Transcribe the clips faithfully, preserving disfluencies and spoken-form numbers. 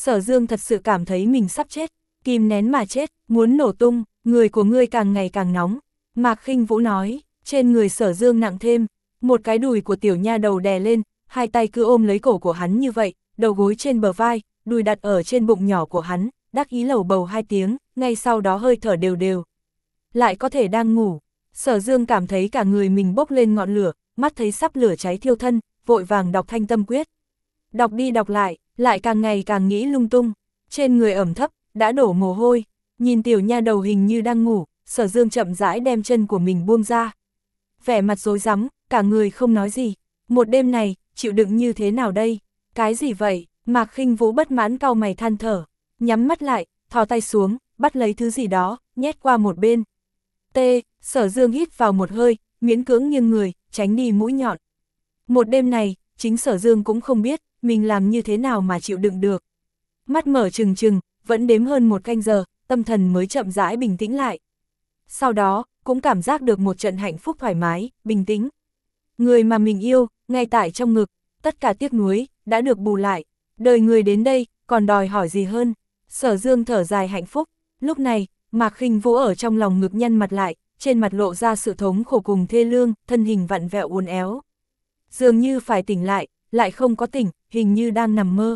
Sở Dương thật sự cảm thấy mình sắp chết, kìm nén mà chết, muốn nổ tung, người của ngươi càng ngày càng nóng. Mạc Khinh Vũ nói, trên người Sở Dương nặng thêm, một cái đùi của tiểu nha đầu đè lên, hai tay cứ ôm lấy cổ của hắn như vậy, đầu gối trên bờ vai, đùi đặt ở trên bụng nhỏ của hắn, đắc ý lầu bầu hai tiếng, ngay sau đó hơi thở đều đều. Lại có thể đang ngủ, Sở Dương cảm thấy cả người mình bốc lên ngọn lửa, mắt thấy sắp lửa cháy thiêu thân, vội vàng đọc Thanh Tâm Quyết. Đọc đi đọc lại, lại càng ngày càng nghĩ lung tung, trên người ẩm thấp, đã đổ mồ hôi, nhìn tiểu nha đầu hình như đang ngủ, Sở Dương chậm rãi đem chân của mình buông ra. Vẻ mặt rối rắm, cả người không nói gì, một đêm này, chịu đựng như thế nào đây? Cái gì vậy? Mạc Khinh Vũ bất mãn cau mày than thở, nhắm mắt lại, thò tay xuống, bắt lấy thứ gì đó, nhét qua một bên. T, Sở Dương hít vào một hơi, miễn cưỡng nghiêng người, tránh đi mũi nhọn. Một đêm này, chính Sở Dương cũng không biết, mình làm như thế nào mà chịu đựng được. Mắt mở trừng trừng, vẫn đếm hơn một canh giờ, tâm thần mới chậm rãi bình tĩnh lại. Sau đó, cũng cảm giác được một trận hạnh phúc thoải mái, bình tĩnh. Người mà mình yêu, ngay tại trong ngực, tất cả tiếc nuối, đã được bù lại. Đời người đến đây, còn đòi hỏi gì hơn? Sở Dương thở dài hạnh phúc. Lúc này, Mạc Khinh Vũ ở trong lòng ngực nhăn mặt lại, trên mặt lộ ra sự thống khổ cùng thê lương, thân hình vặn vẹo uốn éo. Dường như phải tỉnh lại, lại không có tỉnh, hình như đang nằm mơ.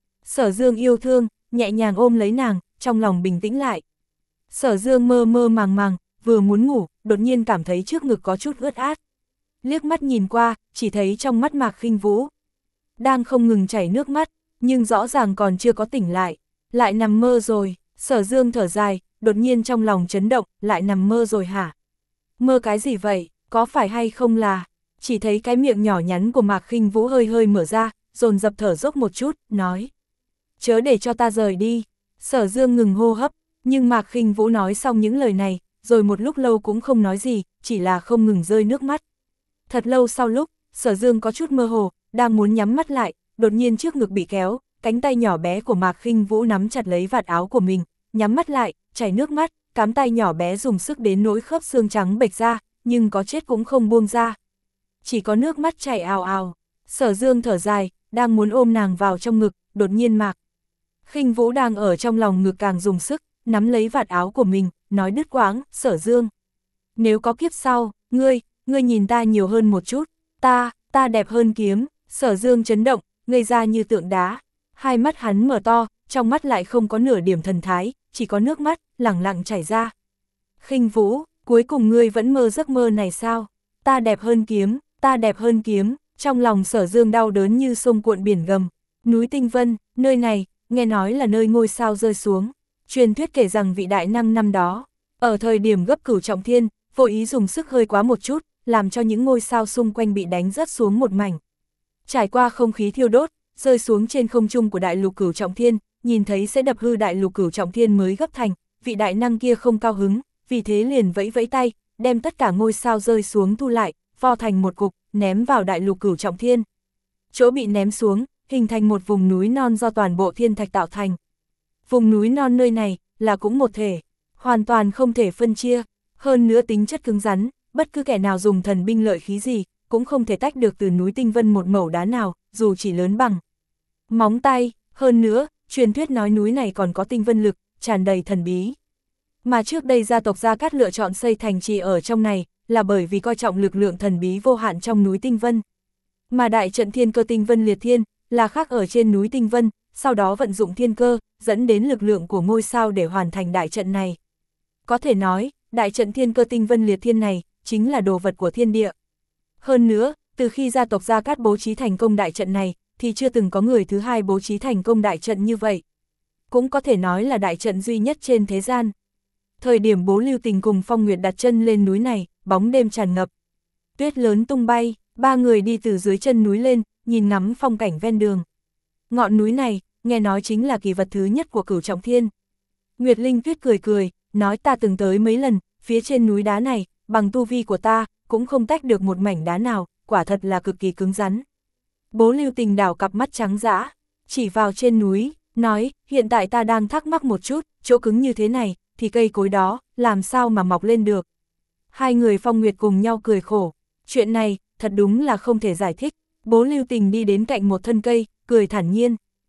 Sở Dương yêu thương, nhẹ nhàng ôm lấy nàng, trong lòng bình tĩnh lại. Sở Dương mơ mơ màng màng, vừa muốn ngủ, đột nhiên cảm thấy trước ngực có chút ướt át. Liếc mắt nhìn qua, chỉ thấy trong mắt Mạc Khinh Vũ đang không ngừng chảy nước mắt, nhưng rõ ràng còn chưa có tỉnh lại, lại nằm mơ rồi. Sở Dương thở dài, đột nhiên trong lòng chấn động, lại nằm mơ rồi hả? Mơ cái gì vậy, có phải hay không là... Chỉ thấy cái miệng nhỏ nhắn của Mạc Khinh Vũ hơi hơi mở ra, dồn dập thở dốc một chút, nói. Chớ để cho ta rời đi. Sở Dương ngừng hô hấp, nhưng Mạc Khinh Vũ nói xong những lời này, rồi một lúc lâu cũng không nói gì, chỉ là không ngừng rơi nước mắt. Thật lâu sau lúc, Sở Dương có chút mơ hồ, đang muốn nhắm mắt lại, đột nhiên trước ngực bị kéo, cánh tay nhỏ bé của Mạc Khinh Vũ nắm chặt lấy vạt áo của mình, nhắm mắt lại, chảy nước mắt, cắm tay nhỏ bé dùng sức đến nỗi khớp xương trắng bệch ra, nhưng có chết cũng không buông ra. Chỉ có nước mắt chảy ào ào. Sở Dương thở dài, đang muốn ôm nàng vào trong ngực, đột nhiên Mạc Khinh Vũ đang ở trong lòng ngực càng dùng sức, nắm lấy vạt áo của mình, nói đứt quãng, Sở Dương. Nếu có kiếp sau, ngươi, ngươi nhìn ta nhiều hơn một chút, ta, ta đẹp hơn kiếm. Sở Dương chấn động, ngây ra như tượng đá, hai mắt hắn mở to, trong mắt lại không có nửa điểm thần thái, chỉ có nước mắt, lẳng lặng chảy ra. Khinh Vũ, cuối cùng ngươi vẫn mơ giấc mơ này sao? Ta đẹp hơn kiếm, ta đẹp hơn kiếm. Trong lòng Sở Dương đau đớn như sông cuộn biển gầm. Núi Tinh Vân, nơi này, nghe nói là nơi ngôi sao rơi xuống. Truyền thuyết kể rằng vị đại năng năm đó, ở thời điểm gấp cửu trọng thiên, vô ý dùng sức hơi quá một chút, làm cho những ngôi sao xung quanh bị đánh rớt xuống một mảnh. Trải qua không khí thiêu đốt, rơi xuống trên không trung của đại lục cửu trọng thiên, nhìn thấy sẽ đập hư đại lục cửu trọng thiên mới gấp thành, vị đại năng kia không cao hứng, vì thế liền vẫy vẫy tay, đem tất cả ngôi sao rơi xuống thu lại, vo thành một cục, ném vào đại lục cửu trọng thiên. Chỗ bị ném xuống, hình thành một vùng núi non do toàn bộ thiên thạch tạo thành. Vùng núi non nơi này, là cũng một thể, hoàn toàn không thể phân chia, hơn nữa tính chất cứng rắn, bất cứ kẻ nào dùng thần binh lợi khí gì, cũng không thể tách được từ núi Tinh Vân một mẩu đá nào, dù chỉ lớn bằng móng tay. Hơn nữa, truyền thuyết nói núi này còn có tinh vân lực, tràn đầy thần bí. Mà trước đây gia tộc Gia Cát lựa chọn xây thành trì ở trong này, là bởi vì coi trọng lực lượng thần bí vô hạn trong núi Tinh Vân. Mà đại trận thiên cơ tinh vân liệt thiên, là khác ở trên núi Tinh Vân, sau đó vận dụng thiên cơ, dẫn đến lực lượng của ngôi sao để hoàn thành đại trận này. Có thể nói, đại trận thiên cơ tinh vân liệt thiên này, chính là đồ vật của thiên địa. Hơn nữa, từ khi gia tộc Gia Cát bố trí thành công đại trận này, thì chưa từng có người thứ hai bố trí thành công đại trận như vậy. Cũng có thể nói là đại trận duy nhất trên thế gian. Thời điểm Bố Lưu Tình cùng Phong Nguyệt đặt chân lên núi này, bóng đêm tràn ngập. Tuyết lớn tung bay, ba người đi từ dưới chân núi lên, nhìn ngắm phong cảnh ven đường. Ngọn núi này, nghe nói chính là kỳ vật thứ nhất của Cửu Trọng Thiên. Nguyệt Linh Tuyết cười cười, nói ta từng tới mấy lần, phía trên núi đá này, bằng tu vi của ta, cũng không tách được một mảnh đá nào, quả thật là cực kỳ cứng rắn. Bố Lưu Tình đảo cặp mắt trắng dã, chỉ vào trên núi, nói, hiện tại ta đang thắc mắc một chút, chỗ cứng như thế này, thì cây cối đó, làm sao mà mọc lên được. Hai người Phong Nguyệt cùng nhau cười khổ, chuyện này, thật đúng là không thể giải thích. Bố Lưu Tình đi đến cạnh một thân cây, cười thản nhiên.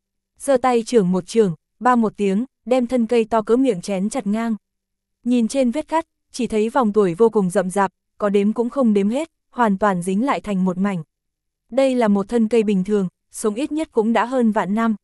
giơ tay chưởng một chưởng, ba một tiếng, đem thân cây to cỡ miệng chén chặt ngang. Nhìn trên vết cắt, chỉ thấy vòng tuổi vô cùng rậm rạp, có đếm cũng không đếm hết, hoàn toàn dính lại thành một mảnh. Đây là một thân cây bình thường, sống ít nhất cũng đã hơn vạn năm.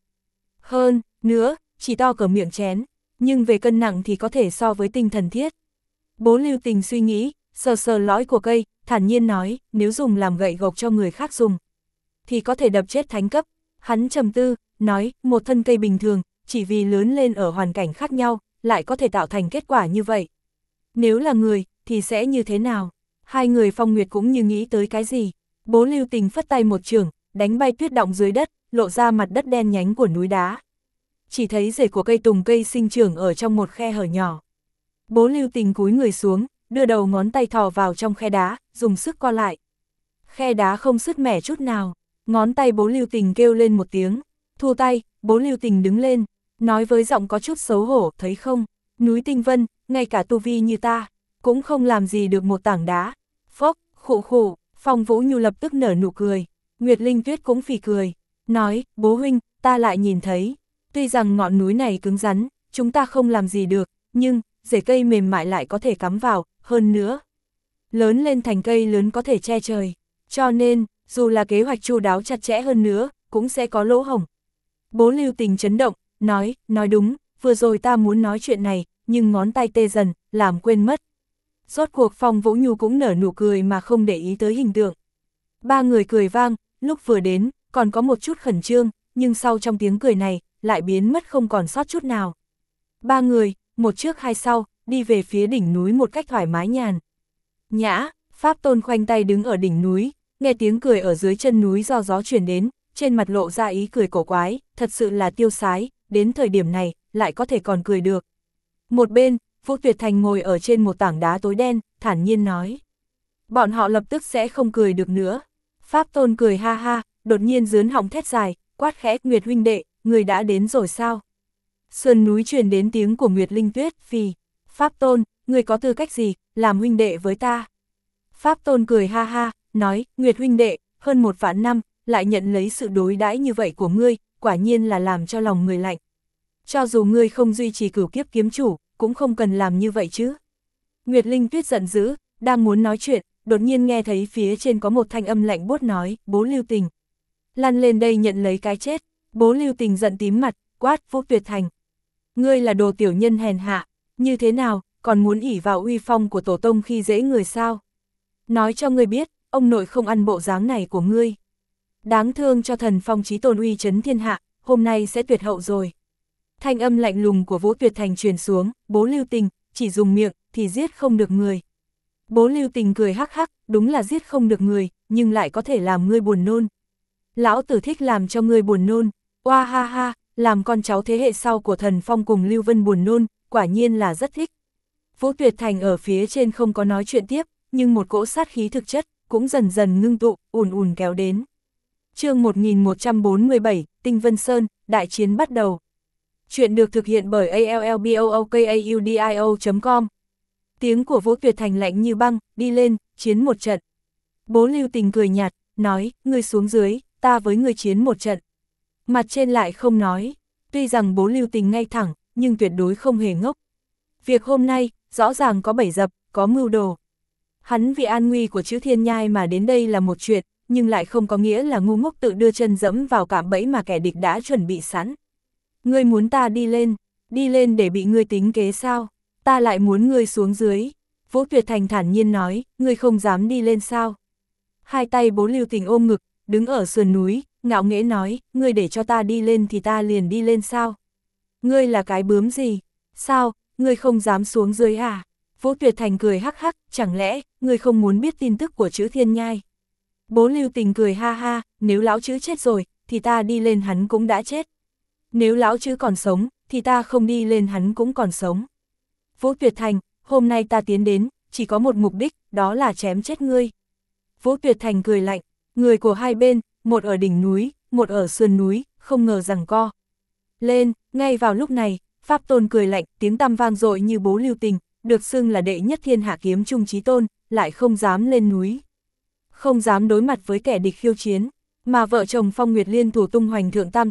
Hơn nữa, chỉ to cỡ miệng chén, nhưng về cân nặng thì có thể so với tinh thần thiết. Bố Lưu Tình suy nghĩ, sờ sờ lõi của cây, thản nhiên nói, nếu dùng làm gậy gộc cho người khác dùng, thì có thể đập chết thánh cấp. Hắn trầm tư, nói, một thân cây bình thường, chỉ vì lớn lên ở hoàn cảnh khác nhau, lại có thể tạo thành kết quả như vậy. Nếu là người, thì sẽ như thế nào? Hai người Phong Nguyệt cũng như nghĩ tới cái gì. Bố Lưu Tình phất tay một chưởng, đánh bay tuyết động dưới đất, lộ ra mặt đất đen nhánh của núi đá. Chỉ thấy rễ của cây tùng cây sinh trưởng ở trong một khe hở nhỏ. Bố Lưu Tình cúi người xuống, đưa đầu ngón tay thò vào trong khe đá, dùng sức co lại. Khe đá không sứt mẻ chút nào, ngón tay bố Lưu Tình kêu lên một tiếng. Thu tay, bố Lưu Tình đứng lên, nói với giọng có chút xấu hổ, thấy không, núi Tinh Vân, ngay cả tu vi như ta, cũng không làm gì được một tảng đá. Phốc, khụ khụ, Phong Vũ Nhu lập tức nở nụ cười, Nguyệt Linh Tuyết cũng phì cười, nói, bố huynh, ta lại nhìn thấy, tuy rằng ngọn núi này cứng rắn, chúng ta không làm gì được, nhưng, rễ cây mềm mại lại có thể cắm vào, hơn nữa. Lớn lên thành cây lớn có thể che trời, cho nên, dù là kế hoạch chu đáo chặt chẽ hơn nữa, cũng sẽ có lỗ hổng. Bố Lưu Tình chấn động, nói, nói đúng, vừa rồi ta muốn nói chuyện này, nhưng ngón tay tê dần, làm quên mất. Rốt cuộc Phong Vũ Nhu cũng nở nụ cười mà không để ý tới hình tượng. Ba người cười vang, lúc vừa đến, còn có một chút khẩn trương, nhưng sau trong tiếng cười này, lại biến mất không còn sót chút nào. Ba người, một trước hai sau, đi về phía đỉnh núi một cách thoải mái nhàn. Nhã, Pháp Tôn khoanh tay đứng ở đỉnh núi, nghe tiếng cười ở dưới chân núi do gió chuyển đến, trên mặt lộ ra ý cười cổ quái, thật sự là tiêu sái, đến thời điểm này, lại có thể còn cười được. Một bên, Vũ Tuyệt Thành ngồi ở trên một tảng đá tối đen, thản nhiên nói. Bọn họ lập tức sẽ không cười được nữa. Pháp Tôn cười ha ha, đột nhiên giớn họng thét dài, quát khẽ, Nguyệt huynh đệ, người đã đến rồi sao? Sườn núi truyền đến tiếng của Nguyệt Linh Tuyết, phì. Pháp Tôn, người có tư cách gì, làm huynh đệ với ta? Pháp Tôn cười ha ha, nói, Nguyệt huynh đệ, hơn một vạn năm, lại nhận lấy sự đối đãi như vậy của ngươi, quả nhiên là làm cho lòng người lạnh. Cho dù ngươi không duy trì cửu kiếp kiếm chủ, cũng không cần làm như vậy chứ. Nguyệt Linh Tuyết giận dữ, đang muốn nói chuyện, đột nhiên nghe thấy phía trên có một thanh âm lạnh buốt nói, bố Lưu Tình. Lăn lên đây nhận lấy cái chết. Bố Lưu Tình giận tím mặt, quát, Vũ Tuyệt Thành. Ngươi là đồ tiểu nhân hèn hạ, như thế nào, còn muốn ỷ vào uy phong của tổ tông khi dễ người sao? Nói cho ngươi biết, ông nội không ăn bộ dáng này của ngươi. Đáng thương cho thần phong chí tôn uy chấn thiên hạ, hôm nay sẽ tuyệt hậu rồi. Thanh âm lạnh lùng của Vũ Tuyệt Thành truyền xuống, bố Lưu Tình, chỉ dùng miệng, thì giết không được người. Bố Lưu Tình cười hắc hắc, đúng là giết không được người, nhưng lại có thể làm ngươi buồn nôn. Lão tử thích làm cho ngươi buồn nôn, oa ha ha, làm con cháu thế hệ sau của thần phong cùng Lưu Vân buồn nôn, quả nhiên là rất thích. Vũ Tuyệt Thành ở phía trên không có nói chuyện tiếp, nhưng một cỗ sát khí thực chất, cũng dần dần ngưng tụ, ùn ùn kéo đến. Chương một nghìn một trăm bốn mươi bảy, Tinh Vân Sơn, đại chiến bắt đầu. Chuyện được thực hiện bởi a l l b o o k a u d i o chấm com. Tiếng của Vũ Tuyệt Thành lạnh như băng, đi lên, chiến một trận. Bố Lưu Tình cười nhạt, nói, ngươi xuống dưới, ta với ngươi chiến một trận. Mặt trên lại không nói, tuy rằng bố Lưu Tình ngay thẳng, nhưng tuyệt đối không hề ngốc. Việc hôm nay, rõ ràng có bẫy dập, có mưu đồ. Hắn vì an nguy của chữ Thiên Nhai mà đến đây là một chuyện, nhưng lại không có nghĩa là ngu ngốc tự đưa chân dẫm vào cạm bẫy mà kẻ địch đã chuẩn bị sẵn. Ngươi muốn ta đi lên, đi lên để bị ngươi tính kế sao? Ta lại muốn ngươi xuống dưới. Vũ Tuyệt Thành thản nhiên nói, ngươi không dám đi lên sao? Hai tay bố Lưu Tình ôm ngực, đứng ở sườn núi, ngạo nghễ nói, ngươi để cho ta đi lên thì ta liền đi lên sao? Ngươi là cái bướm gì? Sao, ngươi không dám xuống dưới à? Vũ Tuyệt Thành cười hắc hắc, chẳng lẽ, ngươi không muốn biết tin tức của chữ Thiên Nhai? Bố Lưu Tình cười ha ha, nếu lão chữ chết rồi, thì ta đi lên hắn cũng đã chết. Nếu lão chữ còn sống, thì ta không đi lên hắn cũng còn sống. Vũ Tuyệt Thành, hôm nay ta tiến đến, chỉ có một mục đích, đó là chém chết ngươi. Vũ Tuyệt Thành cười lạnh, người của hai bên, một ở đỉnh núi, một ở sườn núi, không ngờ giằng co. Lên, ngay vào lúc này, Pháp Tôn cười lạnh, tiếng tăm vang dội như bố Lưu Tình, được xưng là đệ nhất thiên hạ kiếm trung chí tôn, lại không dám lên núi. Không dám đối mặt với kẻ địch khiêu chiến, mà vợ chồng Phong Nguyệt liên thủ tung hoành thượng tam thiên,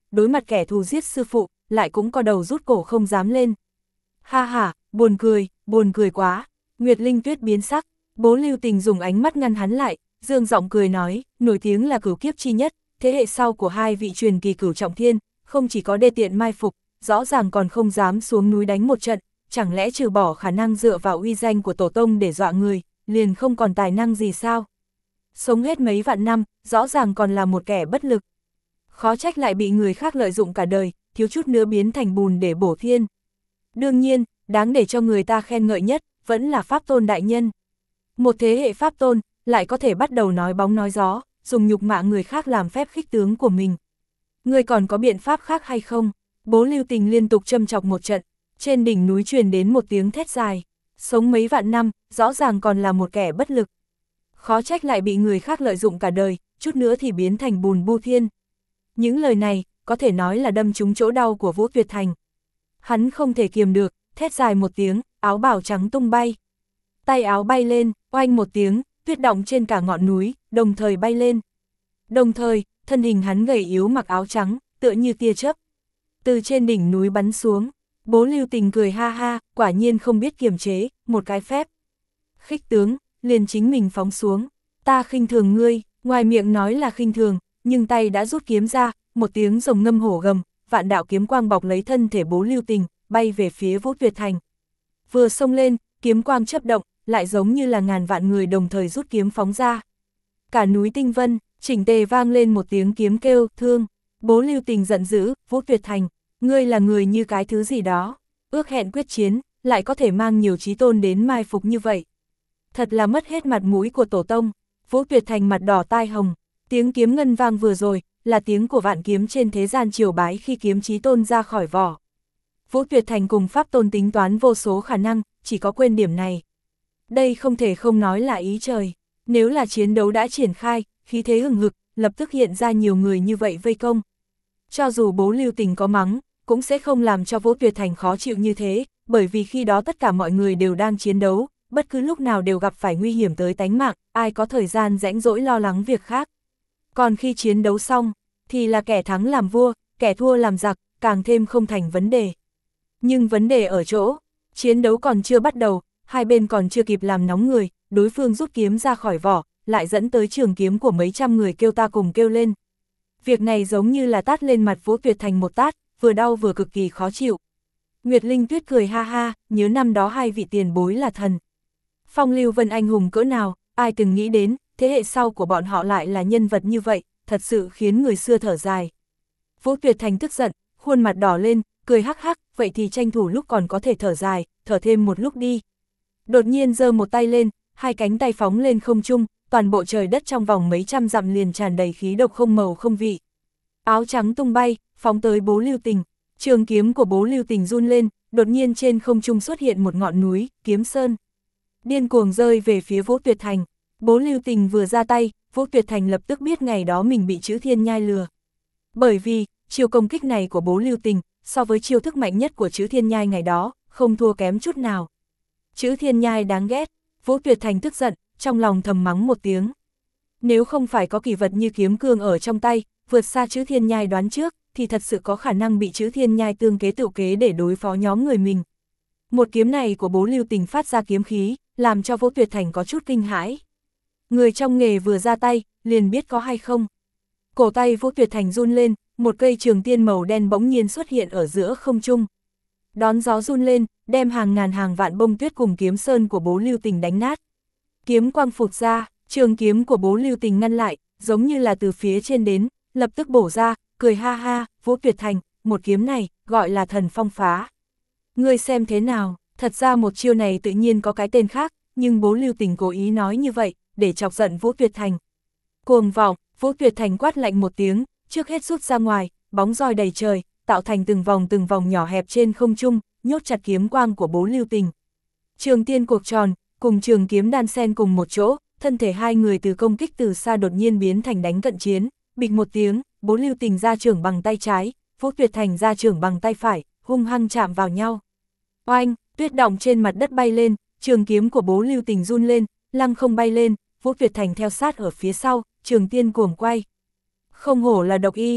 đối mặt kẻ thù giết sư phụ, lại cũng co đầu rút cổ không dám lên. Ha ha, buồn cười, buồn cười quá. Nguyệt Linh Tuyết biến sắc, Bố Lưu Tình dùng ánh mắt ngăn hắn lại, dương giọng cười nói, nổi tiếng là cửu kiếp chi nhất, thế hệ sau của hai vị truyền kỳ cửu trọng thiên, không chỉ có đê tiện mai phục, rõ ràng còn không dám xuống núi đánh một trận, chẳng lẽ trừ bỏ khả năng dựa vào uy danh của tổ tông để dọa người, liền không còn tài năng gì sao? Sống hết mấy vạn năm, rõ ràng còn là một kẻ bất lực. Khó trách lại bị người khác lợi dụng cả đời, thiếu chút nữa biến thành bùn để bổ thiên. Đương nhiên, đáng để cho người ta khen ngợi nhất, vẫn là Pháp Tôn đại nhân. Một thế hệ Pháp Tôn, lại có thể bắt đầu nói bóng nói gió, dùng nhục mạ người khác làm phép khích tướng của mình. Người còn có biện pháp khác hay không? Bố Lưu Tình liên tục châm chọc một trận, trên đỉnh núi truyền đến một tiếng thét dài. Sống mấy vạn năm, rõ ràng còn là một kẻ bất lực. Khó trách lại bị người khác lợi dụng cả đời, chút nữa thì biến thành bùn bu thiên. Những lời này, có thể nói là đâm trúng chỗ đau của Vũ Tuyệt Thành. Hắn không thể kiềm được, thét dài một tiếng, áo bào trắng tung bay. Tay áo bay lên, oanh một tiếng, tuyết động trên cả ngọn núi, đồng thời bay lên. Đồng thời, thân hình hắn gầy yếu mặc áo trắng, tựa như tia chớp. Từ trên đỉnh núi bắn xuống, Bố Lưu Tình cười ha ha, quả nhiên không biết kiềm chế, một cái phép. Khích tướng, liền chính mình phóng xuống, ta khinh thường ngươi, ngoài miệng nói là khinh thường, nhưng tay đã rút kiếm ra, một tiếng rồng ngâm hổ gầm, vạn đạo kiếm quang bọc lấy thân thể Bố Lưu Tình, bay về phía Vũ Tuyệt Thành. Vừa xông lên, kiếm quang chớp động, lại giống như là ngàn vạn người đồng thời rút kiếm phóng ra. Cả núi tinh vân, chỉnh tề vang lên một tiếng kiếm kêu, thương. Bố Lưu Tình giận dữ, Vũ Tuyệt Thành, ngươi là người như cái thứ gì đó, ước hẹn quyết chiến, lại có thể mang nhiều chí tôn đến mai phục như vậy. Thật là mất hết mặt mũi của tổ tông. Vũ Tuyệt Thành mặt đỏ tai hồng, tiếng kiếm ngân vang vừa rồi, là tiếng của vạn kiếm trên thế gian triều bái khi kiếm chí tôn ra khỏi vỏ. Vũ Tuyệt Thành cùng Pháp Tôn tính toán vô số khả năng, chỉ có quên điểm này. Đây không thể không nói là ý trời. Nếu là chiến đấu đã triển khai, khí thế hừng hực, lập tức hiện ra nhiều người như vậy vây công. Cho dù Bố Lưu Tình có mắng, cũng sẽ không làm cho Vũ Tuyệt Thành khó chịu như thế, bởi vì khi đó tất cả mọi người đều đang chiến đấu, bất cứ lúc nào đều gặp phải nguy hiểm tới tánh mạng, ai có thời gian rãnh rỗi lo lắng việc khác. Còn khi chiến đấu xong, thì là kẻ thắng làm vua, kẻ thua làm giặc, càng thêm không thành vấn đề. Nhưng vấn đề ở chỗ, chiến đấu còn chưa bắt đầu, hai bên còn chưa kịp làm nóng người, đối phương rút kiếm ra khỏi vỏ, lại dẫn tới trường kiếm của mấy trăm người kêu ta cùng kêu lên. Việc này giống như là tát lên mặt Vũ Tuyệt Thành một tát, vừa đau vừa cực kỳ khó chịu. Nguyệt Linh Tuyết cười ha ha, nhớ năm đó hai vị tiền bối là thần. Phong Lưu Vân anh hùng cỡ nào, ai từng nghĩ đến, thế hệ sau của bọn họ lại là nhân vật như vậy, thật sự khiến người xưa thở dài. Vũ Tuyệt Thành tức giận, khuôn mặt đỏ lên, cười hắc hắc, vậy thì tranh thủ lúc còn có thể thở dài, thở thêm một lúc đi. Đột nhiên giơ một tay lên, hai cánh tay phóng lên không trung, toàn bộ trời đất trong vòng mấy trăm dặm liền tràn đầy khí độc không màu không vị. Áo trắng tung bay, phóng tới Bố Lưu Tình, trường kiếm của Bố Lưu Tình run lên, đột nhiên trên không trung xuất hiện một ngọn núi, Kiếm Sơn. Điên cuồng rơi về phía Vũ Tuyệt Thành. Bố Lưu Tình vừa ra tay, Vũ Tuyệt Thành lập tức biết ngày đó mình bị Chữ Thiên Nhai lừa. Bởi vì, chiêu công kích này của Bố Lưu Tình, so với chiêu thức mạnh nhất của Chữ Thiên Nhai ngày đó, không thua kém chút nào. Chữ Thiên Nhai đáng ghét, Vũ Tuyệt Thành tức giận, trong lòng thầm mắng một tiếng. Nếu không phải có kỳ vật như kiếm cương ở trong tay, vượt xa Chữ Thiên Nhai đoán trước, thì thật sự có khả năng bị Chữ Thiên Nhai tương kế tự kế để đối phó nhóm người mình. Một kiếm này của Bố Lưu Tình phát ra kiếm khí, làm cho Vũ Tuyệt Thành có chút kinh hãi. Người trong nghề vừa ra tay, liền biết có hay không. Cổ tay Vũ Tuyệt Thành run lên, một cây trường tiên màu đen bỗng nhiên xuất hiện ở giữa không trung. Đón gió run lên, đem hàng ngàn hàng vạn bông tuyết cùng kiếm sơn của Bố Lưu Tình đánh nát. Kiếm quang phụt ra, trường kiếm của Bố Lưu Tình ngăn lại, giống như là từ phía trên đến, lập tức bổ ra, cười ha ha, Vũ Tuyệt Thành, một kiếm này, gọi là thần phong phá. Ngươi xem thế nào, thật ra một chiêu này tự nhiên có cái tên khác, nhưng Bố Lưu Tình cố ý nói như vậy, để chọc giận Vũ Tuyệt Thành. Cuồng vọng, Vũ Tuyệt Thành quát lạnh một tiếng, trước hết rút ra ngoài, bóng roi đầy trời, tạo thành từng vòng từng vòng nhỏ hẹp trên không trung, nhốt chặt kiếm quang của Bố Lưu Tình. Trường tiên cuộc tròn, cùng trường kiếm đan xen cùng một chỗ, thân thể hai người từ công kích từ xa đột nhiên biến thành đánh cận chiến, bịch một tiếng, Bố Lưu Tình ra trưởng bằng tay trái, Vũ Tuyệt Thành ra trưởng bằng tay phải, hung hăng chạm vào nhau. Oanh, tuyết động trên mặt đất bay lên, trường kiếm của Bố Lưu Tình run lên, lăng không bay lên, Vũ Tuyệt Thành theo sát ở phía sau, trường tiên cuồng quay. Không hổ là độc y,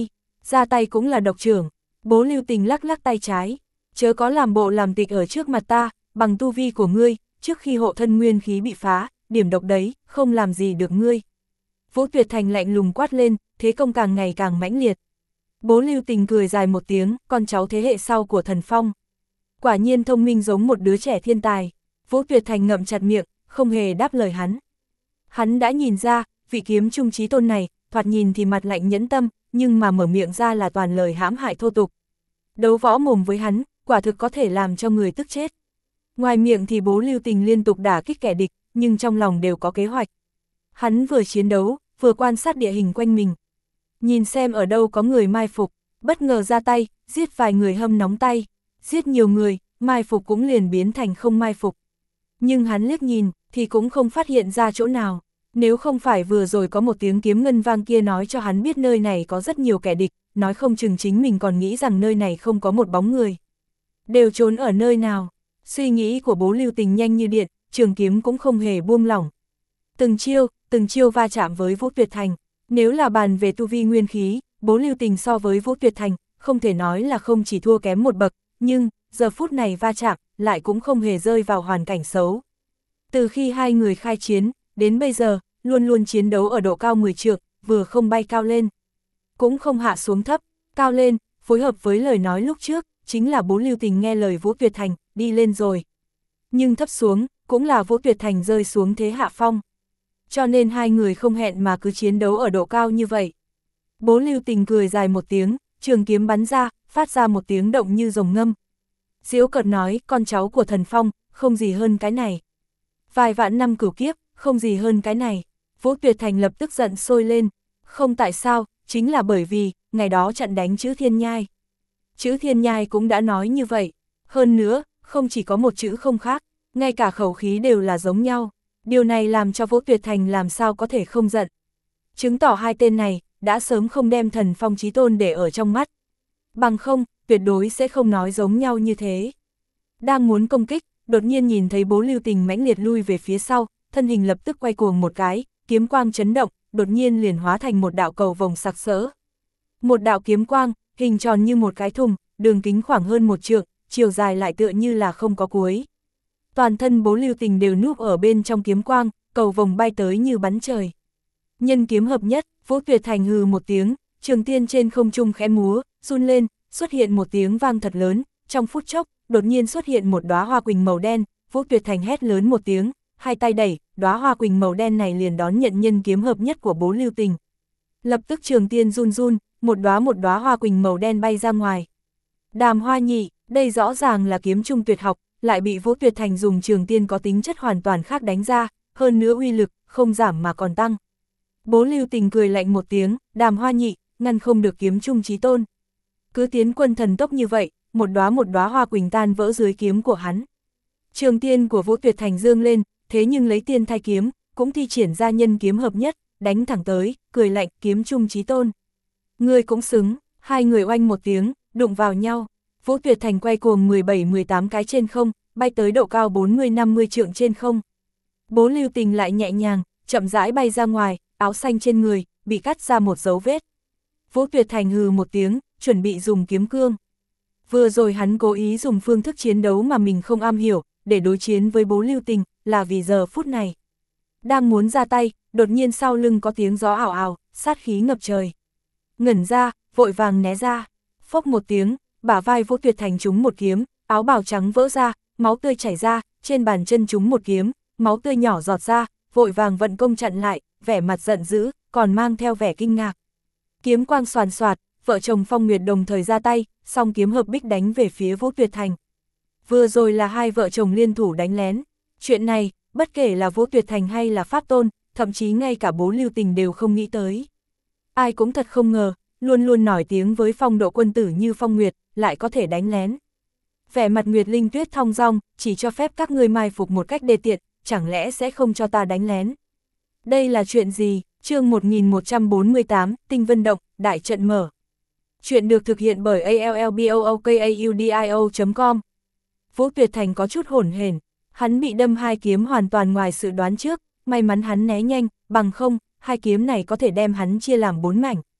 ra tay cũng là độc trưởng. Bố Lưu Tình lắc lắc tay trái, chớ có làm bộ làm tịch ở trước mặt ta, bằng tu vi của ngươi, trước khi hộ thân nguyên khí bị phá, điểm độc đấy, không làm gì được ngươi. Vũ Tuyệt Thành lạnh lùng quát lên, thế công càng ngày càng mãnh liệt. Bố Lưu Tình cười dài một tiếng, con cháu thế hệ sau của Thần Phong. Quả nhiên thông minh giống một đứa trẻ thiên tài. Vũ Tuyệt Thành ngậm chặt miệng, không hề đáp lời hắn. Hắn đã nhìn ra, vị kiếm trung chí tôn này, thoạt nhìn thì mặt lạnh nhẫn tâm, nhưng mà mở miệng ra là toàn lời hãm hại thô tục. Đấu võ mồm với hắn, quả thực có thể làm cho người tức chết. Ngoài miệng thì bố Lưu Tình liên tục đả kích kẻ địch, nhưng trong lòng đều có kế hoạch. Hắn vừa chiến đấu, vừa quan sát địa hình quanh mình. Nhìn xem ở đâu có người mai phục, bất ngờ ra tay, giết vài người hâm nóng tay, giết nhiều người, mai phục cũng liền biến thành không mai phục. Nhưng hắn liếc nhìn, thì cũng không phát hiện ra chỗ nào. Nếu không phải vừa rồi có một tiếng kiếm ngân vang kia nói cho hắn biết nơi này có rất nhiều kẻ địch, nói không chừng chính mình còn nghĩ rằng nơi này không có một bóng người. Đều trốn ở nơi nào? Suy nghĩ của bố Lưu Tình nhanh như điện, trường kiếm cũng không hề buông lỏng. Từng chiêu, từng chiêu va chạm với Vũ Tuyệt Thành. Nếu là bàn về tu vi nguyên khí, bố Lưu Tình so với Vũ Tuyệt Thành, không thể nói là không chỉ thua kém một bậc, nhưng, giờ phút này va chạm, lại cũng không hề rơi vào hoàn cảnh xấu. Từ khi hai người khai chiến, đến bây giờ, luôn luôn chiến đấu ở độ cao mười trượng, vừa không bay cao lên, cũng không hạ xuống thấp, cao lên, phối hợp với lời nói lúc trước, chính là bố Lưu Tình nghe lời Vũ Tuyệt Thành, đi lên rồi. Nhưng thấp xuống, cũng là Vũ Tuyệt Thành rơi xuống thế hạ phong. Cho nên hai người không hẹn mà cứ chiến đấu ở độ cao như vậy. Bố Lưu Tình cười dài một tiếng, trường kiếm bắn ra, phát ra một tiếng động như rồng ngâm. Giễu cợt nói, con cháu của Thần Phong, không gì hơn cái này. Vài vạn năm cửu kiếp, không gì hơn cái này. Vũ Tuyệt Thành lập tức giận sôi lên. Không tại sao, chính là bởi vì, ngày đó chặn đánh chữ Thiên Nhai. Chữ Thiên Nhai cũng đã nói như vậy. Hơn nữa, không chỉ có một chữ không khác, ngay cả khẩu khí đều là giống nhau. Điều này làm cho Vũ Tuyệt Thành làm sao có thể không giận. Chứng tỏ hai tên này, đã sớm không đem Thần Phong chí tôn để ở trong mắt. Bằng không, tuyệt đối sẽ không nói giống nhau như thế. Đang muốn công kích, đột nhiên nhìn thấy bố Lưu Tình mãnh liệt lui về phía sau, thân hình lập tức quay cuồng một cái, kiếm quang chấn động, đột nhiên liền hóa thành một đạo cầu vồng sặc sỡ. Một đạo kiếm quang, hình tròn như một cái thùng, đường kính khoảng hơn một trượng, chiều dài lại tựa như là không có cuối. Toàn thân bố Lưu Tình đều núp ở bên trong kiếm quang, cầu vồng bay tới như bắn trời. Nhân kiếm hợp nhất, Vũ Tuyệt Thành hừ một tiếng, trường tiên trên không trung khẽ múa, run lên, xuất hiện một tiếng vang thật lớn, trong phút chốc, đột nhiên xuất hiện một đóa hoa quỳnh màu đen, Vũ Tuyệt Thành hét lớn một tiếng, hai tay đẩy, đóa hoa quỳnh màu đen này liền đón nhận nhân kiếm hợp nhất của bố Lưu Tình. Lập tức trường tiên run run, một đóa một đóa hoa quỳnh màu đen bay ra ngoài. Đàm Hoa Nhị, đây rõ ràng là kiếm trung tuyệt học, lại bị Vũ Tuyệt Thành dùng trường tiên có tính chất hoàn toàn khác đánh ra, hơn nữa uy lực, không giảm mà còn tăng. Bố Lưu Tình cười lạnh một tiếng, Đàm Hoa Nhị, ngăn không được kiếm trung chí tôn. Cứ tiến quân thần tốc như vậy, một đóa một đóa hoa quỳnh tan vỡ dưới kiếm của hắn. Trường tiên của Vũ Tuyệt Thành dương lên, thế nhưng lấy tiên thay kiếm, cũng thi triển ra nhân kiếm hợp nhất, đánh thẳng tới, cười lạnh, kiếm trung chí tôn. Người cũng xứng, hai người oanh một tiếng, đụng vào nhau. Vũ Tuyệt Thành quay cuồng mười bảy mười tám cái trên không, bay tới độ cao bốn mươi năm mươi trượng trên không. Bố Lưu Tình lại nhẹ nhàng, chậm rãi bay ra ngoài, áo xanh trên người, bị cắt ra một dấu vết. Vũ Tuyệt Thành hừ một tiếng, chuẩn bị dùng kiếm cương. Vừa rồi hắn cố ý dùng phương thức chiến đấu mà mình không am hiểu, để đối chiến với bố Lưu Tình, là vì giờ phút này. Đang muốn ra tay, đột nhiên sau lưng có tiếng gió ảo ảo, sát khí ngập trời. Ngẩn ra, vội vàng né ra, phốc một tiếng, bả vai Vũ Tuyệt Thành trúng một kiếm, áo bào trắng vỡ ra, máu tươi chảy ra, trên bàn chân trúng một kiếm, máu tươi nhỏ giọt ra, vội vàng vận công chặn lại, vẻ mặt giận dữ, còn mang theo vẻ kinh ngạc. Kiếm quang xoàn xoạt, vợ chồng Phong Nguyệt đồng thời ra tay, song kiếm hợp bích đánh về phía Vũ Tuyệt Thành. Vừa rồi là hai vợ chồng liên thủ đánh lén. Chuyện này, bất kể là Vũ Tuyệt Thành hay là Pháp Tôn, thậm chí ngay cả bố Lưu Tình đều không nghĩ tới. Ai cũng thật không ngờ, luôn luôn nổi tiếng với phong độ quân tử như Phong Nguyệt, lại có thể đánh lén. Vẻ mặt Nguyệt Linh Tuyết thong dong, chỉ cho phép các ngươi mai phục một cách đê tiện, chẳng lẽ sẽ không cho ta đánh lén. Đây là chuyện gì? Chương một nghìn một trăm bốn mươi tám, Tinh Vân Động, đại trận mở. Chuyện được thực hiện bởi a l l b o o k a u d i o chấm com. Vũ Tuyệt Thành có chút hổn hển, hắn bị đâm hai kiếm hoàn toàn ngoài sự đoán trước, may mắn hắn né nhanh, bằng không, hai kiếm này có thể đem hắn chia làm bốn mảnh.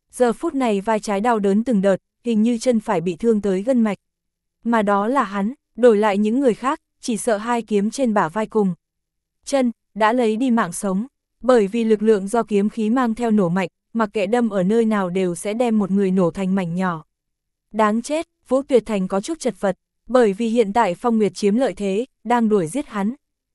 Giờ phút này vai trái đau đớn từng đợt, hình như chân phải bị thương tới gân mạch. Mà đó là hắn, đổi lại những người khác, chỉ sợ hai kiếm trên bả vai cùng chân, đã lấy đi mạng sống. Bởi vì lực lượng do kiếm khí mang theo nổ mạnh, mặc kệ đâm ở nơi nào đều sẽ đem một người nổ thành mảnh nhỏ. Đáng chết, Vũ Tuyệt Thành có chút chật vật, bởi vì hiện tại Phong Nguyệt chiếm lợi thế, đang đuổi giết hắn.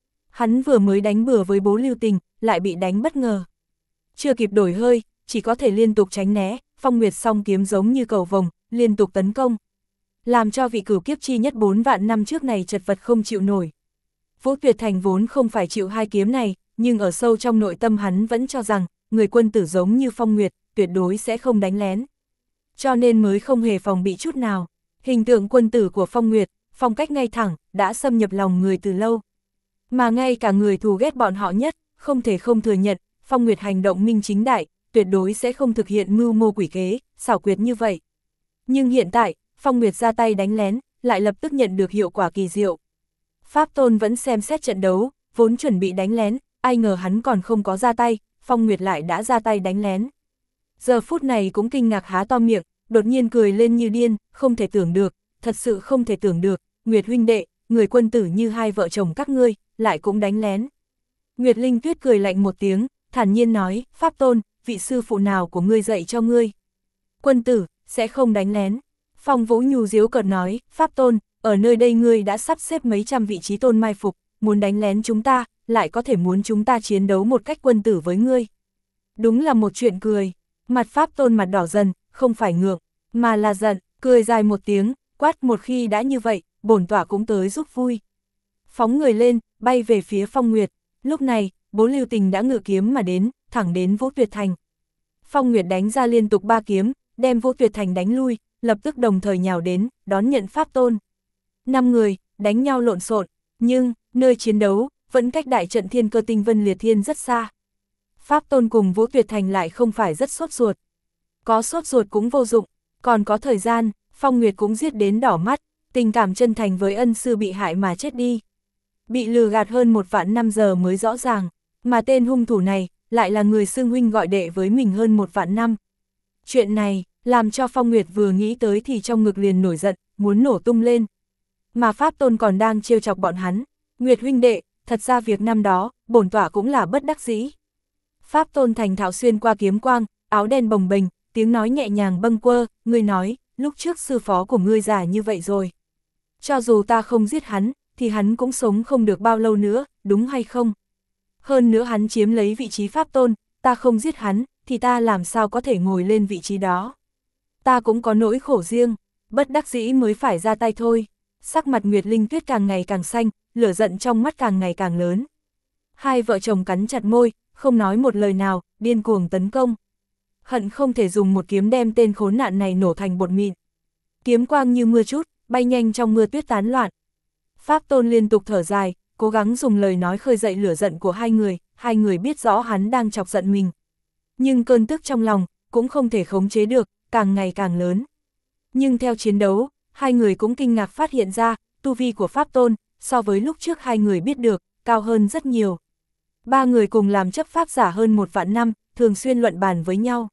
Hắn vừa mới đánh bừa với Bố Lưu Tình, lại bị đánh bất ngờ. Chưa kịp đổi hơi, chỉ có thể liên tục tránh né, Phong Nguyệt song kiếm giống như cầu vồng, liên tục tấn công. Làm cho vị cửu kiếp chi nhất bốn vạn năm trước này chật vật không chịu nổi. Vũ Tuyệt Thành vốn không phải chịu hai kiếm này, nhưng ở sâu trong nội tâm hắn vẫn cho rằng, người quân tử giống như Phong Nguyệt, tuyệt đối sẽ không đánh lén. Cho nên mới không hề phòng bị chút nào. Hình tượng quân tử của Phong Nguyệt, phong cách ngay thẳng, đã xâm nhập lòng người từ lâu. Mà ngay cả người thù ghét bọn họ nhất, không thể không thừa nhận, Phong Nguyệt hành động minh chính đại, tuyệt đối sẽ không thực hiện mưu mô quỷ kế, xảo quyệt như vậy. Nhưng hiện tại, Phong Nguyệt ra tay đánh lén, lại lập tức nhận được hiệu quả kỳ diệu. Pháp Tôn vẫn xem xét trận đấu, vốn chuẩn bị đánh lén, ai ngờ hắn còn không có ra tay, Phong Nguyệt lại đã ra tay đánh lén. Giờ phút này cũng kinh ngạc há to miệng, đột nhiên cười lên như điên, không thể tưởng được, thật sự không thể tưởng được, Nguyệt huynh đệ, người quân tử như hai vợ chồng các ngươi, lại cũng đánh lén. Nguyệt Linh Tuyết cười lạnh một tiếng, thản nhiên nói, Pháp Tôn, vị sư phụ nào của ngươi dạy cho ngươi? Quân tử, sẽ không đánh lén. Phong Vũ Nhu giễu cợt nói, Pháp Tôn, ở nơi đây ngươi đã sắp xếp mấy trăm vị trí tôn mai phục, muốn đánh lén chúng ta, lại có thể muốn chúng ta chiến đấu một cách quân tử với ngươi. Đúng là một chuyện cười. Mặt Pháp Tôn mặt đỏ dần, không phải ngượng, mà là giận, cười dài một tiếng, quát một khi đã như vậy, bổn tọa cũng tới giúp vui. Phóng người lên, bay về phía Phong Nguyệt. Lúc này, Bố Lưu Tình đã ngự kiếm mà đến, thẳng đến Vũ Tuyệt Thành. Phong Nguyệt đánh ra liên tục ba kiếm, đem Vũ Tuyệt Thành đánh lui, lập tức đồng thời nhào đến, đón nhận Pháp Tôn. Năm người, đánh nhau lộn xộn, nhưng, nơi chiến đấu, vẫn cách đại trận Thiên Cơ Tinh Vân Liệt Thiên rất xa. Pháp Tôn cùng Vũ Tuyệt Thành lại không phải rất sốt ruột. Có sốt ruột cũng vô dụng, còn có thời gian, Phong Nguyệt cũng giết đến đỏ mắt, tình cảm chân thành với ân sư bị hại mà chết đi. Bị lừa gạt hơn một vạn năm giờ mới rõ ràng, mà tên hung thủ này, lại là người xưng huynh gọi đệ với mình hơn một vạn năm. Chuyện này, làm cho Phong Nguyệt vừa nghĩ tới thì trong ngực liền nổi giận, muốn nổ tung lên. Mà Pháp Tôn còn đang trêu chọc bọn hắn, Nguyệt huynh đệ, thật ra việc năm đó, bổn tọa cũng là bất đắc dĩ. Pháp Tôn thành thạo xuyên qua kiếm quang, áo đen bồng bềnh, tiếng nói nhẹ nhàng bâng quơ, ngươi nói, lúc trước sư phó của ngươi già như vậy rồi. Cho dù ta không giết hắn, thì hắn cũng sống không được bao lâu nữa, đúng hay không? Hơn nữa hắn chiếm lấy vị trí Pháp Tôn, ta không giết hắn, thì ta làm sao có thể ngồi lên vị trí đó? Ta cũng có nỗi khổ riêng, bất đắc dĩ mới phải ra tay thôi. Sắc mặt Nguyệt Linh Tuyết càng ngày càng xanh, lửa giận trong mắt càng ngày càng lớn. Hai vợ chồng cắn chặt môi, không nói một lời nào, điên cuồng tấn công. Hận không thể dùng một kiếm đem tên khốn nạn này nổ thành bột mịn. Kiếm quang như mưa trút, bay nhanh trong mưa tuyết tán loạn. Pháp Tôn liên tục thở dài, cố gắng dùng lời nói khơi dậy lửa giận của hai người, hai người biết rõ hắn đang chọc giận mình. Nhưng cơn tức trong lòng, cũng không thể khống chế được, càng ngày càng lớn. Nhưng theo chiến đấu, hai người cũng kinh ngạc phát hiện ra, tu vi của Pháp Tôn, so với lúc trước hai người biết được, cao hơn rất nhiều. Ba người cùng làm chấp pháp giả hơn một vạn năm, thường xuyên luận bàn với nhau.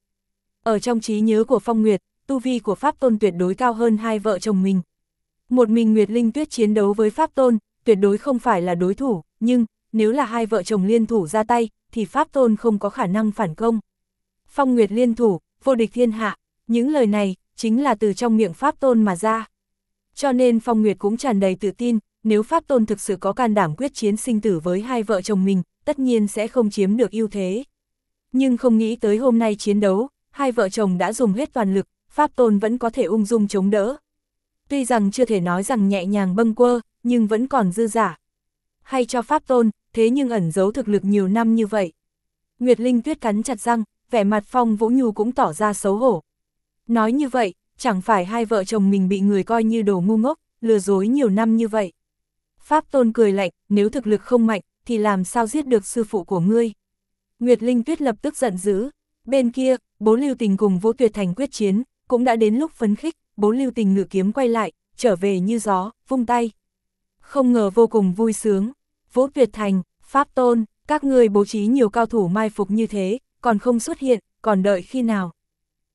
Ở trong trí nhớ của Phong Nguyệt, tu vi của Pháp Tôn tuyệt đối cao hơn hai vợ chồng mình. Một mình Nguyệt Linh Tuyết chiến đấu với Pháp Tôn, tuyệt đối không phải là đối thủ, nhưng, nếu là hai vợ chồng liên thủ ra tay, thì Pháp Tôn không có khả năng phản công. Phong Nguyệt liên thủ, vô địch thiên hạ, những lời này, chính là từ trong miệng Pháp Tôn mà ra. Cho nên Phong Nguyệt cũng tràn đầy tự tin, nếu Pháp Tôn thực sự có can đảm quyết chiến sinh tử với hai vợ chồng mình, tất nhiên sẽ không chiếm được ưu thế. Nhưng không nghĩ tới hôm nay chiến đấu, hai vợ chồng đã dùng hết toàn lực, Pháp Tôn vẫn có thể ung dung chống đỡ. Tuy rằng chưa thể nói rằng nhẹ nhàng bâng quơ, nhưng vẫn còn dư giả. Hay cho Pháp Tôn, thế nhưng ẩn giấu thực lực nhiều năm như vậy. Nguyệt Linh Tuyết cắn chặt răng, vẻ mặt Phong Vũ Nhu cũng tỏ ra xấu hổ. Nói như vậy, chẳng phải hai vợ chồng mình bị người coi như đồ ngu ngốc, lừa dối nhiều năm như vậy. Pháp Tôn cười lạnh, nếu thực lực không mạnh, thì làm sao giết được sư phụ của ngươi? Nguyệt Linh Tuyết lập tức giận dữ. Bên kia, Bố Lưu Tình cùng Vũ Tuyệt Thành quyết chiến, cũng đã đến lúc phấn khích, Bố Lưu Tình ngự kiếm quay lại, trở về như gió, vung tay. Không ngờ vô cùng vui sướng. Vũ Tuyệt Thành, Pháp Tôn, các ngươi bố trí nhiều cao thủ mai phục như thế, còn không xuất hiện, còn đợi khi nào?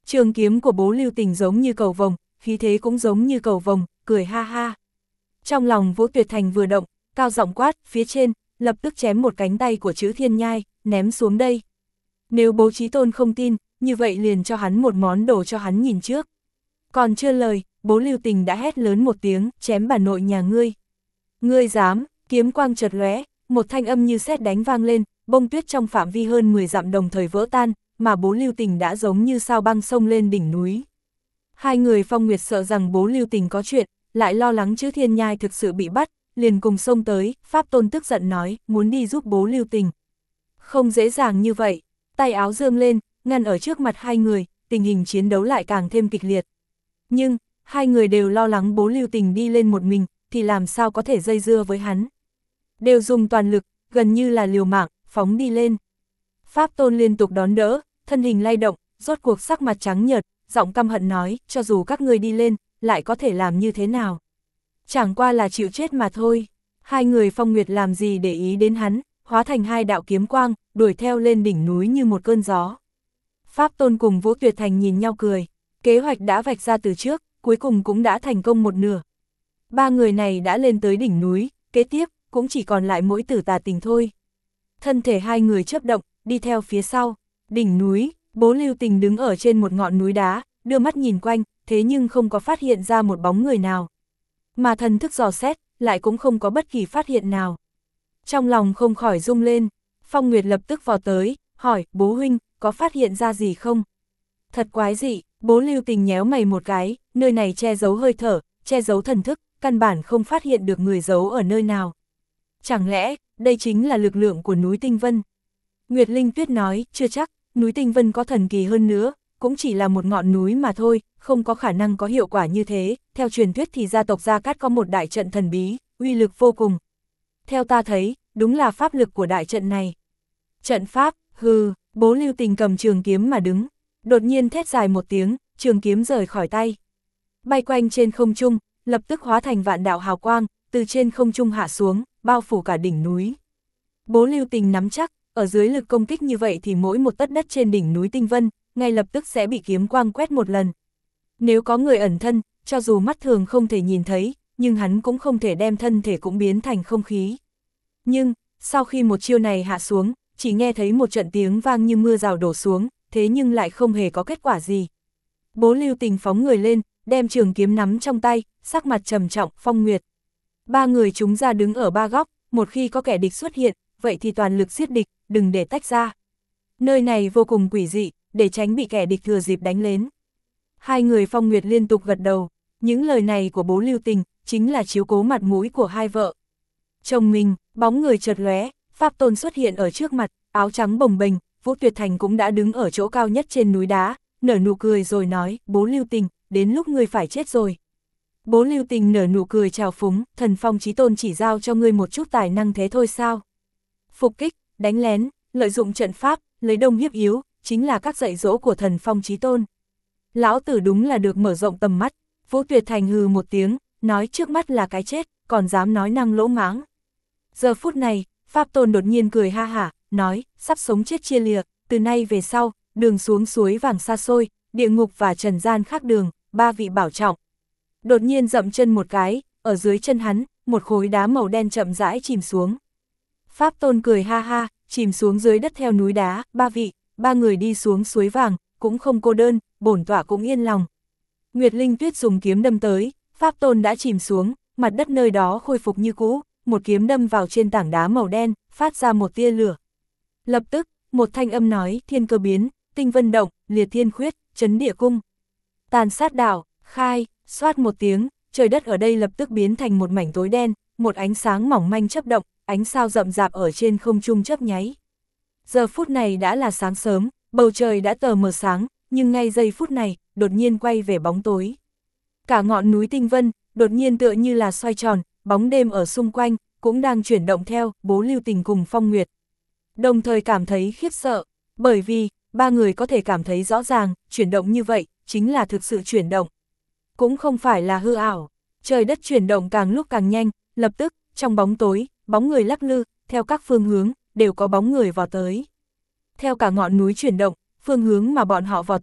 Trường kiếm của Bố Lưu Tình giống như cầu vồng, khí thế cũng giống như cầu vồng, cười ha ha. Trong lòng Vũ Tuyệt Thành vừa động, cao giọng quát, phía trên, lập tức chém một cánh tay của Chữ Thiên Nhai, ném xuống đây. Nếu Bố Chí Tôn không tin, như vậy liền cho hắn một món đồ cho hắn nhìn trước. Còn chưa lời, Bố Lưu Tình đã hét lớn một tiếng, chém bà nội nhà ngươi. Ngươi dám, kiếm quang chợt lóe, một thanh âm như sét đánh vang lên, bông tuyết trong phạm vi hơn mười dặm đồng thời vỡ tan, mà Bố Lưu Tình đã giống như sao băng sông lên đỉnh núi. Hai người Phong Nguyệt sợ rằng Bố Lưu Tình có chuyện, lại lo lắng Chữ Thiên Nhai thực sự bị bắt, liền cùng xông tới, Pháp Tôn tức giận nói, muốn đi giúp Bố Lưu Tình. Không dễ dàng như vậy, tay áo giương lên, ngăn ở trước mặt hai người, tình hình chiến đấu lại càng thêm kịch liệt. Nhưng, hai người đều lo lắng Bố Lưu Tình đi lên một mình, thì làm sao có thể dây dưa với hắn. Đều dùng toàn lực, gần như là liều mạng, phóng đi lên. Pháp Tôn liên tục đón đỡ, thân hình lay động, rốt cuộc sắc mặt trắng nhợt, giọng căm hận nói, cho dù các ngươi đi lên, lại có thể làm như thế nào. Chẳng qua là chịu chết mà thôi. Hai người Phong Nguyệt làm gì để ý đến hắn, hóa thành hai đạo kiếm quang, đuổi theo lên đỉnh núi như một cơn gió. Pháp Tôn cùng Vũ Tuyệt Thành nhìn nhau cười, kế hoạch đã vạch ra từ trước, cuối cùng cũng đã thành công một nửa. Ba người này đã lên tới đỉnh núi, kế tiếp, cũng chỉ còn lại mỗi Tử Tà Tình thôi. Thân thể hai người chớp động, đi theo phía sau, đỉnh núi, Bố Lưu Tình đứng ở trên một ngọn núi đá, đưa mắt nhìn quanh, thế nhưng không có phát hiện ra một bóng người nào. Mà thần thức dò xét, lại cũng không có bất kỳ phát hiện nào. Trong lòng không khỏi rung lên, Phong Nguyệt lập tức vào tới, hỏi, Bố huynh, có phát hiện ra gì không? Thật quái dị, Bố Lưu Tình nhéo mày một cái, nơi này che giấu hơi thở, che giấu thần thức, căn bản không phát hiện được người giấu ở nơi nào. Chẳng lẽ, đây chính là lực lượng của núi Tinh Vân? Nguyệt Linh Tuyết nói, chưa chắc, núi Tinh Vân có thần kỳ hơn nữa, cũng chỉ là một ngọn núi mà thôi, không có khả năng có hiệu quả như thế, theo truyền thuyết thì gia tộc Gia Cát có một đại trận thần bí, uy lực vô cùng. Theo ta thấy, đúng là pháp lực của đại trận này. Trận pháp, hừ, Bố Lưu Tình cầm trường kiếm mà đứng, đột nhiên thét dài một tiếng, trường kiếm rời khỏi tay. Bay quanh trên không trung, lập tức hóa thành vạn đạo hào quang, từ trên không trung hạ xuống, bao phủ cả đỉnh núi. Bố Lưu Tình nắm chắc, ở dưới lực công kích như vậy thì mỗi một tấc đất trên đỉnh núi Tinh Vân, ngay lập tức sẽ bị kiếm quang quét một lần. Nếu có người ẩn thân, cho dù mắt thường không thể nhìn thấy, nhưng hắn cũng không thể đem thân thể cũng biến thành không khí. Nhưng, sau khi một chiêu này hạ xuống, chỉ nghe thấy một trận tiếng vang như mưa rào đổ xuống, thế nhưng lại không hề có kết quả gì. Bố Lưu Tình phóng người lên, đem trường kiếm nắm trong tay, sắc mặt trầm trọng, Phong Nguyệt. Ba người chúng ra đứng ở ba góc, một khi có kẻ địch xuất hiện, vậy thì toàn lực giết địch, đừng để tách ra. Nơi này vô cùng quỷ dị, để tránh bị kẻ địch thừa dịp đánh lén. Hai người Phong Nguyệt liên tục gật đầu, những lời này của Bố Lưu Tình, chính là chiếu cố mặt mũi của hai vợ. Chồng mình, bóng người chợt lóe, Pháp Tôn xuất hiện ở trước mặt, áo trắng bồng bềnh, Vũ Tuyệt Thành cũng đã đứng ở chỗ cao nhất trên núi đá, nở nụ cười rồi nói, Bố Lưu Tình, đến lúc ngươi phải chết rồi. Bố Lưu Tình nở nụ cười chào phúng, Thần Phong Chí Tôn chỉ giao cho ngươi một chút tài năng thế thôi sao? Phục kích, đánh lén, lợi dụng trận pháp, lấy đông hiếp yếu, chính là các dạy dỗ của Thần Phong Chí Tôn. Lão tử đúng là được mở rộng tầm mắt. Vũ Tuyệt Thành hừ một tiếng, nói trước mắt là cái chết, còn dám nói năng lỗ mãng. Giờ phút này, Pháp Tôn đột nhiên cười ha hả, nói, sắp sống chết chia lìa, từ nay về sau, đường xuống suối vàng xa xôi, địa ngục và trần gian khác đường, ba vị bảo trọng. Đột nhiên dậm chân một cái, ở dưới chân hắn, một khối đá màu đen chậm rãi chìm xuống. Pháp Tôn cười ha ha, chìm xuống dưới đất theo núi đá, ba vị, ba người đi xuống suối vàng, cũng không cô đơn, bổn tọa cũng yên lòng. Nguyệt Linh Tuyết dùng kiếm đâm tới, Pháp Tôn đã chìm xuống, mặt đất nơi đó khôi phục như cũ, một kiếm đâm vào trên tảng đá màu đen, phát ra một tia lửa. Lập tức, một thanh âm nói, thiên cơ biến, tinh vân động, liệt thiên khuyết, chấn địa cung. Tàn sát đảo, khai, xoát một tiếng, trời đất ở đây lập tức biến thành một mảnh tối đen, một ánh sáng mỏng manh chớp động, ánh sao rậm rạp ở trên không trung chớp nháy. Giờ phút này đã là sáng sớm, bầu trời đã tờ mờ sáng, nhưng ngay giây phút này, đột nhiên quay về bóng tối. Cả ngọn núi Tinh Vân, đột nhiên tựa như là xoay tròn, bóng đêm ở xung quanh, cũng đang chuyển động theo, Bố Lưu Tình cùng Phong Nguyệt. Đồng thời cảm thấy khiếp sợ, bởi vì, ba người có thể cảm thấy rõ ràng, chuyển động như vậy, chính là thực sự chuyển động. Cũng không phải là hư ảo, trời đất chuyển động càng lúc càng nhanh, lập tức, trong bóng tối, bóng người lắc lư, theo các phương hướng, đều có bóng người vào tới. Theo cả ngọn núi chuyển động, phương hướng mà bọn họ vào tới,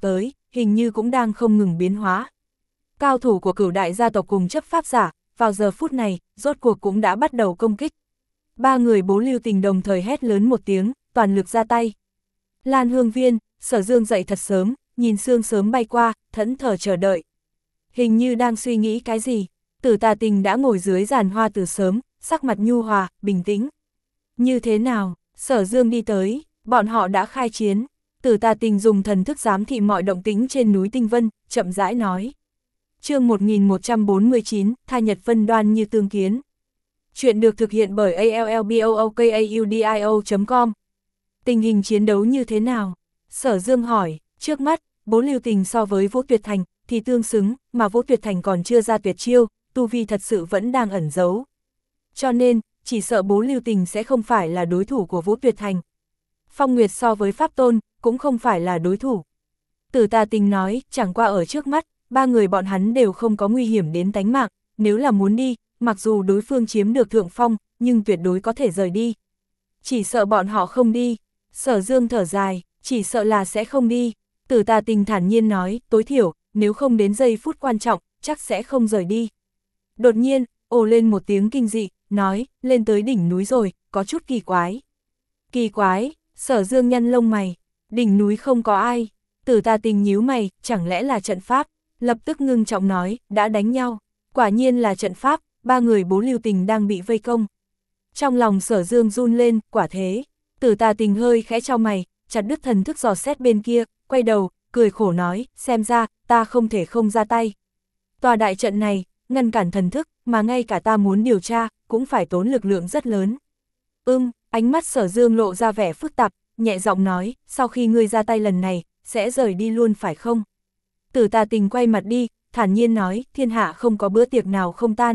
hình như cũng đang không ngừng biến hóa. Cao thủ của cửu đại gia tộc cùng chấp pháp giả, vào giờ phút này, rốt cuộc cũng đã bắt đầu công kích. Ba người Bố Lưu Tình đồng thời hét lớn một tiếng, toàn lực ra tay. Lan Hương Viên, Sở Dương dậy thật sớm, nhìn sương sớm bay qua, thẫn thờ chờ đợi. Hình như đang suy nghĩ cái gì, Tử Tà Tình đã ngồi dưới giàn hoa từ sớm, sắc mặt nhu hòa, bình tĩnh. Như thế nào, Sở Dương đi tới, bọn họ đã khai chiến. Tử Tà Tình dùng thần thức giám thị mọi động tĩnh trên núi Tinh Vân, chậm rãi nói. Chương một nghìn một trăm bốn mươi chín, Tha Nhật phân đoan như tương kiến. Chuyện được thực hiện bởi a l l b o o k a u d i o chấm com. Tình hình chiến đấu như thế nào? Sở Dương hỏi, trước mắt, Bố Lưu Tình so với Vũ Tuyệt Thành thì tương xứng, mà Vũ Tuyệt Thành còn chưa ra tuyệt chiêu, tu vi thật sự vẫn đang ẩn giấu. Cho nên, chỉ sợ Bố Lưu Tình sẽ không phải là đối thủ của Vũ Tuyệt Thành. Phong Nguyệt so với Pháp Tôn, cũng không phải là đối thủ. Tử Tà Tình nói, chẳng qua ở trước mắt, ba người bọn hắn đều không có nguy hiểm đến tánh mạng, nếu là muốn đi, mặc dù đối phương chiếm được thượng phong, nhưng tuyệt đối có thể rời đi. Chỉ sợ bọn họ không đi. Sở Dương thở dài, chỉ sợ là sẽ không đi. Tử Tà Tình thản nhiên nói, tối thiểu, nếu không đến giây phút quan trọng, chắc sẽ không rời đi. Đột nhiên, ồ lên một tiếng kinh dị, nói, lên tới đỉnh núi rồi, có chút kỳ quái. Kỳ quái, Sở Dương nhăn lông mày, đỉnh núi không có ai. Tử Tà Tình nhíu mày, chẳng lẽ là trận pháp, lập tức ngưng trọng nói, đã đánh nhau. Quả nhiên là trận pháp, ba người Bố Lưu Tình đang bị vây công. Trong lòng Sở Dương run lên, quả thế. Tử Tà Tình hơi khẽ chau mày, chặt đứt thần thức dò xét bên kia, quay đầu, cười khổ nói, xem ra, ta không thể không ra tay. Tòa đại trận này, ngăn cản thần thức, mà ngay cả ta muốn điều tra, cũng phải tốn lực lượng rất lớn. Ưm, ánh mắt Sở Dương lộ ra vẻ phức tạp, nhẹ giọng nói, sau khi ngươi ra tay lần này, sẽ rời đi luôn phải không? Tử Tà Tình quay mặt đi, thản nhiên nói, thiên hạ không có bữa tiệc nào không tan.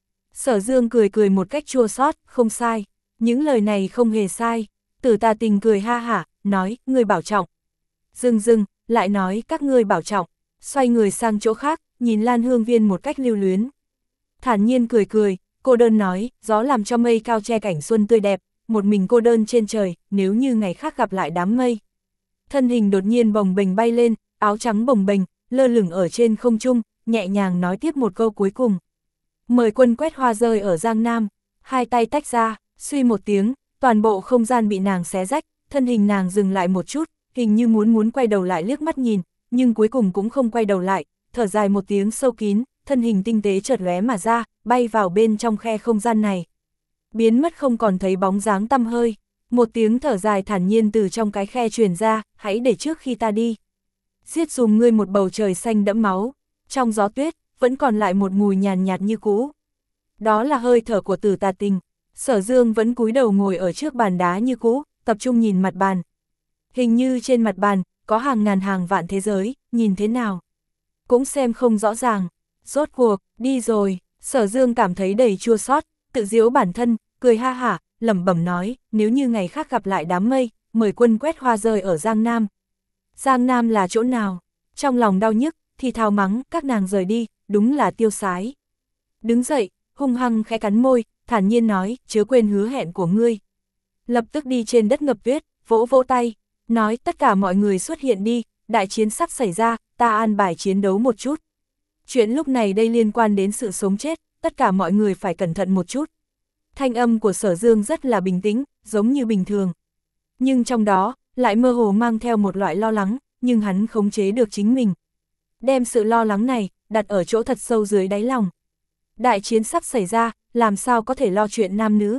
Sở Dương cười cười một cách chua xót, không sai, những lời này không hề sai. Tử Tà Tình cười ha hả, nói, ngươi bảo trọng. Dừng dừng, lại nói, các ngươi bảo trọng, xoay người sang chỗ khác, nhìn Lan Hương Viên một cách lưu luyến. Thản nhiên cười cười, cô đơn nói, gió làm cho mây cao che cảnh xuân tươi đẹp, một mình cô đơn trên trời, nếu như ngày khác gặp lại đám mây. Thân hình đột nhiên bồng bềnh bay lên, áo trắng bồng bềnh, lơ lửng ở trên không trung, nhẹ nhàng nói tiếp một câu cuối cùng. Mời quân quét hoa rơi ở Giang Nam, hai tay tách ra, suy một tiếng, toàn bộ không gian bị nàng xé rách, thân hình nàng dừng lại một chút, hình như muốn muốn quay đầu lại liếc mắt nhìn, nhưng cuối cùng cũng không quay đầu lại, thở dài một tiếng sâu kín, thân hình tinh tế chợt lóe mà ra, bay vào bên trong khe không gian này. Biến mất không còn thấy bóng dáng tăm hơi, một tiếng thở dài thản nhiên từ trong cái khe truyền ra, hãy để trước khi ta đi. Giết dùm ngươi một bầu trời xanh đẫm máu, trong gió tuyết, vẫn còn lại một mùi nhàn nhạt như cũ. Đó là hơi thở của Tử Tà Tình. Sở Dương vẫn cúi đầu ngồi ở trước bàn đá như cũ, tập trung nhìn mặt bàn. Hình như trên mặt bàn, có hàng ngàn hàng vạn thế giới, nhìn thế nào? Cũng xem không rõ ràng. Rốt cuộc, đi rồi, Sở Dương cảm thấy đầy chua xót, tự giễu bản thân, cười ha hả, lẩm bẩm nói, nếu như ngày khác gặp lại đám mây, mời quân quét hoa rơi ở Giang Nam. Giang Nam là chỗ nào? Trong lòng đau nhức, thì thào mắng, các nàng rời đi, đúng là tiêu sái. Đứng dậy, hung hăng khẽ cắn môi, thản nhiên nói, chớ quên hứa hẹn của ngươi. Lập tức đi trên đất ngập tuyết, vỗ vỗ tay, nói tất cả mọi người xuất hiện đi, đại chiến sắp xảy ra, ta an bài chiến đấu một chút. Chuyện lúc này đây liên quan đến sự sống chết, tất cả mọi người phải cẩn thận một chút. Thanh âm của Sở Dương rất là bình tĩnh, giống như bình thường. Nhưng trong đó, lại mơ hồ mang theo một loại lo lắng, nhưng hắn khống chế được chính mình. Đem sự lo lắng này, đặt ở chỗ thật sâu dưới đáy lòng. Đại chiến sắp xảy ra, làm sao có thể lo chuyện nam nữ.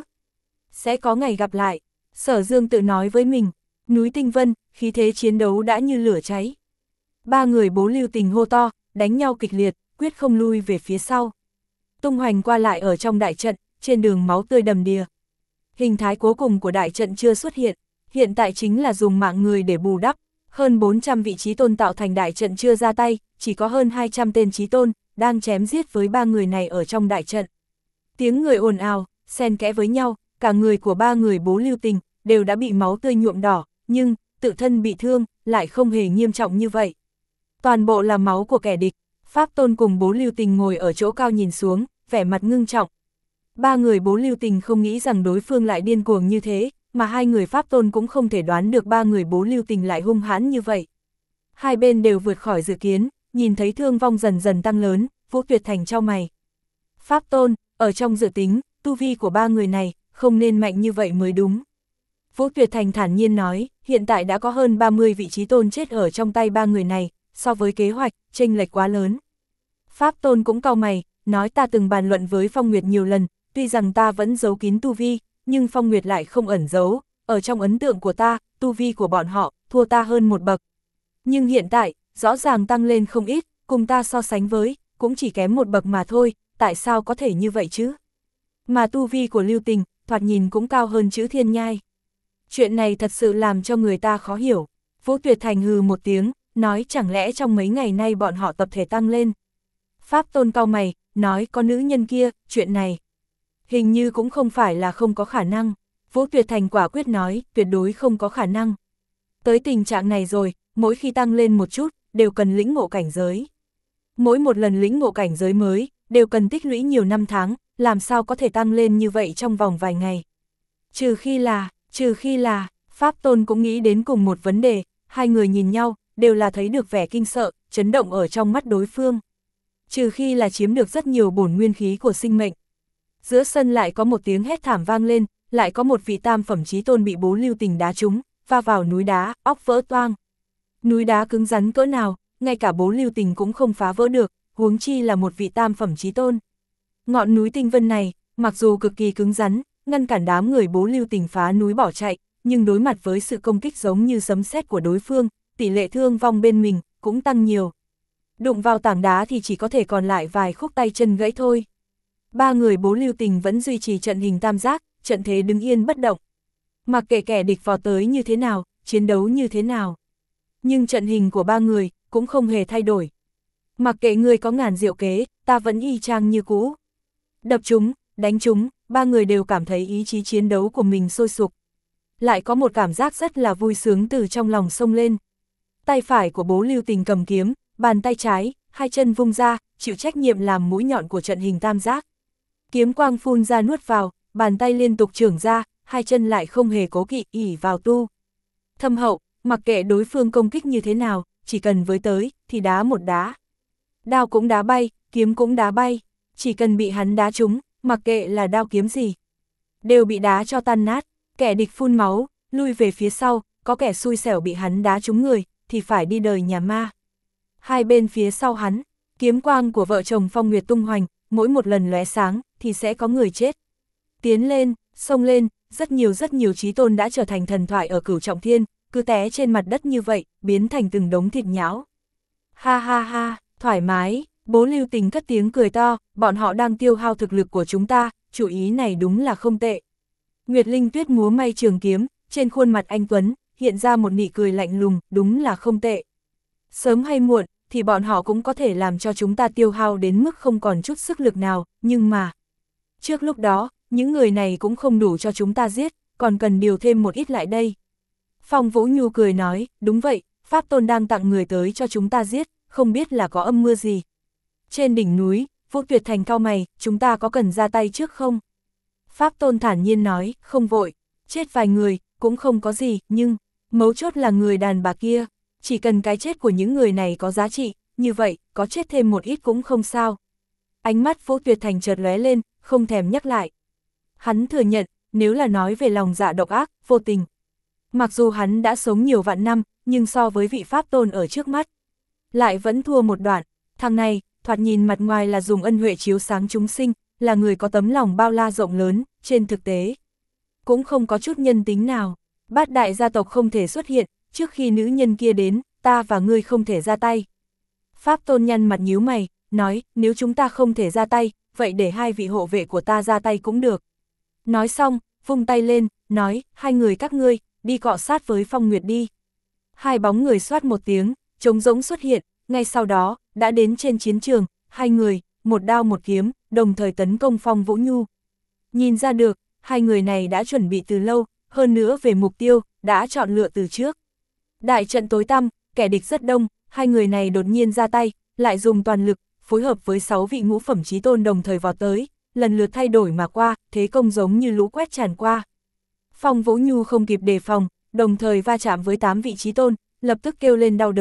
Sẽ có ngày gặp lại, Sở Dương tự nói với mình, núi Tinh Vân, khí thế chiến đấu đã như lửa cháy. Ba người Bố Lưu Tình hô to, đánh nhau kịch liệt, quyết không lui về phía sau. Tung hoành qua lại ở trong đại trận, trên đường máu tươi đầm đìa. Hình thái cuối cùng của đại trận chưa xuất hiện, hiện tại chính là dùng mạng người để bù đắp. Hơn bốn trăm vị trí tôn tạo thành đại trận chưa ra tay, chỉ có hơn hai trăm tên chí tôn, đang chém giết với ba người này ở trong đại trận. Tiếng người ồn ào, xen kẽ với nhau, cả người của ba người Bố Lưu Tình, đều đã bị máu tươi nhuộm đỏ, nhưng, tự thân bị thương, lại không hề nghiêm trọng như vậy. Toàn bộ là máu của kẻ địch, Pháp Tôn cùng Bố Lưu Tình ngồi ở chỗ cao nhìn xuống, vẻ mặt ngưng trọng. Ba người Bố Lưu Tình không nghĩ rằng đối phương lại điên cuồng như thế, mà hai người Pháp Tôn cũng không thể đoán được ba người Bố Lưu Tình lại hung hãn như vậy. Hai bên đều vượt khỏi dự kiến, nhìn thấy thương vong dần dần tăng lớn, Vũ Tuyệt Thành chau mày. Pháp Tôn, ở trong dự tính, tu vi của ba người này, không nên mạnh như vậy mới đúng. Vũ Tuyệt Thành thản nhiên nói, hiện tại đã có hơn ba mươi vị trí tôn chết ở trong tay ba người này, so với kế hoạch, chênh lệch quá lớn. Pháp Tôn cũng cau mày, nói ta từng bàn luận với Phong Nguyệt nhiều lần, tuy rằng ta vẫn giấu kín tu vi, nhưng Phong Nguyệt lại không ẩn giấu, ở trong ấn tượng của ta, tu vi của bọn họ, thua ta hơn một bậc. Nhưng hiện tại, rõ ràng tăng lên không ít, cùng ta so sánh với, cũng chỉ kém một bậc mà thôi, tại sao có thể như vậy chứ? Mà tu vi của Lưu Tình, thoạt nhìn cũng cao hơn chữ Thiên Nhai. Chuyện này thật sự làm cho người ta khó hiểu. Vũ Tuyệt Thành hừ một tiếng, nói chẳng lẽ trong mấy ngày nay bọn họ tập thể tăng lên. Pháp Tôn cau mày, nói có nữ nhân kia, chuyện này hình như cũng không phải là không có khả năng. Vũ Tuyệt Thành quả quyết nói, tuyệt đối không có khả năng. Tới tình trạng này rồi, mỗi khi tăng lên một chút, đều cần lĩnh ngộ cảnh giới. Mỗi một lần lĩnh ngộ cảnh giới mới, đều cần tích lũy nhiều năm tháng, làm sao có thể tăng lên như vậy trong vòng vài ngày. Trừ khi là, trừ khi là, Pháp Tôn cũng nghĩ đến cùng một vấn đề, hai người nhìn nhau, đều là thấy được vẻ kinh sợ, chấn động ở trong mắt đối phương. Trừ khi là chiếm được rất nhiều bổn nguyên khí của sinh mệnh. Giữa sân lại có một tiếng hét thảm vang lên, lại có một vị tam phẩm chí tôn bị Bố Lưu Tình đá trúng, va vào núi đá, óc vỡ toang. Núi đá cứng rắn cỡ nào, ngay cả Bố Lưu Tình cũng không phá vỡ được, huống chi là một vị tam phẩm chí tôn. Ngọn núi tinh vân này, mặc dù cực kỳ cứng rắn, ngăn cản đám người Bố Lưu Tình phá núi bỏ chạy, nhưng đối mặt với sự công kích giống như sấm sét của đối phương, tỷ lệ thương vong bên mình cũng tăng nhiều. Đụng vào tảng đá thì chỉ có thể còn lại vài khúc tay chân gãy thôi. Ba người Bố Lưu Tình vẫn duy trì trận hình tam giác, trận thế đứng yên bất động. Mặc kệ kẻ địch vào tới như thế nào, chiến đấu như thế nào. Nhưng trận hình của ba người cũng không hề thay đổi. Mặc kệ người có ngàn diệu kế, ta vẫn y chang như cũ. Đập chúng, đánh chúng, ba người đều cảm thấy ý chí chiến đấu của mình sôi sục. Lại có một cảm giác rất là vui sướng từ trong lòng xông lên. Tay phải của Bố Lưu Tình cầm kiếm, bàn tay trái, hai chân vung ra, chịu trách nhiệm làm mũi nhọn của trận hình tam giác. Kiếm quang phun ra nuốt vào, bàn tay liên tục chưởng ra, hai chân lại không hề cố kỵ ỉ vào tu. Thâm hậu, mặc kệ đối phương công kích như thế nào, chỉ cần với tới, thì đá một đá. Đao cũng đá bay, kiếm cũng đá bay, chỉ cần bị hắn đá trúng, mặc kệ là đao kiếm gì, đều bị đá cho tan nát, kẻ địch phun máu, lui về phía sau, có kẻ xui xẻo bị hắn đá trúng người, thì phải đi đời nhà ma. Hai bên phía sau hắn, kiếm quang của vợ chồng Phong Nguyệt tung hoành, mỗi một lần lóe sáng, thì sẽ có người chết. Tiến lên, xông lên, rất nhiều rất nhiều chí tôn đã trở thành thần thoại ở Cửu Trọng Thiên, cứ té trên mặt đất như vậy, biến thành từng đống thịt nhão. Ha ha ha, thoải mái, Bố Lưu Tình cất tiếng cười to, bọn họ đang tiêu hao thực lực của chúng ta, chủ ý này đúng là không tệ. Nguyệt Linh Tuyết múa may trường kiếm, trên khuôn mặt anh Tuấn, hiện ra một nụ cười lạnh lùng, đúng là không tệ. Sớm hay muộn, thì bọn họ cũng có thể làm cho chúng ta tiêu hao đến mức không còn chút sức lực nào, nhưng mà trước lúc đó, những người này cũng không đủ cho chúng ta giết, còn cần điều thêm một ít lại đây. Phong Vũ Nhu cười nói, đúng vậy, Pháp Tôn đang tặng người tới cho chúng ta giết, không biết là có âm mưa gì. Trên đỉnh núi, Vũ Tuyệt Thành cau mày, chúng ta có cần ra tay trước không? Pháp Tôn thản nhiên nói, không vội, chết vài người, cũng không có gì, nhưng mấu chốt là người đàn bà kia, chỉ cần cái chết của những người này có giá trị, như vậy, có chết thêm một ít cũng không sao. Ánh mắt Vũ Tuyệt Thành chợt lóe lên, không thèm nhắc lại. Hắn thừa nhận, nếu là nói về lòng dạ độc ác, vô tình. Mặc dù hắn đã sống nhiều vạn năm, nhưng so với vị Pháp Tôn ở trước mắt, lại vẫn thua một đoạn. Thằng này, thoạt nhìn mặt ngoài là dùng ân huệ chiếu sáng chúng sinh, là người có tấm lòng bao la rộng lớn, trên thực tế cũng không có chút nhân tính nào. Bát đại gia tộc không thể xuất hiện, trước khi nữ nhân kia đến, ta và ngươi không thể ra tay. Pháp Tôn nhăn mặt nhíu mày, nói, nếu chúng ta không thể ra tay, vậy để hai vị hộ vệ của ta ra tay cũng được. Nói xong, vung tay lên, nói, hai người các ngươi, đi cọ sát với Phong Nguyệt đi. Hai bóng người xoát một tiếng, trống rỗng xuất hiện, ngay sau đó, đã đến trên chiến trường, hai người, một đao một kiếm, đồng thời tấn công Phong Vũ Nhu. Nhìn ra được, hai người này đã chuẩn bị từ lâu, hơn nữa về mục tiêu, đã chọn lựa từ trước. Đại trận tối tăm, kẻ địch rất đông, hai người này đột nhiên ra tay, lại dùng toàn lực, phối hợp với sáu vị ngũ phẩm chí tôn đồng thời vào tới, lần lượt thay đổi mà qua, thế công giống như lũ quét tràn qua. Phong Vũ Nhu không kịp đề phòng, đồng thời va chạm với tám vị chí tôn, lập tức kêu lên đau đớn,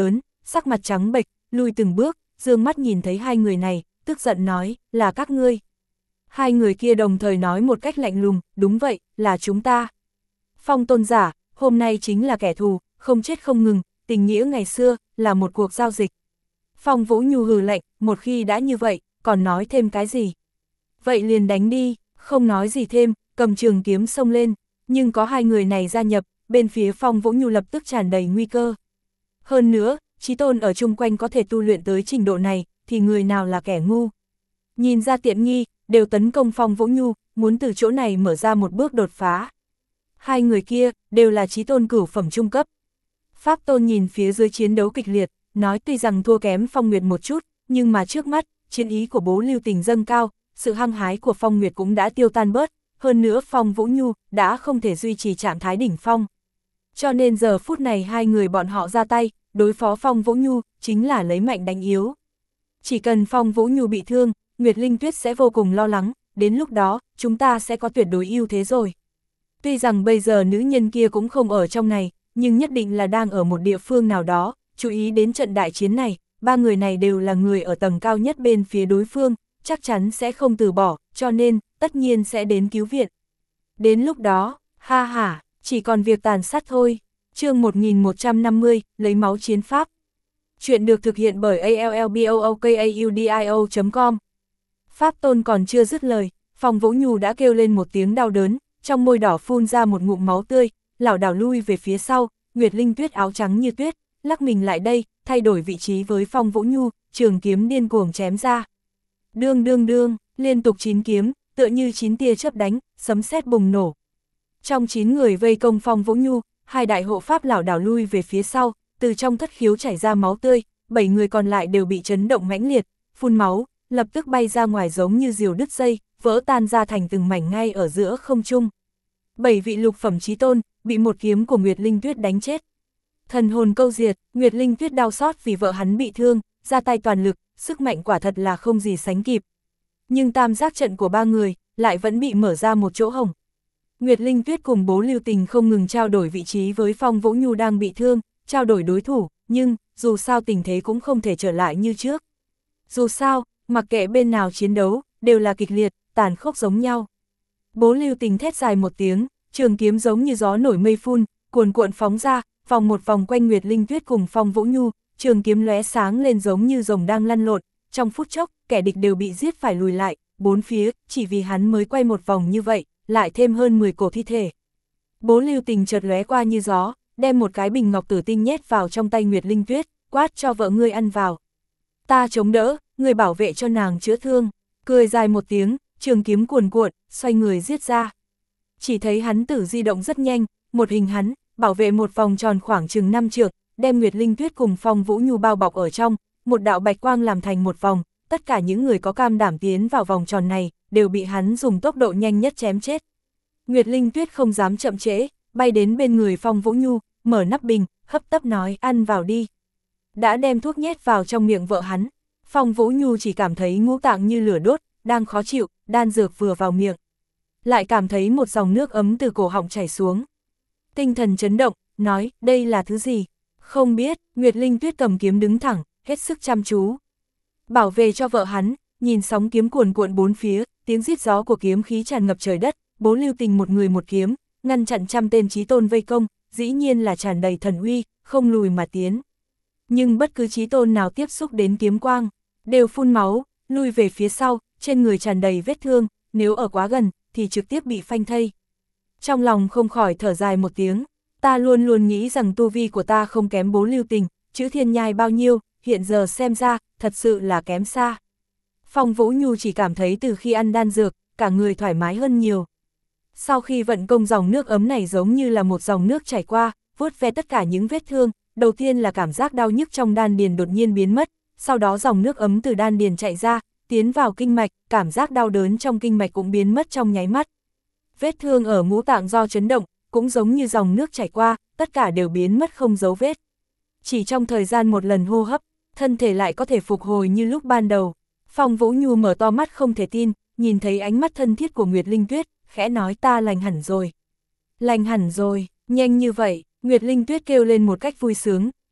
sắc mặt trắng bệch, lùi từng bước, dương mắt nhìn thấy hai người này, tức giận nói, là các ngươi. Hai người kia đồng thời nói một cách lạnh lùng, đúng vậy, là chúng ta. Phong tôn giả, hôm nay chính là kẻ thù, không chết không ngừng, tình nghĩa ngày xưa, là một cuộc giao dịch. Phong Vũ Nhu hừ lạnh, một khi đã như vậy, còn nói thêm cái gì? Vậy liền đánh đi, không nói gì thêm, cầm trường kiếm xông lên, nhưng có hai người này gia nhập, bên phía Phong Vũ Nhu lập tức tràn đầy nguy cơ. Hơn nữa, Chí Tôn ở chung quanh có thể tu luyện tới trình độ này, thì người nào là kẻ ngu? Nhìn ra tiện nghi, đều tấn công Phong Vũ Nhu, muốn từ chỗ này mở ra một bước đột phá. Hai người kia, đều là Chí Tôn cửu phẩm trung cấp. Pháp Tôn nhìn phía dưới chiến đấu kịch liệt, nói tuy rằng thua kém Phong Nguyệt một chút, nhưng mà trước mắt, chiến ý của Bố Lưu Tình dâng cao, sự hăng hái của Phong Nguyệt cũng đã tiêu tan bớt, hơn nữa Phong Vũ Nhu đã không thể duy trì trạng thái đỉnh phong. Cho nên giờ phút này hai người bọn họ ra tay, đối phó Phong Vũ Nhu, chính là lấy mạnh đánh yếu. Chỉ cần Phong Vũ Nhu bị thương, Nguyệt Linh Tuyết sẽ vô cùng lo lắng, đến lúc đó, chúng ta sẽ có tuyệt đối ưu thế rồi. Tuy rằng bây giờ nữ nhân kia cũng không ở trong này, nhưng nhất định là đang ở một địa phương nào đó, chú ý đến trận đại chiến này, ba người này đều là người ở tầng cao nhất bên phía đối phương, chắc chắn sẽ không từ bỏ, cho nên, tất nhiên sẽ đến cứu viện. Đến lúc đó, ha ha, chỉ còn việc tàn sát thôi. Chương một nghìn một trăm năm mươi, lấy máu chiến pháp. Chuyện được thực hiện bởi a l l b o o k a u d i o chấm com. Pháp Tôn còn chưa dứt lời, Phong Vũ Nhu đã kêu lên một tiếng đau đớn, trong môi đỏ phun ra một ngụm máu tươi, lảo đảo lui về phía sau, Nguyệt Linh Tuyết áo trắng như tuyết, lắc mình lại đây, thay đổi vị trí với Phong Vũ Nhu, trường kiếm điên cuồng chém ra. Đương đương đương, liên tục chín kiếm, tựa như chín tia chớp đánh, sấm sét bùng nổ. Trong chín người vây công Phong Vũ Nhu, hai đại hộ pháp lảo đảo lui về phía sau, từ trong thất khiếu chảy ra máu tươi, bảy người còn lại đều bị chấn động mãnh liệt, phun máu, lập tức bay ra ngoài giống như diều đứt dây, vỡ tan ra thành từng mảnh ngay ở giữa không trung. Bảy vị lục phẩm chí tôn, bị một kiếm của Nguyệt Linh Tuyết đánh chết. Thần hồn câu diệt, Nguyệt Linh Tuyết đau xót vì vợ hắn bị thương, ra tay toàn lực, sức mạnh quả thật là không gì sánh kịp. Nhưng tam giác trận của ba người, lại vẫn bị mở ra một chỗ hổng. Nguyệt Linh Tuyết cùng Bố Lưu Tình không ngừng trao đổi vị trí với Phong Vũ Nhu đang bị thương, trao đổi đối thủ, nhưng, dù sao tình thế cũng không thể trở lại như trước. Dù sao, mặc kệ bên nào chiến đấu, đều là kịch liệt, tàn khốc giống nhau. Bố Lưu Tình thét dài một tiếng, trường kiếm giống như gió nổi mây phun, cuồn cuộn phóng ra, vòng một vòng quanh Nguyệt Linh Tuyết cùng Phong Vũ Nhu, trường kiếm lóe sáng lên giống như rồng đang lăn lộn, trong phút chốc, kẻ địch đều bị giết phải lùi lại, bốn phía, chỉ vì hắn mới quay một vòng như vậy, lại thêm hơn mười cổ thi thể. Bố Lưu Tình chợt lóe qua như gió, đem một cái bình ngọc tử tinh nhét vào trong tay Nguyệt Linh Tuyết, quát cho vợ ngươi ăn vào. Ta chống đỡ, người bảo vệ cho nàng chữa thương, cười dài một tiếng, trường kiếm cuồn cuộn, xoay người giết ra. Chỉ thấy hắn tử di động rất nhanh, một hình hắn, bảo vệ một vòng tròn khoảng chừng năm trượng, đem Nguyệt Linh Tuyết cùng Phong Vũ Nhu bao bọc ở trong, một đạo bạch quang làm thành một vòng, tất cả những người có cam đảm tiến vào vòng tròn này, đều bị hắn dùng tốc độ nhanh nhất chém chết. Nguyệt Linh Tuyết không dám chậm trễ, bay đến bên người Phong Vũ Nhu, mở nắp bình, hấp tấp nói, ăn vào đi. Đã đem thuốc nhét vào trong miệng vợ hắn, Phong Vũ Nhu chỉ cảm thấy ngũ tạng như lửa đốt, đang khó chịu, đan dược vừa vào miệng. Lại cảm thấy một dòng nước ấm từ cổ họng chảy xuống. Tinh thần chấn động, nói, đây là thứ gì? Không biết, Nguyệt Linh Tuyết cầm kiếm đứng thẳng, hết sức chăm chú. Bảo vệ cho vợ hắn, nhìn sóng kiếm cuồn cuộn bốn phía, tiếng rít gió của kiếm khí tràn ngập trời đất, Bố Lưu Tình một người một kiếm, ngăn chặn trăm tên chí tôn vây công, dĩ nhiên là tràn đầy thần uy, không lùi mà tiến. Nhưng bất cứ chí tôn nào tiếp xúc đến kiếm quang, đều phun máu, lui về phía sau, trên người tràn đầy vết thương, nếu ở quá gần, thì trực tiếp bị phanh thây. Trong lòng không khỏi thở dài một tiếng, ta luôn luôn nghĩ rằng tu vi của ta không kém Bố Lưu Tình, chữ thiên nhai bao nhiêu, hiện giờ xem ra, thật sự là kém xa. Phong Vũ Nhu chỉ cảm thấy từ khi ăn đan dược, cả người thoải mái hơn nhiều. Sau khi vận công dòng nước ấm này giống như là một dòng nước chảy qua, vuốt ve tất cả những vết thương, đầu tiên là cảm giác đau nhức trong đan điền đột nhiên biến mất, sau đó dòng nước ấm từ đan điền chạy ra, tiến vào kinh mạch, cảm giác đau đớn trong kinh mạch cũng biến mất trong nháy mắt. Vết thương ở ngũ tạng do chấn động, cũng giống như dòng nước chảy qua, tất cả đều biến mất không dấu vết. Chỉ trong thời gian một lần hô hấp, thân thể lại có thể phục hồi như lúc ban đầu. Phong Vũ Nhu mở to mắt không thể tin, nhìn thấy ánh mắt thân thiết của Nguyệt Linh Tuyết, khẽ nói ta lành hẳn rồi. Lành hẳn rồi, nhanh như vậy, Nguyệt Linh Tuyết kêu lên một cách vui sướng,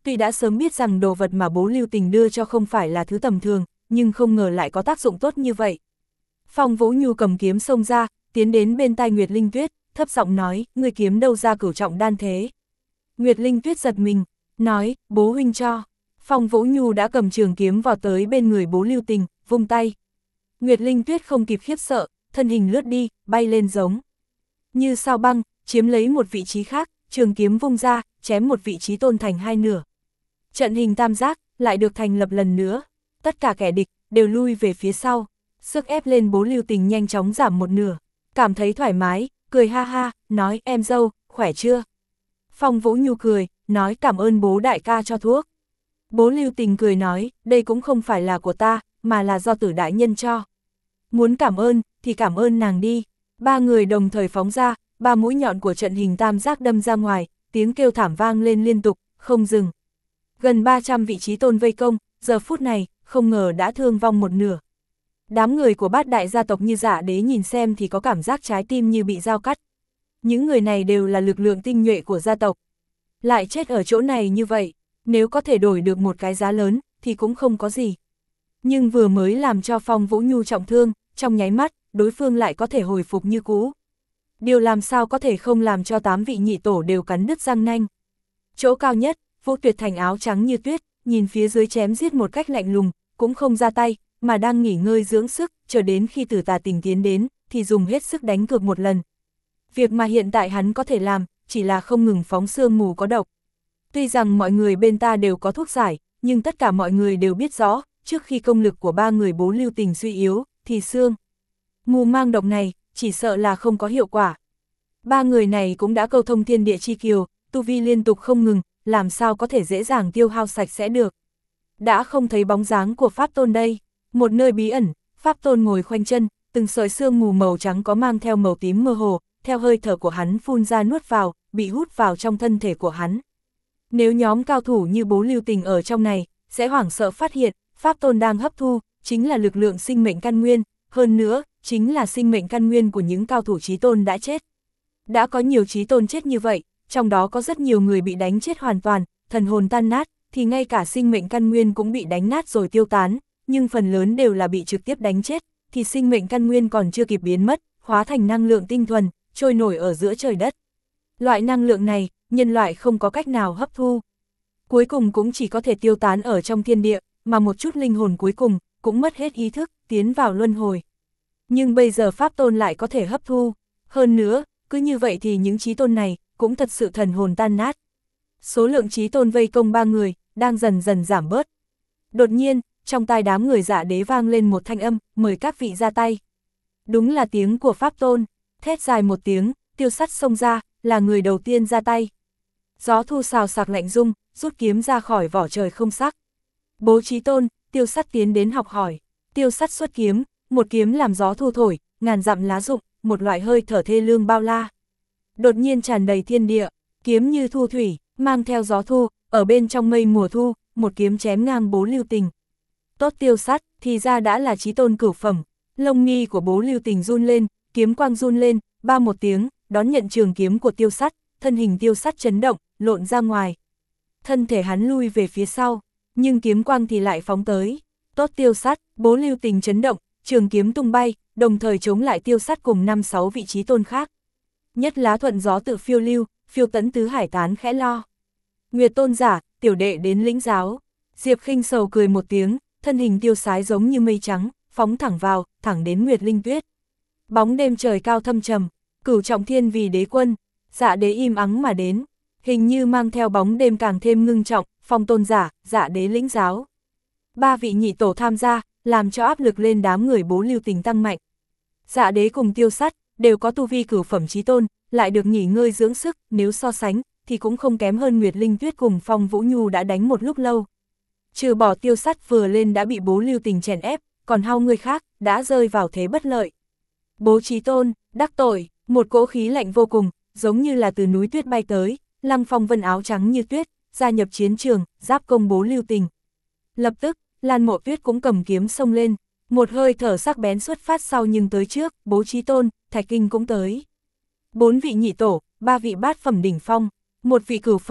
Tuy đã sớm biết rằng đồ vật mà Bố Lưu Tình đưa cho không phải là thứ tầm thường, nhưng không ngờ lại có tác dụng tốt như vậy. Phong Vũ Nhu cầm kiếm xông ra, tiến đến bên tai Nguyệt Linh Tuyết, thấp giọng nói, người kiếm đâu ra cửu trọng đan thế. Nguyệt Linh Tuyết giật mình, nói, bố huynh cho. Phong Vũ Nhu đã cầm trường kiếm vào tới bên người Bố Lưu Tình, vung tay. Nguyệt Linh Tuyết không kịp khiếp sợ, thân hình lướt đi, bay lên giống như sao băng, chiếm lấy một vị trí khác, trường kiếm vung ra, chém một vị trí tôn thành hai nửa. Trận hình tam giác lại được thành lập lần nữa, tất cả kẻ địch đều lui về phía sau, sức ép lên Bố Lưu Tình nhanh chóng giảm một nửa, cảm thấy thoải mái, cười ha ha, nói em dâu, khỏe chưa? Phong Vũ Nhu cười, nói cảm ơn bố đại ca cho thuốc. Bố Lưu Tình cười nói, đây cũng không phải là của ta, mà là do Tử đại nhân cho. Muốn cảm ơn, thì cảm ơn nàng đi. Ba người đồng thời phóng ra, ba mũi nhọn của trận hình tam giác đâm ra ngoài, tiếng kêu thảm vang lên liên tục, không dừng. Gần ba trăm vị trí tôn vây công, giờ phút này, không ngờ đã thương vong một nửa. Đám người của bát đại gia tộc như Dạ Đế nhìn xem thì có cảm giác trái tim như bị dao cắt. Những người này đều là lực lượng tinh nhuệ của gia tộc. Lại chết ở chỗ này như vậy, nếu có thể đổi được một cái giá lớn, thì cũng không có gì. Nhưng vừa mới làm cho Phong Vũ Nhu trọng thương, trong nháy mắt, đối phương lại có thể hồi phục như cũ. Điều làm sao có thể không làm cho tám vị nhị tổ đều cắn đứt răng nanh. Chỗ cao nhất, Vũ Tuyệt Thành áo trắng như tuyết, nhìn phía dưới chém giết một cách lạnh lùng, cũng không ra tay, mà đang nghỉ ngơi dưỡng sức, chờ đến khi Tử Tà Tình tiến đến, thì dùng hết sức đánh cược một lần. Việc mà hiện tại hắn có thể làm, chỉ là không ngừng phóng sương mù có độc. Tuy rằng mọi người bên ta đều có thuốc giải, nhưng tất cả mọi người đều biết rõ, trước khi công lực của ba người Bố Lưu Tình suy yếu, thì sương mù mang độc này, chỉ sợ là không có hiệu quả. Ba người này cũng đã câu thông thiên địa chi kiều, tu vi liên tục không ngừng, làm sao có thể dễ dàng tiêu hao sạch sẽ được. Đã không thấy bóng dáng của Pháp Tôn đây, một nơi bí ẩn, Pháp Tôn ngồi khoanh chân, từng sợi sương mù màu trắng có mang theo màu tím mơ hồ, theo hơi thở của hắn phun ra nuốt vào, bị hút vào trong thân thể của hắn. Nếu nhóm cao thủ như Bố Lưu Tình ở trong này, sẽ hoảng sợ phát hiện, Pháp Tôn đang hấp thu, chính là lực lượng sinh mệnh căn nguyên, hơn nữa, chính là sinh mệnh căn nguyên của những cao thủ chí tôn đã chết. Đã có nhiều chí tôn chết như vậy, trong đó có rất nhiều người bị đánh chết hoàn toàn, thần hồn tan nát, thì ngay cả sinh mệnh căn nguyên cũng bị đánh nát rồi tiêu tán, nhưng phần lớn đều là bị trực tiếp đánh chết, thì sinh mệnh căn nguyên còn chưa kịp biến mất, hóa thành năng lượng tinh thuần, trôi nổi ở giữa trời đất. Loại năng lượng này, nhân loại không có cách nào hấp thu. Cuối cùng cũng chỉ có thể tiêu tán ở trong thiên địa, mà một chút linh hồn cuối cùng, cũng mất hết ý thức, tiến vào luân hồi. Nhưng bây giờ Pháp Tôn lại có thể hấp thu. Hơn nữa, cứ như vậy thì những chí tôn này, cũng thật sự thần hồn tan nát. Số lượng chí tôn vây công ba người, đang dần dần giảm bớt. Đột nhiên, trong tai đám người Dạ Đế vang lên một thanh âm, mời các vị ra tay. Đúng là tiếng của Pháp Tôn, thét dài một tiếng, Tiêu Sắt xông ra, là người đầu tiên ra tay. Gió thu xào sạc lạnh rung, rút kiếm ra khỏi vỏ trời không sắc. Bố Chí Tôn, Tiêu Sắt tiến đến học hỏi. Tiêu Sắt xuất kiếm, một kiếm làm gió thu thổi, ngàn dặm lá rụng, một loại hơi thở thê lương bao la. Đột nhiên tràn đầy thiên địa, kiếm như thu thủy, mang theo gió thu, ở bên trong mây mùa thu, một kiếm chém ngang Bố Lưu Tình. Tốt Tiêu Sắt, thì ra đã là chí tôn cửu phẩm. Lông mi của Bố Lưu Tình run lên, kiếm quang run lên, ba một tiếng, đón nhận trường kiếm của Tiêu Sắt, thân hình Tiêu Sắt chấn động, lộn ra ngoài. Thân thể hắn lui về phía sau, nhưng kiếm quang thì lại phóng tới. Tốt Tiêu Sắt, Bố Lưu Tình chấn động, trường kiếm tung bay, đồng thời chống lại Tiêu Sắt cùng năm sáu vị trí tôn khác. Nhất lá thuận gió tự phiêu lưu, phiêu tấn tứ hải tán khẽ lo. Nguyệt tôn giả, tiểu đệ đến lĩnh giáo. Diệp Khinh sầu cười một tiếng, thân hình tiêu sái giống như mây trắng, phóng thẳng vào, thẳng đến Nguyệt Linh Tuyết. Bóng đêm trời cao thâm trầm, Cửu Trọng Thiên vì đế quân, Dạ Đế im ắng mà đến, hình như mang theo bóng đêm càng thêm ngưng trọng, Phong tôn giả, Dạ Đế lĩnh giáo. Ba vị nhị tổ tham gia, làm cho áp lực lên đám người Bố Lưu Tình tăng mạnh. Dạ Đế cùng Tiêu Sắt đều có tu vi cửu phẩm chí tôn, lại được nghỉ ngơi dưỡng sức, nếu so sánh thì cũng không kém hơn Nguyệt Linh Tuyết cùng Phong Vũ Nhu đã đánh một lúc lâu. Trừ bỏ Tiêu Sắt vừa lên đã bị Bố Lưu Tình chèn ép, còn hao người khác đã rơi vào thế bất lợi. Bố Chí Tôn, đắc tội, một cỗ khí lạnh vô cùng, giống như là từ núi tuyết bay tới, Lăng Phong Vân áo trắng như tuyết, gia nhập chiến trường, giáp công Bố Lưu Tình. Lập tức, Lan Mộ Tuyết cũng cầm kiếm xông lên, một hơi thở sắc bén xuất phát sau nhưng tới trước, Bố Chí Tôn, Thạch Kinh cũng tới. Bốn vị nhị tổ, ba vị bát phẩm đỉnh phong, một vị cửu phẩm,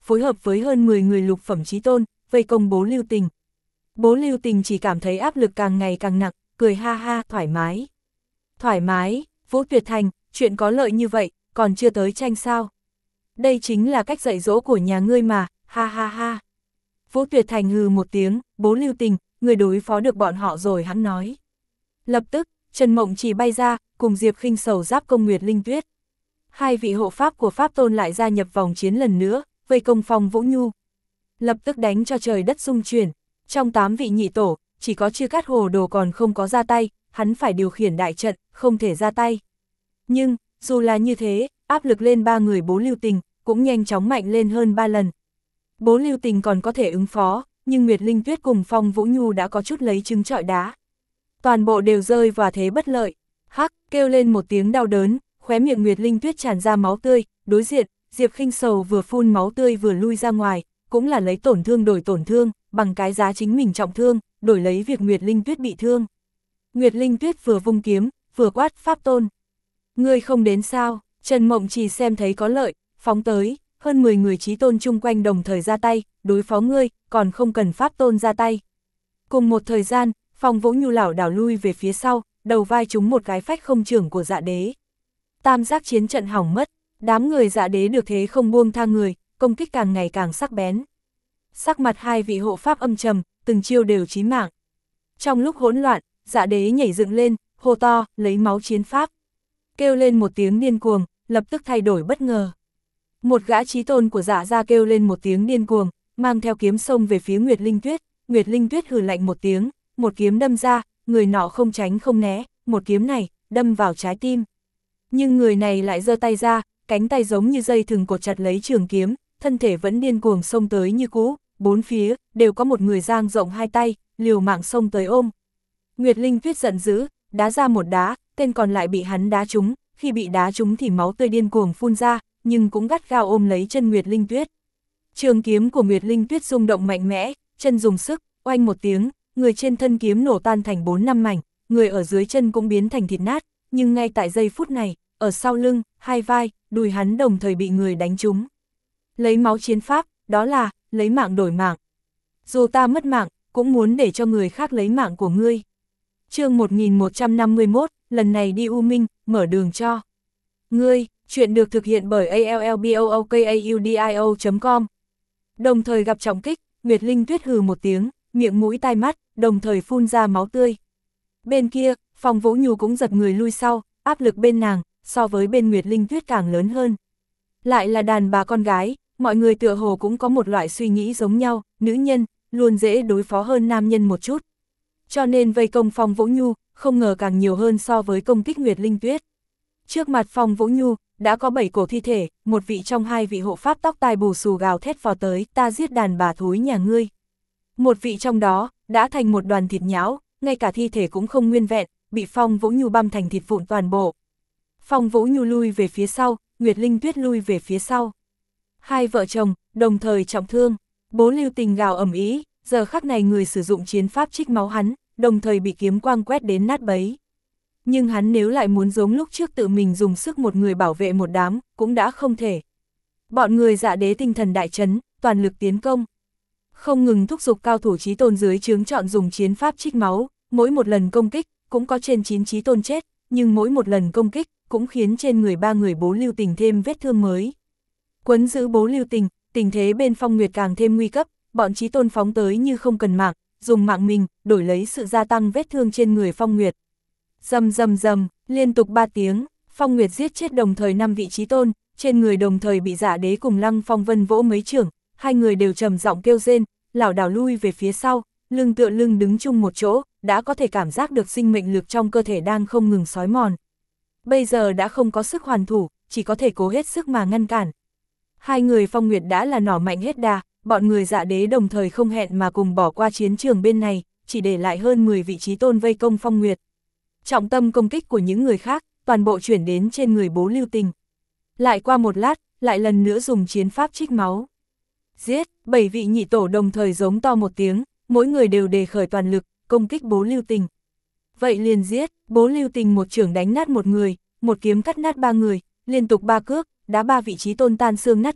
phối hợp với hơn mười người lục phẩm chí tôn, vây công Bố Lưu Tình. Bố Lưu Tình chỉ cảm thấy áp lực càng ngày càng nặng, cười ha ha, thoải mái. Thoải mái, Vũ Tuyệt Thành, chuyện có lợi như vậy, còn chưa tới tranh sao. Đây chính là cách dạy dỗ của nhà ngươi mà, ha ha ha. Vũ Tuyệt Thành hừ một tiếng, Bố Lưu Tình, người đối phó được bọn họ rồi hắn nói. Lập tức, Trần Mộng Chỉ bay ra, cùng Diệp Khinh Sầu giáp công Nguyệt Linh Tuyết. Hai vị hộ pháp của Pháp Tôn lại gia nhập vòng chiến lần nữa, vây công Phong Vũ Nhu. Lập tức đánh cho trời đất rung chuyển. Trong tám vị nhị tổ, chỉ có Chư Cát Hồ Đồ còn không có ra tay, hắn phải điều khiển đại trận, không thể ra tay. Nhưng, dù là như thế, áp lực lên ba người Bố Lưu Tình, cũng nhanh chóng mạnh lên hơn ba lần. Bố Lưu Tình còn có thể ứng phó, nhưng Nguyệt Linh Tuyết cùng Phong Vũ Nhu đã có chút lấy trứng trọi đá. Toàn bộ đều rơi vào thế bất lợi. Hắc, kêu lên một tiếng đau đớn, khóe miệng Nguyệt Linh Tuyết tràn ra máu tươi, đối diện, Diệp Khinh Sầu vừa phun máu tươi vừa lui ra ngoài, cũng là lấy tổn thương đổi tổn thương, bằng cái giá chính mình trọng thương, đổi lấy việc Nguyệt Linh Tuyết bị thương. Nguyệt Linh Tuyết vừa vung kiếm, vừa quát Pháp Tôn. Ngươi không đến sao? Trần Mộng Chỉ xem thấy có lợi, phóng tới, hơn mười người chí tôn chung quanh đồng thời ra tay, đối phó ngươi, còn không cần Pháp Tôn ra tay. Cùng một thời gian, Phong Vũ Nhu lảo đảo lui về phía sau, đầu vai trúng một cái phách không trưởng của Dạ Đế. Tam giác chiến trận hỏng mất, đám người Dạ Đế được thế không buông tha người, công kích càng ngày càng sắc bén. Sắc mặt hai vị hộ pháp âm trầm, từng chiêu đều chí mạng. Trong lúc hỗn loạn, Dạ Đế nhảy dựng lên, hô to, lấy máu chiến pháp. Kêu lên một tiếng điên cuồng, lập tức thay đổi bất ngờ. Một gã chí tôn của Dạ gia kêu lên một tiếng điên cuồng, mang theo kiếm xông về phía Nguyệt Linh Tuyết. Nguyệt Linh Tuyết hừ lạnh một tiếng, một kiếm đâm ra, người nọ không tránh không né, một kiếm này, đâm vào trái tim. Nhưng người này lại giơ tay ra, cánh tay giống như dây thừng cột chặt lấy trường kiếm, thân thể vẫn điên cuồng xông tới như cũ, bốn phía, đều có một người dang rộng hai tay, liều mạng xông tới ôm. Nguyệt Linh Tuyết giận dữ, đá ra một đá, tên còn lại bị hắn đá trúng, khi bị đá trúng thì máu tươi điên cuồng phun ra, nhưng cũng gắt gao ôm lấy chân Nguyệt Linh Tuyết. Trường kiếm của Nguyệt Linh Tuyết rung động mạnh mẽ, chân dùng sức, oanh một tiếng, người trên thân kiếm nổ tan thành bốn năm mảnh, người ở dưới chân cũng biến thành thịt nát, nhưng ngay tại giây phút này, ở sau lưng, hai vai, đùi hắn đồng thời bị người đánh trúng. Lấy máu chiến pháp, đó là, lấy mạng đổi mạng. Dù ta mất mạng, cũng muốn để cho người khác lấy mạng của ngươi. Chương một nghìn một trăm năm mươi mốt, lần này đi U Minh, mở đường cho ngươi. Chuyện được thực hiện bởi a l l b o o k a u d i o chấm com. Đồng thời gặp trọng kích, Nguyệt Linh Tuyết hừ một tiếng, miệng mũi tai mắt, đồng thời phun ra máu tươi. Bên kia, Phong Vũ Nhu cũng giật người lui sau, áp lực bên nàng, so với bên Nguyệt Linh Tuyết càng lớn hơn. Lại là đàn bà con gái, mọi người tựa hồ cũng có một loại suy nghĩ giống nhau, nữ nhân, luôn dễ đối phó hơn nam nhân một chút. Cho nên vây công Phong Vũ Nhu, không ngờ càng nhiều hơn so với công kích Nguyệt Linh Tuyết. Trước mặt Phong Vũ Nhu, đã có bảy cổ thi thể, một vị trong hai vị hộ pháp tóc tai bù xù gào thét vào tới, ta giết đàn bà thúi nhà ngươi. Một vị trong đó, đã thành một đoàn thịt nhão, ngay cả thi thể cũng không nguyên vẹn, bị Phong Vũ Nhu băm thành thịt vụn toàn bộ. Phong Vũ Nhu lui về phía sau, Nguyệt Linh Tuyết lui về phía sau. Hai vợ chồng, đồng thời trọng thương, Bố Lưu Tình gào ầm ĩ, giờ khắc này người sử dụng chiến pháp trích máu hắn, đồng thời bị kiếm quang quét đến nát bấy. Nhưng hắn nếu lại muốn giống lúc trước tự mình dùng sức một người bảo vệ một đám, cũng đã không thể. Bọn người Dạ Đế tinh thần đại chấn, toàn lực tiến công. Không ngừng thúc giục cao thủ chí tôn dưới trướng chọn dùng chiến pháp trích máu, mỗi một lần công kích, cũng có trên chín chí tôn chết, nhưng mỗi một lần công kích, cũng khiến trên người ba người Bố Lưu Tình thêm vết thương mới. Quấn giữ Bố Lưu Tình, tình thế bên Phong Nguyệt càng thêm nguy cấp, bọn chí tôn phóng tới như không cần mạng, dùng mạng mình, đổi lấy sự gia tăng vết thương trên người Phong Nguyệt. Rầm rầm rầm, liên tục ba tiếng, Phong Nguyệt giết chết đồng thời năm vị chí tôn, trên người đồng thời bị Dạ Đế cùng Lăng Phong Vân vỗ mấy chưởng, hai người đều trầm giọng kêu rên, lảo đảo lui về phía sau, lưng tựa lưng đứng chung một chỗ, đã có thể cảm giác được sinh mệnh lực trong cơ thể đang không ngừng xói mòn. Bây giờ đã không có sức hoàn thủ, chỉ có thể cố hết sức mà ngăn cản. Hai người Phong Nguyệt đã là nỏ mạnh hết đà, bọn người Dạ Đế đồng thời không hẹn mà cùng bỏ qua chiến trường bên này, chỉ để lại hơn mười vị chí tôn vây công Phong Nguyệt. Trọng tâm công kích của những người khác, toàn bộ chuyển đến trên người Bố Lưu Tình. Lại qua một lát, lại lần nữa dùng chiến pháp trích máu. Giết, bảy vị nhị tổ đồng thời giống to một tiếng, mỗi người đều đề khởi toàn lực, công kích Bố Lưu Tình. Vậy liền giết, Bố Lưu Tình một chưởng đánh nát một người, một kiếm cắt nát ba người, liên tục ba cước, đá ba vị chí tôn tan xương nát thịt,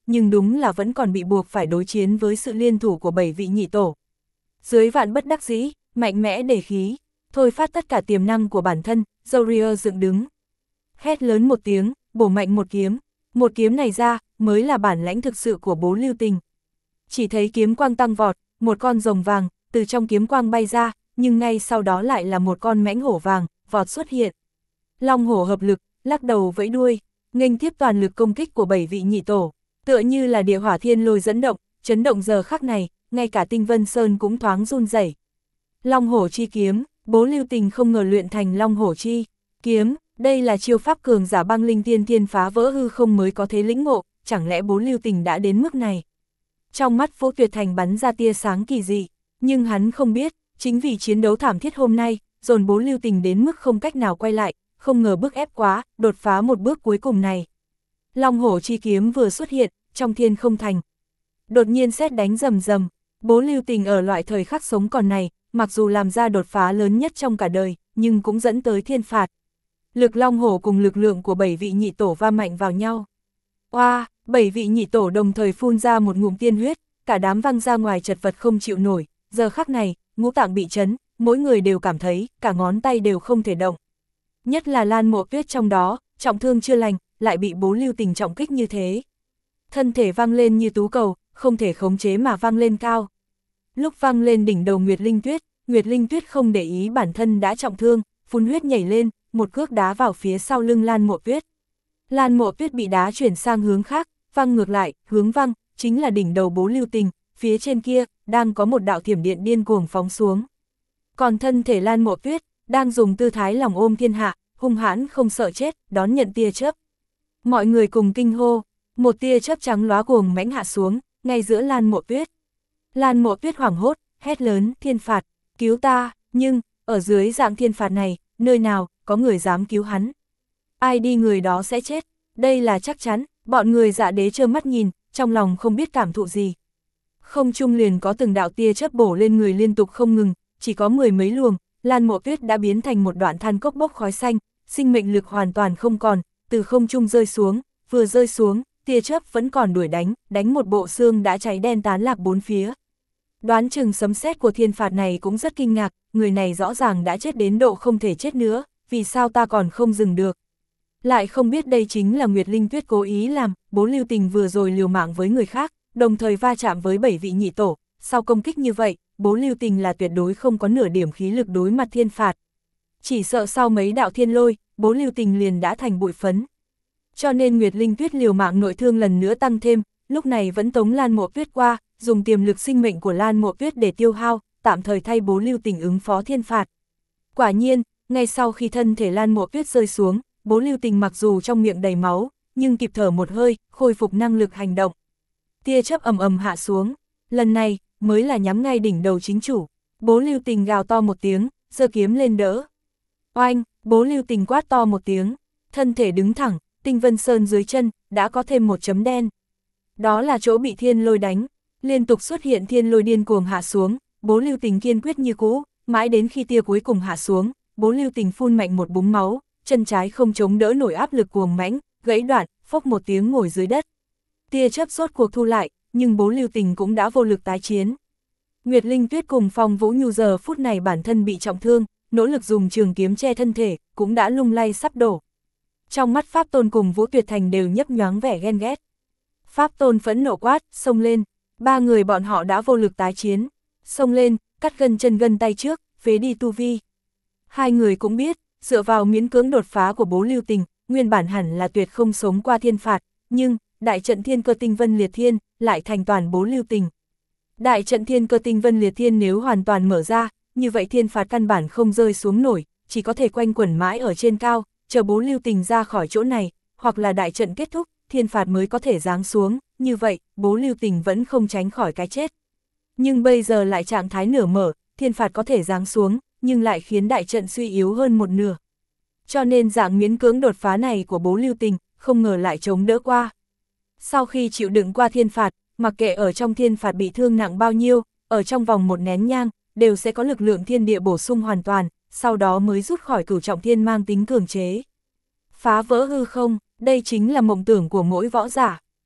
nhưng đúng là vẫn còn bị buộc phải đối chiến với sự liên thủ của bảy vị nhị tổ. Dưới vạn bất đắc dĩ, mạnh mẽ để khí, thôi phát tất cả tiềm năng của bản thân, Zorrier dựng đứng. Hét lớn một tiếng, bổ mạnh một kiếm, một kiếm này ra, mới là bản lãnh thực sự của Bố Lưu Tình. Chỉ thấy kiếm quang tăng vọt, một con rồng vàng, từ trong kiếm quang bay ra, nhưng ngay sau đó lại là một con mãnh hổ vàng, vọt xuất hiện. Long hổ hợp lực, lắc đầu vẫy đuôi, nghênh tiếp toàn lực công kích của bảy vị nhị tổ, tựa như là địa hỏa thiên lôi dẫn động, chấn động giờ khắc này, ngay cả Tinh Vân Sơn cũng thoáng run rẩy. Long hổ chi kiếm, Bố Lưu Tình không ngờ luyện thành long hổ chi kiếm, đây là chiêu pháp cường giả băng linh tiên thiên phá vỡ hư không mới có thế lĩnh ngộ, chẳng lẽ Bố Lưu Tình đã đến mức này. Trong mắt Vũ Tuyệt Thành bắn ra tia sáng kỳ dị, nhưng hắn không biết, chính vì chiến đấu thảm thiết hôm nay, dồn Bố Lưu Tình đến mức không cách nào quay lại, không ngờ bức ép quá, đột phá một bước cuối cùng này. Long hổ chi kiếm vừa xuất hiện, trong thiên không thành. Đột nhiên sét đánh rầm rầm, Bố Lưu Tình ở loại thời khắc sống còn này, mặc dù làm ra đột phá lớn nhất trong cả đời, nhưng cũng dẫn tới thiên phạt. Lực long hổ cùng lực lượng của bảy vị nhị tổ va mạnh vào nhau. Oa, bảy vị nhị tổ đồng thời phun ra một ngụm tiên huyết, cả đám văng ra ngoài chật vật không chịu nổi, giờ khắc này, ngũ tạng bị chấn, mỗi người đều cảm thấy, cả ngón tay đều không thể động. Nhất là Lan Mộ Tuyết trong đó, trọng thương chưa lành, lại bị Bố Lưu Tình trọng kích như thế. Thân thể văng lên như tú cầu, không thể khống chế mà văng lên cao. Lúc văng lên đỉnh đầu Nguyệt Linh Tuyết, Nguyệt Linh Tuyết không để ý bản thân đã trọng thương, phun huyết nhảy lên, một cước đá vào phía sau lưng Lan Mộ Tuyết. Lan Mộ Tuyết bị đá chuyển sang hướng khác, văng ngược lại, hướng văng, chính là đỉnh đầu Bố Lưu Tình, phía trên kia, đang có một đạo thiểm điện điên cuồng phóng xuống. Còn thân thể Lan Mộ Tuyết, đang dùng tư thái lòng ôm thiên hạ, hung hãn không sợ chết, đón nhận tia chớp. Mọi người cùng kinh hô, một tia chớp trắng lóa cuồng mãnh hạ xuống, ngay giữa Lan Mộ Tuyết. Lan Mộ Tuyết hoảng hốt, hét lớn, thiên phạt, cứu ta, nhưng, ở dưới dạng thiên phạt này, nơi nào, có người dám cứu hắn. Ai đi người đó sẽ chết, đây là chắc chắn, bọn người Dạ Đế trơ mắt nhìn, trong lòng không biết cảm thụ gì. Không trung liền có từng đạo tia chớp bổ lên người liên tục không ngừng, chỉ có mười mấy luồng, Lan Mộ Tuyết đã biến thành một đoạn than cốc bốc khói xanh, sinh mệnh lực hoàn toàn không còn, từ không trung rơi xuống, vừa rơi xuống, tia chớp vẫn còn đuổi đánh, đánh một bộ xương đã cháy đen tán lạc bốn phía. Đoán chừng sấm sét của thiên phạt này cũng rất kinh ngạc, người này rõ ràng đã chết đến độ không thể chết nữa, vì sao ta còn không dừng được. Lại không biết đây chính là Nguyệt Linh Tuyết cố ý làm, Bố Lưu Tình vừa rồi liều mạng với người khác, đồng thời va chạm với bảy vị nhị tổ, sau công kích như vậy, Bố Lưu Tình là tuyệt đối không có nửa điểm khí lực đối mặt thiên phạt. Chỉ sợ sau mấy đạo thiên lôi, Bố Lưu Tình liền đã thành bụi phấn. Cho nên Nguyệt Linh Tuyết liều mạng nội thương lần nữa tăng thêm, lúc này vẫn tống Lan Mộ Tuyết qua, dùng tiềm lực sinh mệnh của Lan Mộ Tuyết để tiêu hao, tạm thời thay Bố Lưu Tình ứng phó thiên phạt. Quả nhiên, ngay sau khi thân thể Lan Mộ Tuyết rơi xuống, Bố Lưu Tình mặc dù trong miệng đầy máu, nhưng kịp thở một hơi, khôi phục năng lực hành động. Tia chớp ầm ầm hạ xuống, lần này, mới là nhắm ngay đỉnh đầu chính chủ. Bố Lưu Tình gào to một tiếng, giơ kiếm lên đỡ. Oanh, Bố Lưu Tình quát to một tiếng, thân thể đứng thẳng, Tinh Vân Sơn dưới chân, đã có thêm một chấm đen. Đó là chỗ bị thiên lôi đánh, liên tục xuất hiện thiên lôi điên cuồng hạ xuống, Bố Lưu Tình kiên quyết như cũ, mãi đến khi tia cuối cùng hạ xuống, Bố Lưu Tình phun mạnh một búng máu, chân trái không chống đỡ nổi áp lực cuồng mãnh, gãy đoạn, phốc một tiếng ngồi dưới đất. Tia chớp rốt cuộc thu lại, nhưng Bố Lưu Tình cũng đã vô lực tái chiến. Nguyệt Linh Tuyết cùng Phong Vũ Nhu giờ phút này bản thân bị trọng thương, nỗ lực dùng trường kiếm che thân thể, cũng đã lung lay sắp đổ. Trong mắt Pháp Tôn cùng Vũ Tuyệt Thành đều nhấp nhoáng vẻ ghen ghét. Pháp Tôn phẫn nộ quát, xông lên, ba người bọn họ đã vô lực tái chiến, xông lên, cắt gân chân gân tay trước, phế đi tu vi. Hai người cũng biết, dựa vào miễn cưỡng đột phá của Bố Lưu Tình, nguyên bản hẳn là tuyệt không sống qua thiên phạt, nhưng, đại trận thiên cơ tinh vân liệt thiên, lại thành toàn Bố Lưu Tình. Đại trận thiên cơ tinh vân liệt thiên nếu hoàn toàn mở ra, như vậy thiên phạt căn bản không rơi xuống nổi, chỉ có thể quanh quẩn mãi ở trên cao, chờ Bố Lưu Tình ra khỏi chỗ này, hoặc là đại trận kết thúc, thiên phạt mới có thể giáng xuống, như vậy, Bố Lưu Tình vẫn không tránh khỏi cái chết. Nhưng bây giờ lại trạng thái nửa mở, thiên phạt có thể giáng xuống, nhưng lại khiến đại trận suy yếu hơn một nửa. Cho nên dạng miễn cưỡng đột phá này của Bố Lưu Tình, không ngờ lại chống đỡ qua. Sau khi chịu đựng qua thiên phạt, mặc kệ ở trong thiên phạt bị thương nặng bao nhiêu, ở trong vòng một nén nhang, đều sẽ có lực lượng thiên địa bổ sung hoàn toàn, sau đó mới rút khỏi cửu trọng thiên mang tính cường chế. Phá vỡ hư không, đây chính là mộng tưởng của mỗi võ giả.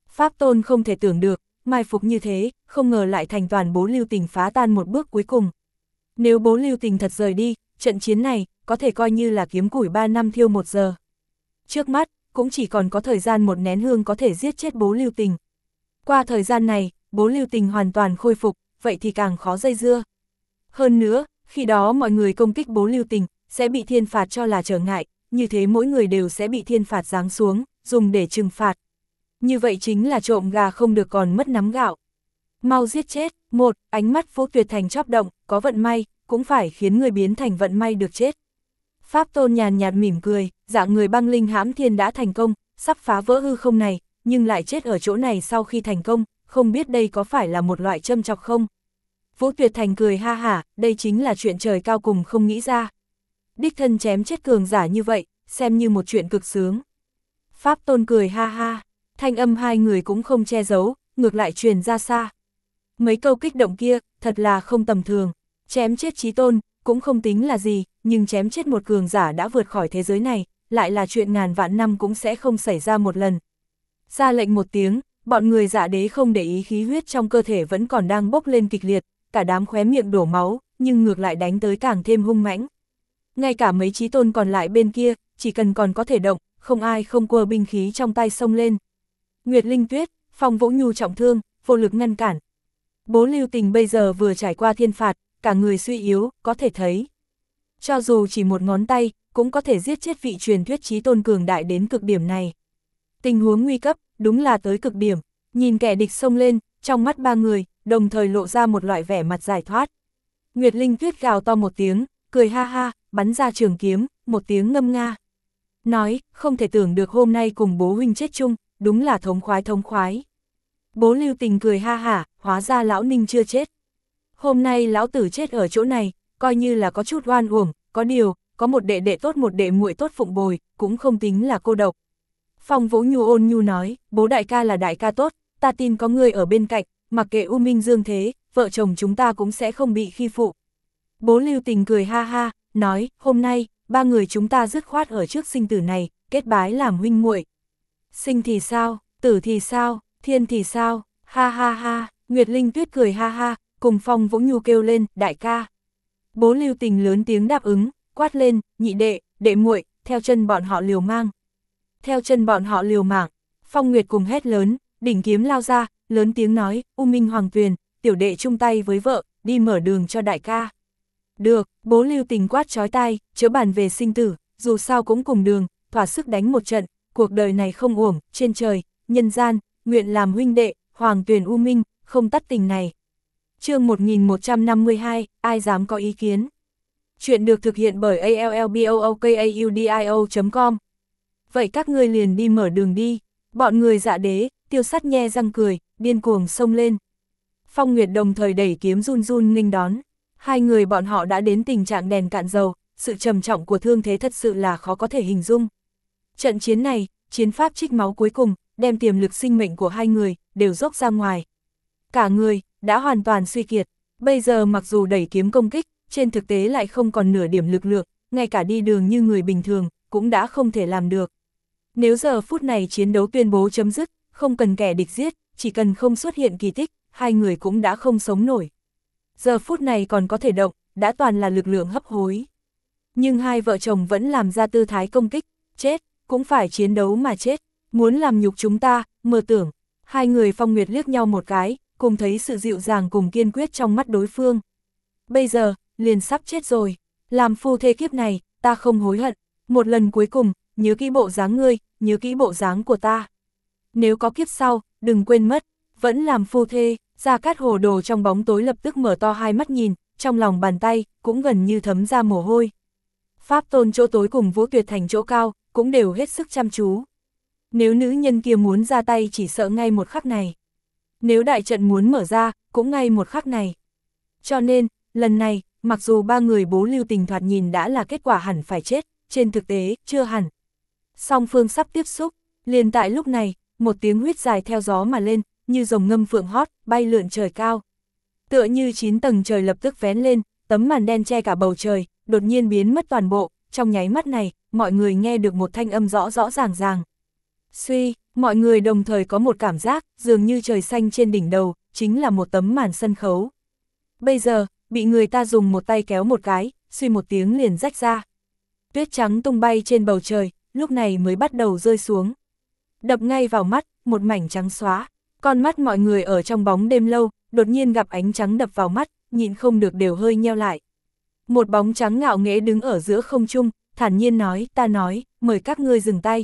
Pháp Tôn không thể tưởng được, mai phục như thế, không ngờ lại thành toàn Bố Lưu Tình phá tan một bước cuối cùng. Nếu Bố Lưu Tình thật rời đi, trận chiến này, có thể coi như là kiếm củi ba năm thiêu một giờ. Trước mắt, cũng chỉ còn có thời gian một nén hương có thể giết chết Bố Lưu Tình. Qua thời gian này, Bố Lưu Tình hoàn toàn khôi phục, vậy thì càng khó dây dưa. Hơn nữa, khi đó mọi người công kích Bố Lưu Tình, sẽ bị thiên phạt cho là trở ngại, như thế mỗi người đều sẽ bị thiên phạt giáng xuống, dùng để trừng phạt. Như vậy chính là trộm gà không được còn mất nắm gạo. Mau giết chết, một, ánh mắt Vũ Tuyệt Thành chóp động, có vận may, cũng phải khiến người biến thành vận may được chết. Pháp Tôn nhàn nhạt mỉm cười, dạng người băng linh hãm thiên đã thành công, sắp phá vỡ hư không này, nhưng lại chết ở chỗ này sau khi thành công, không biết đây có phải là một loại châm chọc không? Vũ Tuyệt Thành cười ha hả, đây chính là chuyện trời cao cùng không nghĩ ra. Đích thân chém chết cường giả như vậy, xem như một chuyện cực sướng. Pháp Tôn cười ha ha, thanh âm hai người cũng không che giấu, ngược lại truyền ra xa. Mấy câu kích động kia, thật là không tầm thường, chém chết Chí Tôn, cũng không tính là gì, nhưng chém chết một cường giả đã vượt khỏi thế giới này, lại là chuyện ngàn vạn năm cũng sẽ không xảy ra một lần. Ra lệnh một tiếng, bọn người Dạ Đế không để ý khí huyết trong cơ thể vẫn còn đang bốc lên kịch liệt, cả đám khóe miệng đổ máu, nhưng ngược lại đánh tới càng thêm hung mãnh. Ngay cả mấy Chí Tôn còn lại bên kia, chỉ cần còn có thể động, không ai không quơ binh khí trong tay xông lên. Nguyệt Linh Tuyết, Phong Vũ Nhu trọng thương, vô lực ngăn cản. Bố Lưu Tình bây giờ vừa trải qua thiên phạt, cả người suy yếu, có thể thấy. Cho dù chỉ một ngón tay, cũng có thể giết chết vị truyền thuyết Chí Tôn cường đại đến cực điểm này. Tình huống nguy cấp, đúng là tới cực điểm, nhìn kẻ địch xông lên, trong mắt ba người, đồng thời lộ ra một loại vẻ mặt giải thoát. Nguyệt Linh Tuyết gào to một tiếng, cười ha ha, bắn ra trường kiếm, một tiếng ngâm nga. Nói, không thể tưởng được hôm nay cùng bố huynh chết chung, đúng là thống khoái thống khoái. Bố Lưu Tình cười ha hả, hóa ra lão Ninh chưa chết. Hôm nay lão tử chết ở chỗ này, coi như là có chút oan uổng, có điều, có một đệ đệ tốt một đệ muội tốt phụng bồi, cũng không tính là cô độc. Phong Vũ Nhu ôn nhu nói, bố đại ca là đại ca tốt, ta tin có người ở bên cạnh, mặc kệ U Minh Dương thế, vợ chồng chúng ta cũng sẽ không bị khi phụ. Bố Lưu Tình cười ha ha, nói, hôm nay, ba người chúng ta dứt khoát ở trước sinh tử này, kết bái làm huynh muội. Sinh thì sao, tử thì sao, thiên thì sao, ha ha ha, Nguyệt Linh Tuyết cười ha ha, cùng Phong Vũ Nhu kêu lên, đại ca. Bố Lưu Tình lớn tiếng đáp ứng, quát lên, nhị đệ, đệ muội, theo chân bọn họ liều mang. Theo chân bọn họ liều mạng, Phong Nguyệt cùng hét lớn, đỉnh kiếm lao ra, lớn tiếng nói, U Minh Hoàng Tuyền, tiểu đệ chung tay với vợ, đi mở đường cho đại ca. Được, bố Lưu Tình quát chói tai, chớ bàn về sinh tử, dù sao cũng cùng đường, thỏa sức đánh một trận, cuộc đời này không uổng, trên trời, nhân gian, nguyện làm huynh đệ, Hoàng Tuyền U Minh, không tắt tình này. Chương một nghìn một trăm năm mươi hai, ai dám có ý kiến? Chuyện được thực hiện bởi a l l b o o k a u d i o chấm com. Vậy các ngươi liền đi mở đường đi. Bọn người Dạ Đế, Tiêu Sắt nhe răng cười, điên cuồng xông lên. Phong Nguyệt đồng thời đẩy kiếm run run nghênh đón. Hai người bọn họ đã đến tình trạng đèn cạn dầu, sự trầm trọng của thương thế thật sự là khó có thể hình dung. Trận chiến này, chiến pháp trích máu cuối cùng, đem tiềm lực sinh mệnh của hai người, đều dốc ra ngoài. Cả người, đã hoàn toàn suy kiệt, bây giờ mặc dù đẩy kiếm công kích, trên thực tế lại không còn nửa điểm lực lượng, ngay cả đi đường như người bình thường, cũng đã không thể làm được. Nếu giờ phút này chiến đấu tuyên bố chấm dứt, không cần kẻ địch giết, chỉ cần không xuất hiện kỳ tích, hai người cũng đã không sống nổi. Giờ phút này còn có thể động, đã toàn là lực lượng hấp hối. Nhưng hai vợ chồng vẫn làm ra tư thái công kích, chết, cũng phải chiến đấu mà chết, muốn làm nhục chúng ta, mơ tưởng. Hai người Phong Nguyệt liếc nhau một cái, cùng thấy sự dịu dàng cùng kiên quyết trong mắt đối phương. Bây giờ, liền sắp chết rồi, làm phu thê kiếp này, ta không hối hận, một lần cuối cùng, nhớ kỹ bộ dáng ngươi, nhớ kỹ bộ dáng của ta. Nếu có kiếp sau, đừng quên mất, vẫn làm phu thê. Gia Cát Hồ Đồ trong bóng tối lập tức mở to hai mắt nhìn, trong lòng bàn tay, cũng gần như thấm ra mồ hôi. Pháp Tôn chỗ tối cùng Vũ Tuyệt Thành chỗ cao, cũng đều hết sức chăm chú. Nếu nữ nhân kia muốn ra tay chỉ sợ ngay một khắc này. Nếu đại trận muốn mở ra, cũng ngay một khắc này. Cho nên, lần này, mặc dù ba người bố Lưu Tình thoạt nhìn đã là kết quả hẳn phải chết, trên thực tế, chưa hẳn. Song phương sắp tiếp xúc, liền tại lúc này, một tiếng huýt dài theo gió mà lên, như rồng ngâm phượng hót, bay lượn trời cao. Tựa như chín tầng trời lập tức vén lên, tấm màn đen che cả bầu trời, đột nhiên biến mất toàn bộ, trong nháy mắt này, mọi người nghe được một thanh âm rõ rõ ràng ràng. Suy, mọi người đồng thời có một cảm giác, dường như trời xanh trên đỉnh đầu, chính là một tấm màn sân khấu. Bây giờ, bị người ta dùng một tay kéo một cái, suy một tiếng liền rách ra. Tuyết trắng tung bay trên bầu trời, lúc này mới bắt đầu rơi xuống. Đập ngay vào mắt, một mảnh trắng xóa. Con mắt mọi người ở trong bóng đêm lâu, đột nhiên gặp ánh trắng đập vào mắt, nhịn không được đều hơi nheo lại. Một bóng trắng ngạo nghễ đứng ở giữa không trung, thản nhiên nói, ta nói, mời các ngươi dừng tay.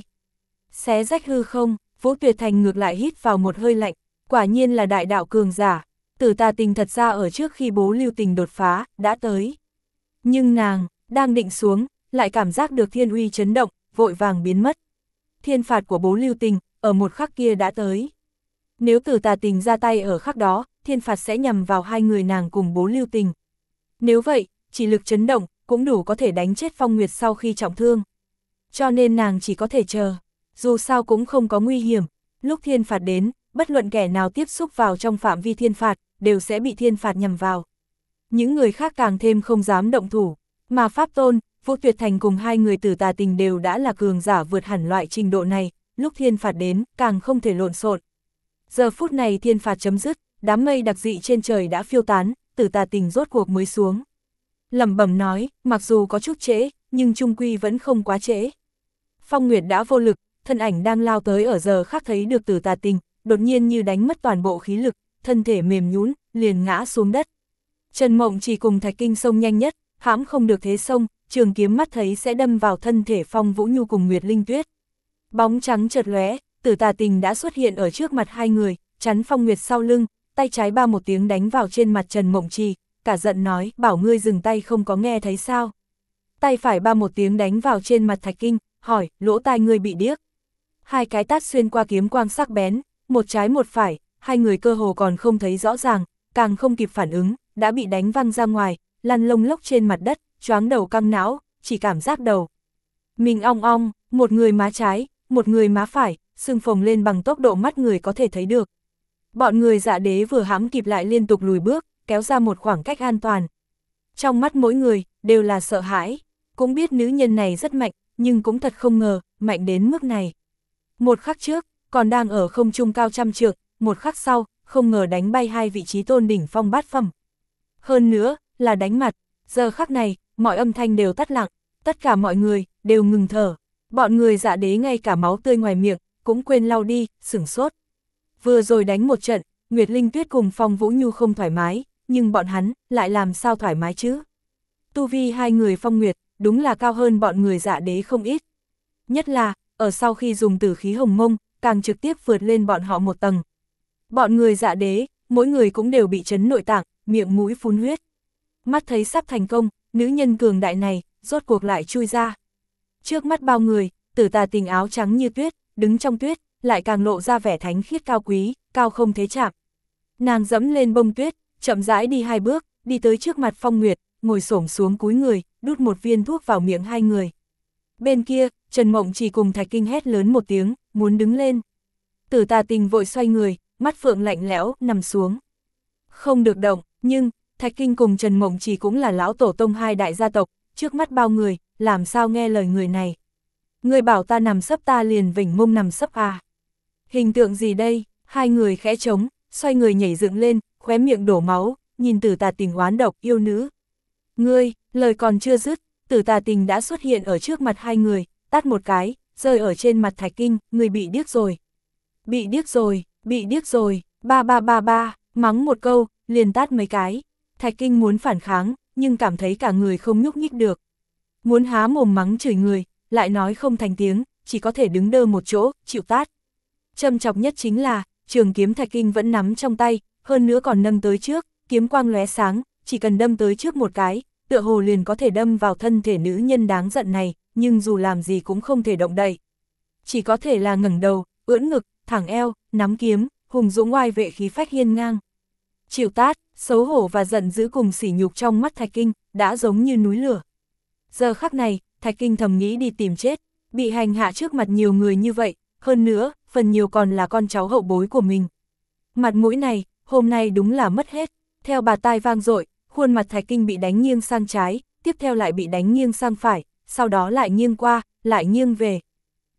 Xé rách hư không, Vũ Tuyệt Thành ngược lại hít vào một hơi lạnh, quả nhiên là đại đạo cường giả. Tử Tà Tình thật ra ở trước khi Bố Lưu Tình đột phá, đã tới. Nhưng nàng, đang định xuống, lại cảm giác được thiên uy chấn động, vội vàng biến mất. Thiên phạt của Bố Lưu Tình, ở một khắc kia đã tới. Nếu Tử Tà Tình ra tay ở khắc đó, thiên phạt sẽ nhằm vào hai người nàng cùng Bố Lưu Tình. Nếu vậy, chỉ lực chấn động, cũng đủ có thể đánh chết Phong Nguyệt sau khi trọng thương. Cho nên nàng chỉ có thể chờ, dù sao cũng không có nguy hiểm. Lúc thiên phạt đến, bất luận kẻ nào tiếp xúc vào trong phạm vi thiên phạt, đều sẽ bị thiên phạt nhằm vào. Những người khác càng thêm không dám động thủ, mà Pháp Tôn, Vũ Tuyệt Thành cùng hai người Tử Tà Tình đều đã là cường giả vượt hẳn loại trình độ này, lúc thiên phạt đến, càng không thể lộn xộn. Giờ phút này thiên phạt chấm dứt, đám mây đặc dị trên trời đã phiêu tán, Tử Tà Tình rốt cuộc mới xuống. Lẩm bẩm nói, mặc dù có chút trễ, nhưng chung quy vẫn không quá trễ. Phong Nguyệt đã vô lực, thân ảnh đang lao tới ở giờ khác thấy được Tử Tà Tình, đột nhiên như đánh mất toàn bộ khí lực, thân thể mềm nhũn, liền ngã xuống đất. Trần Mộng chỉ cùng Thạch Kinh xông nhanh nhất, hãm không được thế xông, trường kiếm mắt thấy sẽ đâm vào thân thể Phong Vũ Nhu cùng Nguyệt Linh Tuyết. Bóng trắng chợt lóe, Tử Tà Tình đã xuất hiện ở trước mặt hai người, chắn Phong Nguyệt sau lưng, tay trái ba một tiếng đánh vào trên mặt Trần Mộng Trì, cả giận nói, bảo ngươi dừng tay không có nghe thấy sao. Tay phải ba một tiếng đánh vào trên mặt Thạch Kinh, hỏi, lỗ tai ngươi bị điếc. Hai cái tát xuyên qua kiếm quang sắc bén, một trái một phải, hai người cơ hồ còn không thấy rõ ràng, càng không kịp phản ứng, đã bị đánh văng ra ngoài, lăn lông lốc trên mặt đất, choáng đầu căng não, chỉ cảm giác đầu mình ong ong, một người má trái, một người má phải, sưng phồng lên bằng tốc độ mắt người có thể thấy được. Bọn người Dạ Đế vừa hãm kịp lại liên tục lùi bước, kéo ra một khoảng cách an toàn. Trong mắt mỗi người, đều là sợ hãi, cũng biết nữ nhân này rất mạnh, nhưng cũng thật không ngờ, mạnh đến mức này. Một khắc trước, còn đang ở không trung cao trăm trượng, một khắc sau, không ngờ đánh bay hai vị trí tôn đỉnh phong bát phẩm. Hơn nữa, là đánh mặt, giờ khắc này, mọi âm thanh đều tắt lặng, tất cả mọi người, đều ngừng thở. Bọn người Dạ Đế ngay cả máu tươi ngoài miệng, cũng quên lau đi, sửng sốt. Vừa rồi đánh một trận, Nguyệt Linh Tuyết cùng Phong Vũ Nhu không thoải mái, nhưng bọn hắn, lại làm sao thoải mái chứ? Tu vi hai người Phong Nguyệt, đúng là cao hơn bọn người Dạ Đế không ít. Nhất là, ở sau khi dùng tử khí hồng mông, càng trực tiếp vượt lên bọn họ một tầng. Bọn người Dạ Đế, mỗi người cũng đều bị chấn nội tạng, miệng mũi phun huyết. Mắt thấy sắp thành công, nữ nhân cường đại này, rốt cuộc lại chui ra. Trước mắt bao người, Tử Tà Tình áo trắng như tuyết, đứng trong tuyết, lại càng lộ ra vẻ thánh khiết cao quý, cao không thế chạm. Nàng dẫm lên bông tuyết, chậm rãi đi hai bước, đi tới trước mặt Phong Nguyệt, ngồi xổm xuống cúi người, đút một viên thuốc vào miệng hai người. Bên kia, Trần Mộng chỉ cùng Thạch Kinh hét lớn một tiếng, muốn đứng lên. Tử Tà Tình vội xoay người, mắt phượng lạnh lẽo, nằm xuống. Không được động, nhưng, Thạch Kinh cùng Trần Mộng chỉ cũng là lão tổ tông hai đại gia tộc, trước mắt bao người, làm sao nghe lời người này. Người bảo ta nằm sấp ta liền vểnh mông nằm sấp à. Hình tượng gì đây, hai người khẽ trống, xoay người nhảy dựng lên, khóe miệng đổ máu, nhìn Tử Tà Tình oán độc yêu nữ. Ngươi, lời còn chưa dứt, Tử Tà Tình đã xuất hiện ở trước mặt hai người, tát một cái, rơi ở trên mặt Thạch Kinh, người bị điếc rồi. Bị điếc rồi, bị điếc rồi, ba ba ba ba, mắng một câu, liền tát mấy cái. Thạch Kinh muốn phản kháng, nhưng cảm thấy cả người không nhúc nhích được. Muốn há mồm mắng chửi người, lại nói không thành tiếng, chỉ có thể đứng đơ một chỗ, chịu tát. Châm chọc nhất chính là, trường kiếm Thạch Kinh vẫn nắm trong tay, hơn nữa còn nâng tới trước, kiếm quang lóe sáng, chỉ cần đâm tới trước một cái, tựa hồ liền có thể đâm vào thân thể nữ nhân đáng giận này, nhưng dù làm gì cũng không thể động đậy. Chỉ có thể là ngẩng đầu, ưỡn ngực, thẳng eo, nắm kiếm, hùng dũng oai vệ khí phách hiên ngang. Chịu tát, xấu hổ và giận dữ cùng sỉ nhục trong mắt Thạch Kinh, đã giống như núi lửa. Giờ khắc này, Thạch Kinh thầm nghĩ đi tìm chết, bị hành hạ trước mặt nhiều người như vậy, hơn nữa, phần nhiều còn là con cháu hậu bối của mình. Mặt mũi này, hôm nay đúng là mất hết, theo bà tai vang dội, khuôn mặt Thạch Kinh bị đánh nghiêng sang trái, tiếp theo lại bị đánh nghiêng sang phải, sau đó lại nghiêng qua, lại nghiêng về.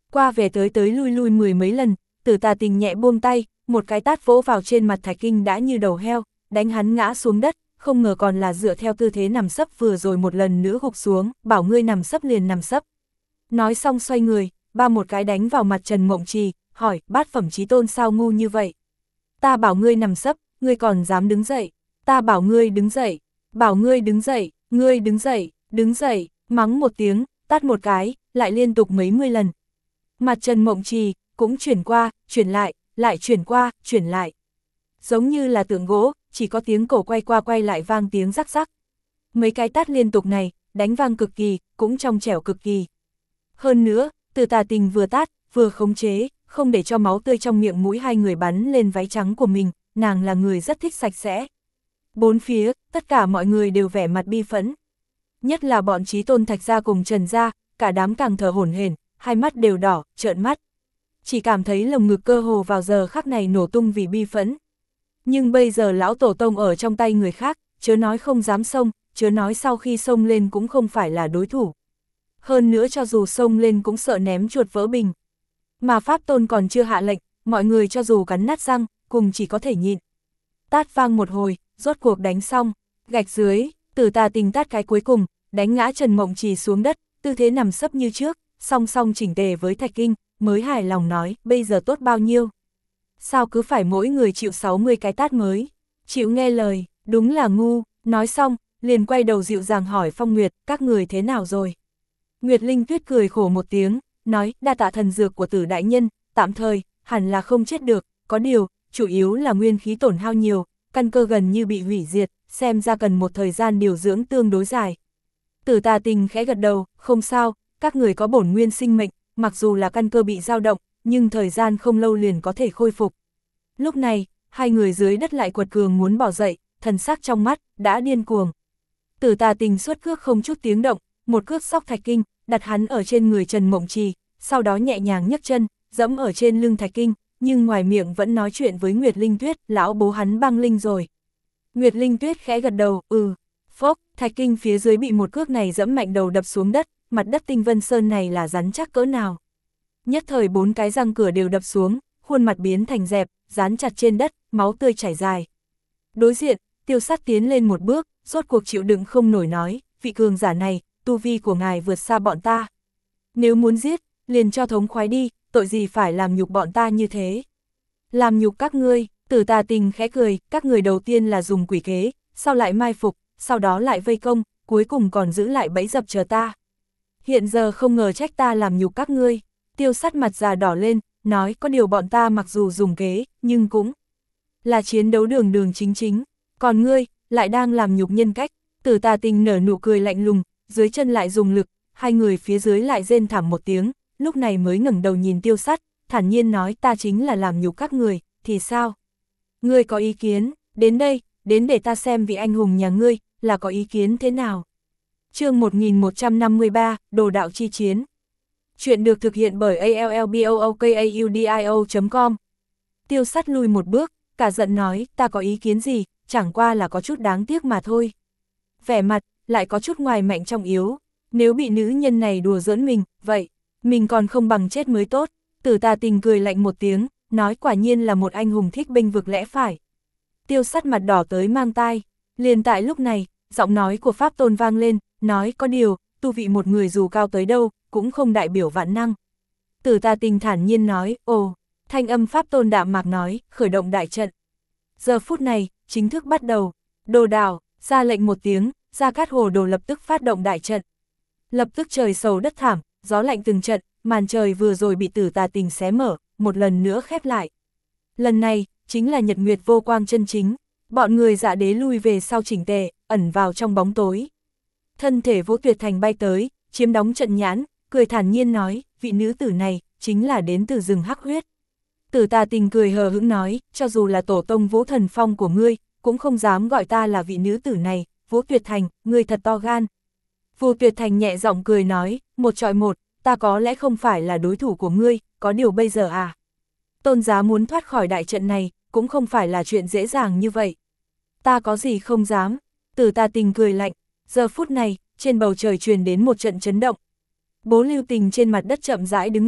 Qua về tới tới lui lui mười mấy lần, Tử Tà Tình nhẹ buông tay, một cái tát vỗ vào trên mặt Thạch Kinh đã như đầu heo, đánh hắn ngã xuống đất, không ngờ còn là dựa theo tư thế nằm sấp vừa rồi một lần nữa gục xuống, bảo ngươi nằm sấp liền nằm sấp. Nói xong xoay người, ba một cái đánh vào mặt Trần Mộng Trì, hỏi, bát phẩm chí tôn sao ngu như vậy? Ta bảo ngươi nằm sấp, ngươi còn dám đứng dậy, ta bảo ngươi đứng dậy, bảo ngươi đứng dậy, ngươi đứng dậy, đứng dậy, mắng một tiếng, tát một cái, lại liên tục mấy mươi lần. Mặt Trần Mộng Trì cũng chuyển qua, chuyển lại, lại chuyển qua, chuyển lại. Giống như là tượng gỗ, chỉ có tiếng cổ quay qua quay lại vang tiếng rắc rắc. Mấy cái tát liên tục này, đánh vang cực kỳ, cũng trong trẻo cực kỳ. Hơn nữa, Tử Tà Tình vừa tát, vừa khống chế, không để cho máu tươi trong miệng mũi hai người bắn lên váy trắng của mình, nàng là người rất thích sạch sẽ. Bốn phía, tất cả mọi người đều vẻ mặt bi phẫn. Nhất là bọn Chí Tôn Thạch gia cùng Trần gia, cả đám càng thở hổn hển, hai mắt đều đỏ, trợn mắt. Chỉ cảm thấy lồng ngực cơ hồ vào giờ khắc này nổ tung vì bi phẫn. Nhưng bây giờ lão tổ tông ở trong tay người khác, chớ nói không dám xông, chớ nói sau khi xông lên cũng không phải là đối thủ. Hơn nữa cho dù xông lên cũng sợ ném chuột vỡ bình. Mà Pháp Tôn còn chưa hạ lệnh, mọi người cho dù cắn nát răng, cùng chỉ có thể nhịn. Tát vang một hồi, rốt cuộc đánh xong, gạch dưới, Tử Tà Tình tát cái cuối cùng, đánh ngã Trần Mộng Trì xuống đất, tư thế nằm sấp như trước, song song chỉnh tề với Thạch Kinh, mới hài lòng nói, bây giờ tốt bao nhiêu. Sao cứ phải mỗi người chịu sáu mươi cái tát mới, chịu nghe lời, đúng là ngu, nói xong, liền quay đầu dịu dàng hỏi Phong Nguyệt, các người thế nào rồi? Nguyệt Linh Tuyết cười khổ một tiếng, nói, đa tạ thần dược của Tử đại nhân, tạm thời, hẳn là không chết được, có điều, chủ yếu là nguyên khí tổn hao nhiều, căn cơ gần như bị hủy diệt, xem ra cần một thời gian điều dưỡng tương đối dài. Tử Tà Tình khẽ gật đầu, không sao, các người có bổn nguyên sinh mệnh, mặc dù là căn cơ bị dao động, nhưng thời gian không lâu liền có thể khôi phục. Lúc này, hai người dưới đất lại quật cường muốn bỏ dậy, thần sắc trong mắt, đã điên cuồng. Tử Tà Tình xuất cước không chút tiếng động, một cước xóc Thạch Kinh, đặt hắn ở trên người Trần Mộng Trì, sau đó nhẹ nhàng nhấc chân, dẫm ở trên lưng Thạch Kinh, nhưng ngoài miệng vẫn nói chuyện với Nguyệt Linh Tuyết, lão bố hắn băng linh rồi. Nguyệt Linh Tuyết khẽ gật đầu, ừ, phốc, Thạch Kinh phía dưới bị một cước này dẫm mạnh đầu đập xuống đất, mặt đất Tinh Vân Sơn này là rắn chắc cỡ nào. Nhất thời bốn cái răng cửa đều đập xuống, khuôn mặt biến thành dẹp, dán chặt trên đất, máu tươi chảy dài. Đối diện, Tiêu Sắt tiến lên một bước, rốt cuộc chịu đựng không nổi nói, vị cường giả này, tu vi của ngài vượt xa bọn ta. Nếu muốn giết, liền cho thống khoái đi, tội gì phải làm nhục bọn ta như thế. Làm nhục các ngươi, Tử Tà Tình khẽ cười, các người đầu tiên là dùng quỷ kế, sau lại mai phục, sau đó lại vây công, cuối cùng còn giữ lại bẫy dập chờ ta. Hiện giờ không ngờ trách ta làm nhục các ngươi. Tiêu Sắt mặt già đỏ lên, nói có điều bọn ta mặc dù dùng kế, nhưng cũng là chiến đấu đường đường chính chính, còn ngươi, lại đang làm nhục nhân cách. Tử Tà Tình nở nụ cười lạnh lùng, dưới chân lại dùng lực, hai người phía dưới lại rên thảm một tiếng, lúc này mới ngẩng đầu nhìn Tiêu Sắt, thản nhiên nói ta chính là làm nhục các người, thì sao? Ngươi có ý kiến, đến đây, đến để ta xem vị anh hùng nhà ngươi, là có ý kiến thế nào? Chương một nghìn một trăm năm mươi ba, Đồ đạo chi chiến. Chuyện được thực hiện bởi a l l b o o k a u d i o chấm com. Tiêu Sắt lui một bước, cả giận nói, ta có ý kiến gì, chẳng qua là có chút đáng tiếc mà thôi. Vẻ mặt, lại có chút ngoài mạnh trong yếu, nếu bị nữ nhân này đùa giỡn mình, vậy, mình còn không bằng chết mới tốt. Tử Tà Tình cười lạnh một tiếng, nói quả nhiên là một anh hùng thích bênh vực lẽ phải. Tiêu Sắt mặt đỏ tới mang tai, liền tại lúc này, giọng nói của Pháp Tôn vang lên, nói có điều, tu vị một người dù cao tới đâu, cũng không đại biểu vạn năng. Tử Tà Tình thản nhiên nói, ồ, thanh âm Pháp Tôn đạm mạc nói, khởi động đại trận. Giờ phút này, chính thức bắt đầu, Đồ đảo, ra lệnh một tiếng, Gia Cát Hồ Đồ lập tức phát động đại trận. Lập tức trời sầu đất thảm, gió lạnh từng trận, màn trời vừa rồi bị Tử Tà Tình xé mở, một lần nữa khép lại. Lần này, chính là nhật nguyệt vô quang chân chính, bọn người Dạ Đế lui về sau chỉnh tề, ẩn vào trong bóng tối. Thân thể Vũ Tuyệt Thành bay tới, chiếm đóng trận nhãn, cười thản nhiên nói, vị nữ tử này, chính là đến từ rừng hắc huyết. Tử Tà Tình cười hờ hững nói, cho dù là tổ tông Vũ Thần Phong của ngươi, cũng không dám gọi ta là vị nữ tử này, Vũ Tuyệt Thành, ngươi thật to gan. Vũ Tuyệt Thành nhẹ giọng cười nói, một trọi một, ta có lẽ không phải là đối thủ của ngươi, có điều bây giờ à. Tôn giá muốn thoát khỏi đại trận này, cũng không phải là chuyện dễ dàng như vậy. Ta có gì không dám, Tử Tà Tình cười lạnh, giờ phút này, trên bầu trời truyền đến một trận chấn động. Bố Lưu Tình trên mặt đất chậm rãi đứng lên,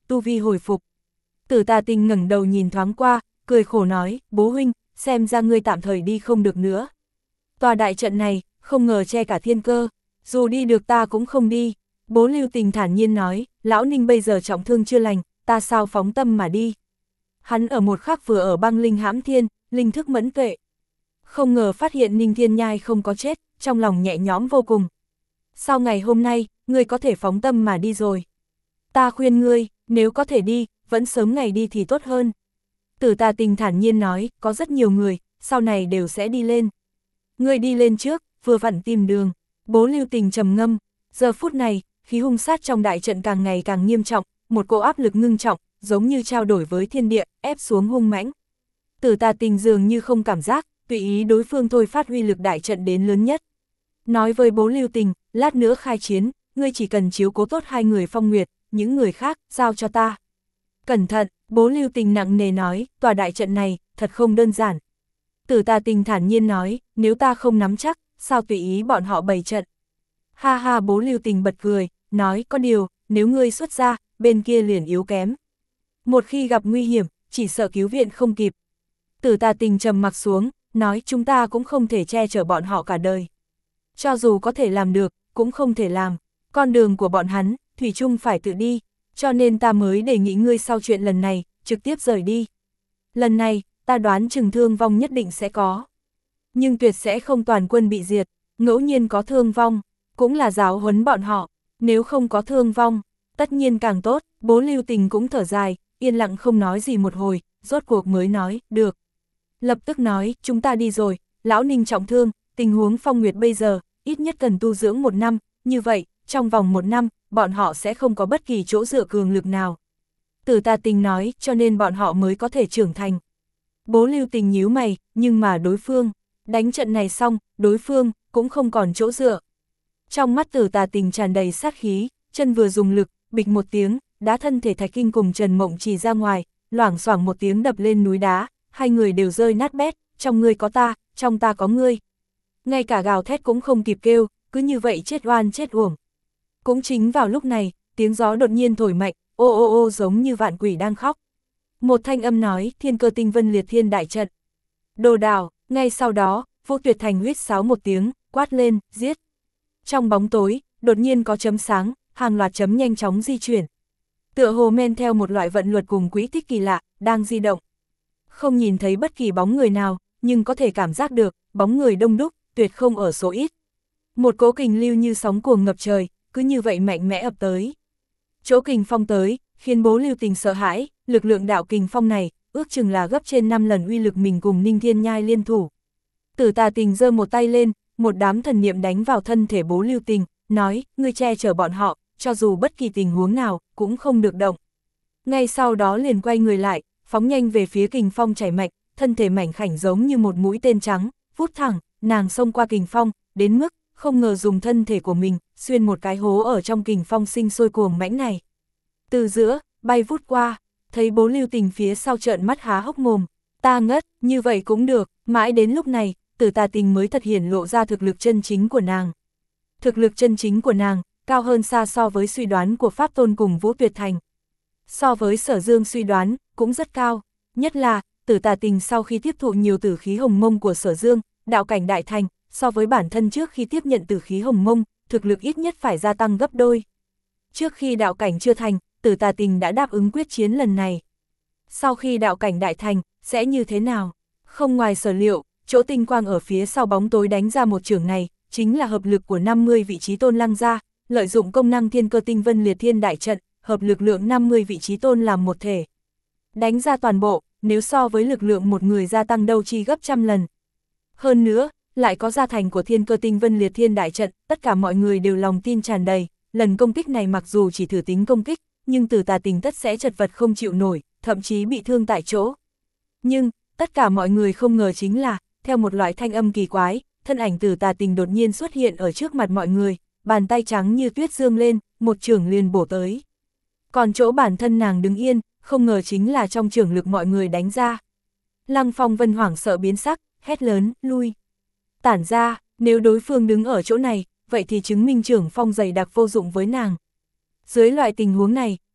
tu vi hồi phục. Tử Tà Tình ngẩng đầu nhìn thoáng qua, cười khổ nói, bố huynh, xem ra ngươi tạm thời đi không được nữa. Tòa đại trận này, không ngờ che cả thiên cơ, dù đi được ta cũng không đi. Bố Lưu Tình thản nhiên nói, lão Ninh bây giờ trọng thương chưa lành, ta sao phóng tâm mà đi. Hắn ở một khắc vừa ở băng linh hãm thiên, linh thức mẫn tuệ. Không ngờ phát hiện Ninh Thiên Nhai không có chết, trong lòng nhẹ nhõm vô cùng. Sau ngày hôm nay, ngươi có thể phóng tâm mà đi rồi. Ta khuyên ngươi, nếu có thể đi, vẫn sớm ngày đi thì tốt hơn. Tử Tà Tình thản nhiên nói, có rất nhiều người, sau này đều sẽ đi lên. Ngươi đi lên trước, vừa vặn tìm đường. Bố Lưu Tình trầm ngâm, giờ phút này, khí hung sát trong đại trận càng ngày càng nghiêm trọng, một cỗ áp lực ngưng trọng, giống như trao đổi với thiên địa, ép xuống hung mãnh. Tử Tà Tình dường như không cảm giác, tùy ý đối phương thôi phát huy lực đại trận đến lớn nhất. Nói với bố Lưu Tình, lát nữa khai chiến, ngươi chỉ cần chiếu cố tốt hai người Phong Nguyệt, những người khác, giao cho ta. Cẩn thận, bố Lưu Tình nặng nề nói, tòa đại trận này, thật không đơn giản. Tử Tà Tình thản nhiên nói, nếu ta không nắm chắc, sao tùy ý bọn họ bày trận. Ha ha, bố Lưu Tình bật cười, nói, có điều, nếu ngươi xuất ra, bên kia liền yếu kém. Một khi gặp nguy hiểm, chỉ sợ cứu viện không kịp. Tử Tà Tình trầm mặc xuống, nói, chúng ta cũng không thể che chở bọn họ cả đời. Cho dù có thể làm được, cũng không thể làm. Con đường của bọn hắn, thủy chung phải tự đi, cho nên ta mới đề nghị ngươi sau chuyện lần này, trực tiếp rời đi. Lần này, ta đoán chừng thương vong nhất định sẽ có. Nhưng tuyệt sẽ không toàn quân bị diệt, ngẫu nhiên có thương vong, cũng là giáo huấn bọn họ. Nếu không có thương vong, tất nhiên càng tốt. Bố Lưu Tình cũng thở dài, yên lặng không nói gì một hồi, rốt cuộc mới nói, được. Lập tức nói, chúng ta đi rồi, lão Ninh trọng thương, tình huống Phong Nguyệt bây giờ, ít nhất cần tu dưỡng một năm, như vậy, trong vòng một năm, bọn họ sẽ không có bất kỳ chỗ dựa cường lực nào. Tử Tà Tình nói, cho nên bọn họ mới có thể trưởng thành. Bố Lưu Tình nhíu mày, nhưng mà đối phương, đánh trận này xong, đối phương, cũng không còn chỗ dựa. Trong mắt Tử Tà Tình tràn đầy sát khí, chân vừa dùng lực, bịch một tiếng, đá thân thể Thạch Kinh cùng Trần Mộng Trì ra ngoài, loảng xoảng một tiếng đập lên núi đá, hai người đều rơi nát bét, trong ngươi có ta, trong ta có ngươi. Ngay cả gào thét cũng không kịp kêu, cứ như vậy chết oan chết uổng. Cũng chính vào lúc này, tiếng gió đột nhiên thổi mạnh, ô ô ô giống như vạn quỷ đang khóc. Một thanh âm nói, thiên cơ tinh vân liệt thiên đại trận. Đồ đào, ngay sau đó, Vũ Tuyệt Thành huýt sáo một tiếng, quát lên, giết. Trong bóng tối, đột nhiên có chấm sáng, hàng loạt chấm nhanh chóng di chuyển. Tựa hồ men theo một loại vận luật cùng quỹ tích kỳ lạ, đang di động. Không nhìn thấy bất kỳ bóng người nào, nhưng có thể cảm giác được, bóng người đông đúc, tuyệt không ở số ít. Một cỗ kình lưu như sóng cuồng ngập trời, cứ như vậy mạnh mẽ ập tới. Chỗ kình phong tới, khiến bố Lưu Tình sợ hãi, lực lượng đạo kình phong này, ước chừng là gấp trên năm lần uy lực mình cùng Ninh Thiên Nhai liên thủ. Tử Tà Tình giơ một tay lên, một đám thần niệm đánh vào thân thể bố Lưu Tình, nói, ngươi che chở bọn họ, cho dù bất kỳ tình huống nào, cũng không được động. Ngay sau đó liền quay người lại, phóng nhanh về phía kình phong chảy mạnh, thân thể mảnh khảnh giống như một mũi tên trắng, vút thẳng, nàng xông qua kình phong, đến mức, không ngờ dùng thân thể của mình, xuyên một cái hố ở trong kình phong sinh sôi cuồng mãnh này. Từ giữa, bay vút qua, thấy bố Lưu Tình phía sau trợn mắt há hốc mồm, ta ngất, như vậy cũng được, mãi đến lúc này, Tử Tà Tình mới thật hiển lộ ra thực lực chân chính của nàng. Thực lực chân chính của nàng, cao hơn xa so với suy đoán của Pháp Tôn cùng Vũ Tuyệt Thành. So với Sở Dương suy đoán, cũng rất cao, nhất là, Tử Tà Tình sau khi tiếp thụ nhiều tử khí hồng mông của Sở Dương, đạo cảnh đại thành, so với bản thân trước khi tiếp nhận tử khí hồng mông, thực lực ít nhất phải gia tăng gấp đôi. Trước khi đạo cảnh chưa thành, Tử Tà Tình đã đáp ứng quyết chiến lần này. Sau khi đạo cảnh đại thành, sẽ như thế nào? Không ngoài sở liệu, chỗ tinh quang ở phía sau bóng tối đánh ra một chưởng này, chính là hợp lực của năm mươi vị trí tôn lăng gia, lợi dụng công năng thiên cơ tinh vân liệt thiên đại trận, hợp lực lượng năm mươi vị trí tôn làm một thể. Đánh ra toàn bộ, nếu so với lực lượng một người gia tăng đâu chi gấp trăm lần. Hơn nữa, lại có gia thành của thiên cơ tinh vân liệt thiên đại trận, tất cả mọi người đều lòng tin tràn đầy, lần công kích này mặc dù chỉ thử tính công kích, nhưng Tử Tà Tình tất sẽ chật vật không chịu nổi, thậm chí bị thương tại chỗ. Nhưng, tất cả mọi người không ngờ chính là, theo một loại thanh âm kỳ quái, thân ảnh Tử Tà Tình đột nhiên xuất hiện ở trước mặt mọi người, bàn tay trắng như tuyết dương lên, một chưởng liền bổ tới. Còn chỗ bản thân nàng đứng yên, không ngờ chính là trong chưởng lực mọi người đánh ra. Lăng Phong Vân hoảng sợ biến sắc, hét lớn, lui. Tản ra, nếu đối phương đứng ở chỗ này, vậy thì chứng minh chưởng phong dày đặc vô dụng với nàng. Dưới loại tình huống này,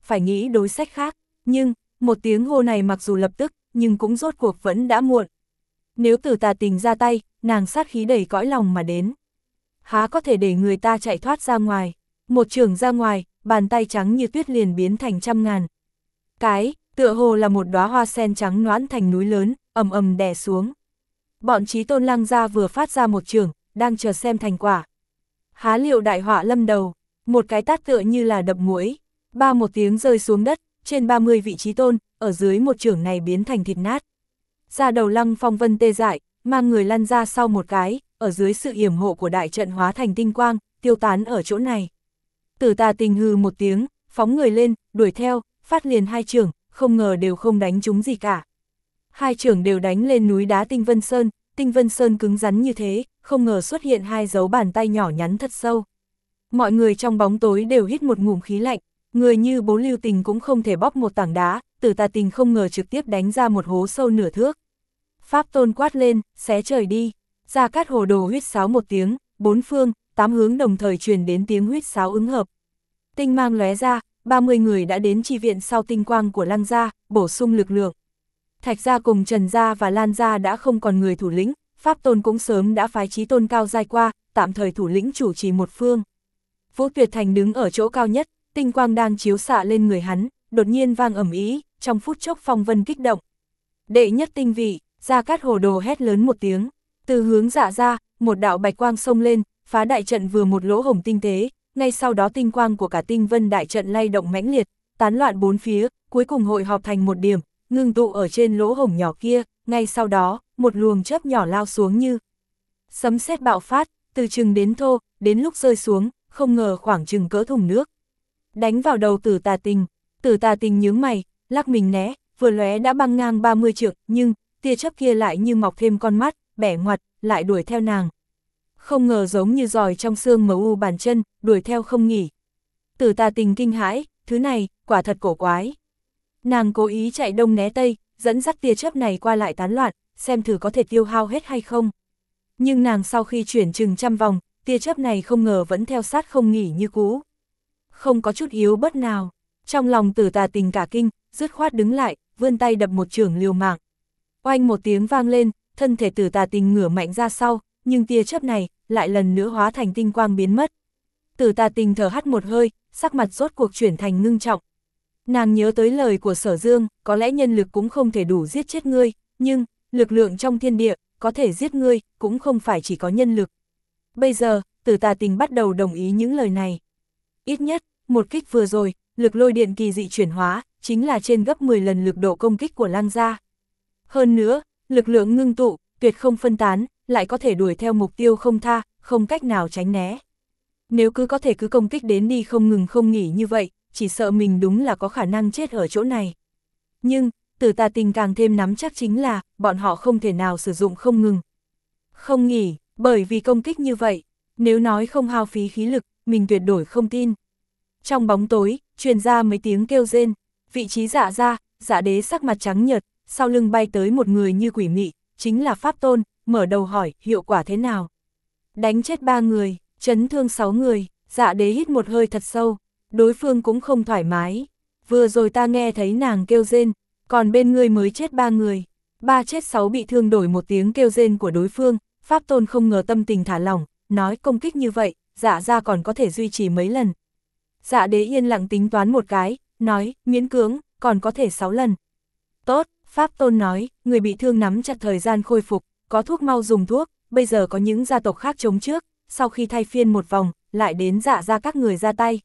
phải nghĩ đối sách khác, nhưng, một tiếng hô này mặc dù lập tức, nhưng cũng rốt cuộc vẫn đã muộn. Nếu Tử Tà Tình ra tay, nàng sát khí đầy cõi lòng mà đến. Há có thể để người ta chạy thoát ra ngoài, một chưởng ra ngoài, bàn tay trắng như tuyết liền biến thành trăm ngàn. Cái, tựa hồ là một đóa hoa sen trắng nõn thành núi lớn, ầm ầm đè xuống. Bọn Chí Tôn Lăng gia vừa phát ra một chưởng, đang chờ xem thành quả. Há liệu đại họa lâm đầu, một cái tát tựa như là đập muỗi, ba một tiếng rơi xuống đất, trên ba mươi vị Chí Tôn, ở dưới một chưởng này biến thành thịt nát. Ra đầu Lăng Phong Vân tê dại, mang người lăn ra sau một cái, ở dưới sự yểm hộ của đại trận hóa thành tinh quang, tiêu tán ở chỗ này. Tử Tà Tình hừ một tiếng, phóng người lên, đuổi theo, phát liền hai chưởng, không ngờ đều không đánh trúng gì cả. Hai chưởng đều đánh lên núi đá Tinh Vân Sơn, Tinh Vân Sơn cứng rắn như thế, không ngờ xuất hiện hai dấu bàn tay nhỏ nhắn thật sâu. Mọi người trong bóng tối đều hít một ngụm khí lạnh, người như Bố Lưu Tình cũng không thể bóp một tảng đá, Tử Tà Tình không ngờ trực tiếp đánh ra một hố sâu nửa thước. Pháp Tôn quát lên, xé trời đi, Gia Cát Hồ Đồ huýt sáo một tiếng, bốn phương, tám hướng đồng thời truyền đến tiếng huýt sáo ứng hợp. Tinh mang lóe ra, ba mươi người đã đến chi viện sau tinh quang của Lăng gia, bổ sung lực lượng. Thạch gia cùng Trần gia và Lan gia đã không còn người thủ lĩnh, Pháp Tôn cũng sớm đã phái Chí Tôn cao giai qua, tạm thời thủ lĩnh chủ trì một phương. Vũ Tuyệt Thành đứng ở chỗ cao nhất, tinh quang đang chiếu xạ lên người hắn, đột nhiên vang ầm ĩ, trong phút chốc phong vân kích động. Đệ nhất tinh vị, Gia Cát Hồ Đồ hét lớn một tiếng, từ hướng Dạ ra, một đạo bạch quang xông lên, phá đại trận vừa một lỗ hổng tinh tế, ngay sau đó tinh quang của cả tinh vân đại trận lay động mãnh liệt, tán loạn bốn phía, cuối cùng hội họp thành một điểm, ngưng tụ ở trên lỗ hổng nhỏ kia, ngay sau đó, một luồng chớp nhỏ lao xuống như sấm sét bạo phát, từ chừng đến thô, đến lúc rơi xuống, không ngờ khoảng chừng cỡ thùng nước. Đánh vào đầu Tử Tà Tình, Tử Tà Tình nhướng mày, lắc mình né, vừa lóe đã băng ngang ba mươi trượng, nhưng tia chớp kia lại như mọc thêm con mắt, bẻ ngoặt, lại đuổi theo nàng. Không ngờ giống như giòi trong xương mờ u bàn chân, đuổi theo không nghỉ. Tử Tà Tình kinh hãi, thứ này, quả thật cổ quái. Nàng cố ý chạy đông né tây, dẫn dắt tia chớp này qua lại tán loạn, xem thử có thể tiêu hao hết hay không. Nhưng nàng sau khi chuyển chừng trăm vòng, tia chớp này không ngờ vẫn theo sát không nghỉ như cũ. Không có chút yếu bớt nào. Trong lòng Tử Tà Tình cả kinh, dứt khoát đứng lại, vươn tay đập một chưởng liều mạng. Oanh một tiếng vang lên, thân thể Tử Tà Tình ngửa mạnh ra sau, nhưng tia chớp này lại lần nữa hóa thành tinh quang biến mất. Tử Tà Tình thở hắt một hơi, sắc mặt rốt cuộc chuyển thành ngưng trọng. Nàng nhớ tới lời của Sở Dương, có lẽ nhân lực cũng không thể đủ giết chết ngươi, nhưng lực lượng trong thiên địa có thể giết ngươi, cũng không phải chỉ có nhân lực. Bây giờ, Tử Tà Tình bắt đầu đồng ý những lời này. Ít nhất, một kích vừa rồi, lực lôi điện kỳ dị chuyển hóa, chính là trên gấp mười lần lực độ công kích của Lăng gia. Hơn nữa, lực lượng ngưng tụ, tuyệt không phân tán, lại có thể đuổi theo mục tiêu không tha, không cách nào tránh né. Nếu cứ có thể cứ công kích đến đi không ngừng không nghỉ như vậy, chỉ sợ mình đúng là có khả năng chết ở chỗ này. Nhưng, Tử Tà Tình càng thêm nắm chắc chính là, bọn họ không thể nào sử dụng không ngừng. Không nghỉ, bởi vì công kích như vậy, nếu nói không hao phí khí lực, mình tuyệt đối không tin. Trong bóng tối, truyền ra mấy tiếng kêu rên, vị trí Dạ ra, Dạ Đế sắc mặt trắng nhợt, sau lưng bay tới một người như quỷ mị, chính là Pháp Tôn, mở đầu hỏi, hiệu quả thế nào? Đánh chết ba người, chấn thương sáu người, Dạ Đế hít một hơi thật sâu, đối phương cũng không thoải mái. Vừa rồi ta nghe thấy nàng kêu rên, còn bên ngươi mới chết ba người, ba chết sáu bị thương đổi một tiếng kêu rên của đối phương, Pháp Tôn không ngờ tâm tình thả lỏng, nói công kích như vậy, Dạ ra còn có thể duy trì mấy lần. Dạ Đế yên lặng tính toán một cái, nói, miễn cưỡng, còn có thể sáu lần. Tốt, Pháp Tôn nói, người bị thương nắm chặt thời gian khôi phục, có thuốc mau dùng thuốc, bây giờ có những gia tộc khác chống trước, sau khi thay phiên một vòng, lại đến Dạ ra các người ra tay.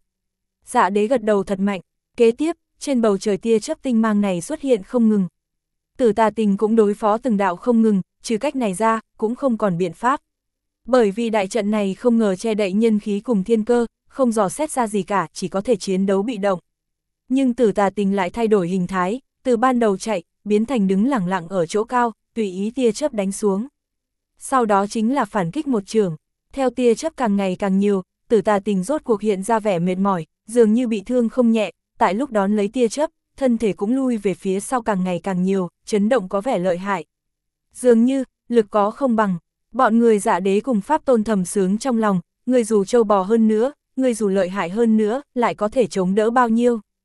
Dạ Đế gật đầu thật mạnh, kế tiếp, trên bầu trời tia chớp tinh mang này xuất hiện không ngừng. Tử Tà Tình cũng đối phó từng đạo không ngừng, trừ cách này ra, cũng không còn biện pháp. Bởi vì đại trận này không ngờ che đậy nhân khí cùng thiên cơ, không dò xét ra gì cả, chỉ có thể chiến đấu bị động. Nhưng Tử Tà Tình lại thay đổi hình thái, từ ban đầu chạy, biến thành đứng lẳng lặng ở chỗ cao, tùy ý tia chớp đánh xuống. Sau đó chính là phản kích một trường, theo tia chớp càng ngày càng nhiều, Tử Tà Tình rốt cuộc hiện ra vẻ mệt mỏi, dường như bị thương không nhẹ, tại lúc đón lấy tia chớp, thân thể cũng lui về phía sau càng ngày càng nhiều, chấn động có vẻ lợi hại. Dường như, lực có không bằng, bọn người Dạ Đế cùng Pháp Tôn thầm sướng trong lòng, người dù trâu bò hơn nữa, người dù lợi hại hơn nữa, lại có thể chống đỡ bao nhiêu.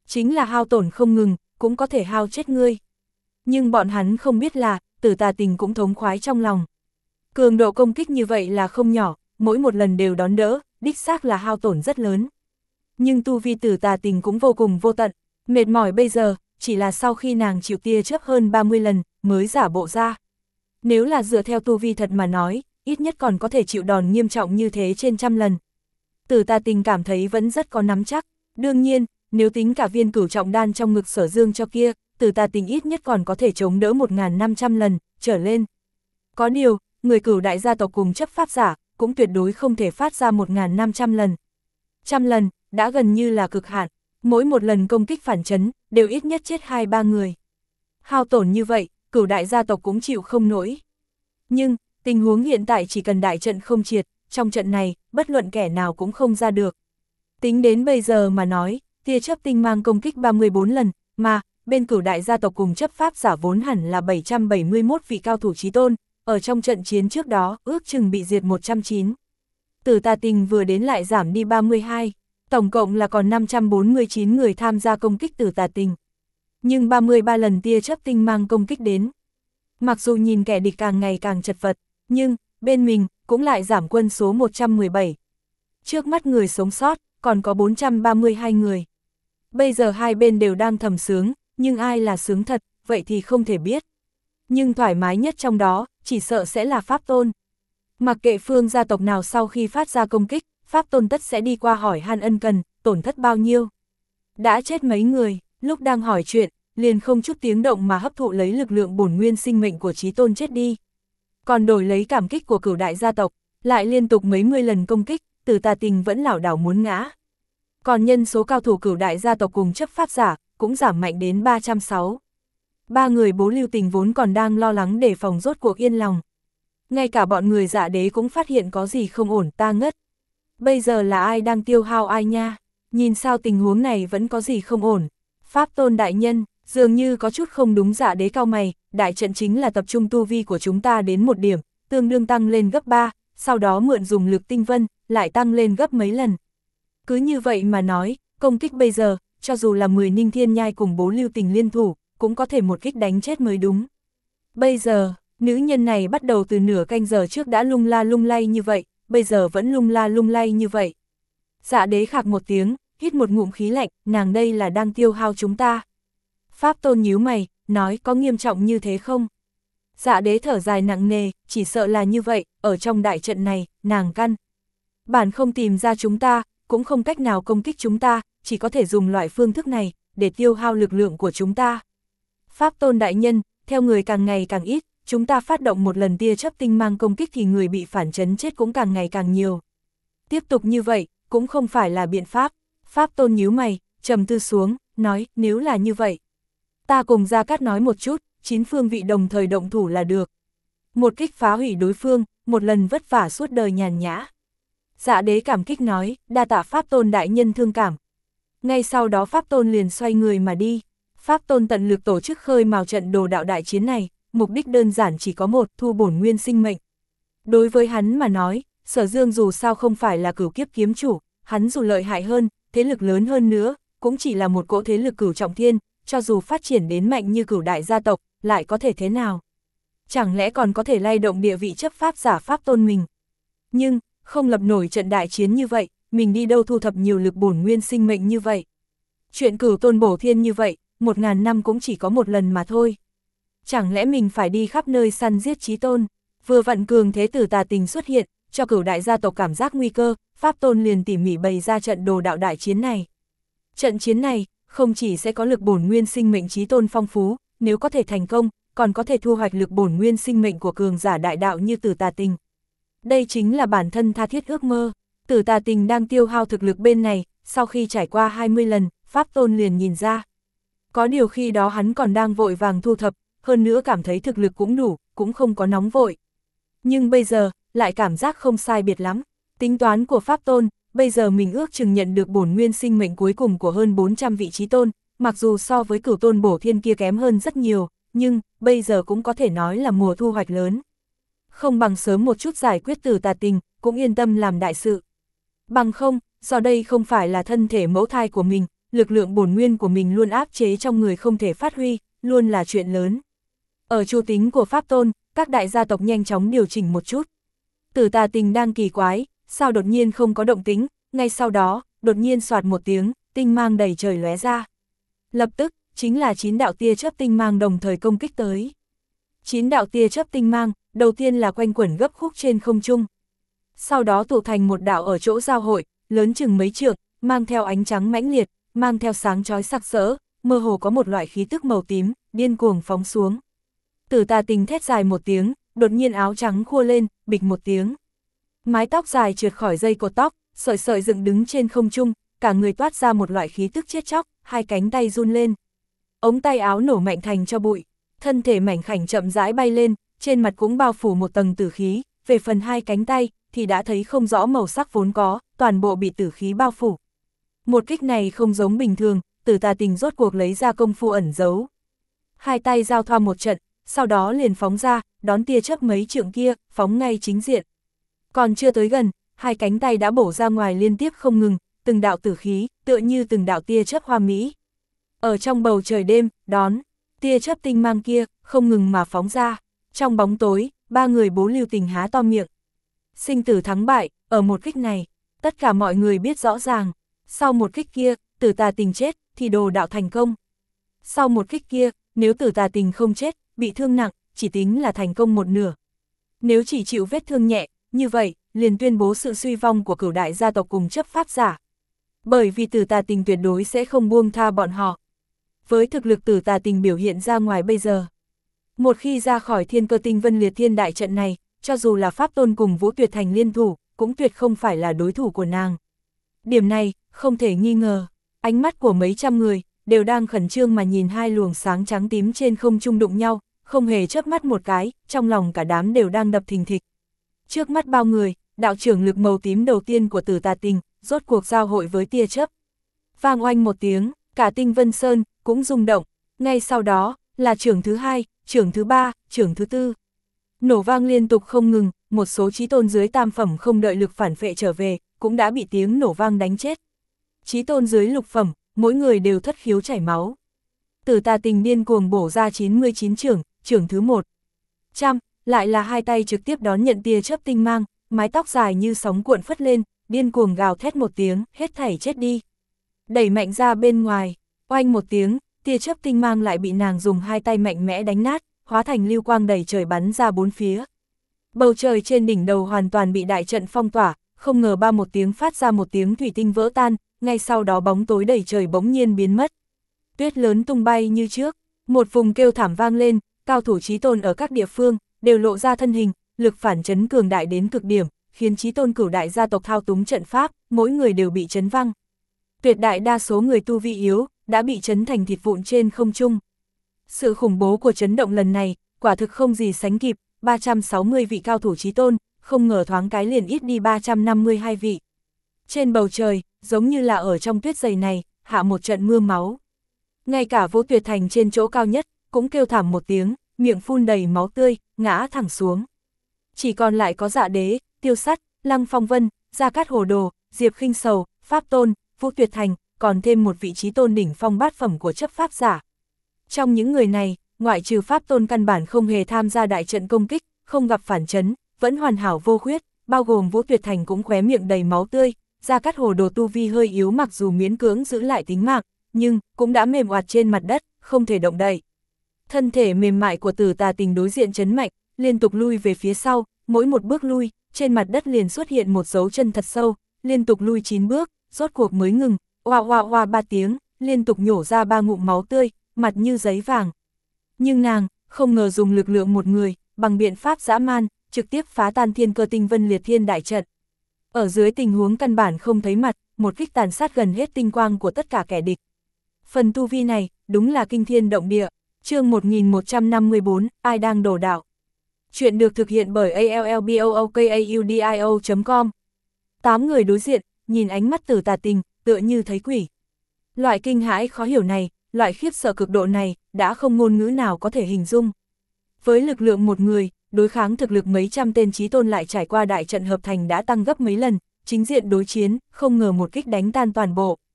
chính là hao tổn không ngừng, cũng có thể hao chết ngươi. Nhưng bọn hắn không biết là, Tử Tà Tình cũng thống khoái trong lòng. Cường độ công kích như vậy là không nhỏ, mỗi một lần đều đón đỡ, đích xác là hao tổn rất lớn. Nhưng tu vi Tử Tà Tình cũng vô cùng vô tận, mệt mỏi bây giờ, chỉ là sau khi nàng chịu tia chớp hơn ba mươi lần, mới giả bộ ra. Nếu là dựa theo tu vi thật mà nói, ít nhất còn có thể chịu đòn nghiêm trọng như thế trên trăm lần. Tử Tà Tình cảm thấy vẫn rất có nắm chắc, đương nhiên, nếu tính cả viên cửu trọng đan trong ngực Sở Dương cho kia, Tử Tà Tình ít nhất còn có thể chống đỡ một nghìn năm trăm lần, trở lên. Có điều, người Cửu đại gia tộc cùng chấp pháp giả, cũng tuyệt đối không thể phát ra một nghìn năm trăm lần. Trăm lần, đã gần như là cực hạn, mỗi một lần công kích phản chấn, đều ít nhất chết hai ba người. Hao tổn như vậy, Cửu đại gia tộc cũng chịu không nổi. Nhưng, tình huống hiện tại chỉ cần đại trận không triệt, trong trận này, bất luận kẻ nào cũng không ra được. Tính đến bây giờ mà nói, tia chớp tinh mang công kích ba mươi bốn lần, mà, bên Cửu đại gia tộc cùng chấp pháp giả vốn hẳn là bảy trăm bảy mươi mốt vị cao thủ chí tôn, ở trong trận chiến trước đó, ước chừng bị diệt một trăm chín. Tử Tà Tình vừa đến lại giảm đi ba mươi hai, tổng cộng là còn năm trăm bốn mươi chín người tham gia công kích Tử Tà Tình. Nhưng ba mươi ba lần tia chớp tinh mang công kích đến. Mặc dù nhìn kẻ địch càng ngày càng chật vật, nhưng, bên mình, cũng lại giảm quân số một trăm mười bảy. Trước mắt người sống sót, còn có bốn trăm ba mươi hai người. Bây giờ hai bên đều đang thầm sướng, nhưng ai là sướng thật, vậy thì không thể biết. Nhưng thoải mái nhất trong đó, chỉ sợ sẽ là Pháp Tôn. Mặc kệ phương gia tộc nào sau khi phát ra công kích, Pháp Tôn tất sẽ đi qua hỏi han ân cần, tổn thất bao nhiêu. Đã chết mấy người, lúc đang hỏi chuyện, liền không chút tiếng động mà hấp thụ lấy lực lượng bổn nguyên sinh mệnh của chí tôn chết đi. Còn đổi lấy cảm kích của Cửu đại gia tộc, lại liên tục mấy mươi lần công kích, Tử Tà Tình vẫn lảo đảo muốn ngã. Còn nhân số cao thủ Cửu đại gia tộc cùng chấp pháp giả, cũng giảm mạnh đến ba trăm sáu. Ba người Bố Lưu Tình vốn còn đang lo lắng để phòng rốt cuộc yên lòng. Ngay cả bọn người Dạ Đế cũng phát hiện có gì không ổn, ta ngất. Bây giờ là ai đang tiêu hao ai nha, nhìn sao tình huống này vẫn có gì không ổn. Pháp Tôn đại nhân, dường như có chút không đúng. Dạ Đế cao mày, đại trận chính là tập trung tu vi của chúng ta đến một điểm, tương đương tăng lên gấp ba, sau đó mượn dùng lực tinh vân, lại tăng lên gấp mấy lần. Cứ như vậy mà nói, công kích bây giờ, cho dù là mười Ninh Thiên Nhai cùng Bố Lưu Tình liên thủ, cũng có thể một kích đánh chết mới đúng. Bây giờ, nữ nhân này bắt đầu từ nửa canh giờ trước đã lung la lung lay như vậy, bây giờ vẫn lung la lung lay như vậy. Dạ Đế khạc một tiếng, hít một ngụm khí lạnh, nàng đây là đang tiêu hao chúng ta. Pháp Tôn nhíu mày, nói có nghiêm trọng như thế không? Dạ Đế thở dài nặng nề, chỉ sợ là như vậy, ở trong đại trận này, nàng căn bản không tìm ra chúng ta, cũng không cách nào công kích chúng ta, chỉ có thể dùng loại phương thức này, để tiêu hao lực lượng của chúng ta. Pháp Tôn đại nhân, theo người càng ngày càng ít, chúng ta phát động một lần tia chớp tinh mang công kích thì người bị phản chấn chết cũng càng ngày càng nhiều. Tiếp tục như vậy, cũng không phải là biện pháp. Pháp Tôn nhíu mày, trầm tư xuống, nói, nếu là như vậy, ta cùng Gia Cát nói một chút, chín phương vị đồng thời động thủ là được. Một kích phá hủy đối phương, một lần vất vả suốt đời nhàn nhã. Dạ Đế cảm kích nói, đa tạ Pháp Tôn đại nhân thương cảm. Ngay sau đó Pháp Tôn liền xoay người mà đi. Pháp Tôn tận lực tổ chức khơi mào trận đồ đạo đại chiến này, mục đích đơn giản chỉ có một, thu bổn nguyên sinh mệnh. Đối với hắn mà nói, Sở Dương dù sao không phải là cửu kiếp kiếm chủ, hắn dù lợi hại hơn, thế lực lớn hơn nữa, cũng chỉ là một cỗ thế lực cửu trọng thiên, cho dù phát triển đến mạnh như Cửu đại gia tộc, lại có thể thế nào? Chẳng lẽ còn có thể lay động địa vị chấp pháp giả Pháp Tôn mình? Nhưng, không lập nổi trận đại chiến như vậy, mình đi đâu thu thập nhiều lực bổn nguyên sinh mệnh như vậy? Chuyện Cửu Tôn bổ thiên như vậy, một ngàn năm cũng chỉ có một lần mà thôi. Chẳng lẽ mình phải đi khắp nơi săn giết chí tôn? Vừa vặn cường thế Tử Tà Tình xuất hiện, cho Cửu đại gia tộc cảm giác nguy cơ, Pháp Tôn liền tỉ mỉ bày ra trận đồ đạo đại chiến này. Trận chiến này, không chỉ sẽ có lực bổn nguyên sinh mệnh chí tôn phong phú, nếu có thể thành công, còn có thể thu hoạch lực bổn nguyên sinh mệnh của cường giả đại đạo như Tử Tà Tình. Đây chính là bản thân tha thiết ước mơ. Tử Tà Tình đang tiêu hao thực lực bên này, sau khi trải qua hai mươi lần, Pháp Tôn liền nhìn ra. Có điều khi đó hắn còn đang vội vàng thu thập, hơn nữa cảm thấy thực lực cũng đủ, cũng không có nóng vội. Nhưng bây giờ, lại cảm giác không sai biệt lắm. Tính toán của Pháp Tôn, bây giờ mình ước chừng nhận được bổn nguyên sinh mệnh cuối cùng của hơn bốn trăm vị chí tôn, mặc dù so với Cửu Tôn bổ thiên kia kém hơn rất nhiều, nhưng bây giờ cũng có thể nói là mùa thu hoạch lớn. Không bằng sớm một chút giải quyết Tử Tà Tình, cũng yên tâm làm đại sự. Bằng không, do đây không phải là thân thể mẫu thai của mình, lực lượng bổn nguyên của mình luôn áp chế trong người không thể phát huy, luôn là chuyện lớn. Ở chu tính của Pháp Tôn, các đại gia tộc nhanh chóng điều chỉnh một chút. Tử Tà Tình đang kỳ quái, sao đột nhiên không có động tĩnh, ngay sau đó, đột nhiên soạt một tiếng, tinh mang đầy trời lóe ra. Lập tức, chính là chín đạo tia chớp tinh mang đồng thời công kích tới. Chín đạo tia chớp tinh mang, đầu tiên là quanh quẩn gấp khúc trên không trung. Sau đó tụ thành một đạo ở chỗ giao hội, lớn chừng mấy trượng, mang theo ánh trắng mãnh liệt, mang theo sáng chói sặc sỡ, mơ hồ có một loại khí tức màu tím, điên cuồng phóng xuống. Tử Tà Tình thét dài một tiếng, đột nhiên áo trắng khua lên, bịch một tiếng. Mái tóc dài trượt khỏi dây cột tóc, sợi sợi dựng đứng trên không trung, cả người toát ra một loại khí tức chết chóc, hai cánh tay run lên. Ống tay áo nổ mạnh thành cho bụi, thân thể mảnh khảnh chậm rãi bay lên, trên mặt cũng bao phủ một tầng tử khí, về phần hai cánh tay thì đã thấy không rõ màu sắc vốn có, toàn bộ bị tử khí bao phủ. Một kích này không giống bình thường, Tử Tà Tình rốt cuộc lấy ra công phu ẩn giấu. Hai tay giao thoa một trận, sau đó liền phóng ra, đón tia chớp mấy trượng kia, phóng ngay chính diện. Còn chưa tới gần, hai cánh tay đã bổ ra ngoài liên tiếp không ngừng, từng đạo tử khí, tựa như từng đạo tia chớp hoa mỹ. Ở trong bầu trời đêm, đón, tia chớp tinh mang kia, không ngừng mà phóng ra. Trong bóng tối, ba người Bố Lưu Tình há to miệng. Sinh tử thắng bại, ở một kích này, tất cả mọi người biết rõ ràng. Sau một kích kia, Tử Tà Tình chết, thì đồ đạo thành công. Sau một kích kia, nếu Tử Tà Tình không chết, bị thương nặng, chỉ tính là thành công một nửa. Nếu chỉ chịu vết thương nhẹ, như vậy, liền tuyên bố sự suy vong của cửu đại gia tộc cùng chấp pháp giả. Bởi vì Tử Tà Tình tuyệt đối sẽ không buông tha bọn họ. Với thực lực Tử Tà Tình biểu hiện ra ngoài bây giờ, một khi ra khỏi Thiên Cơ Tinh Vân Liệt Thiên đại trận này, cho dù là Pháp Tôn cùng Vũ Tuyệt Thành liên thủ, cũng tuyệt không phải là đối thủ của nàng. Điểm này, không thể nghi ngờ, ánh mắt của mấy trăm người, đều đang khẩn trương mà nhìn hai luồng sáng trắng tím trên không trung đụng nhau, không hề chớp mắt một cái, trong lòng cả đám đều đang đập thình thịch. Trước mắt bao người, đạo trưởng lực màu tím đầu tiên của Tử Tà Tình, rốt cuộc giao hội với tia chớp. Vang oanh một tiếng, cả Tinh Vân Sơn cũng rung động, ngay sau đó, là trưởng thứ hai, trưởng thứ ba, trưởng thứ tư. Nổ vang liên tục không ngừng, một số chí tôn dưới tam phẩm không đợi lực phản phệ trở về, cũng đã bị tiếng nổ vang đánh chết. Chí tôn dưới lục phẩm, mỗi người đều thất khiếu chảy máu. Tử Tà Tình điên cuồng bổ ra chín mươi chín trưởng, trưởng thứ một. Trăm, lại là hai tay trực tiếp đón nhận tia chớp tinh mang, mái tóc dài như sóng cuộn phất lên, điên cuồng gào thét một tiếng, hết thảy chết đi. Đẩy mạnh ra bên ngoài, oanh một tiếng, tia chớp tinh mang lại bị nàng dùng hai tay mạnh mẽ đánh nát, hóa thành lưu quang đầy trời bắn ra bốn phía. Bầu trời trên đỉnh đầu hoàn toàn bị đại trận phong tỏa, không ngờ ba một tiếng phát ra một tiếng thủy tinh vỡ tan, ngay sau đó bóng tối đầy trời bỗng nhiên biến mất. Tuyết lớn tung bay như trước, một vùng kêu thảm vang lên, cao thủ chí tôn ở các địa phương, đều lộ ra thân hình, lực phản chấn cường đại đến cực điểm, khiến chí tôn cửu đại gia tộc thao túng trận pháp, mỗi người đều bị chấn văng. Tuyệt đại đa số người tu vi yếu, đã bị chấn thành thịt vụn trên không trung. Sự khủng bố của chấn động lần này, quả thực không gì sánh kịp, ba trăm sáu mươi vị cao thủ chí tôn, không ngờ thoáng cái liền ít đi ba trăm năm mươi hai vị. Trên bầu trời, giống như là ở trong tuyết dày này, hạ một trận mưa máu. Ngay cả Vũ Tuyệt Thành trên chỗ cao nhất, cũng kêu thảm một tiếng, miệng phun đầy máu tươi, ngã thẳng xuống. Chỉ còn lại có Dạ Đế, Tiêu Sắt, Lăng Phong Vân, Gia Cát Hồ Đồ, Diệp Khinh Sầu, Pháp Tôn, Vũ Tuyệt Thành, còn thêm một vị chí tôn đỉnh phong bát phẩm của chấp pháp giả. Trong những người này, ngoại trừ Pháp Tôn căn bản không hề tham gia đại trận công kích, không gặp phản chấn, vẫn hoàn hảo vô khuyết, bao gồm Vũ Tuyệt Thành cũng khóe miệng đầy máu tươi. Gia Cát Hồ Đồ tu vi hơi yếu, mặc dù miễn cưỡng giữ lại tính mạng, nhưng cũng đã mềm oạt trên mặt đất, không thể động đậy. Thân thể mềm mại của Tử Tà Tình đối diện chấn mạnh, liên tục lui về phía sau, mỗi một bước lui, trên mặt đất liền xuất hiện một dấu chân thật sâu, liên tục lui chín bước, rốt cuộc mới ngừng, oa oa oa ba tiếng, liên tục nhổ ra ba ngụm máu tươi, mặt như giấy vàng. Nhưng nàng, không ngờ dùng lực lượng một người, bằng biện pháp dã man, trực tiếp phá tan Thiên Cơ Tinh Vân Liệt Thiên đại trận. Ở dưới tình huống căn bản không thấy mặt, một kích tàn sát gần hết tinh quang của tất cả kẻ địch. Phần tu vi này, đúng là kinh thiên động địa. Chương một nghìn một trăm năm mươi bốn, ai đang đổ đạo. Chuyện được thực hiện bởi a l l b o o k a u d i o chấm com. Tám người đối diện, nhìn ánh mắt Tử Tà Tình, tựa như thấy quỷ. Loại kinh hãi khó hiểu này, loại khiếp sợ cực độ này, đã không ngôn ngữ nào có thể hình dung. Với lực lượng một người, đối kháng thực lực mấy trăm tên chí tôn lại trải qua đại trận hợp thành đã tăng gấp mấy lần, chính diện đối chiến, không ngờ một kích đánh tan toàn bộ.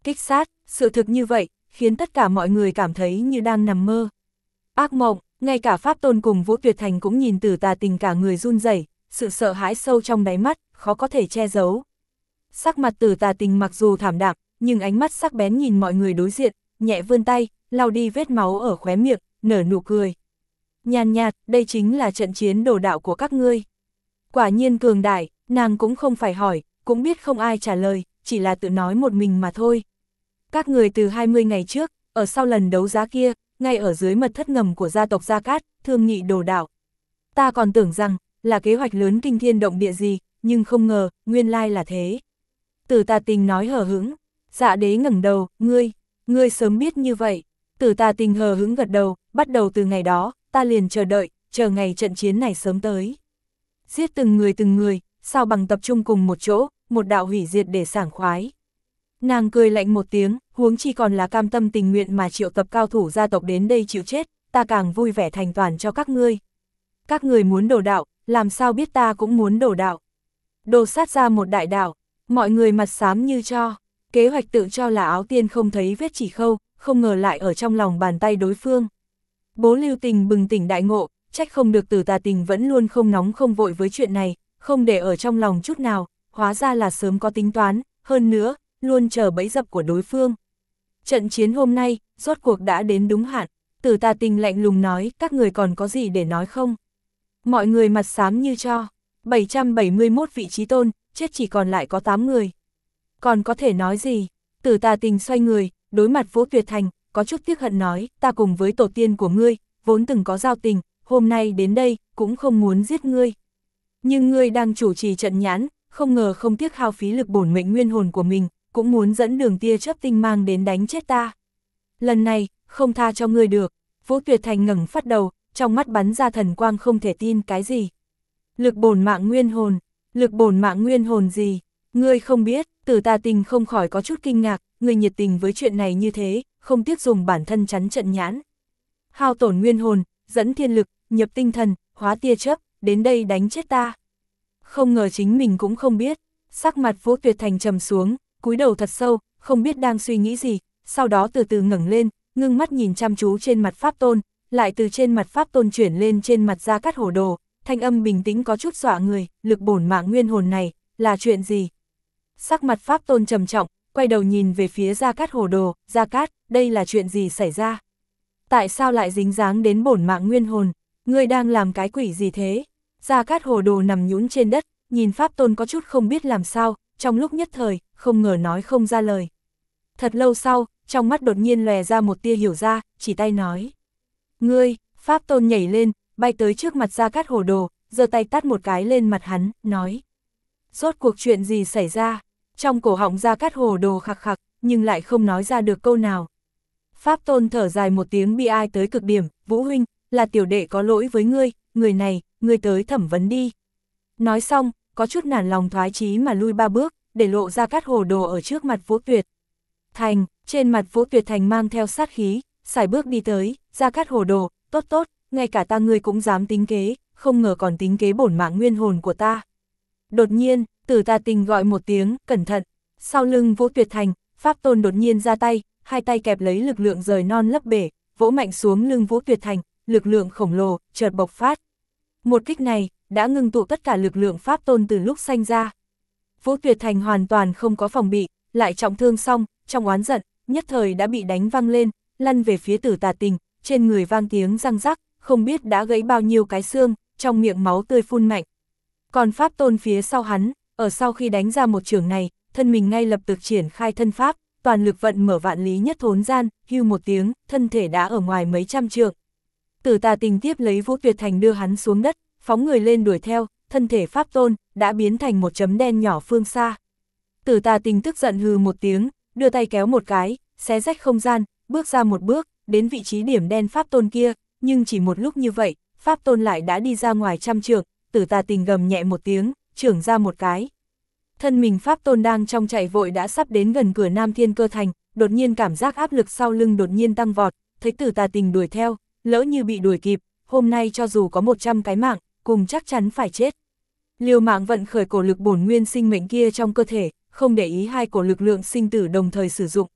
kích sát, sự thực như vậy, khiến tất cả mọi người cảm thấy như đang nằm mơ. Ác mộng, ngay cả Pháp Tôn cùng Vũ Tuyệt Thành cũng nhìn Tử Tà Tình cả người run rẩy, sự sợ hãi sâu trong đáy mắt, khó có thể che giấu. Sắc mặt Tử Tà Tình mặc dù thảm đạm, nhưng ánh mắt sắc bén nhìn mọi người đối diện, nhẹ vươn tay, lau đi vết máu ở khóe miệng, nở nụ cười. Nhàn nhạt, đây chính là trận chiến đồ đạo của các ngươi. Quả nhiên cường đại, nàng cũng không phải hỏi, cũng biết không ai trả lời, chỉ là tự nói một mình mà thôi. Các người từ hai mươi ngày trước, ở sau lần đấu giá kia, ngay ở dưới mật thất ngầm của gia tộc Gia Cát, thương nghị đồ đạo. Ta còn tưởng rằng, là kế hoạch lớn kinh thiên động địa gì, nhưng không ngờ, nguyên lai là thế. Tử Tà Tình nói hờ hững, Dạ Đế ngẩng đầu, ngươi, ngươi sớm biết như vậy. Tử Tà Tình hờ hững gật đầu, bắt đầu từ ngày đó, ta liền chờ đợi, chờ ngày trận chiến này sớm tới. Giết từng người từng người, sao bằng tập trung cùng một chỗ, một đạo hủy diệt để sảng khoái. Nàng cười lạnh một tiếng, huống chi còn là cam tâm tình nguyện mà triệu tập cao thủ gia tộc đến đây chịu chết, ta càng vui vẻ thành toàn cho các ngươi. Các người muốn đổ đạo, làm sao biết ta cũng muốn đổ đạo. Đồ sát ra một đại đạo, mọi người mặt xám như cho, kế hoạch tự cho là áo tiên không thấy vết chỉ khâu, không ngờ lại ở trong lòng bàn tay đối phương. Bố Lưu Tình bừng tỉnh đại ngộ, trách không được Tử Tà Tình vẫn luôn không nóng không vội với chuyện này, không để ở trong lòng chút nào, hóa ra là sớm có tính toán, hơn nữa, luôn chờ bẫy dập của đối phương. Trận chiến hôm nay, rốt cuộc đã đến đúng hạn, Tử Tà Tình lạnh lùng nói, các người còn có gì để nói không? Mọi người mặt xám như cho, bảy trăm bảy mươi mốt vị trí tôn, chết chỉ còn lại có tám người. Còn có thể nói gì? Tử Tà Tình xoay người, đối mặt Vũ Tuyệt Thành, có chút tiếc hận nói, ta cùng với tổ tiên của ngươi, vốn từng có giao tình, hôm nay đến đây, cũng không muốn giết ngươi. Nhưng ngươi đang chủ trì trận nhãn, không ngờ không tiếc hao phí lực bổn mệnh nguyên hồn của mình, cũng muốn dẫn đường tia chớp tinh mang đến đánh chết ta. Lần này, không tha cho ngươi được. Vũ Tuyệt Thành ngẩng phát đầu, trong mắt bắn ra thần quang không thể tin cái gì. Lực bổn mạng nguyên hồn, lực bổn mạng nguyên hồn gì? Ngươi không biết. Tử Tà Tình không khỏi có chút kinh ngạc, ngươi nhiệt tình với chuyện này như thế, không tiếc dùng bản thân chắn trận nhãn. Hao tổn nguyên hồn, dẫn thiên lực, nhập tinh thần, hóa tia chớp, đến đây đánh chết ta. Không ngờ chính mình cũng không biết, sắc mặt Vũ Tuyệt Thành trầm xuống, cúi đầu thật sâu, không biết đang suy nghĩ gì, sau đó từ từ ngẩng lên, ngưng mắt nhìn chăm chú trên mặt Pháp Tôn, lại từ trên mặt Pháp Tôn chuyển lên trên mặt Gia Cát Hổ Đồ, thanh âm bình tĩnh có chút dọa người, lực bổn mạng nguyên hồn này, là chuyện gì? Sắc mặt Pháp Tôn trầm trọng, quay đầu nhìn về phía Gia Cát Hổ Đồ, Gia Cát, đây là chuyện gì xảy ra? Tại sao lại dính dáng đến bổn mạng nguyên hồn? Ngươi đang làm cái quỷ gì thế? Gia Cát Hổ Đồ nằm nhũn trên đất, nhìn Pháp Tôn có chút không biết làm sao, trong lúc nhất thời, không ngờ nói không ra lời. Thật lâu sau, trong mắt đột nhiên lòe ra một tia hiểu ra, chỉ tay nói. Ngươi, Pháp Tôn nhảy lên, bay tới trước mặt Gia Cát Hổ Đồ, giơ tay tát một cái lên mặt hắn, nói. Rốt cuộc chuyện gì xảy ra? Trong cổ họng Gia Cát Hổ Đồ khặc khặc, nhưng lại không nói ra được câu nào. Pháp Tôn thở dài một tiếng bi ai tới cực điểm, Vũ huynh, là tiểu đệ có lỗi với ngươi, người này, ngươi tới thẩm vấn đi. Nói xong, có chút nản lòng thoái chí mà lui ba bước, để lộ Gia Cát Hổ Đồ ở trước mặt Vũ Tuyệt Thành, trên mặt Vũ Tuyệt Thành mang theo sát khí, sải bước đi tới, Gia Cát Hổ Đồ, tốt tốt, ngay cả ta ngươi cũng dám tính kế, không ngờ còn tính kế bổn mạng nguyên hồn của ta. Đột nhiên, Tử Tà Tình gọi một tiếng, cẩn thận, sau lưng Vũ Tuyệt Thành, Pháp Tôn đột nhiên ra tay, hai tay kẹp lấy lực lượng rời non lấp bể, vỗ mạnh xuống lưng Vũ Tuyệt Thành, lực lượng khổng lồ, chợt bộc phát. Một kích này, đã ngưng tụ tất cả lực lượng Pháp Tôn từ lúc sanh ra. Vũ Tuyệt Thành hoàn toàn không có phòng bị, lại trọng thương xong, trong oán giận, nhất thời đã bị đánh văng lên, lăn về phía Tử Tà Tình, trên người vang tiếng răng rắc, không biết đã gãy bao nhiêu cái xương, trong miệng máu tươi phun mạnh. Còn Pháp Tôn phía sau hắn, ở sau khi đánh ra một chưởng này, thân mình ngay lập tức triển khai thân pháp, toàn lực vận mở vạn lý nhất thốn gian, hưu một tiếng, thân thể đã ở ngoài mấy trăm trượng. Tử Tà Tình tiếp lấy Vũ Tuyệt Thành đưa hắn xuống đất, phóng người lên đuổi theo, thân thể Pháp Tôn đã biến thành một chấm đen nhỏ phương xa. Tử Tà Tình tức giận hừ một tiếng, đưa tay kéo một cái, xé rách không gian, bước ra một bước, đến vị trí điểm đen Pháp Tôn kia, nhưng chỉ một lúc như vậy, Pháp Tôn lại đã đi ra ngoài trăm trượng. Tử Tà Tình gầm nhẹ một tiếng, chưởng ra một cái. Thân mình Pháp Tôn đang trong chạy vội đã sắp đến gần cửa Nam Thiên Cơ Thành, đột nhiên cảm giác áp lực sau lưng đột nhiên tăng vọt, thấy Tử Tà Tình đuổi theo, lỡ như bị đuổi kịp, hôm nay cho dù có một trăm cái mạng, cùng chắc chắn phải chết. Liều mạng vận khởi cổ lực bổn nguyên sinh mệnh kia trong cơ thể, không để ý hai cổ lực lượng sinh tử đồng thời sử dụng,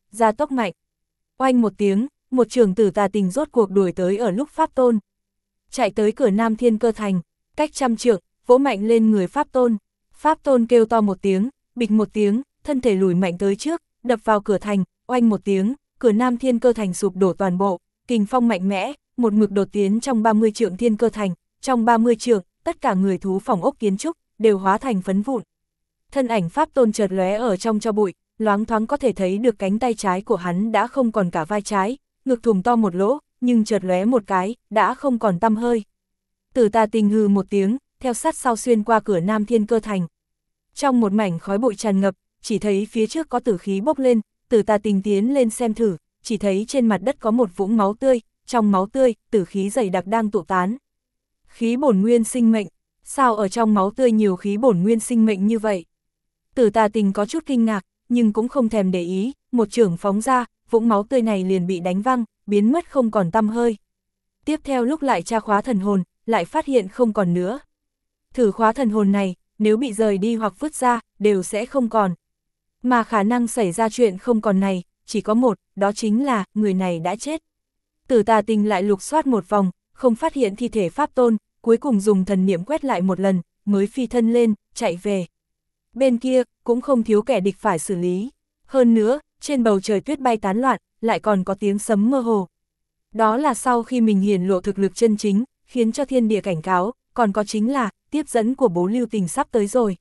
gia tốc mạnh. Oanh một tiếng, một trường Tử Tà Tình rốt cuộc đuổi tới ở lúc Pháp Tôn chạy tới cửa Nam Thiên Cơ Thành, cách trăm trượng, vỗ mạnh lên người Pháp Tôn. Pháp Tôn kêu to một tiếng, bịch một tiếng, thân thể lùi mạnh tới trước, đập vào cửa thành, oanh một tiếng, cửa Nam Thiên Cơ Thành sụp đổ toàn bộ, kình phong mạnh mẽ, một mực đột tiến trong ba mươi trượng Thiên Cơ Thành, trong ba mươi trượng, tất cả người thú phòng ốc kiến trúc đều hóa thành phấn vụn. Thân ảnh Pháp Tôn chợt lóe ở trong tro bụi, loáng thoáng có thể thấy được cánh tay trái của hắn đã không còn cả vai trái, ngực thùng to một lỗ, nhưng chợt lóe một cái, đã không còn tăm hơi. Tử Tà Tình hừ một tiếng, theo sát sau xuyên qua cửa Nam Thiên Cơ Thành. Trong một mảnh khói bụi tràn ngập, chỉ thấy phía trước có tử khí bốc lên, Tử Tà Tình tiến lên xem thử, chỉ thấy trên mặt đất có một vũng máu tươi, trong máu tươi, tử khí dày đặc đang tụ tán. Khí bổn nguyên sinh mệnh, sao ở trong máu tươi nhiều khí bổn nguyên sinh mệnh như vậy? Tử Tà Tình có chút kinh ngạc, nhưng cũng không thèm để ý, một chưởng phóng ra, vũng máu tươi này liền bị đánh văng, biến mất không còn tăm hơi. Tiếp theo lúc lại tra khóa thần hồn, lại phát hiện không còn nữa. Thử khóa thần hồn này, nếu bị rời đi hoặc vứt ra, đều sẽ không còn. Mà khả năng xảy ra chuyện không còn này, chỉ có một, đó chính là, người này đã chết. Tử Tà Tình lại lục soát một vòng, không phát hiện thi thể Pháp Tôn, cuối cùng dùng thần niệm quét lại một lần, mới phi thân lên, chạy về. Bên kia, cũng không thiếu kẻ địch phải xử lý. Hơn nữa, trên bầu trời tuyết bay tán loạn, lại còn có tiếng sấm mơ hồ. Đó là sau khi mình hiển lộ thực lực chân chính, khiến cho thiên địa cảnh cáo, còn có chính là, tiếp dẫn của Bố Lưu Tình sắp tới rồi.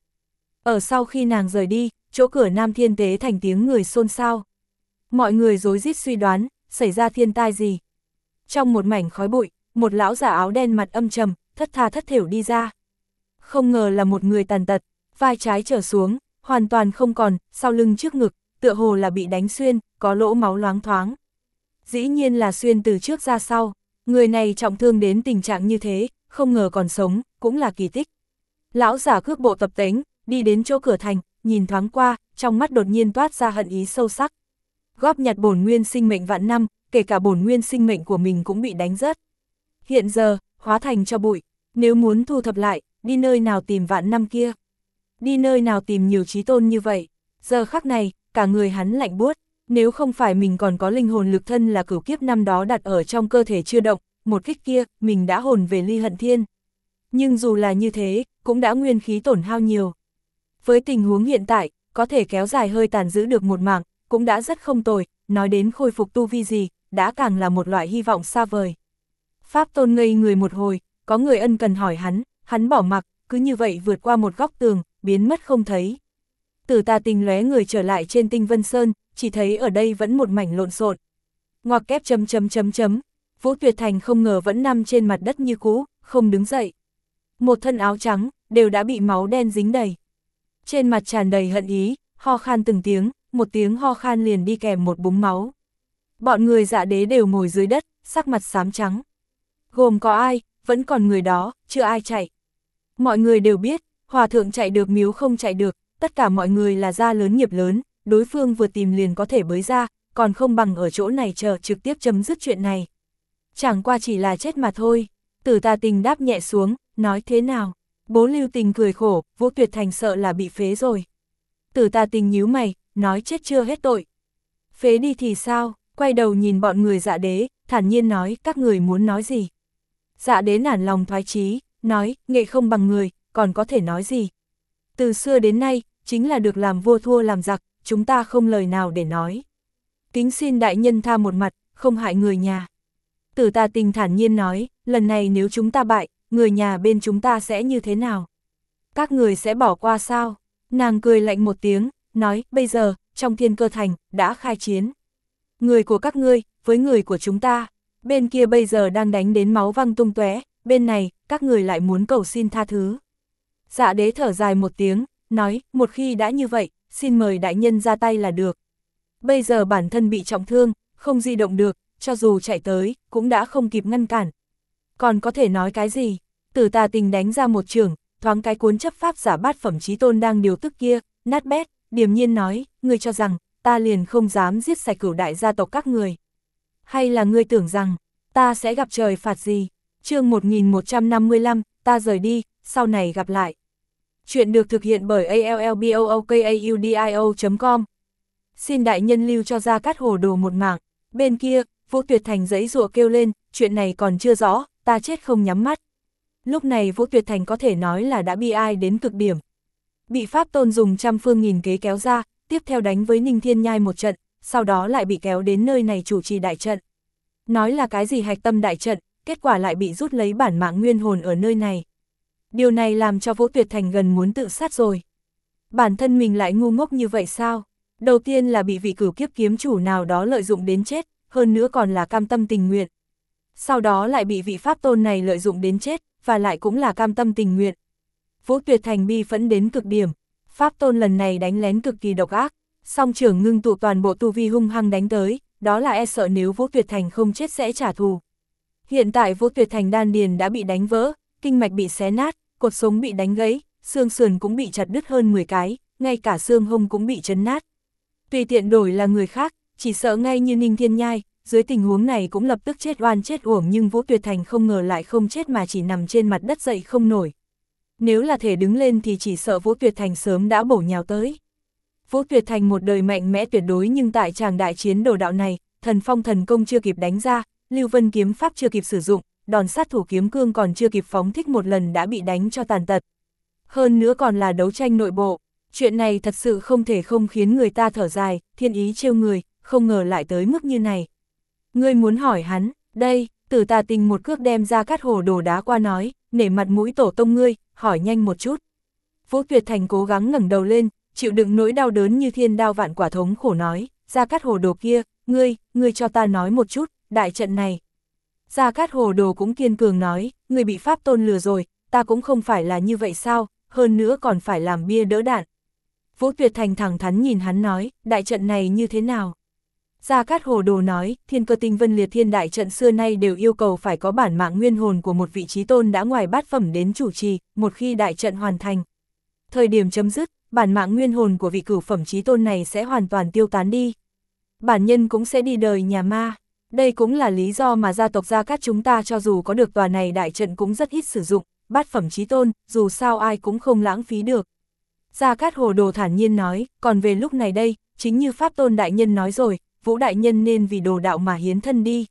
Ở sau khi nàng rời đi, chỗ cửa Nam Thiên Tế thành tiếng người xôn xao. Mọi người rối rít suy đoán, xảy ra thiên tai gì. Trong một mảnh khói bụi, một lão giả áo đen mặt âm trầm, thất tha thất thểu đi ra. Không ngờ là một người tàn tật, vai trái trở xuống, hoàn toàn không còn, sau lưng trước ngực, tựa hồ là bị đánh xuyên, có lỗ máu loáng thoáng. Dĩ nhiên là xuyên từ trước ra sau, người này trọng thương đến tình trạng như thế, không ngờ còn sống, cũng là kỳ tích. Lão giả cước bộ tập tễnh, đi đến chỗ cửa thành, nhìn thoáng qua, trong mắt đột nhiên toát ra hận ý sâu sắc. Góp nhặt bổn nguyên sinh mệnh vạn năm, kể cả bổn nguyên sinh mệnh của mình cũng bị đánh rớt. Hiện giờ, hóa thành cho bụi, nếu muốn thu thập lại, đi nơi nào tìm vạn năm kia? Đi nơi nào tìm nhiều chí tôn như vậy? Giờ khắc này, cả người hắn lạnh buốt, nếu không phải mình còn có linh hồn lực thân là cửu kiếp năm đó đặt ở trong cơ thể chưa động, một kích kia, mình đã hồn về ly hận thiên. Nhưng dù là như thế, cũng đã nguyên khí tổn hao nhiều. Với tình huống hiện tại, có thể kéo dài hơi tàn giữ được một mạng, cũng đã rất không tồi, nói đến khôi phục tu vi gì, đã càng là một loại hy vọng xa vời. Pháp Tôn ngây người một hồi, có người ân cần hỏi hắn, hắn bỏ mặc, cứ như vậy vượt qua một góc tường, biến mất không thấy. Tử Tà Tình lóe người trở lại trên Tinh Vân Sơn, chỉ thấy ở đây vẫn một mảnh lộn xộn. Ngoặc kép chấm chấm chấm chấm, Vũ Tuyệt Thành không ngờ vẫn nằm trên mặt đất như cũ, không đứng dậy. Một thân áo trắng, đều đã bị máu đen dính đầy. Trên mặt tràn đầy hận ý, ho khan từng tiếng, một tiếng ho khan liền đi kèm một búng máu. Bọn người Dạ Đế đều ngồi dưới đất, sắc mặt xám trắng. Gồm có ai, vẫn còn người đó, chưa ai chạy. Mọi người đều biết, hòa thượng chạy được miếu không chạy được, tất cả mọi người là gia lớn nghiệp lớn, đối phương vừa tìm liền có thể bới ra, còn không bằng ở chỗ này chờ trực tiếp chấm dứt chuyện này. Chẳng qua chỉ là chết mà thôi. Tử Tà Tình đáp nhẹ xuống, nói thế nào? Bố Lưu Tình cười khổ, Vũ Tuyệt Thành sợ là bị phế rồi. Tử Tà Tình nhíu mày, nói chết chưa hết tội. Phế đi thì sao? Quay đầu nhìn bọn người Dạ Đế, thản nhiên nói, các người muốn nói gì? Dạ Đế nản lòng thoái chí, nói, nghệ không bằng người, còn có thể nói gì? Từ xưa đến nay, chính là được làm vua thua làm giặc, chúng ta không lời nào để nói. Kính xin đại nhân tha một mặt, không hại người nhà. Tử Tà Tình thản nhiên nói, lần này nếu chúng ta bại, người nhà bên chúng ta sẽ như thế nào? Các người sẽ bỏ qua sao? Nàng cười lạnh một tiếng, nói, bây giờ, trong Thiên Cơ Thành, đã khai chiến. Người của các ngươi, với người của chúng ta, bên kia bây giờ đang đánh đến máu văng tung tóe, bên này, các người lại muốn cầu xin tha thứ. Dạ Đế thở dài một tiếng, nói, một khi đã như vậy, xin mời đại nhân ra tay là được. Bây giờ bản thân bị trọng thương, không di động được, cho dù chạy tới, cũng đã không kịp ngăn cản. Còn có thể nói cái gì? Tử Tà Tình đánh ra một trường, thoáng cái cuốn chấp pháp giả bát phẩm chí tôn đang điều tức kia, nát bét, điềm nhiên nói, ngươi cho rằng, ta liền không dám giết sạch cửu đại gia tộc các người. Hay là ngươi tưởng rằng, ta sẽ gặp trời phạt gì? Chương một nghìn một trăm năm mươi lăm, ta rời đi, sau này gặp lại. Chuyện được thực hiện bởi a l l b o o k a u d i o chấm com xin đại nhân lưu cho Gia Cát Hồ Đồ một mạng. Bên kia, Vũ Tuyệt Thành giãy giụa kêu lên, chuyện này còn chưa rõ, ta chết không nhắm mắt. Lúc này Vũ Tuyệt Thành có thể nói là đã bi ai đến cực điểm. Bị Pháp Tôn dùng trăm phương nghìn kế kéo ra, tiếp theo đánh với Ninh Thiên Nhai một trận, sau đó lại bị kéo đến nơi này chủ trì đại trận. Nói là cái gì hạch tâm đại trận, kết quả lại bị rút lấy bản mạng nguyên hồn ở nơi này. Điều này làm cho Vũ Tuyệt Thành gần muốn tự sát rồi. Bản thân mình lại ngu ngốc như vậy sao? Đầu tiên là bị vị cửu kiếp kiếm chủ nào đó lợi dụng đến chết, hơn nữa còn là cam tâm tình nguyện. Sau đó lại bị vị Pháp Tôn này lợi dụng đến chết, và lại cũng là cam tâm tình nguyện. Vũ Tuyệt Thành bi phẫn đến cực điểm. Pháp Tôn lần này đánh lén cực kỳ độc ác, song trưởng ngưng tụ toàn bộ tu vi hung hăng đánh tới, đó là e sợ nếu Vũ Tuyệt Thành không chết sẽ trả thù. Hiện tại Vũ Tuyệt Thành đan điền đã bị đánh vỡ, kinh mạch bị xé nát, cột sống bị đánh gãy, xương sườn cũng bị chặt đứt hơn mười cái, ngay cả xương hông cũng bị chấn nát. Tùy tiện đổi là người khác, chỉ sợ ngay như Ninh Thiên Nhai, dưới tình huống này cũng lập tức chết oan chết uổng, nhưng Vũ Tuyệt Thành không ngờ lại không chết mà chỉ nằm trên mặt đất dậy không nổi. Nếu là thể đứng lên thì chỉ sợ Vũ Tuyệt Thành sớm đã bổ nhào tới. Vũ Tuyệt Thành một đời mạnh mẽ tuyệt đối, nhưng tại tràng đại chiến đồ đạo này, thần phong thần công chưa kịp đánh ra, Lưu Vân kiếm pháp chưa kịp sử dụng, đòn sát thủ kiếm cương còn chưa kịp phóng thích một lần đã bị đánh cho tàn tật. Hơn nữa còn là đấu tranh nội bộ, chuyện này thật sự không thể không khiến người ta thở dài, thiên ý trêu người, không ngờ lại tới mức như này. Ngươi muốn hỏi hắn, đây, Tử Tà Tình một cước đem Gia Cát Hồ Đồ đá qua nói, nể mặt mũi tổ tông ngươi, hỏi nhanh một chút. Vũ Tuyệt Thành cố gắng ngẩng đầu lên, chịu đựng nỗi đau đớn như thiên đao vạn quả thống khổ nói, Gia Cát Hồ Đồ kia, ngươi, ngươi cho ta nói một chút, đại trận này. Gia Cát Hồ Đồ cũng kiên cường nói, ngươi bị Pháp Tôn lừa rồi, ta cũng không phải là như vậy sao, hơn nữa còn phải làm bia đỡ đạn. Vũ Tuyệt Thành thẳng thắn nhìn hắn nói, đại trận này như thế nào? Gia Cát Hồ Đồ nói, Thiên Cơ Tinh Vân Liệt Thiên đại trận xưa nay đều yêu cầu phải có bản mạng nguyên hồn của một vị trí tôn đã ngoài bát phẩm đến chủ trì, một khi đại trận hoàn thành. Thời điểm chấm dứt, bản mạng nguyên hồn của vị cửu phẩm trí tôn này sẽ hoàn toàn tiêu tán đi. Bản nhân cũng sẽ đi đời nhà ma. Đây cũng là lý do mà gia tộc Gia Cát chúng ta cho dù có được tòa này đại trận cũng rất ít sử dụng, bát phẩm trí tôn, dù sao ai cũng không lãng phí được. Gia Cát Hồ Đồ thản nhiên nói, còn về lúc này đây, chính như Pháp Tôn đại nhân nói rồi, Vũ đại nhân nên vì đồ đạo mà hiến thân đi.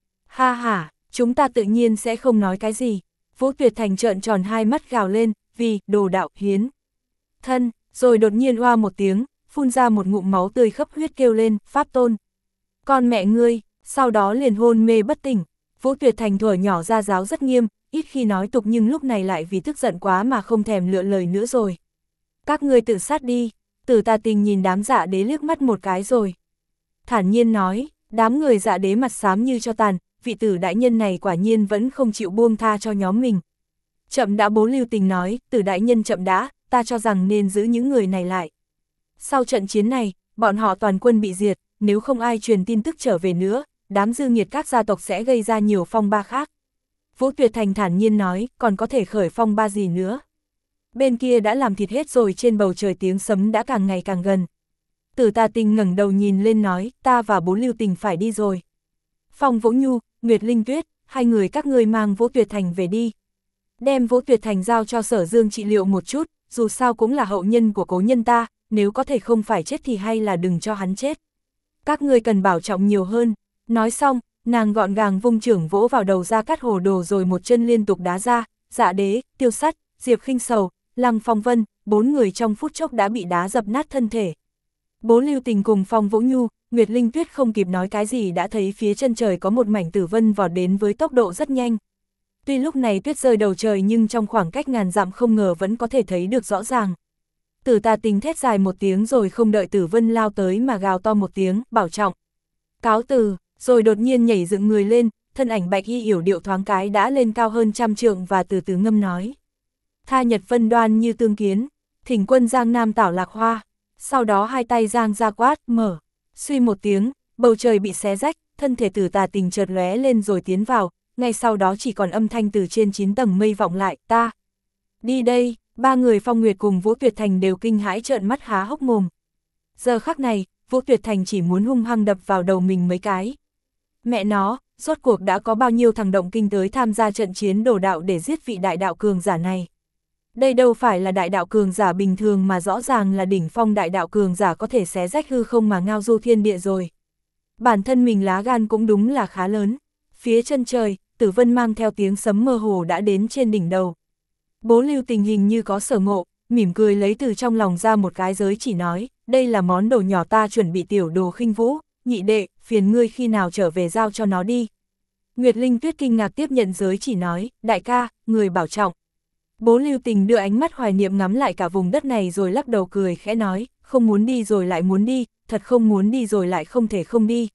Ha ha, chúng ta tự nhiên sẽ không nói cái gì. Vũ Tuyệt Thành trợn tròn hai mắt gào lên, vì đồ đạo hiến thân, rồi đột nhiên oa một tiếng, phun ra một ngụm máu tươi khắp huyết kêu lên, Pháp Tôn. Con mẹ ngươi, sau đó liền hôn mê bất tỉnh. Vũ Tuyệt Thành thuở nhỏ ra giáo rất nghiêm, ít khi nói tục nhưng lúc này lại vì tức giận quá mà không thèm lựa lời nữa rồi. Các ngươi tự sát đi. Tử Tà Tình nhìn đám Dạ Đế liếc mắt một cái rồi thản nhiên nói, đám người Dạ Đế mặt xám như cho tàn, vị tử đại nhân này quả nhiên vẫn không chịu buông tha cho nhóm mình. Chậm đã. Bố Lưu Tình nói, Tử đại nhân chậm đã, ta cho rằng nên giữ những người này lại. Sau trận chiến này, bọn họ toàn quân bị diệt, nếu không ai truyền tin tức trở về nữa, đám dư nghiệt các gia tộc sẽ gây ra nhiều phong ba khác. Vũ Tuyệt Thành thản nhiên nói, còn có thể khởi phong ba gì nữa. Bên kia đã làm thịt hết rồi, trên bầu trời tiếng sấm đã càng ngày càng gần. Tử Tà Tình ngẩng đầu nhìn lên nói, ta và Bố Lưu Tình phải đi rồi. Phong Vũ Nhu, Nguyệt Linh Tuyết, hai người các ngươi mang Vũ Tuyệt Thành về đi. Đem Vũ Tuyệt Thành giao cho Sở Dương trị liệu một chút, dù sao cũng là hậu nhân của cố nhân ta, nếu có thể không phải chết thì hay là đừng cho hắn chết. Các ngươi cần bảo trọng nhiều hơn. Nói xong, nàng gọn gàng vung trưởng vỗ vào đầu Gia Cát Hồ Đồ rồi một chân liên tục đá ra, Dạ Đế, Tiêu Sắt, Diệp Khinh Sầu, Lăng Phong Vân, bốn người trong phút chốc đã bị đá dập nát thân thể. Bố Lưu Tình cùng Phong Vũ Nhu, Nguyệt Linh Tuyết không kịp nói cái gì đã thấy phía chân trời có một mảnh tử vân vọt đến với tốc độ rất nhanh. Tuy lúc này tuyết rơi đầu trời nhưng trong khoảng cách ngàn dặm không ngờ vẫn có thể thấy được rõ ràng. Tử Tà Tình thét dài một tiếng rồi không đợi tử vân lao tới mà gào to một tiếng, bảo trọng. Cáo từ, rồi đột nhiên nhảy dựng người lên, thân ảnh bạch y yểu điệu thoáng cái đã lên cao hơn trăm trượng và từ từ ngâm nói. Tha nhật vân đoan như tương kiến, thỉnh quân giang nam tảo lạc hoa. Sau đó hai tay giang ra quát, mở. Suy một tiếng, bầu trời bị xé rách, thân thể Tử Tà Tình chợt lóe lên rồi tiến vào, ngay sau đó chỉ còn âm thanh từ trên chín tầng mây vọng lại, ta. Đi đây, ba người Phong Nguyệt cùng Vũ Tuyệt Thành đều kinh hãi trợn mắt há hốc mồm. Giờ khắc này, Vũ Tuyệt Thành chỉ muốn hung hăng đập vào đầu mình mấy cái. Mẹ nó, rốt cuộc đã có bao nhiêu thằng động kinh tới tham gia trận chiến đồ đạo để giết vị đại đạo cường giả này. Đây đâu phải là đại đạo cường giả bình thường mà rõ ràng là đỉnh phong đại đạo cường giả có thể xé rách hư không mà ngao du thiên địa rồi. Bản thân mình lá gan cũng đúng là khá lớn. Phía chân trời, Tử Vân mang theo tiếng sấm mơ hồ đã đến trên đỉnh đầu. Bố Lưu Tình hình như có sở ngộ, mỉm cười lấy từ trong lòng ra một cái giới chỉ nói, đây là món đồ nhỏ ta chuẩn bị tiểu đồ khinh vũ, nhị đệ, phiền ngươi khi nào trở về giao cho nó đi. Nguyệt Linh Tuyết kinh ngạc tiếp nhận giới chỉ nói, đại ca, người bảo trọng. Bố Lưu Tình đưa ánh mắt hoài niệm ngắm lại cả vùng đất này rồi lắc đầu cười khẽ nói, không muốn đi rồi lại muốn đi, thật không muốn đi rồi lại không thể không đi.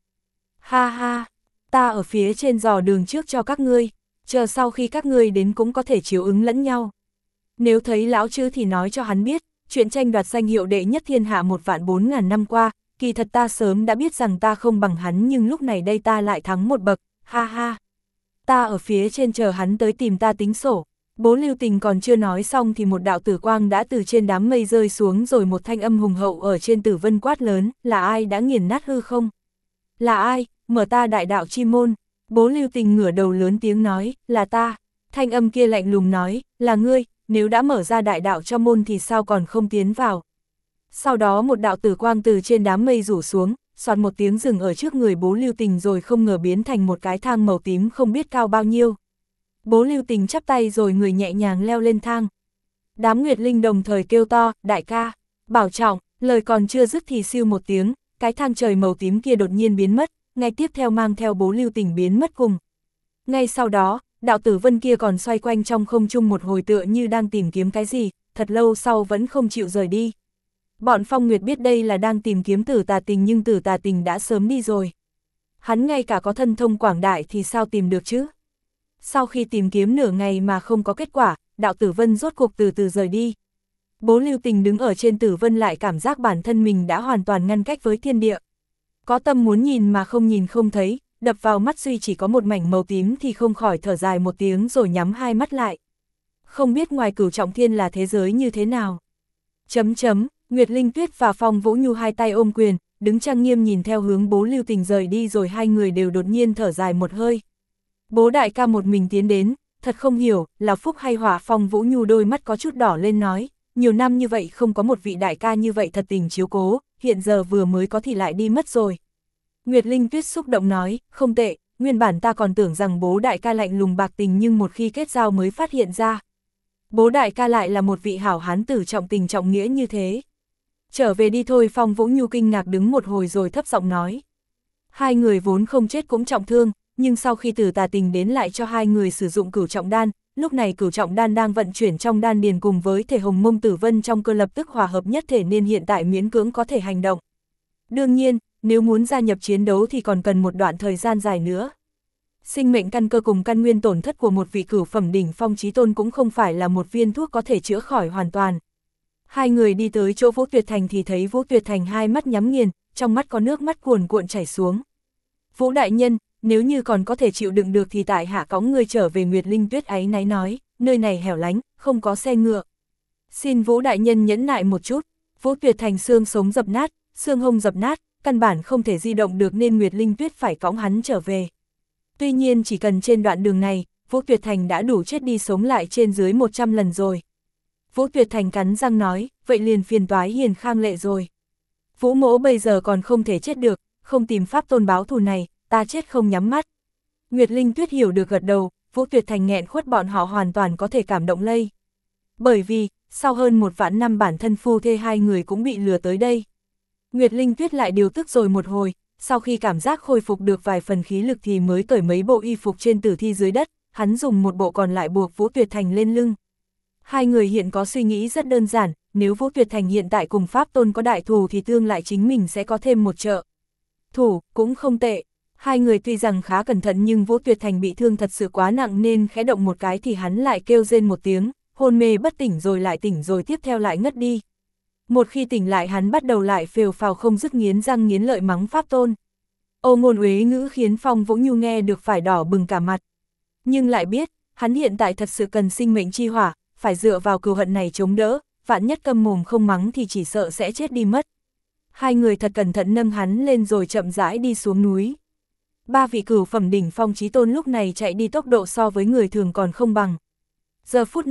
Ha ha, ta ở phía trên dò đường trước cho các ngươi, chờ sau khi các ngươi đến cũng có thể chiếu ứng lẫn nhau. Nếu thấy lão chữ thì nói cho hắn biết, chuyện tranh đoạt danh hiệu đệ nhất thiên hạ một vạn bốn ngàn năm qua, kỳ thật ta sớm đã biết rằng ta không bằng hắn nhưng lúc này đây ta lại thắng một bậc, ha ha. Ta ở phía trên chờ hắn tới tìm ta tính sổ. Bố Lưu Tình còn chưa nói xong thì một đạo tử quang đã từ trên đám mây rơi xuống rồi một thanh âm hùng hậu ở trên Tử Vân quát lớn, là ai đã nghiền nát hư không? Là ai, mở ta đại đạo chi môn? Bố Lưu Tình ngửa đầu lớn tiếng nói, là ta. Thanh âm kia lạnh lùng nói, là ngươi, nếu đã mở ra đại đạo cho môn thì sao còn không tiến vào? Sau đó một đạo tử quang từ trên đám mây rủ xuống, soạt một tiếng dừng ở trước người Bố Lưu Tình rồi không ngờ biến thành một cái thang màu tím không biết cao bao nhiêu. Bố Lưu Tình chắp tay rồi người nhẹ nhàng leo lên thang. Đám Nguyệt Linh đồng thời kêu to, đại ca, bảo trọng, lời còn chưa dứt thì siêu một tiếng, cái thang trời màu tím kia đột nhiên biến mất, ngay tiếp theo mang theo Bố Lưu Tình biến mất cùng. Ngay sau đó, đạo tử vân kia còn xoay quanh trong không trung một hồi tựa như đang tìm kiếm cái gì, thật lâu sau vẫn không chịu rời đi. Bọn Phong Nguyệt biết đây là đang tìm kiếm Tử Tà Tình nhưng Tử Tà Tình đã sớm đi rồi. Hắn ngay cả có thân thông quảng đại thì sao tìm được chứ? Sau khi tìm kiếm nửa ngày mà không có kết quả, đạo tử vân rốt cuộc từ từ rời đi. Bố Lưu Tình đứng ở trên tử vân lại cảm giác bản thân mình đã hoàn toàn ngăn cách với thiên địa. Có tâm muốn nhìn mà không nhìn không thấy, đập vào mắt duy chỉ có một mảnh màu tím thì không khỏi thở dài một tiếng rồi nhắm hai mắt lại. Không biết ngoài Cửu Trọng Thiên là thế giới như thế nào. Chấm chấm, Nguyệt Linh Tuyết và Phong Vũ Nhu hai tay ôm quyền, đứng trang nghiêm nhìn theo hướng Bố Lưu Tình rời đi rồi hai người đều đột nhiên thở dài một hơi. Bố đại ca một mình tiến đến, thật không hiểu, là phúc hay họa. Phong Vũ Nhu đôi mắt có chút đỏ lên nói, nhiều năm như vậy không có một vị đại ca như vậy thật tình chiếu cố, hiện giờ vừa mới có thì lại đi mất rồi. Nguyệt Linh Tuyết xúc động nói, không tệ, nguyên bản ta còn tưởng rằng bố đại ca lạnh lùng bạc tình nhưng một khi kết giao mới phát hiện ra. Bố đại ca lại là một vị hảo hán tử trọng tình trọng nghĩa như thế. Trở về đi thôi. Phong Vũ Nhu kinh ngạc đứng một hồi rồi thấp giọng nói. Hai người vốn không chết cũng trọng thương, nhưng sau khi Tử Tà Tình đến lại cho hai người sử dụng cửu trọng đan, lúc này cửu trọng đan đang vận chuyển trong đan điền cùng với thể hồng mông tử vân trong cơ lập tức hòa hợp nhất thể nên hiện tại miễn cưỡng có thể hành động. Đương nhiên, nếu muốn gia nhập chiến đấu thì còn cần một đoạn thời gian dài nữa. Sinh mệnh căn cơ cùng căn nguyên tổn thất của một vị cửu phẩm đỉnh phong chí tôn cũng không phải là một viên thuốc có thể chữa khỏi hoàn toàn. Hai người đi tới chỗ Vũ Tuyệt Thành thì thấy Vũ Tuyệt Thành hai mắt nhắm nghiền, trong mắt có nước mắt cuồn cuộn chảy xuống. Vũ đại nhân, nếu như còn có thể chịu đựng được thì tại hạ cõng người trở về. Nguyệt Linh Tuyết áy náy nói, nơi này hẻo lánh, không có xe ngựa. Xin Vũ đại nhân nhẫn nại một chút. Vũ Tuyệt Thành xương sống dập nát, xương hông dập nát, căn bản không thể di động được nên Nguyệt Linh Tuyết phải cõng hắn trở về. Tuy nhiên chỉ cần trên đoạn đường này, Vũ Tuyệt Thành đã đủ chết đi sống lại trên dưới một trăm lần rồi. Vũ Tuyệt Thành cắn răng nói, vậy liền phiền toái Hiền Khang Lệ rồi. Vũ mỗ bây giờ còn không thể chết được, không tìm pháp tôn báo thù này, ta chết không nhắm mắt. Nguyệt Linh Tuyết hiểu được gật đầu, Vũ Tuyệt Thành nghẹn khuất bọn họ hoàn toàn có thể cảm động lây. Bởi vì, sau hơn một vạn năm bản thân phu thê hai người cũng bị lừa tới đây. Nguyệt Linh Tuyết lại điều tức rồi một hồi, sau khi cảm giác khôi phục được vài phần khí lực thì mới cởi mấy bộ y phục trên tử thi dưới đất, hắn dùng một bộ còn lại buộc Vũ Tuyệt Thành lên lưng. Hai người hiện có suy nghĩ rất đơn giản, nếu Vũ Tuyệt Thành hiện tại cùng Pháp Tôn có đại thù thì tương lại chính mình sẽ có thêm một trợ thủ, cũng không tệ. Hai người tuy rằng khá cẩn thận nhưng Vũ Tuyệt Thành bị thương thật sự quá nặng nên khẽ động một cái thì hắn lại kêu rên một tiếng, hôn mê bất tỉnh rồi lại tỉnh rồi tiếp theo lại ngất đi. Một khi tỉnh lại hắn bắt đầu lại phều phào không dứt nghiến răng nghiến lợi mắng Pháp Tôn. Ô ngôn uế ngữ khiến Phong Vũ Nhu nghe được phải đỏ bừng cả mặt. Nhưng lại biết, hắn hiện tại thật sự cần sinh mệnh chi hỏa, phải dựa vào cừu hận này chống đỡ, vạn nhất câm mồm không mắng thì chỉ sợ sẽ chết đi mất. Hai người thật cẩn thận nâng hắn lên rồi chậm rãi đi xuống núi. Ba vị cửu phẩm đỉnh phong chí tôn lúc này chạy đi tốc độ so với người thường còn không bằng. Giờ phút này,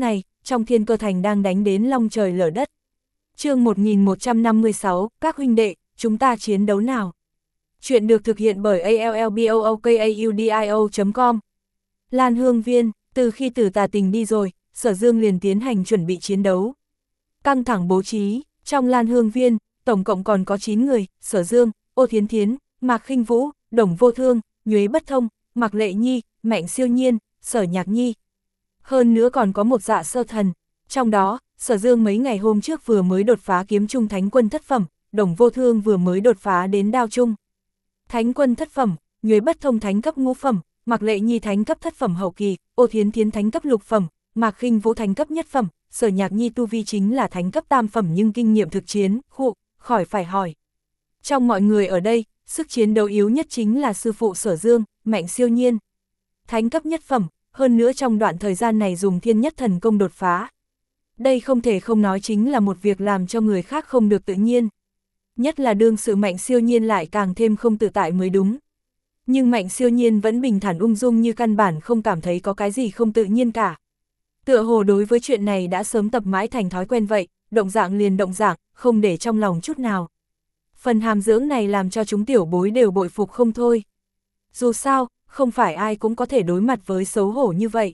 trong Thiên Cơ Thành đang đánh đến long trời lở đất. Chương một nghìn một trăm năm mươi sáu, các huynh đệ, chúng ta chiến đấu nào. Chuyện được thực hiện bởi a l l b o o k a u d i o chấm com. Lan Hương Viên, từ khi Tử Tà Tình đi rồi, Sở Dương liền tiến hành chuẩn bị chiến đấu. Căng thẳng bố trí, trong Lan Hương Viên, tổng cộng còn có chín người, Sở Dương, Ô Thiến Thiến, Mạc Khinh Vũ, Đồng Vô Thương, Nhuế Bất Thông, Mạc Lệ Nhi, Mạnh Siêu Nhiên, Sở Nhạc Nhi. Hơn nữa còn có một Dạ Sơ Thần. Trong đó, Sở Dương mấy ngày hôm trước vừa mới đột phá kiếm trung thánh quân thất phẩm, Đồng Vô Thương vừa mới đột phá đến đao trung thánh quân thất phẩm, Nhuế Bất Thông thánh cấp ngũ phẩm, Mạc Lệ Nhi thánh cấp thất phẩm hậu kỳ, Ô Thiến Thiến thánh cấp lục phẩm, Mạc Khinh Vũ thánh cấp nhất phẩm, Sở Nhạc Nhi tu vi chính là thánh cấp tam phẩm nhưng kinh nghiệm thực chiến, khụ, khỏi phải hỏi. Trong mọi người ở đây, sức chiến đấu yếu nhất chính là sư phụ Sở Dương, Mạnh Siêu Nhiên. Thánh cấp nhất phẩm, hơn nữa trong đoạn thời gian này dùng thiên nhất thần công đột phá. Đây không thể không nói chính là một việc làm cho người khác không được tự nhiên. Nhất là đương sự Mạnh Siêu Nhiên lại càng thêm không tự tại mới đúng. Nhưng Mạnh Siêu Nhiên vẫn bình thản ung dung như căn bản không cảm thấy có cái gì không tự nhiên cả. Tựa hồ đối với chuyện này đã sớm tập mãi thành thói quen vậy, động dạng liền động dạng, không để trong lòng chút nào. Phần hàm dưỡng này làm cho chúng tiểu bối đều bội phục không thôi. Dù sao, không phải ai cũng có thể đối mặt với xấu hổ như vậy.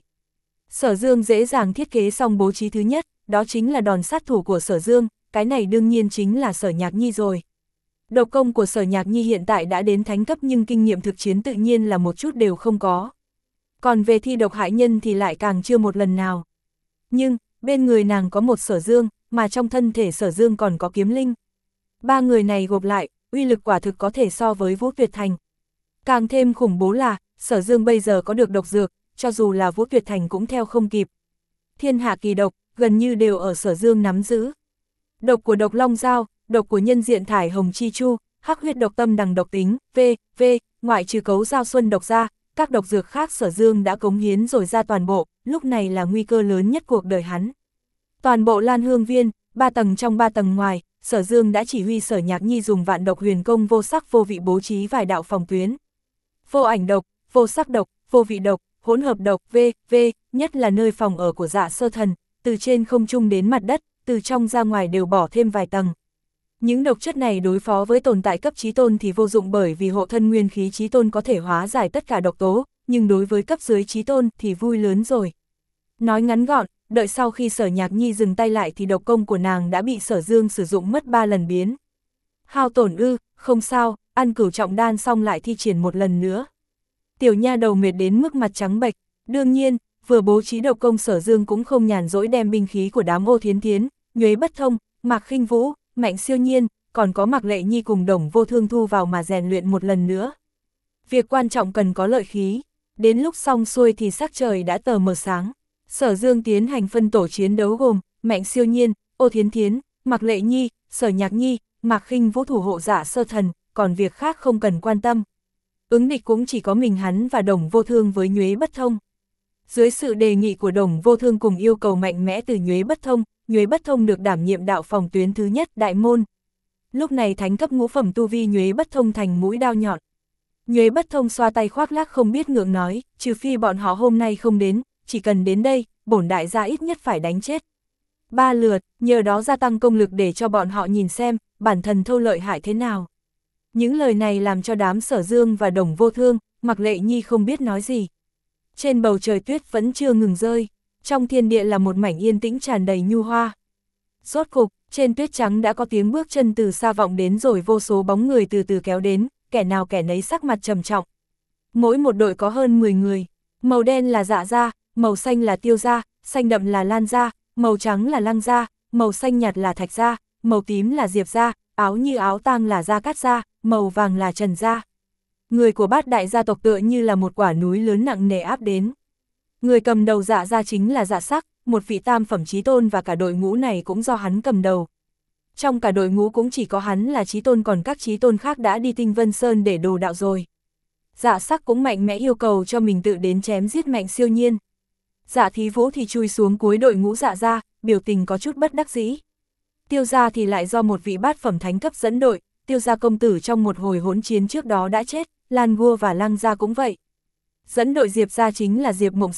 Sở Dương dễ dàng thiết kế xong bố trí thứ nhất, đó chính là đòn sát thủ của Sở Dương, cái này đương nhiên chính là Sở Nhạc Nhi rồi. Độc công của Sở Nhạc Nhi hiện tại đã đến thánh cấp nhưng kinh nghiệm thực chiến tự nhiên là một chút đều không có. Còn về thi độc hại nhân thì lại càng chưa một lần nào. Nhưng, bên người nàng có một Sở Dương, mà trong thân thể Sở Dương còn có kiếm linh. Ba người này gộp lại, uy lực quả thực có thể so với Vũ Tuyệt Thành. Càng thêm khủng bố là, Sở Dương bây giờ có được độc dược, cho dù là Vũ Tuyệt Thành cũng theo không kịp. Thiên hạ kỳ độc, gần như đều ở Sở Dương nắm giữ. Độc của độc long dao, độc của nhân diện thải hồng chi chu, hắc huyết độc tâm đằng độc tính, v, v, ngoại trừ cấu giao xuân độc ra, các độc dược khác Sở Dương đã cống hiến rồi ra toàn bộ, lúc này là nguy cơ lớn nhất cuộc đời hắn. Toàn bộ Lan Hương Viên, ba tầng trong ba tầng ngoài, Sở Dương đã chỉ huy Sở Nhạc Nhi dùng vạn độc huyền công vô sắc vô vị bố trí vài đạo phòng tuyến. Vô ảnh độc, vô sắc độc, vô vị độc, hỗn hợp độc, v, v, nhất là nơi phòng ở của Dạ Sơ Thần, từ trên không trung đến mặt đất, từ trong ra ngoài đều bỏ thêm vài tầng. Những độc chất này đối phó với tồn tại cấp chí tôn thì vô dụng bởi vì hộ thân nguyên khí chí tôn có thể hóa giải tất cả độc tố, nhưng đối với cấp dưới chí tôn thì vui lớn rồi. Nói ngắn gọn, đợi sau khi Sở Nhạc Nhi dừng tay lại thì độc công của nàng đã bị Sở Dương sử dụng mất ba lần biến. Hao tổn ư, không sao, ăn cửu trọng đan xong lại thi triển một lần nữa. Tiểu nha đầu mệt đến mức mặt trắng bệch, đương nhiên, vừa bố trí độc công Sở Dương cũng không nhàn rỗi đem binh khí của đám Ô Thiến Thiến, Nhuế Bất Thông, Mạc Khinh Vũ, Mạnh Siêu Nhiên, còn có Mạc Lệ Nhi cùng Đồng Vô Thương thu vào mà rèn luyện một lần nữa. Việc quan trọng cần có lợi khí, đến lúc xong xuôi thì sắc trời đã tờ mờ sáng. Sở Dương tiến hành phân tổ chiến đấu gồm Mạnh Siêu Nhiên, Ô Thiến Thiến, Mạc Lệ Nhi, Sở Nhạc Nhi, Mạc Khinh Vũ thủ hộ Dạ Sơ Thần, còn việc khác không cần quan tâm. Ứng địch cũng chỉ có mình hắn và Đồng Vô Thương với Nhuế Bất Thông. Dưới sự đề nghị của Đồng Vô Thương cùng yêu cầu mạnh mẽ từ Nhuế Bất Thông, Nhuế Bất Thông được đảm nhiệm đạo phòng tuyến thứ nhất đại môn. Lúc này thánh cấp ngũ phẩm tu vi Nhuế Bất Thông thành mũi đao nhọn. Nhuế Bất Thông xoa tay khoác lác không biết ngượng nói, trừ phi bọn họ hôm nay không đến, chỉ cần đến đây, bổn đại gia ít nhất phải đánh chết ba lượt, nhờ đó gia tăng công lực để cho bọn họ nhìn xem, bản thân thâu lợi hại thế nào. Những lời này làm cho đám Sở Dương và Đồng Vô Thương, Mạc Lệ Nhi không biết nói gì. Trên bầu trời tuyết vẫn chưa ngừng rơi, trong thiên địa là một mảnh yên tĩnh tràn đầy nhu hoa. Rốt cục, trên tuyết trắng đã có tiếng bước chân từ xa vọng đến rồi vô số bóng người từ từ kéo đến, kẻ nào kẻ nấy sắc mặt trầm trọng. Mỗi một đội có hơn mười người, màu đen là Dạ gia, màu xanh là Tiêu gia, xanh đậm là Lan gia, màu trắng là Lăng gia, màu xanh nhạt là Thạch gia, màu tím là Diệp gia, áo như áo tang là Gia Cát gia, màu vàng là Trần gia. Người của bát đại gia tộc tựa như là một quả núi lớn nặng nề áp đến. Người cầm đầu Dạ gia chính là Dạ Sắc, một vị tam phẩm chí tôn và cả đội ngũ này cũng do hắn cầm đầu. Trong cả đội ngũ cũng chỉ có hắn là chí tôn, còn các chí tôn khác đã đi Tinh Vân Sơn để đồ đạo rồi. Dạ Sắc cũng mạnh mẽ yêu cầu cho mình tự đến chém giết Mạnh Siêu Nhiên. Dạ Thí Vũ thì chui xuống cuối đội ngũ Dạ gia, biểu tình có chút bất đắc dĩ. Tiêu gia thì lại do một vị bát phẩm thánh cấp dẫn đội, Tiêu gia công tử trong một hồi hỗn chiến trước đó đã chết, Lan Gua và Lăng gia cũng vậy. Dẫn đội Diệp gia chính là Diệp Mộng Sắc,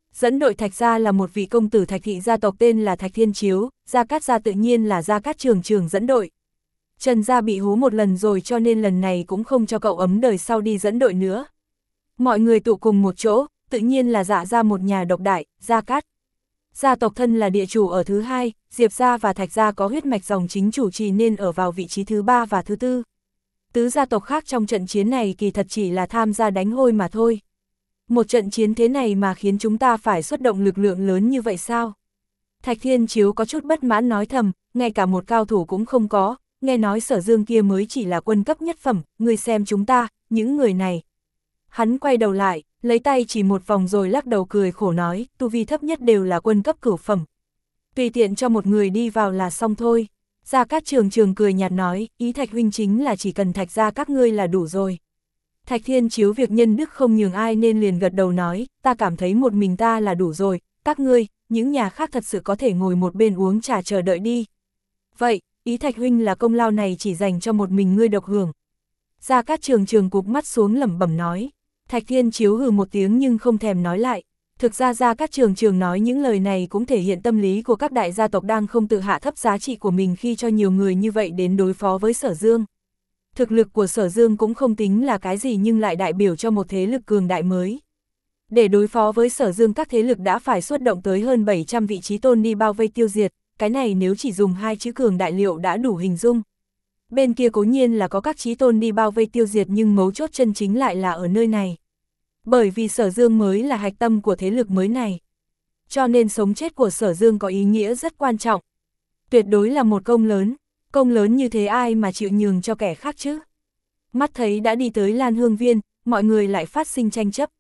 Dẫn đội Thạch gia là một vị công tử Thạch thị gia tộc tên là Thạch Thiên Chiếu, Gia Cát gia tự nhiên là Gia Cát Trường Trường dẫn đội. Trần gia bị hú một lần rồi cho nên lần này cũng không cho cậu ấm đời sau đi dẫn đội nữa. Mọi người tụ cùng một chỗ, tự nhiên là Dạ gia một nhà độc đại, Gia Cát. Gia tộc thân là địa chủ ở thứ hai, Diệp gia và Thạch gia có huyết mạch dòng chính chủ trì nên ở vào vị trí thứ ba và thứ tư. Tứ gia tộc khác trong trận chiến này kỳ thật chỉ là tham gia đánh hôi mà thôi. Một trận chiến thế này mà khiến chúng ta phải xuất động lực lượng lớn như vậy sao? Thạch Thiên Chiếu có chút bất mãn nói thầm, ngay cả một cao thủ cũng không có, nghe nói Sở Dương kia mới chỉ là quân cấp nhất phẩm, người xem chúng ta, những người này. Hắn quay đầu lại, lấy tay chỉ một vòng rồi lắc đầu cười khổ nói, tu vi thấp nhất đều là quân cấp cửu phẩm. Tùy tiện cho một người đi vào là xong thôi. Gia Cát Trường Trường cười nhạt nói, ý Thạch huynh chính là chỉ cần Thạch gia các ngươi là đủ rồi. Thạch Thiên Chiếu việc nhân đức không nhường ai nên liền gật đầu nói, ta cảm thấy một mình ta là đủ rồi, các ngươi, những nhà khác thật sự có thể ngồi một bên uống trà chờ đợi đi. Vậy, ý Thạch huynh là công lao này chỉ dành cho một mình ngươi độc hưởng. Gia Cát Trường Trường cụp mắt xuống lẩm bẩm nói. Thạch Thiên Chiếu hừ một tiếng nhưng không thèm nói lại. Thực ra Gia Cát Trường Trường nói những lời này cũng thể hiện tâm lý của các đại gia tộc đang không tự hạ thấp giá trị của mình khi cho nhiều người như vậy đến đối phó với Sở Dương. Thực lực của Sở Dương cũng không tính là cái gì nhưng lại đại biểu cho một thế lực cường đại mới. Để đối phó với Sở Dương các thế lực đã phải xuất động tới hơn bảy trăm vị trí tôn đi bao vây tiêu diệt, cái này nếu chỉ dùng hai chữ cường đại liệu đã đủ hình dung. Bên kia cố nhiên là có các chí tôn đi bao vây tiêu diệt nhưng mấu chốt chân chính lại là ở nơi này. Bởi vì Sở Dương mới là hạch tâm của thế lực mới này. Cho nên sống chết của Sở Dương có ý nghĩa rất quan trọng. Tuyệt đối là một công lớn. Công lớn như thế ai mà chịu nhường cho kẻ khác chứ? Mắt thấy đã đi tới Lan Hương Viên, mọi người lại phát sinh tranh chấp.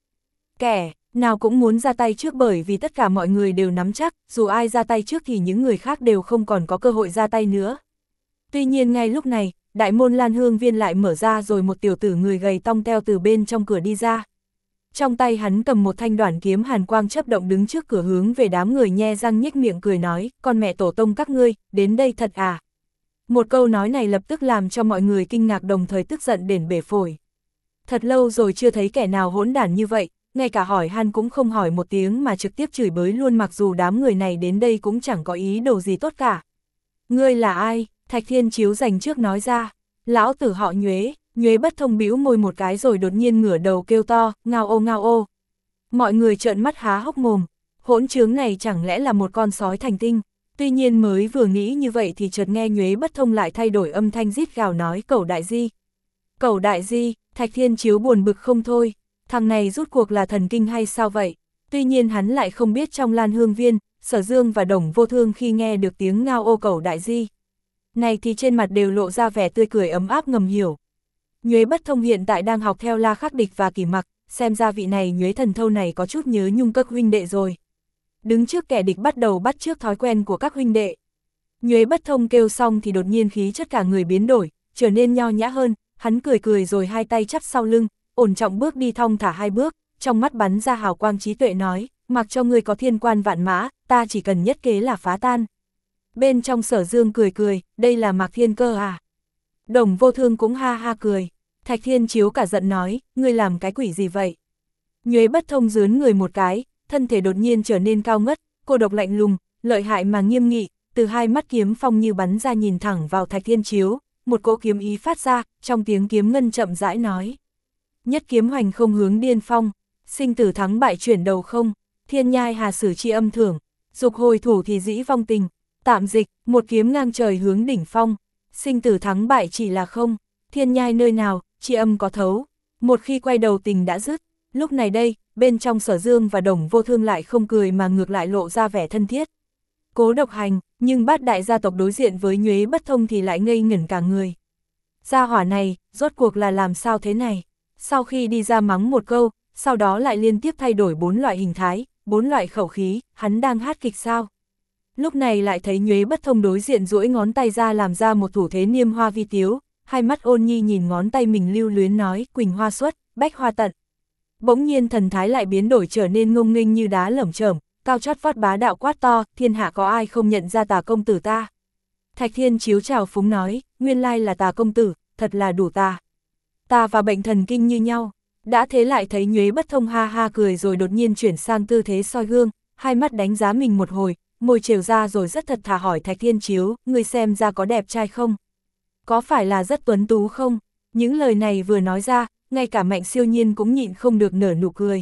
Kẻ nào cũng muốn ra tay trước bởi vì tất cả mọi người đều nắm chắc, dù ai ra tay trước thì những người khác đều không còn có cơ hội ra tay nữa. Tuy nhiên ngay lúc này, đại môn Lan Hương Viên lại mở ra rồi một tiểu tử người gầy tong teo từ bên trong cửa đi ra. Trong tay hắn cầm một thanh đoản kiếm hàn quang chớp động đứng trước cửa hướng về đám người nhe răng nhếch miệng cười nói, con mẹ tổ tông các ngươi, đến đây thật à? Một câu nói này lập tức làm cho mọi người kinh ngạc đồng thời tức giận đến bể phổi. Thật lâu rồi chưa thấy kẻ nào hỗn đản như vậy, ngay cả hỏi han cũng không hỏi một tiếng mà trực tiếp chửi bới luôn mặc dù đám người này đến đây cũng chẳng có ý đồ gì tốt cả. Ngươi là ai? Thạch Thiên Chiếu dành trước nói ra. Lão tử họ Nhuế. Nhuế Bất Thông bĩu môi một cái rồi đột nhiên ngửa đầu kêu to, ngao ô ngao ô. Mọi người trợn mắt há hốc mồm, hỗn trướng này chẳng lẽ là một con sói thành tinh. Tuy nhiên mới vừa nghĩ như vậy thì chợt nghe Nhuế Bất Thông lại thay đổi âm thanh rít gào nói cẩu đại di. Cẩu đại di, Thạch Thiên Chiếu buồn bực không thôi, thằng này rút cuộc là thần kinh hay sao vậy? Tuy nhiên hắn lại không biết trong Lan Hương Viên, Sở Dương và Đồng Vô Thương khi nghe được tiếng ngao ô cẩu đại di này thì trên mặt đều lộ ra vẻ tươi cười ấm áp ngầm hiểu. Nhuế Bất Thông hiện tại đang học theo La Khắc Địch và Kỷ Mặc, xem ra vị này Nhuế Thần Thâu này có chút nhớ nhung các huynh đệ rồi. Đứng trước kẻ địch bắt đầu bắt trước thói quen của các huynh đệ. Nhuế Bất Thông kêu xong thì đột nhiên khí chất cả người biến đổi, trở nên nho nhã hơn, hắn cười cười rồi hai tay chắp sau lưng, ổn trọng bước đi thong thả hai bước, trong mắt bắn ra hào quang trí tuệ nói, mặc cho ngươi có thiên quan vạn mã, ta chỉ cần nhất kế là phá tan. Bên trong Sở Dương cười cười, đây là Mạc Thiên Cơ à? Đồng Vô Thương cũng ha ha cười. Thạch Thiên Chiếu cả giận nói, ngươi làm cái quỷ gì vậy? Nhuế Bất Thông dướn người một cái, thân thể đột nhiên trở nên cao ngất, cô độc lạnh lùng, lợi hại mà nghiêm nghị, từ hai mắt kiếm phong như bắn ra nhìn thẳng vào Thạch Thiên Chiếu, một cỗ kiếm ý phát ra, trong tiếng kiếm ngân chậm rãi nói. Nhất kiếm hoành không hướng điên phong, sinh tử thắng bại chuyển đầu không, thiên nhai hà sử chi âm thưởng, dục hồi thủ thì dĩ vong tình, tạm dịch, một kiếm ngang trời hướng đỉnh phong, sinh tử thắng bại chỉ là không, thiên nhai nơi nào, chi âm có thấu, một khi quay đầu tình đã dứt. Lúc này đây, bên trong Sở Dương và Đồng Vô Thương lại không cười mà ngược lại lộ ra vẻ thân thiết. Cố độc hành, nhưng bát đại gia tộc đối diện với Nhuế Bất Thông thì lại ngây ngẩn cả người. Gia hỏa này, rốt cuộc là làm sao thế này? Sau khi đi ra mắng một câu, sau đó lại liên tiếp thay đổi bốn loại hình thái, bốn loại khẩu khí, hắn đang hát kịch sao? Lúc này lại thấy Nhuế Bất Thông đối diện duỗi ngón tay ra làm ra một thủ thế niêm hoa vi tiếu, hai mắt ôn nhi nhìn ngón tay mình lưu luyến nói, quỳnh hoa xuất, bách hoa tận. Bỗng nhiên thần thái lại biến đổi trở nên ngông nghênh như đá lởm chởm, cao chót vót bá đạo quát to, thiên hạ có ai không nhận ra Tà công tử ta? Thạch Thiên Chiếu chào phúng nói, nguyên lai là Tà công tử, thật là đủ tà. Ta và bệnh thần kinh như nhau, Đã thế lại thấy Nhuế Bất Thông ha ha cười rồi đột nhiên chuyển sang tư thế soi gương, hai mắt đánh giá mình một hồi, môi trều ra rồi rất thật thà hỏi Thạch Thiên Chiếu, ngươi xem ra có đẹp trai không? Có phải là rất tuấn tú không? Những lời này vừa nói ra, ngay cả Mạnh Siêu Nhiên cũng nhịn không được nở nụ cười.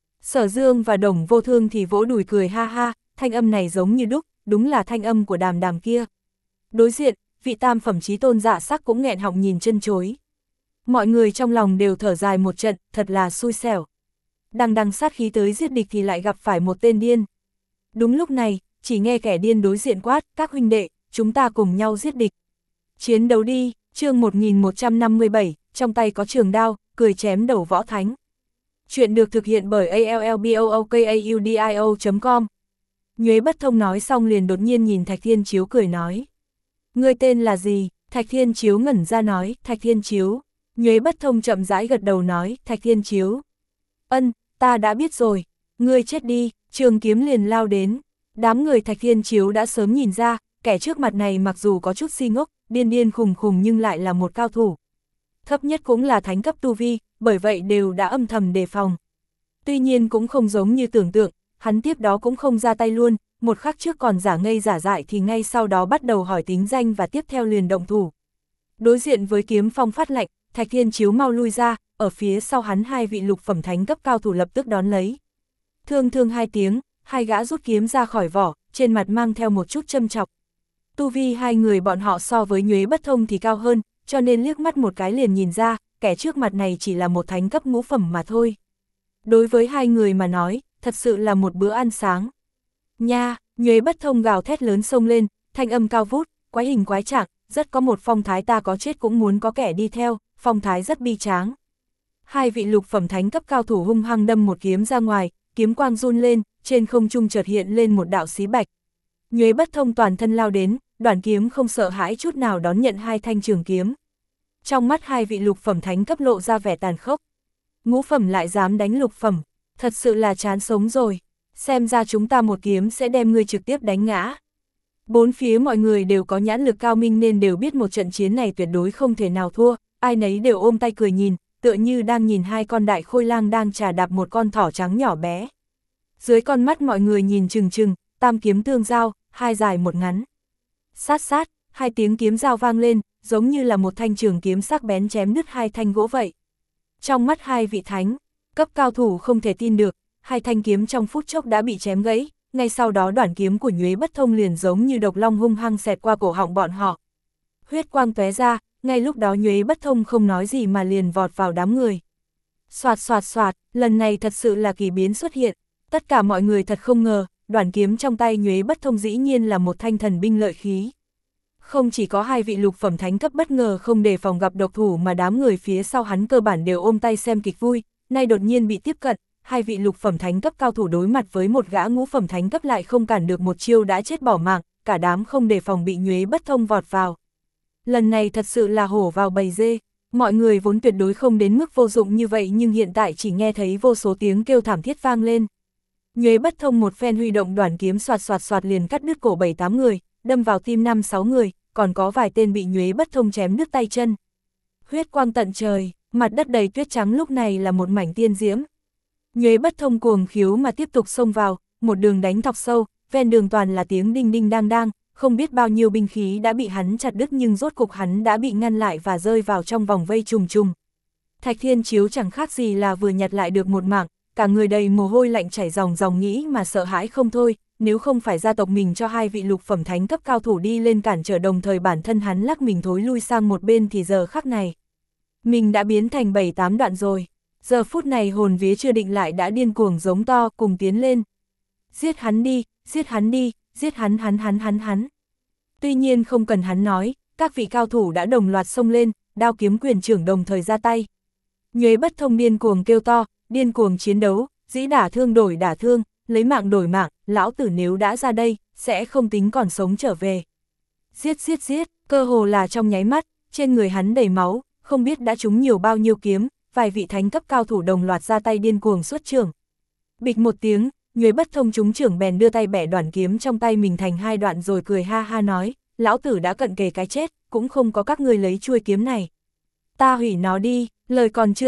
Sở Dương và Đồng Vô Thương thì vỗ đùi cười ha ha, thanh âm này giống như đúc, đúng là thanh âm của Đàm Đàm kia. Đối diện, vị tam phẩm chí tôn Dạ Sắc cũng nghẹn họng nhìn chân chối. Mọi người trong lòng đều thở dài một trận, thật là xui xẻo. Đằng đằng sát khí tới giết địch thì lại gặp phải một tên điên. Đúng lúc này, chỉ nghe kẻ điên đối diện quát, các huynh đệ, chúng ta cùng nhau giết địch. Chiến đấu đi, chương một nghìn một trăm năm mươi bảy, trong tay có trường đao, cười chém đầu võ thánh. Chuyện được thực hiện bởi a l l b o o k a u d i o chấm com. Nhuế Bất Thông nói xong liền đột nhiên nhìn Thạch Thiên Chiếu cười nói. Ngươi tên là gì? Thạch Thiên Chiếu ngẩn ra nói, Thạch Thiên Chiếu. Nhuế Bất Thông chậm rãi gật đầu nói, Thạch Thiên Chiếu. Ân, ta đã biết rồi. Ngươi chết đi, trường kiếm liền lao đến. Đám người Thạch Thiên Chiếu đã sớm nhìn ra, kẻ trước mặt này mặc dù có chút si ngốc, điên điên khùng khùng nhưng lại là một cao thủ. Thấp nhất cũng là thánh cấp tu vi, bởi vậy đều đã âm thầm đề phòng. Tuy nhiên cũng không giống như tưởng tượng, hắn tiếp đó cũng không ra tay luôn, một khắc trước còn giả ngây giả dại thì ngay sau đó bắt đầu hỏi tính danh và tiếp theo liền động thủ. Đối diện với kiếm phong phát lạnh, Thạch Thiên Chiếu mau lui ra, ở phía sau hắn hai vị lục phẩm thánh cấp cao thủ lập tức đón lấy. Thương thương hai tiếng, hai gã rút kiếm ra khỏi vỏ, trên mặt mang theo một chút châm chọc. Tu vi hai người bọn họ so với Nhuế Bất Thông thì cao hơn, cho nên liếc mắt một cái liền nhìn ra, kẻ trước mặt này chỉ là một thánh cấp ngũ phẩm mà thôi. Đối với hai người mà nói, thật sự là một bữa ăn sáng. Nha, Nhuế Bất Thông gào thét lớn xông lên, thanh âm cao vút, quái hình quái trạng, rất có một phong thái ta có chết cũng muốn có kẻ đi theo, phong thái rất bi tráng. Hai vị lục phẩm thánh cấp cao thủ hung hăng đâm một kiếm ra ngoài, kiếm quang run lên, trên không trung chợt hiện lên một đạo xí bạch. Nhuế Bất Thông toàn thân lao đến, đoàn kiếm không sợ hãi chút nào đón nhận hai thanh trường kiếm. Trong mắt hai vị lục phẩm thánh cấp lộ ra vẻ tàn khốc. Ngũ phẩm lại dám đánh lục phẩm, thật sự là chán sống rồi. Xem ra chúng ta một kiếm sẽ đem ngươi trực tiếp đánh ngã. Bốn phía mọi người đều có nhãn lực cao minh nên đều biết một trận chiến này tuyệt đối không thể nào thua, ai nấy đều ôm tay cười nhìn, tựa như đang nhìn hai con đại khôi lang đang trà đạp một con thỏ trắng nhỏ bé. Dưới con mắt mọi người nhìn chừng chừng, tam kiếm tương giao, hai dài một ngắn. Sát sát, hai tiếng kiếm giao vang lên, giống như là một thanh trường kiếm sắc bén chém đứt hai thanh gỗ vậy. Trong mắt hai vị thánh cấp cao thủ không thể tin được, hai thanh kiếm trong phút chốc đã bị chém gãy, ngay sau đó đoạn kiếm của Nhuế Bất Thông liền giống như độc long hung hăng xẹt qua cổ họng bọn họ. Huyết quang tóe ra, ngay lúc đó Nhuế Bất Thông không nói gì mà liền vọt vào đám người. Soạt soạt soạt, lần này thật sự là kỳ biến xuất hiện, tất cả mọi người thật không ngờ, đoạn kiếm trong tay Nhuế Bất Thông dĩ nhiên là một thanh thần binh lợi khí. Không chỉ có hai vị lục phẩm thánh cấp bất ngờ không đề phòng gặp độc thủ mà đám người phía sau hắn cơ bản đều ôm tay xem kịch vui, nay đột nhiên bị tiếp cận, hai vị lục phẩm thánh cấp cao thủ đối mặt với một gã ngũ phẩm thánh cấp lại không cản được một chiêu đã chết bỏ mạng, cả đám không đề phòng bị Nhuế Bất Thông vọt vào. Lần này thật sự là hổ vào bầy dê, mọi người vốn tuyệt đối không đến mức vô dụng như vậy nhưng hiện tại chỉ nghe thấy vô số tiếng kêu thảm thiết vang lên. Nhuế Bất Thông một phen huy động đoàn kiếm xoạt xoạt xoạt liền cắt đứt cổ bảy tám người, đâm vào tim năm sáu người, còn có vài tên bị Nhuế Bất Thông chém đứt tay chân. Huyết quang tận trời, mặt đất đầy tuyết trắng lúc này là một mảnh tiên diễm. Nhuế Bất Thông cuồng khiếu mà tiếp tục xông vào, một đường đánh thọc sâu, ven đường toàn là tiếng đinh đinh đang đang, không biết bao nhiêu binh khí đã bị hắn chặt đứt nhưng rốt cục hắn đã bị ngăn lại và rơi vào trong vòng vây trùng trùng. Thạch Thiên Chiếu chẳng khác gì là vừa nhặt lại được một mạng, cả người đầy mồ hôi lạnh chảy ròng ròng nghĩ mà sợ hãi không thôi, nếu không phải gia tộc mình cho hai vị lục phẩm thánh cấp cao thủ đi lên cản trở đồng thời bản thân hắn lắc mình thối lui sang một bên thì giờ khắc này. Mình đã biến thành bảy tám đoạn rồi, giờ phút này hồn vía chưa định lại đã điên cuồng giống to cùng tiến lên. Giết hắn đi, giết hắn đi, giết hắn hắn hắn hắn hắn. Tuy nhiên không cần hắn nói, các vị cao thủ đã đồng loạt xông lên, đao kiếm quyền trưởng đồng thời ra tay. Nhuế Bất Thông điên cuồng kêu to, điên cuồng chiến đấu, dĩ đả thương đổi đả thương, lấy mạng đổi mạng, lão tử nếu đã ra đây, sẽ không tính còn sống trở về. Giết giết giết, cơ hồ là trong nháy mắt, trên người hắn đầy máu, không biết đã trúng nhiều bao nhiêu kiếm, vài vị thánh cấp cao thủ đồng loạt ra tay điên cuồng xuất trưởng. Bịch một tiếng, Nhuế Bất Thông trúng trưởng bèn đưa tay bẻ đoạn kiếm trong tay mình thành hai đoạn rồi cười ha ha nói, lão tử đã cận kề cái chết, cũng không có các ngươi lấy chuôi kiếm này. Ta hủy nó đi, lời còn chưa dứt,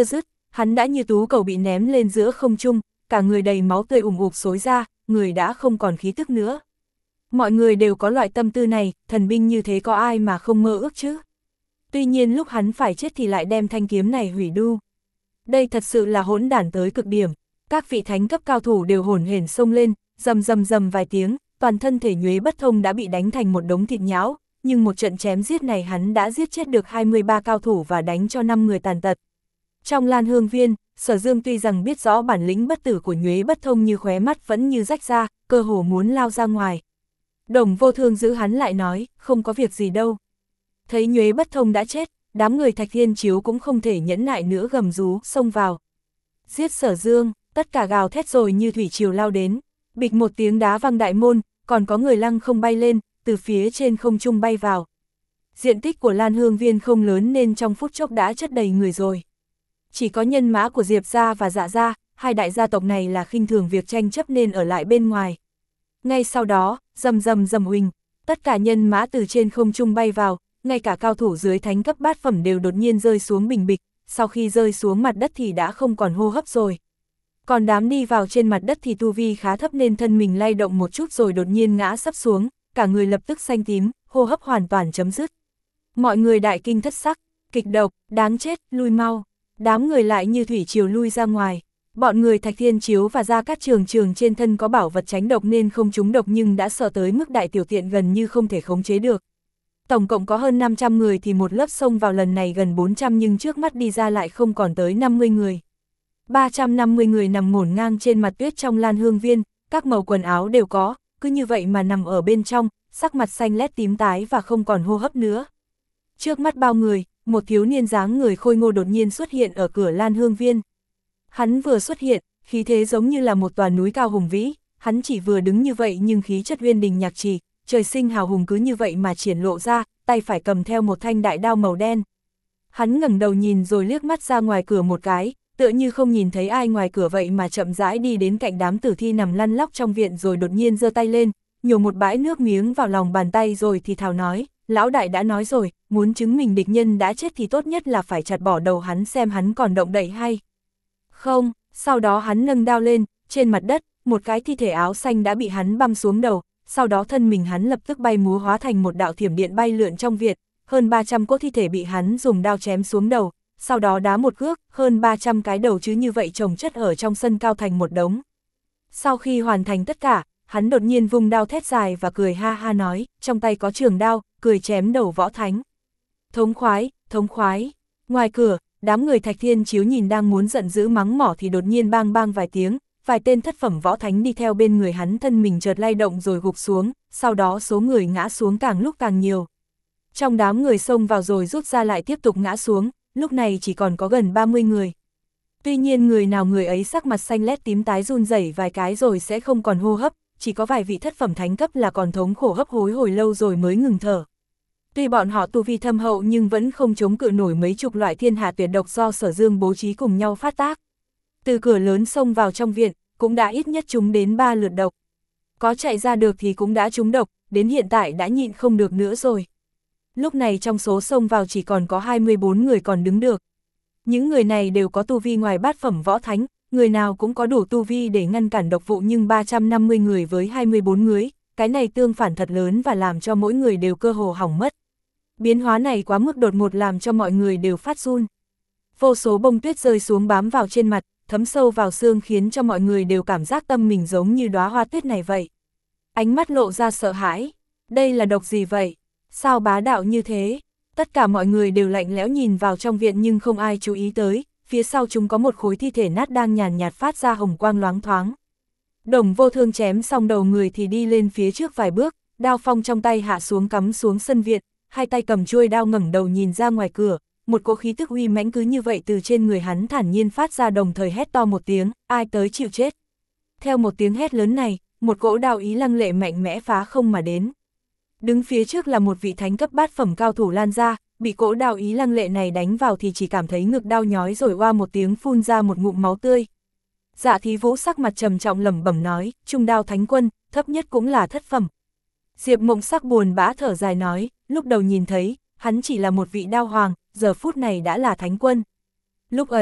hắn đã như tú cầu bị ném lên giữa không trung, cả người đầy máu tươi ủng ục xối ra, người đã không còn khí tức nữa. Mọi người đều có loại tâm tư này, thần binh như thế có ai mà không mơ ước chứ. Tuy nhiên lúc hắn phải chết thì lại đem thanh kiếm này hủy đu. Đây thật sự là hỗn đản tới cực điểm. Các vị thánh cấp cao thủ đều hổn hển xông lên, rầm rầm rầm vài tiếng, toàn thân thể Nhuế Bất Thông đã bị đánh thành một đống thịt nhão, nhưng một trận chém giết này hắn đã giết chết được hai mươi ba cao thủ và đánh cho năm người tàn tật. Trong Lan Hương Viên, Sở Dương tuy rằng biết rõ bản lĩnh bất tử của Nhuế Bất Thông như khóe mắt vẫn như rách ra, cơ hồ muốn lao ra ngoài. Đồng Vô Thương giữ hắn lại nói, không có việc gì đâu. Thấy Nhuế Bất Thông đã chết, đám người Thạch Thiên Chiếu cũng không thể nhẫn nại nữa, gầm rú, xông vào. Giết Sở Dương, tất cả gào thét rồi như thủy triều lao đến, bịch một tiếng đá văng đại môn, còn có người lăng không bay lên, từ phía trên không trung bay vào. Diện tích của Lan Hương Viên không lớn nên trong phút chốc đã chất đầy người rồi. Chỉ có nhân mã của Diệp gia và Dạ gia, hai đại gia tộc này là khinh thường việc tranh chấp nên ở lại bên ngoài. Ngay sau đó, rầm rầm rầm huỳnh, tất cả nhân mã từ trên không trung bay vào, ngay cả cao thủ dưới thánh cấp bát phẩm đều đột nhiên rơi xuống bình bịch, sau khi rơi xuống mặt đất thì đã không còn hô hấp rồi. Còn đám đi vào trên mặt đất thì tu vi khá thấp nên thân mình lay động một chút rồi đột nhiên ngã sấp xuống, cả người lập tức xanh tím, hô hấp hoàn toàn chấm dứt. Mọi người đại kinh thất sắc, kịch độc, đáng chết, lui mau. Đám người lại như thủy triều lui ra ngoài. Bọn người Thạch Thiên Chiếu và Gia Cát Trường Trường trên thân có bảo vật tránh độc nên không trúng độc nhưng đã sợ tới mức đại tiểu tiện gần như không thể khống chế được. Tổng cộng có hơn năm trăm người thì một lớp xông vào lần này gần bốn trăm nhưng trước mắt đi ra lại không còn tới năm mươi người. ba trăm năm mươi người nằm ngổn ngang trên mặt tuyết trong Lan Hương Viên, các màu quần áo đều có, cứ như vậy mà nằm ở bên trong, sắc mặt xanh lét tím tái và không còn hô hấp nữa. Trước mắt bao người, một thiếu niên dáng người khôi ngô đột nhiên xuất hiện ở cửa Lan Hương Viên. Hắn vừa xuất hiện, khí thế giống như là một tòa núi cao hùng vĩ, hắn chỉ vừa đứng như vậy nhưng khí chất uyên đình nhạc trì, trời sinh hào hùng cứ như vậy mà triển lộ ra, tay phải cầm theo một thanh đại đao màu đen. Hắn ngẩng đầu nhìn rồi liếc mắt ra ngoài cửa một cái, tựa như không nhìn thấy ai ngoài cửa vậy mà chậm rãi đi đến cạnh đám tử thi nằm lăn lóc trong viện rồi đột nhiên giơ tay lên, nhổ một bãi nước miếng vào lòng bàn tay rồi thì thào nói, lão đại đã nói rồi, muốn chứng minh địch nhân đã chết thì tốt nhất là phải chặt bỏ đầu hắn xem hắn còn động đậy hay không. Sau đó hắn nâng đao lên, trên mặt đất, một cái thi thể áo xanh đã bị hắn băm xuống đầu, sau đó thân mình hắn lập tức bay múa hóa thành một đạo thiểm điện bay lượn trong viện, hơn ba trăm cỗ thi thể bị hắn dùng đao chém xuống đầu, sau đó đá một cước, hơn ba trăm cái đầu chứ như vậy chồng chất ở trong sân cao thành một đống. Sau khi hoàn thành tất cả, hắn đột nhiên vung đao thét dài và cười ha ha nói, trong tay có trường đao, cười chém đầu Võ Thánh. Thống khoái, thống khoái. Ngoài cửa, đám người Thạch Thiên Chiếu nhìn đang muốn giận dữ mắng mỏ thì đột nhiên bang bang vài tiếng, vài tên thất phẩm võ thánh đi theo bên người hắn thân mình chợt lay động rồi gục xuống, sau đó số người ngã xuống càng lúc càng nhiều. Trong đám người xông vào rồi rút ra lại tiếp tục ngã xuống, lúc này chỉ còn có gần ba mươi người. Tuy nhiên người nào người ấy sắc mặt xanh lét tím tái run rẩy vài cái rồi sẽ không còn hô hấp, chỉ có vài vị thất phẩm thánh cấp là còn thống khổ hấp hối hồi lâu rồi mới ngừng thở. Tuy bọn họ tu vi thâm hậu nhưng vẫn không chống cự nổi mấy chục loại thiên hạ tuyệt độc do Sở Dương bố trí cùng nhau phát tác. Từ cửa lớn xông vào trong viện, cũng đã ít nhất trúng đến ba lượt độc. Có chạy ra được thì cũng đã trúng độc, đến hiện tại đã nhịn không được nữa rồi. Lúc này trong số xông vào chỉ còn có hai mươi bốn người còn đứng được. Những người này đều có tu vi ngoài bát phẩm võ thánh, người nào cũng có đủ tu vi để ngăn cản độc vụ nhưng ba trăm năm mươi người với hai mươi bốn người, cái này tương phản thật lớn và làm cho mỗi người đều cơ hồ hỏng mất. Biến hóa này quá mức đột ngột làm cho mọi người đều phát run. Vô số bông tuyết rơi xuống bám vào trên mặt, thấm sâu vào xương khiến cho mọi người đều cảm giác tâm mình giống như đóa hoa tuyết này vậy. Ánh mắt lộ ra sợ hãi. Đây là độc gì vậy? Sao bá đạo như thế? Tất cả mọi người đều lạnh lẽo nhìn vào trong viện nhưng không ai chú ý tới, phía sau chúng có một khối thi thể nát đang nhàn nhạt phát ra hồng quang loáng thoáng. Đồng Vô Thương chém xong đầu người thì đi lên phía trước vài bước, đao phong trong tay hạ xuống cắm xuống sân viện, hai tay cầm chuôi đao ngẩng đầu nhìn ra ngoài cửa, một cỗ khí tức uy mãnh cứ như vậy từ trên người hắn thản nhiên phát ra đồng thời hét to một tiếng, ai tới chịu chết. Theo một tiếng hét lớn này, một cỗ đao ý lăng lệ mạnh mẽ phá không mà đến. Đứng phía trước là một vị thánh cấp bát phẩm cao thủ Lan gia, bị cỗ đao ý lăng lệ này đánh vào thì chỉ cảm thấy ngực đau nhói rồi oa một tiếng phun ra một ngụm máu tươi. Dạ Thí Vũ sắc mặt trầm trọng lẩm bẩm nói, trung đao thánh quân, thấp nhất cũng là thất phẩm. Diệp Mộng sắc buồn bã thở dài nói, lúc đầu nhìn thấy, hắn chỉ là một vị đao hoàng, giờ phút này đã là thánh quân. Lúc ấy,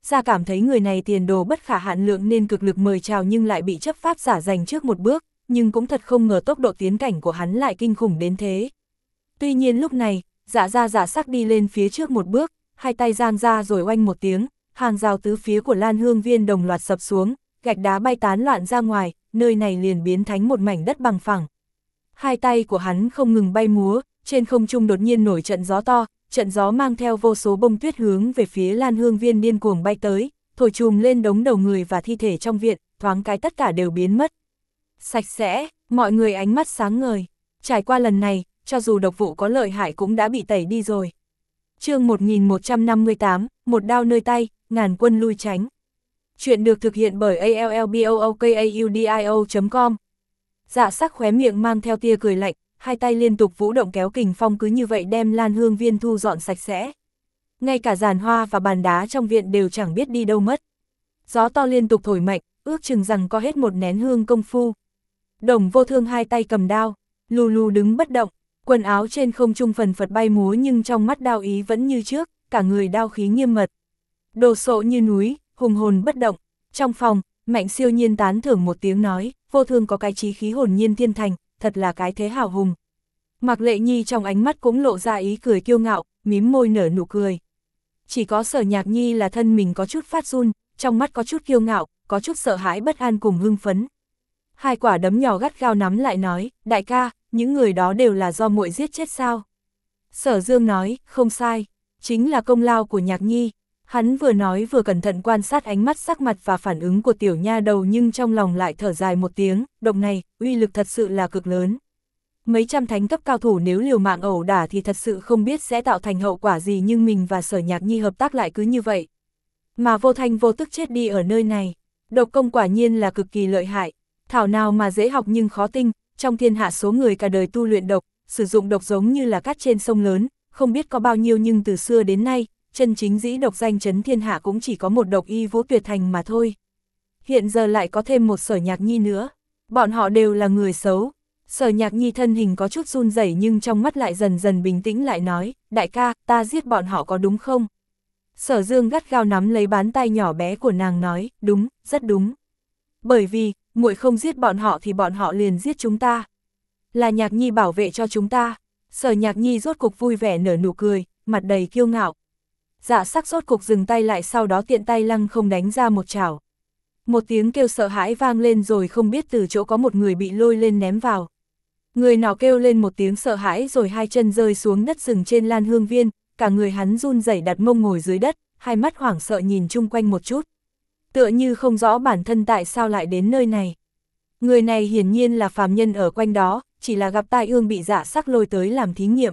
ra cảm thấy người này tiền đồ bất khả hạn lượng nên cực lực mời chào nhưng lại bị chấp pháp giả giành trước một bước, nhưng cũng thật không ngờ tốc độ tiến cảnh của hắn lại kinh khủng đến thế. Tuy nhiên lúc này, Dạ Gia Dạ Sắc đi lên phía trước một bước, hai tay giang ra rồi oanh một tiếng, hàng rào tứ phía của Lan Hương Viên đồng loạt sập xuống, gạch đá bay tán loạn ra ngoài, nơi này liền biến thành một mảnh đất bằng phẳng. Hai tay của hắn không ngừng bay múa, trên không trung đột nhiên nổi trận gió to, trận gió mang theo vô số bông tuyết hướng về phía Lan Hương Viên điên cuồng bay tới, thổi trùm lên đống đầu người và thi thể trong viện, thoáng cái tất cả đều biến mất. Sạch sẽ, mọi người ánh mắt sáng ngời. Trải qua lần này, cho dù độc vụ có lợi hại cũng đã bị tẩy đi rồi. Chương một nghìn một trăm năm mươi tám, một đao nơi tay, ngàn quân lui tránh. Chuyện được thực hiện bởi a l l b o o k a u d i o chấm com. Dạ Sắc khóe miệng mang theo tia cười lạnh, hai tay liên tục vũ động kéo kình phong cứ như vậy đem Lan Hương Viên thu dọn sạch sẽ. Ngay cả giàn hoa và bàn đá trong viện đều chẳng biết đi đâu mất. Gió to liên tục thổi mạnh, ước chừng rằng có hết một nén hương công phu. Đồng Vô Thương hai tay cầm đao, lù lù đứng bất động, quần áo trên không trung phần phật bay múa nhưng trong mắt đao ý vẫn như trước, cả người đao khí nghiêm mật. Đồ sộ như núi, hùng hồn bất động. Trong phòng, Mạnh Siêu Nhiên tán thưởng một tiếng nói, Vô Thương có cái chí khí hồn nhiên thiên thành, thật là cái thế hào hùng. Mạc Lệ Nhi trong ánh mắt cũng lộ ra ý cười kiêu ngạo, mím môi nở nụ cười. Chỉ có Sở Nhạc Nhi là thân mình có chút phát run, trong mắt có chút kiêu ngạo, có chút sợ hãi bất an cùng hưng phấn. Hai quả đấm nhỏ gắt gao nắm lại nói, đại ca, những người đó đều là do muội giết chết sao? Sở Dương nói, không sai, chính là công lao của Nhạc Nhi. Hắn vừa nói vừa cẩn thận quan sát ánh mắt, sắc mặt và phản ứng của tiểu nha đầu nhưng trong lòng lại thở dài một tiếng, độc này, uy lực thật sự là cực lớn. Mấy trăm thánh cấp cao thủ nếu liều mạng ẩu đả thì thật sự không biết sẽ tạo thành hậu quả gì, nhưng mình và Sở Nhạc Nhi hợp tác lại cứ như vậy. Mà vô thanh vô tức chết đi ở nơi này, độc công quả nhiên là cực kỳ lợi hại, thảo nào mà dễ học nhưng khó tinh, trong thiên hạ số người cả đời tu luyện độc, sử dụng độc giống như là cát trên sông lớn, không biết có bao nhiêu nhưng từ xưa đến nay, chân chính dĩ độc danh chấn thiên hạ cũng chỉ có một độc y Vũ Tuyệt Thành mà thôi. Hiện giờ lại có thêm một Sở Nhạc Nhi nữa, bọn họ đều là người xấu. Sở Nhạc Nhi thân hình có chút run rẩy nhưng trong mắt lại dần dần bình tĩnh lại nói, đại ca, ta giết bọn họ có đúng không? Sở Dương gắt gao nắm lấy bàn tay nhỏ bé của nàng nói, đúng, rất đúng. Bởi vì, muội không giết bọn họ thì bọn họ liền giết chúng ta. Là Nhạc Nhi bảo vệ cho chúng ta. Sở Nhạc Nhi rốt cục vui vẻ nở nụ cười, mặt đầy kiêu ngạo. Dạ Sắc rốt cục dừng tay lại, sau đó tiện tay lăng không đánh ra một chảo. Một tiếng kêu sợ hãi vang lên rồi không biết từ chỗ có một người bị lôi lên ném vào. Người nọ kêu lên một tiếng sợ hãi rồi hai chân rơi xuống đất rừng trên Lan Hương Viên, cả người hắn run rẩy đặt mông ngồi dưới đất, hai mắt hoảng sợ nhìn chung quanh một chút. Tựa như không rõ bản thân tại sao lại đến nơi này. Người này hiển nhiên là phàm nhân ở quanh đó, chỉ là gặp tai ương bị Dạ Sắc lôi tới làm thí nghiệm.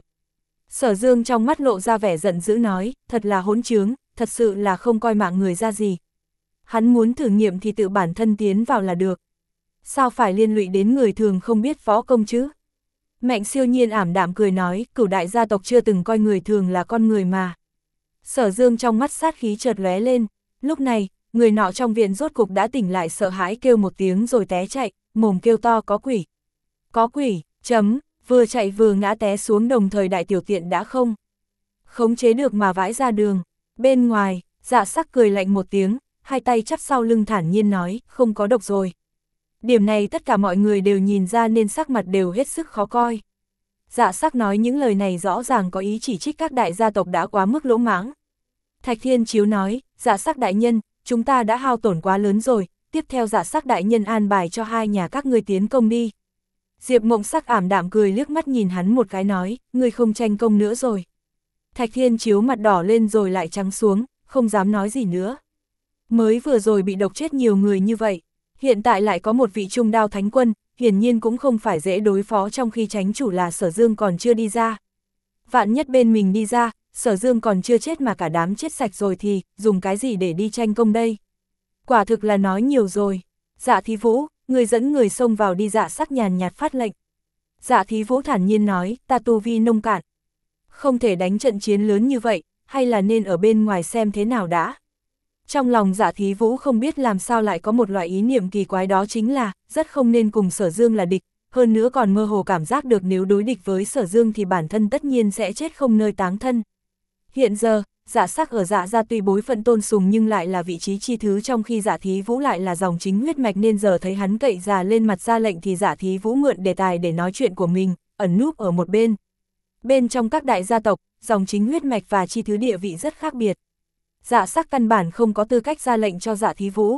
Sở Dương trong mắt lộ ra vẻ giận dữ nói, thật là hỗn trướng, thật sự là không coi mạng người ra gì. Hắn muốn thử nghiệm thì tự bản thân tiến vào là được. Sao phải liên lụy đến người thường không biết võ công chứ? Mạnh Siêu Nhiên ảm đạm cười nói, cửu đại gia tộc chưa từng coi người thường là con người mà. Sở Dương trong mắt sát khí chợt lóe lên, lúc này, người nọ trong viện rốt cục đã tỉnh lại, sợ hãi kêu một tiếng rồi té chạy, mồm kêu to, có quỷ. Có quỷ, chấm, vừa chạy vừa ngã té xuống, đồng thời đại tiểu tiện đã không khống chế được mà vãi ra đường. Bên ngoài, Dạ Sắc cười lạnh một tiếng, hai tay chắp sau lưng thản nhiên nói, không có độc rồi. Điểm này tất cả mọi người đều nhìn ra nên sắc mặt đều hết sức khó coi. Dạ Sắc nói những lời này rõ ràng có ý chỉ trích các đại gia tộc đã quá mức lỗ mãng. Thạch Thiên Chiếu nói, Dạ Sắc đại nhân, chúng ta đã hao tổn quá lớn rồi, tiếp theo Dạ Sắc đại nhân an bài cho hai nhà các ngươi tiến công đi. Diệp Mộng Sắc ảm đạm cười liếc mắt nhìn hắn một cái nói, ngươi không tranh công nữa rồi. Thạch Thiên Chiếu mặt đỏ lên rồi lại trắng xuống, không dám nói gì nữa. Mới vừa rồi bị độc chết nhiều người như vậy, hiện tại lại có một vị trung đao thánh quân, hiển nhiên cũng không phải dễ đối phó, trong khi chánh chủ là Sở Dương còn chưa đi ra. Vạn nhất bên mình đi ra, Sở Dương còn chưa chết mà cả đám chết sạch rồi thì, dùng cái gì để đi tranh công đây? Quả thực là nói nhiều rồi. Dạ Thí Vũ, người dẫn người xông vào đi. Dạ Sắc nhàn nhạt phát lệnh. Dạ Thí Vũ thản nhiên nói, ta tu vi nông cạn, không thể đánh trận chiến lớn như vậy, hay là nên ở bên ngoài xem thế nào đã. Trong lòng Dạ Thí Vũ không biết làm sao lại có một loại ý niệm kỳ quái, đó chính là, rất không nên cùng Sở Dương là địch, hơn nữa còn mơ hồ cảm giác được nếu đối địch với Sở Dương thì bản thân tất nhiên sẽ chết không nơi táng thân. Hiện giờ, Dạ Sắc ở Dạ gia tuy bối phận tôn sùng nhưng lại là vị trí chi thứ, trong khi Dạ Thí Vũ lại là dòng chính huyết mạch, nên giờ thấy hắn cậy già lên mặt ra lệnh thì Dạ Thí Vũ mượn đề tài để nói chuyện của mình, ẩn núp ở một bên. Bên trong các đại gia tộc, dòng chính huyết mạch và chi thứ địa vị rất khác biệt. Dạ Sắc căn bản không có tư cách ra lệnh cho Dạ Thí Vũ.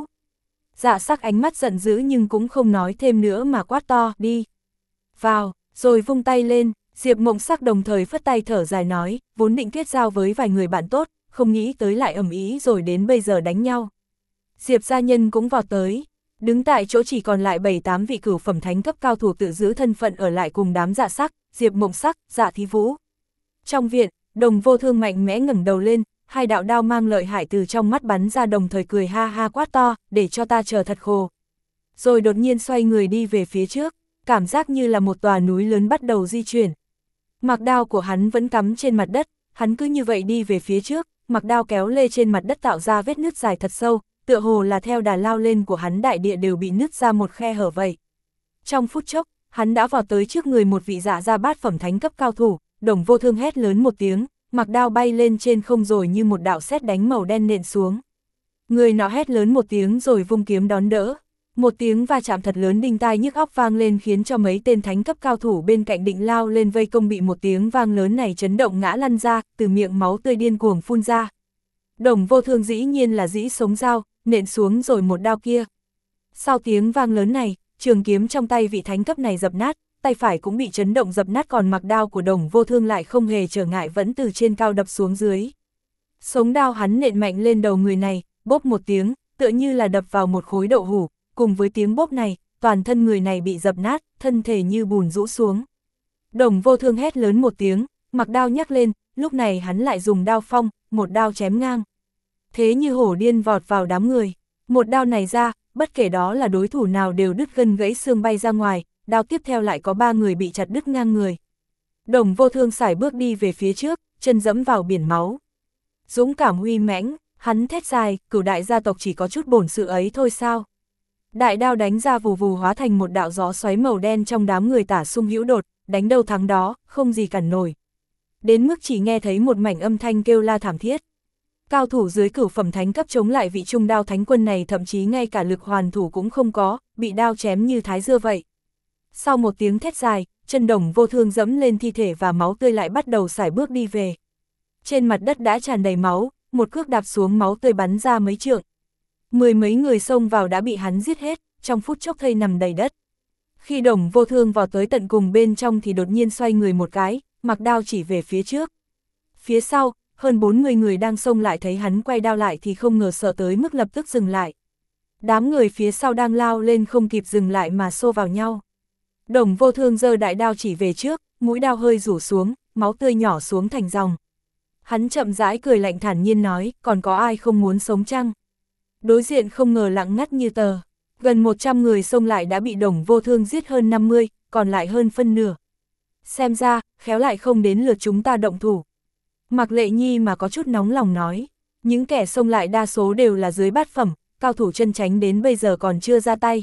Dạ Sắc ánh mắt giận dữ nhưng cũng không nói thêm nữa mà quát to, đi vào, rồi vung tay lên. Diệp Mộng Sắc đồng thời phất tay thở dài nói, vốn định kết giao với vài người bạn tốt, không nghĩ tới lại ầm ĩ rồi đến bây giờ đánh nhau. Diệp gia nhân cũng vào tới, đứng tại chỗ chỉ còn lại bảy tám vị cửu phẩm thánh cấp cao thủ tự giữ thân phận ở lại cùng đám Dạ Sắc, Diệp Mộng Sắc, Dạ Thí Vũ. Trong viện, Đồng Vô Thương mạnh mẽ ngẩng đầu lên, hai đạo đao mang lợi hại từ trong mắt bắn ra, đồng thời cười ha ha quát to, để cho ta chờ thật khổ. Rồi đột nhiên xoay người đi về phía trước, cảm giác như là một tòa núi lớn bắt đầu di chuyển. Mặc đao của hắn vẫn cắm trên mặt đất, hắn cứ như vậy đi về phía trước, mặc đao kéo lê trên mặt đất tạo ra vết nứt dài thật sâu, tựa hồ là theo đà lao lên của hắn đại địa đều bị nứt ra một khe hở vậy. Trong phút chốc, hắn đã vào tới trước người một vị Dạ gia bát phẩm thánh cấp cao thủ, Đồng Vô Thương hét lớn một tiếng, mặc đao bay lên trên không rồi như một đạo sét đánh màu đen nện xuống. Người nọ hét lớn một tiếng rồi vung kiếm đón đỡ. Một tiếng va chạm thật lớn đinh tai nhức óc vang lên khiến cho mấy tên thánh cấp cao thủ bên cạnh định lao lên vây công bị một tiếng vang lớn này chấn động ngã lăn ra, từ miệng máu tươi điên cuồng phun ra. Đồng Vô Thương dĩ nhiên là dĩ sống dao, nện xuống rồi một đao kia. Sau tiếng vang lớn này, trường kiếm trong tay vị thánh cấp này dập nát, tay phải cũng bị chấn động dập nát, còn mặc đao của Đồng Vô Thương lại không hề trở ngại vẫn từ trên cao đập xuống dưới. Sống đao hắn nện mạnh lên đầu người này, bốp một tiếng, tựa như là đập vào một khối đậu hũ. Cùng với tiếng bốp này, toàn thân người này bị dập nát, thân thể như bùn rũ xuống. Đồng Vô Thương hét lớn một tiếng, mặc đao nhắc lên, lúc này hắn lại dùng đao phong, một đao chém ngang. Thế như hổ điên vọt vào đám người, một đao này ra, bất kể đó là đối thủ nào đều đứt gân gãy xương bay ra ngoài, đao tiếp theo lại có ba người bị chặt đứt ngang người. Đồng Vô Thương sải bước đi về phía trước, chân dẫm vào biển máu. Dũng cảm uy mãnh, hắn thét dài, cửu đại gia tộc chỉ có chút bổn sự ấy thôi sao? Đại đao đánh ra vù vù hóa thành một đạo gió xoáy màu đen trong đám người tả sung hữu đột, đánh đâu thắng đó, không gì cản nổi. Đến mức chỉ nghe thấy một mảnh âm thanh kêu la thảm thiết. Cao thủ dưới cửu phẩm thánh cấp chống lại vị trung đao thánh quân này thậm chí ngay cả lực hoàn thủ cũng không có, bị đao chém như thái dưa vậy. Sau một tiếng thét dài, chân Đồng Vô Thương dẫm lên thi thể và máu tươi lại bắt đầu sải bước đi về. Trên mặt đất đã tràn đầy máu, một cước đạp xuống máu tươi bắn ra mấy trượng. Mười mấy người xông vào đã bị hắn giết hết, trong phút chốc thây nằm đầy đất. Khi Đồng Vô Thương vào tới tận cùng bên trong thì đột nhiên xoay người một cái, mặc đao chỉ về phía trước. Phía sau, hơn bốn mươi người đang xông lại thấy hắn quay đao lại thì không ngờ sợ tới mức lập tức dừng lại. Đám người phía sau đang lao lên không kịp dừng lại mà xô vào nhau. Đồng Vô Thương giơ đại đao chỉ về trước, mũi đao hơi rủ xuống, máu tươi nhỏ xuống thành dòng. Hắn chậm rãi cười lạnh thản nhiên nói, còn có ai không muốn sống chăng? Đối diện không ngờ lặng ngắt như tờ, gần một trăm người xông lại đã bị Đồng Vô Thương giết hơn năm mươi, còn lại hơn phân nửa. Xem ra, khéo lại không đến lượt chúng ta động thủ. Mạc Lệ Nhi mà có chút nóng lòng nói, những kẻ xông lại đa số đều là dưới bát phẩm, cao thủ chân chánh đến bây giờ còn chưa ra tay.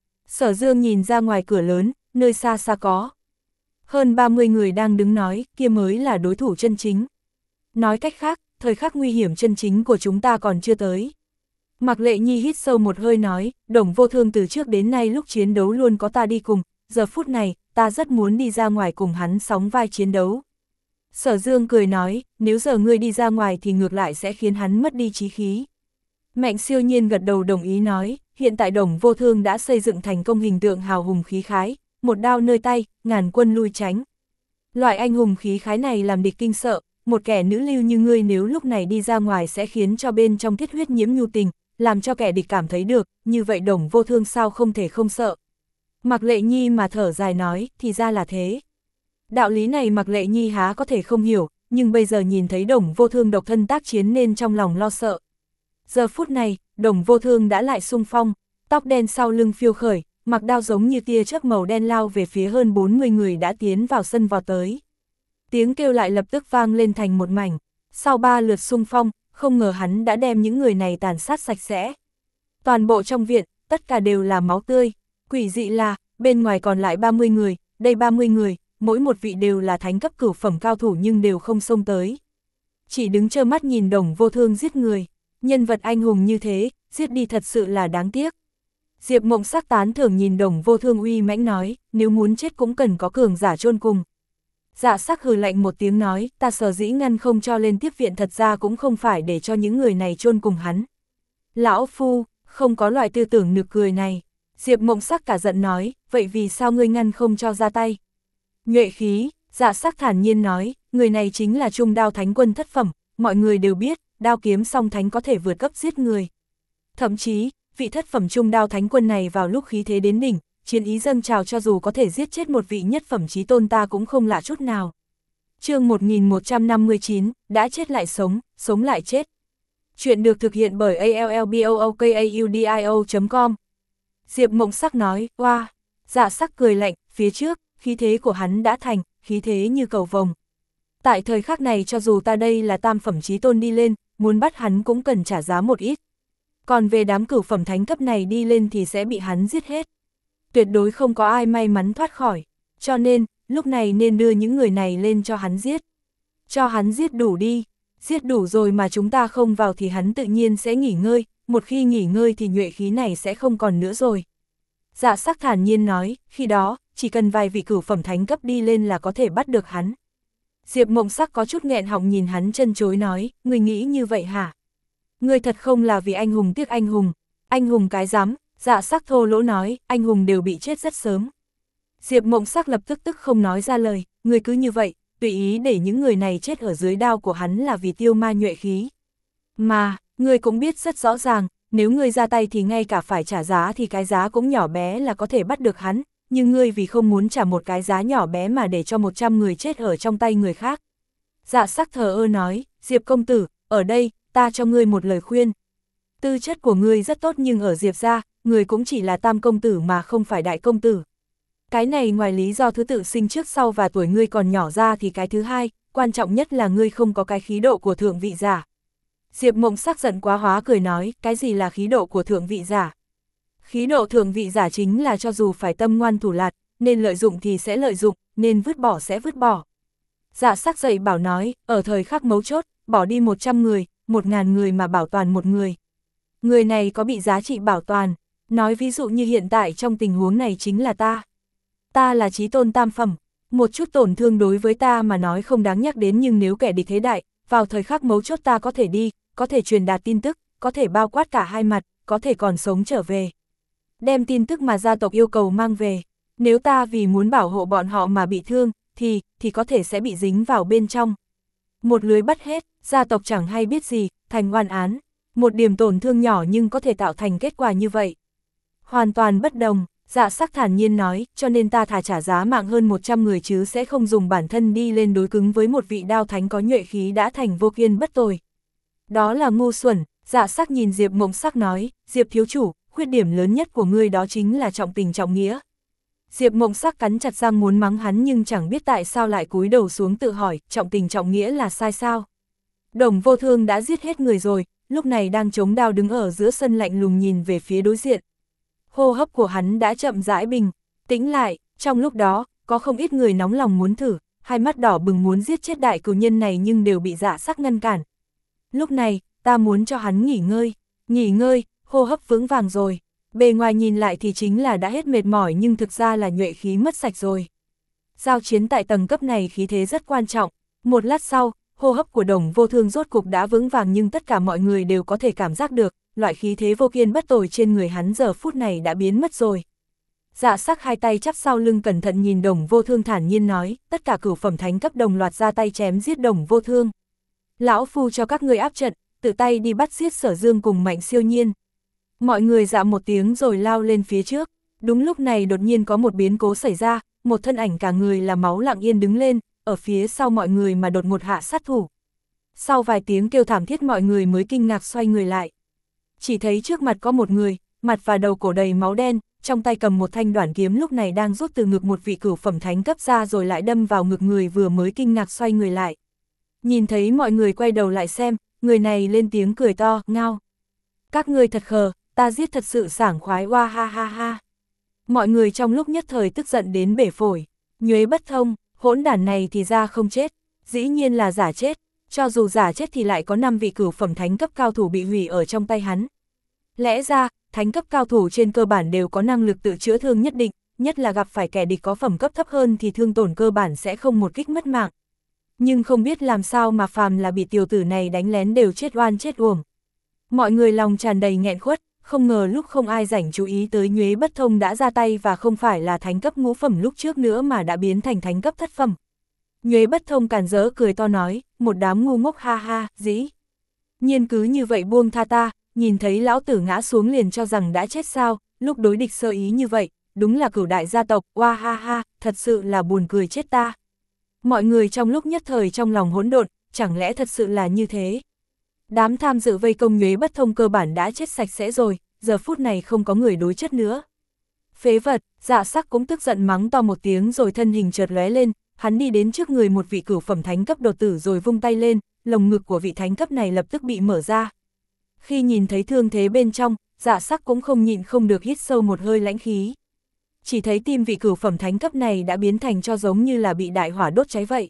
Sở Dương nhìn ra ngoài cửa lớn, nơi xa xa có hơn ba mươi người đang đứng nói, kia mới là đối thủ chân chính. Nói cách khác, thời khắc nguy hiểm chân chính của chúng ta còn chưa tới. Mạc Lệ Nhi hít sâu một hơi nói, Đồng Vô Thương từ trước đến nay lúc chiến đấu luôn có ta đi cùng, giờ phút này, ta rất muốn đi ra ngoài cùng hắn sóng vai chiến đấu. Sở Dương cười nói, nếu giờ ngươi đi ra ngoài thì ngược lại sẽ khiến hắn mất đi chí khí. Mạnh Siêu Nhiên gật đầu đồng ý nói, hiện tại Đồng Vô Thương đã xây dựng thành công hình tượng hào hùng khí khái, một đao nơi tay, ngàn quân lui tránh. Loại anh hùng khí khái này làm địch kinh sợ, một kẻ nữ lưu như ngươi nếu lúc này đi ra ngoài sẽ khiến cho bên trong thiết huyết nhiễm nhu tình, làm cho kẻ địch cảm thấy được, như vậy Đồng Vô Thương sao không thể không sợ. Mạc Lệ Nhi mà thở dài nói, thì ra là thế. Đạo lý này Mạc Lệ Nhi há có thể không hiểu, nhưng bây giờ nhìn thấy Đồng Vô Thương độc thân tác chiến nên trong lòng lo sợ. Giờ phút này, Đồng Vô Thương đã lại xung phong, tóc đen sau lưng phiêu khởi, mặc đao giống như tia chớp màu đen lao về phía hơn bốn mươi người đã tiến vào sân vào tới. Tiếng kêu lại lập tức vang lên thành một mảnh, sau ba lượt xung phong, không ngờ hắn đã đem những người này tàn sát sạch sẽ. Toàn bộ trong viện, tất cả đều là máu tươi, quỷ dị là, bên ngoài còn lại ba mươi người, đây ba mươi người, mỗi một vị đều là thánh cấp cửu phẩm cao thủ nhưng đều không xông tới. chỉ đứng trơ mắt nhìn Đồng Vô Thương giết người. Nhân vật anh hùng như thế, giết đi thật sự là đáng tiếc. Diệp Mộng Sắc tán thưởng nhìn Đồng Vô Thương uy mãnh nói, nếu muốn chết cũng cần có cường giả chôn cùng. Dạ Sắc hừ lạnh một tiếng nói, ta sở dĩ ngăn không cho lên tiếp viện thật ra cũng không phải để cho những người này chôn cùng hắn. Lão Phu, không có loại tư tưởng nực cười này. Diệp Mộng Sắc cả giận nói, vậy vì sao ngươi ngăn không cho ra tay? Nhuệ Khí, Dạ Sắc thản nhiên nói, người này chính là Trung Đao Thánh Quân thất phẩm, mọi người đều biết, đao kiếm song thánh có thể vượt cấp giết người. Thậm chí, vị thất phẩm Trung Đao Thánh Quân này vào lúc khí thế đến đỉnh, chiến ý dâng trào cho dù có thể giết chết một vị nhất phẩm chí tôn ta cũng không lạ chút nào. Chương một nghìn một trăm năm mươi chín, đã chết lại sống, sống lại chết. Chuyện được thực hiện bởi a l l b o o k a u d i o chấm com. Diệp Mộng Sắc nói, oa, wow. Dạ Sắc cười lạnh, phía trước, khí thế của hắn đã thành, khí thế như cầu vồng. Tại thời khắc này cho dù ta đây là tam phẩm chí tôn đi lên, muốn bắt hắn cũng cần trả giá một ít. Còn về đám cửu phẩm thánh cấp này đi lên thì sẽ bị hắn giết hết. Tuyệt đối không có ai may mắn thoát khỏi. Cho nên, lúc này nên đưa những người này lên cho hắn giết. Cho hắn giết đủ đi. Giết đủ rồi mà chúng ta không vào thì hắn tự nhiên sẽ nghỉ ngơi. Một khi nghỉ ngơi thì nhuệ khí này sẽ không còn nữa rồi. Dạ Sắc thản nhiên nói, khi đó, chỉ cần vài vị cửu phẩm thánh cấp đi lên là có thể bắt được hắn. Diệp Mộng Sắc có chút nghẹn họng nhìn hắn chân chối nói, ngươi nghĩ như vậy hả? Ngươi thật không là vì anh hùng tiếc anh hùng. Anh hùng cái rắm. Dạ Sắc thô lỗ nói, anh hùng đều bị chết rất sớm. Diệp Mộng Sắc lập tức tức không nói ra lời, ngươi cứ như vậy, tùy ý để những người này chết ở dưới đao của hắn là vì tiêu ma nhuệ khí. Mà, ngươi cũng biết rất rõ ràng, nếu ngươi ra tay thì ngay cả phải trả giá thì cái giá cũng nhỏ bé là có thể bắt được hắn, nhưng ngươi vì không muốn trả một cái giá nhỏ bé mà để cho một trăm người chết ở trong tay người khác. Dạ Sắc thờ ơ nói, Diệp công tử, ở đây, ta cho ngươi một lời khuyên. Tư chất của ngươi rất tốt nhưng ở Diệp gia, ngươi cũng chỉ là tam công tử mà không phải đại công tử. Cái này ngoài lý do thứ tự sinh trước sau và tuổi ngươi còn nhỏ ra thì cái thứ hai, quan trọng nhất là ngươi không có cái khí độ của thượng vị giả. Diệp Mộng Sắc giận quá hóa cười nói, cái gì là khí độ của thượng vị giả? Khí độ thượng vị giả chính là cho dù phải tâm ngoan thủ lạt, nên lợi dụng thì sẽ lợi dụng, nên vứt bỏ sẽ vứt bỏ. Dạ Sắc dậy bảo nói, ở thời khắc mấu chốt, bỏ đi một trăm người, một ngàn người mà bảo toàn một người. Người này có bị giá trị bảo toàn, nói ví dụ như hiện tại trong tình huống này chính là ta. Ta là chí tôn tam phẩm, một chút tổn thương đối với ta mà nói không đáng nhắc đến nhưng nếu kẻ địch thế đại, vào thời khắc mấu chốt ta có thể đi, có thể truyền đạt tin tức, có thể bao quát cả hai mặt, có thể còn sống trở về. Đem tin tức mà gia tộc yêu cầu mang về, nếu ta vì muốn bảo hộ bọn họ mà bị thương, thì, thì có thể sẽ bị dính vào bên trong. Một lưới bắt hết, gia tộc chẳng hay biết gì, thành oan án. Một điểm tổn thương nhỏ nhưng có thể tạo thành kết quả như vậy. Hoàn toàn bất đồng, Dạ Sắc thản nhiên nói, cho nên ta thà trả giá mạng hơn một trăm người chứ sẽ không dùng bản thân đi lên đối cứng với một vị đao thánh có nhuệ khí đã thành vô kiên bất tồi. Đó là ngu xuẩn. Dạ Sắc nhìn Diệp Mộng Sắc nói, Diệp thiếu chủ, khuyết điểm lớn nhất của ngươi đó chính là trọng tình trọng nghĩa. Diệp Mộng Sắc cắn chặt răng muốn mắng hắn nhưng chẳng biết tại sao lại cúi đầu xuống tự hỏi, trọng tình trọng nghĩa là sai sao? Đồng Vô Thương đã giết hết người rồi, lúc này đang chống đao đứng ở giữa sân lạnh lùng nhìn về phía đối diện. Hô hấp của hắn đã chậm rãi bình, tĩnh lại, trong lúc đó, có không ít người nóng lòng muốn thử, hai mắt đỏ bừng muốn giết chết đại cửu nhân này nhưng đều bị Dạ Sắc ngăn cản. Lúc này, ta muốn cho hắn nghỉ ngơi, nghỉ ngơi, hô hấp vững vàng rồi. Bề ngoài nhìn lại thì chính là đã hết mệt mỏi nhưng thực ra là nhuệ khí mất sạch rồi. Giao chiến tại tầng cấp này khí thế rất quan trọng. Một lát sau, hô hấp của Đồng Vô Thương rốt cục đã vững vàng nhưng tất cả mọi người đều có thể cảm giác được, loại khí thế vô kiên bất tồi trên người hắn giờ phút này đã biến mất rồi. Dạ Sắc hai tay chắp sau lưng cẩn thận nhìn Đồng Vô Thương thản nhiên nói, tất cả cửu phẩm thánh cấp đồng loạt ra tay chém giết Đồng Vô Thương. Lão Phu cho các người áp trận, tự tay đi bắt giết Sở Dương cùng Mạnh Siêu Nhiên. Mọi người dạ một tiếng rồi lao lên phía trước. Đúng lúc này đột nhiên có một biến cố xảy ra, một thân ảnh cả người là máu lặng yên đứng lên, ở phía sau mọi người mà đột ngột hạ sát thủ. Sau vài tiếng kêu thảm thiết mọi người mới kinh ngạc xoay người lại. Chỉ thấy trước mặt có một người, mặt và đầu cổ đầy máu đen, trong tay cầm một thanh đoản kiếm lúc này đang rút từ ngực một vị cửu phẩm thánh cấp ra rồi lại đâm vào ngực người vừa mới kinh ngạc xoay người lại. Nhìn thấy mọi người quay đầu lại xem, người này lên tiếng cười to, ngao. Các ngươi thật khờ, ta giết thật sự sảng khoái oa ha ha ha. Mọi người trong lúc nhất thời tức giận đến bể phổi, nhuế bất thông, hỗn đản này thì ra không chết, dĩ nhiên là giả chết. cho dù giả chết thì lại có năm vị cửu phẩm thánh cấp cao thủ bị hủy ở trong tay hắn. Lẽ ra, thánh cấp cao thủ trên cơ bản đều có năng lực tự chữa thương nhất định, nhất là gặp phải kẻ địch có phẩm cấp thấp hơn thì thương tổn cơ bản sẽ không một kích mất mạng. Nhưng không biết làm sao mà phàm là bị tiểu tử này đánh lén đều chết oan chết uổng. Mọi người lòng tràn đầy nghẹn khuất, không ngờ lúc không ai rảnh chú ý tới Nhuế Bất Thông đã ra tay và không phải là thánh cấp ngũ phẩm lúc trước nữa mà đã biến thành thánh cấp thất phẩm. Nhuế Bất Thông càn rỡ cười to nói, một đám ngu ngốc ha ha, dĩ nhiên cứ như vậy buông tha ta, nhìn thấy lão tử ngã xuống liền cho rằng đã chết sao, lúc đối địch sơ ý như vậy, đúng là cửu đại gia tộc, oa ha ha, thật sự là buồn cười chết ta. Mọi người trong lúc nhất thời trong lòng hỗn độn, chẳng lẽ thật sự là như thế? Đám tham dự vây công Nhuế Bất Thông cơ bản đã chết sạch sẽ rồi, giờ phút này không có người đối chất nữa. Phế vật, Dạ Sắc cũng tức giận mắng to một tiếng rồi thân hình chợt lóe lên, hắn đi đến trước người một vị cửu phẩm thánh cấp đột tử rồi vung tay lên, lồng ngực của vị thánh cấp này lập tức bị mở ra. Khi nhìn thấy thương thế bên trong, Dạ Sắc cũng không nhịn không được hít sâu một hơi lãnh khí. Chỉ thấy tim vị cửu phẩm thánh cấp này đã biến thành cho giống như là bị đại hỏa đốt cháy vậy.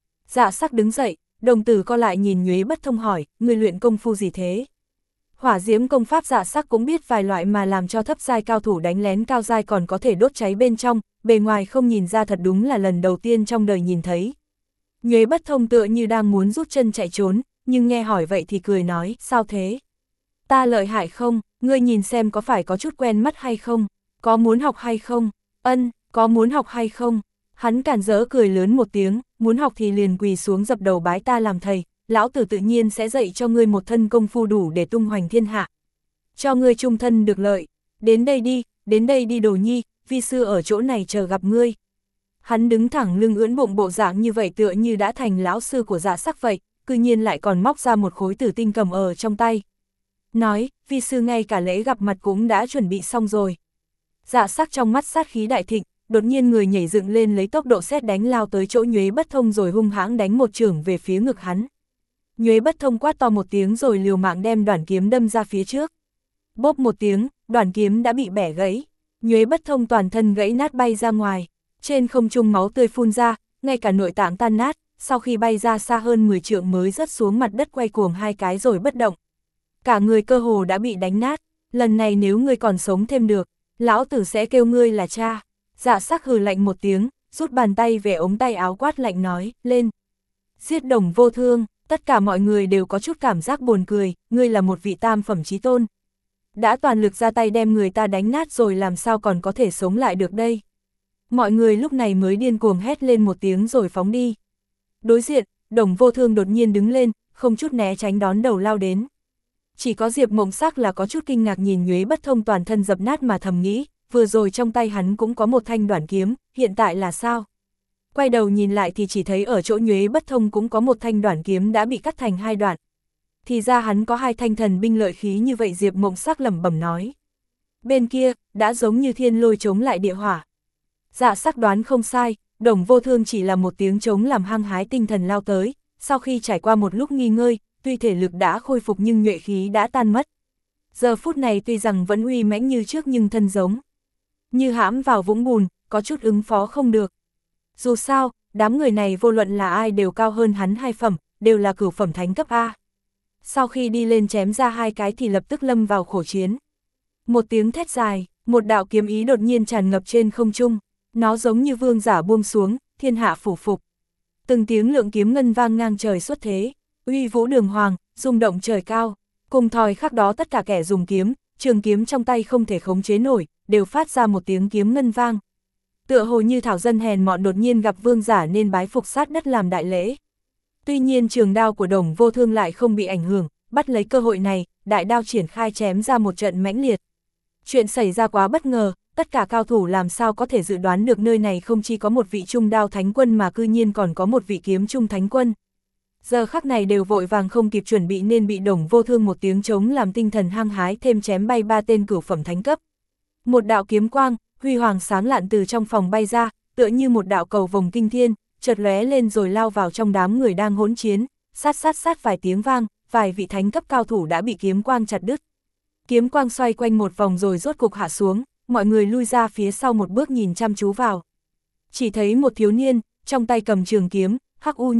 Dạ Sắc đứng dậy, đồng tử co lại nhìn Nhuế Bất Thông hỏi, người luyện công phu gì thế? Hỏa diễm công pháp Dạ Sắc cũng biết vài loại mà làm cho thấp giai cao thủ đánh lén cao giai còn có thể đốt cháy bên trong, bề ngoài không nhìn ra thật đúng là lần đầu tiên trong đời nhìn thấy. Nhuế Bất Thông tựa như đang muốn rút chân chạy trốn, nhưng nghe hỏi vậy thì cười nói, sao thế? Ta lợi hại không, ngươi nhìn xem có phải có chút quen mắt hay không, có muốn học hay không, ân, có muốn học hay không? Hắn càn rỡ cười lớn một tiếng, muốn học thì liền quỳ xuống dập đầu bái ta làm thầy, lão tử tự nhiên sẽ dạy cho ngươi một thân công phu đủ để tung hoành thiên hạ. Cho ngươi trung thân được lợi, đến đây đi, đến đây đi đồ nhi, vi sư ở chỗ này chờ gặp ngươi. Hắn đứng thẳng lưng ưỡn bụng bộ dạng như vậy tựa như đã thành lão sư của Dạ Sắc vậy, cư nhiên lại còn móc ra một khối tử tinh cầm ở trong tay. Nói, vi sư ngay cả lễ gặp mặt cũng đã chuẩn bị xong rồi. Dạ Sắc trong mắt sát khí đại thịnh, đột nhiên người nhảy dựng lên lấy tốc độ sét đánh lao tới chỗ Nhuế Bất Thông rồi hung hãng đánh một chưởng về phía ngực hắn. Nhuế Bất Thông quát to một tiếng rồi liều mạng đem đoản kiếm đâm ra phía trước. Bốp một tiếng, đoản kiếm đã bị bẻ gãy. Nhuế Bất Thông toàn thân gãy nát bay ra ngoài. Trên không trung máu tươi phun ra, ngay cả nội tạng tan nát, sau khi bay ra xa hơn mười trượng mới rớt xuống mặt đất quay cuồng hai cái rồi bất động. Cả người cơ hồ đã bị đánh nát, lần này nếu ngươi còn sống thêm được, lão tử sẽ kêu ngươi là cha. Dạ Sắc hừ lạnh một tiếng, rút bàn tay về ống tay áo quát lạnh nói, lên. Giết Đồng Vô Thương, tất cả mọi người đều có chút cảm giác buồn cười, ngươi là một vị tam phẩm chí tôn. Đã toàn lực ra tay đem người ta đánh nát rồi làm sao còn có thể sống lại được đây. Mọi người lúc này mới điên cuồng hét lên một tiếng rồi phóng đi. Đối diện, Đồng Vô Thương đột nhiên đứng lên, không chút né tránh đón đầu lao đến. Chỉ có Diệp Mộng Sắc là có chút kinh ngạc nhìn Nhuế Bất Thông toàn thân dập nát mà thầm nghĩ, vừa rồi trong tay hắn cũng có một thanh đoản kiếm, hiện tại là sao? Quay đầu nhìn lại thì chỉ thấy ở chỗ Nhuế Bất Thông cũng có một thanh đoản kiếm đã bị cắt thành hai đoạn. Thì ra hắn có hai thanh thần binh lợi khí như vậy, Diệp Mộng Sắc lẩm bẩm nói. Bên kia, đã giống như thiên lôi chống lại địa hỏa. Dạ Sắc đoán không sai, Đồng Vô Thương chỉ là một tiếng trống làm hăng hái tinh thần lao tới, sau khi trải qua một lúc nghỉ ngơi, tuy thể lực đã khôi phục nhưng nhuệ khí đã tan mất. Giờ phút này tuy rằng vẫn uy mãnh như trước nhưng thân giống như hãm vào vũng bùn, có chút ứng phó không được. Dù sao, đám người này vô luận là ai đều cao hơn hắn hai phẩm, đều là cửu phẩm thánh cấp A. Sau khi đi lên chém ra hai cái thì lập tức lâm vào khổ chiến. Một tiếng thét dài, một đạo kiếm ý đột nhiên tràn ngập trên không trung, nó giống như vương giả buông xuống, thiên hạ phủ phục. Từng tiếng lượng kiếm ngân vang ngang trời xuất thế, uy vũ đường hoàng, rung động trời cao. Cùng thời khắc đó tất cả kẻ dùng kiếm, trường kiếm trong tay không thể khống chế nổi, đều phát ra một tiếng kiếm ngân vang. Tựa hồ như thảo dân hèn mọn đột nhiên gặp vương giả nên bái phục sát đất làm đại lễ. Tuy nhiên trường đao của Đồng Vô Thương lại không bị ảnh hưởng, bắt lấy cơ hội này, đại đao triển khai chém ra một trận mãnh liệt. Chuyện xảy ra quá bất ngờ, tất cả cao thủ làm sao có thể dự đoán được nơi này không chỉ có một vị trung đao thánh quân mà cư nhiên còn có một vị kiếm trung thánh quân. Giờ khắc này đều vội vàng không kịp chuẩn bị nên bị Đồng Vô Thương một tiếng trống làm tinh thần hăng hái thêm chém bay ba tên cửu phẩm thánh cấp. Một đạo kiếm quang, huy hoàng sáng lạn từ trong phòng bay ra, tựa như một đạo cầu vồng kinh thiên, chợt lóe lên rồi lao vào trong đám người đang hỗn chiến, sát sát sát vài tiếng vang, vài vị thánh cấp cao thủ đã bị kiếm quang chặt đứt. Kiếm quang xoay quanh một vòng rồi rốt cục hạ xuống, mọi người lui ra phía sau một bước nhìn chăm chú vào. Chỉ thấy một thiếu niên, trong tay cầm trường kiếm, hắc u như mực,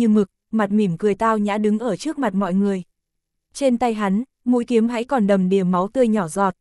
mặt mỉm cười tao nhã đứng ở trước mặt mọi người. Trên tay hắn, mũi kiếm hãy còn đầm đìa máu tươi nhỏ giọt.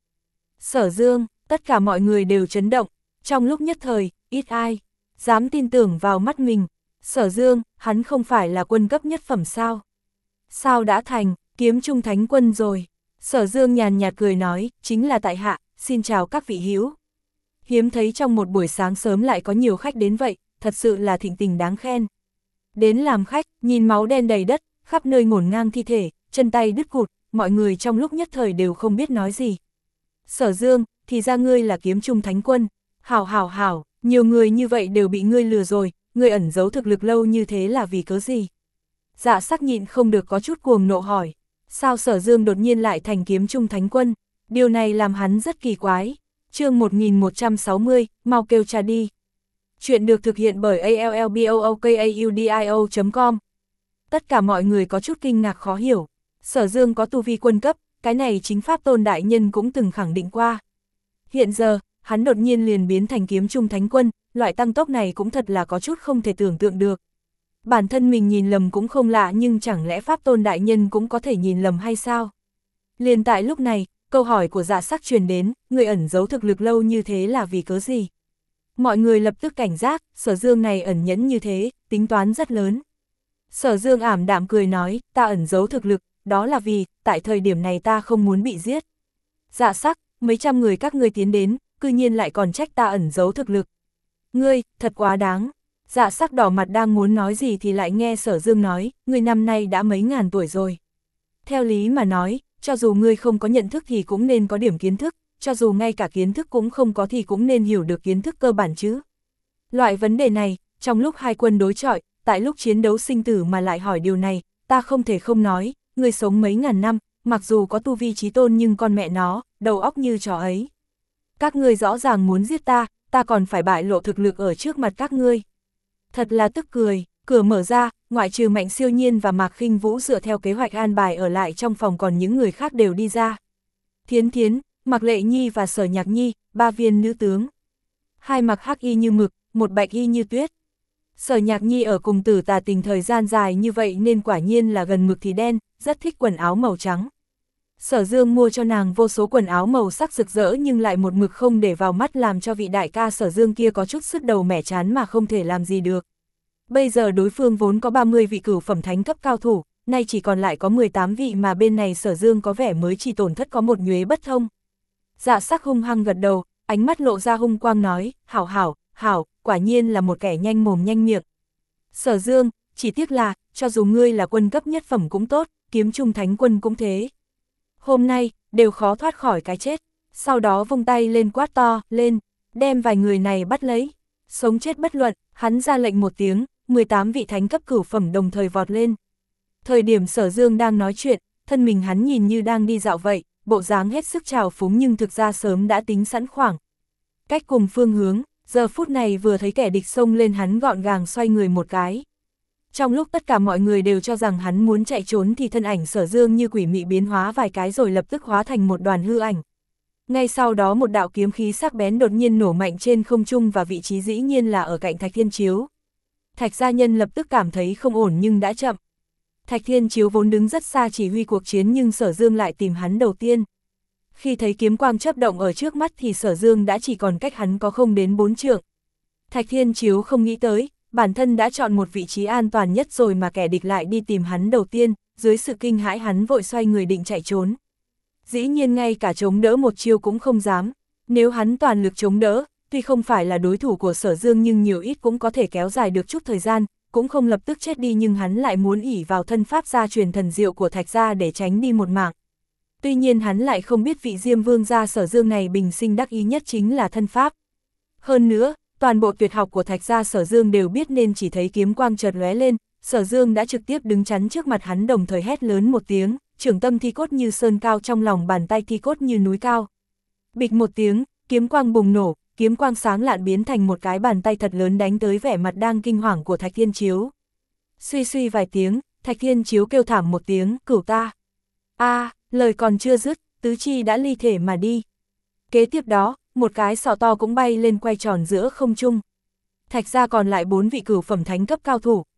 Sở Dương, tất cả mọi người đều chấn động, trong lúc nhất thời, ít ai dám tin tưởng vào mắt mình. Sở Dương, hắn không phải là quân cấp nhất phẩm sao? Sao đã thành kiếm trung thánh quân rồi? Sở Dương nhàn nhạt cười nói, chính là tại hạ, xin chào các vị hữu. Hiếm thấy trong một buổi sáng sớm lại có nhiều khách đến vậy, thật sự là thịnh tình đáng khen. Đến làm khách, nhìn máu đen đầy đất, khắp nơi ngổn ngang thi thể, chân tay đứt cụt, mọi người trong lúc nhất thời đều không biết nói gì. Sở Dương, thì ra ngươi là kiếm trung thánh quân. Hảo hảo hảo, nhiều người như vậy đều bị ngươi lừa rồi, ngươi ẩn giấu thực lực lâu như thế là vì cớ gì? Dạ Sắc nhịn không được có chút cuồng nộ hỏi. Sao Sở Dương đột nhiên lại thành kiếm trung thánh quân? Điều này làm hắn rất kỳ quái. Chương một nghìn một trăm sáu mươi, mau kêu trà đi. Chuyện được thực hiện bởi a l l b o o k a u d i o chấm com. Tất cả mọi người có chút kinh ngạc khó hiểu. Sở Dương có tu vi quân cấp, cái này chính Pháp Tôn Đại Nhân cũng từng khẳng định qua. Hiện giờ, hắn đột nhiên liền biến thành kiếm trung thánh quân, loại tăng tốc này cũng thật là có chút không thể tưởng tượng được. Bản thân mình nhìn lầm cũng không lạ, nhưng chẳng lẽ Pháp Tôn Đại Nhân cũng có thể nhìn lầm hay sao? Liền tại lúc này, câu hỏi của Dạ Sắc truyền đến, người ẩn giấu thực lực lâu như thế là vì cớ gì? Mọi người lập tức cảnh giác, Sở Dương này ẩn nhẫn như thế, tính toán rất lớn. Sở Dương ảm đạm cười nói, ta ẩn giấu thực lực, đó là vì, tại thời điểm này ta không muốn bị giết. Dạ Sắc, mấy trăm người các ngươi tiến đến, cư nhiên lại còn trách ta ẩn giấu thực lực. Ngươi, thật quá đáng. Dạ Sắc đỏ mặt đang muốn nói gì thì lại nghe Sở Dương nói, ngươi năm nay đã mấy ngàn tuổi rồi. Theo lý mà nói, cho dù ngươi không có nhận thức thì cũng nên có điểm kiến thức, cho dù ngay cả kiến thức cũng không có thì cũng nên hiểu được kiến thức cơ bản chứ. Loại vấn đề này, trong lúc hai quân đối chọi, tại lúc chiến đấu sinh tử mà lại hỏi điều này, ta không thể không nói, ngươi sống mấy ngàn năm, mặc dù có tu vi chí tôn nhưng con mẹ nó, đầu óc như trò ấy. Các ngươi rõ ràng muốn giết ta, ta còn phải bại lộ thực lực ở trước mặt các ngươi. Thật là tức cười, cửa mở ra, ngoại trừ Mạnh Siêu Nhiên và Mạc Khinh Vũ dựa theo kế hoạch an bài ở lại trong phòng, còn những người khác đều đi ra. Thiến Thiến, Mạc Lệ Nhi và Sở Nhạc Nhi, ba viên nữ tướng. Hai mặc hắc y như mực, một bạch y như tuyết. Sở Nhạc Nhi ở cùng Tử Tà Tình thời gian dài như vậy nên quả nhiên là gần mực thì đen, rất thích quần áo màu trắng. Sở Dương mua cho nàng vô số quần áo màu sắc rực rỡ nhưng lại một mực không để vào mắt, làm cho vị đại ca Sở Dương kia có chút sứt đầu mẻ chán mà không thể làm gì được. Bây giờ đối phương vốn có ba mươi vị cửu phẩm thánh cấp cao thủ, nay chỉ còn lại có mười tám vị, mà bên này Sở Dương có vẻ mới chỉ tổn thất có một nhuế bất thông. Dạ Sắc hung hăng gật đầu, ánh mắt lộ ra hung quang nói, hảo hảo, hảo, quả nhiên là một kẻ nhanh mồm nhanh miệng. Sở Dương, chỉ tiếc là, cho dù ngươi là quân cấp nhất phẩm cũng tốt, kiếm trung thánh quân cũng thế. Hôm nay, đều khó thoát khỏi cái chết. Sau đó vung tay lên quát to, lên, đem vài người này bắt lấy. Sống chết bất luận, hắn ra lệnh một tiếng, mười tám vị thánh cấp cửu phẩm đồng thời vọt lên. Thời điểm Sở Dương đang nói chuyện, thân mình hắn nhìn như đang đi dạo vậy, bộ dáng hết sức trào phúng nhưng thực ra sớm đã tính sẵn khoảng cách cùng phương hướng. Giờ phút này vừa thấy kẻ địch xông lên, hắn gọn gàng xoay người một cái. Trong lúc tất cả mọi người đều cho rằng hắn muốn chạy trốn thì thân ảnh Sở Dương như quỷ mị biến hóa vài cái rồi lập tức hóa thành một đoàn hư ảnh. Ngay sau đó một đạo kiếm khí sắc bén đột nhiên nổ mạnh trên không trung, và vị trí dĩ nhiên là ở cạnh Thạch Thiên Chiếu. Thạch gia nhân lập tức cảm thấy không ổn nhưng đã chậm. Thạch Thiên Chiếu vốn đứng rất xa chỉ huy cuộc chiến nhưng Sở Dương lại tìm hắn đầu tiên. Khi thấy kiếm quang chớp động ở trước mắt thì Sở Dương đã chỉ còn cách hắn có không đến bốn trượng. Thạch Thiên Chiếu không nghĩ tới, bản thân đã chọn một vị trí an toàn nhất rồi mà kẻ địch lại đi tìm hắn đầu tiên, dưới sự kinh hãi hắn vội xoay người định chạy trốn. Dĩ nhiên ngay cả chống đỡ một chiêu cũng không dám, nếu hắn toàn lực chống đỡ, tuy không phải là đối thủ của Sở Dương nhưng nhiều ít cũng có thể kéo dài được chút thời gian, cũng không lập tức chết đi, nhưng hắn lại muốn ỷ vào thân pháp gia truyền thần diệu của Thạch gia để tránh đi một mạng. Tuy nhiên hắn lại không biết vị Diêm Vương gia Sở Dương này bình sinh đắc ý nhất chính là thân pháp. Hơn nữa, toàn bộ tuyệt học của Thạch gia Sở Dương đều biết nên chỉ thấy kiếm quang chợt lóe lên, Sở Dương đã trực tiếp đứng chắn trước mặt hắn, đồng thời hét lớn một tiếng, trưởng tâm thi cốt như sơn cao, trong lòng bàn tay thi cốt như núi cao. Bịch một tiếng, kiếm quang bùng nổ, kiếm quang sáng lạn biến thành một cái bàn tay thật lớn đánh tới vẻ mặt đang kinh hoàng của Thạch Thiên Chiếu. Suy suy vài tiếng, Thạch Thiên Chiếu kêu thảm một tiếng, cửu ta. A, à, lời còn chưa dứt, tứ chi đã ly thể mà đi. Kế tiếp đó, một cái sọ to cũng bay lên quay tròn giữa không trung. Thạch gia còn lại bốn vị cửu phẩm thánh cấp cao thủ,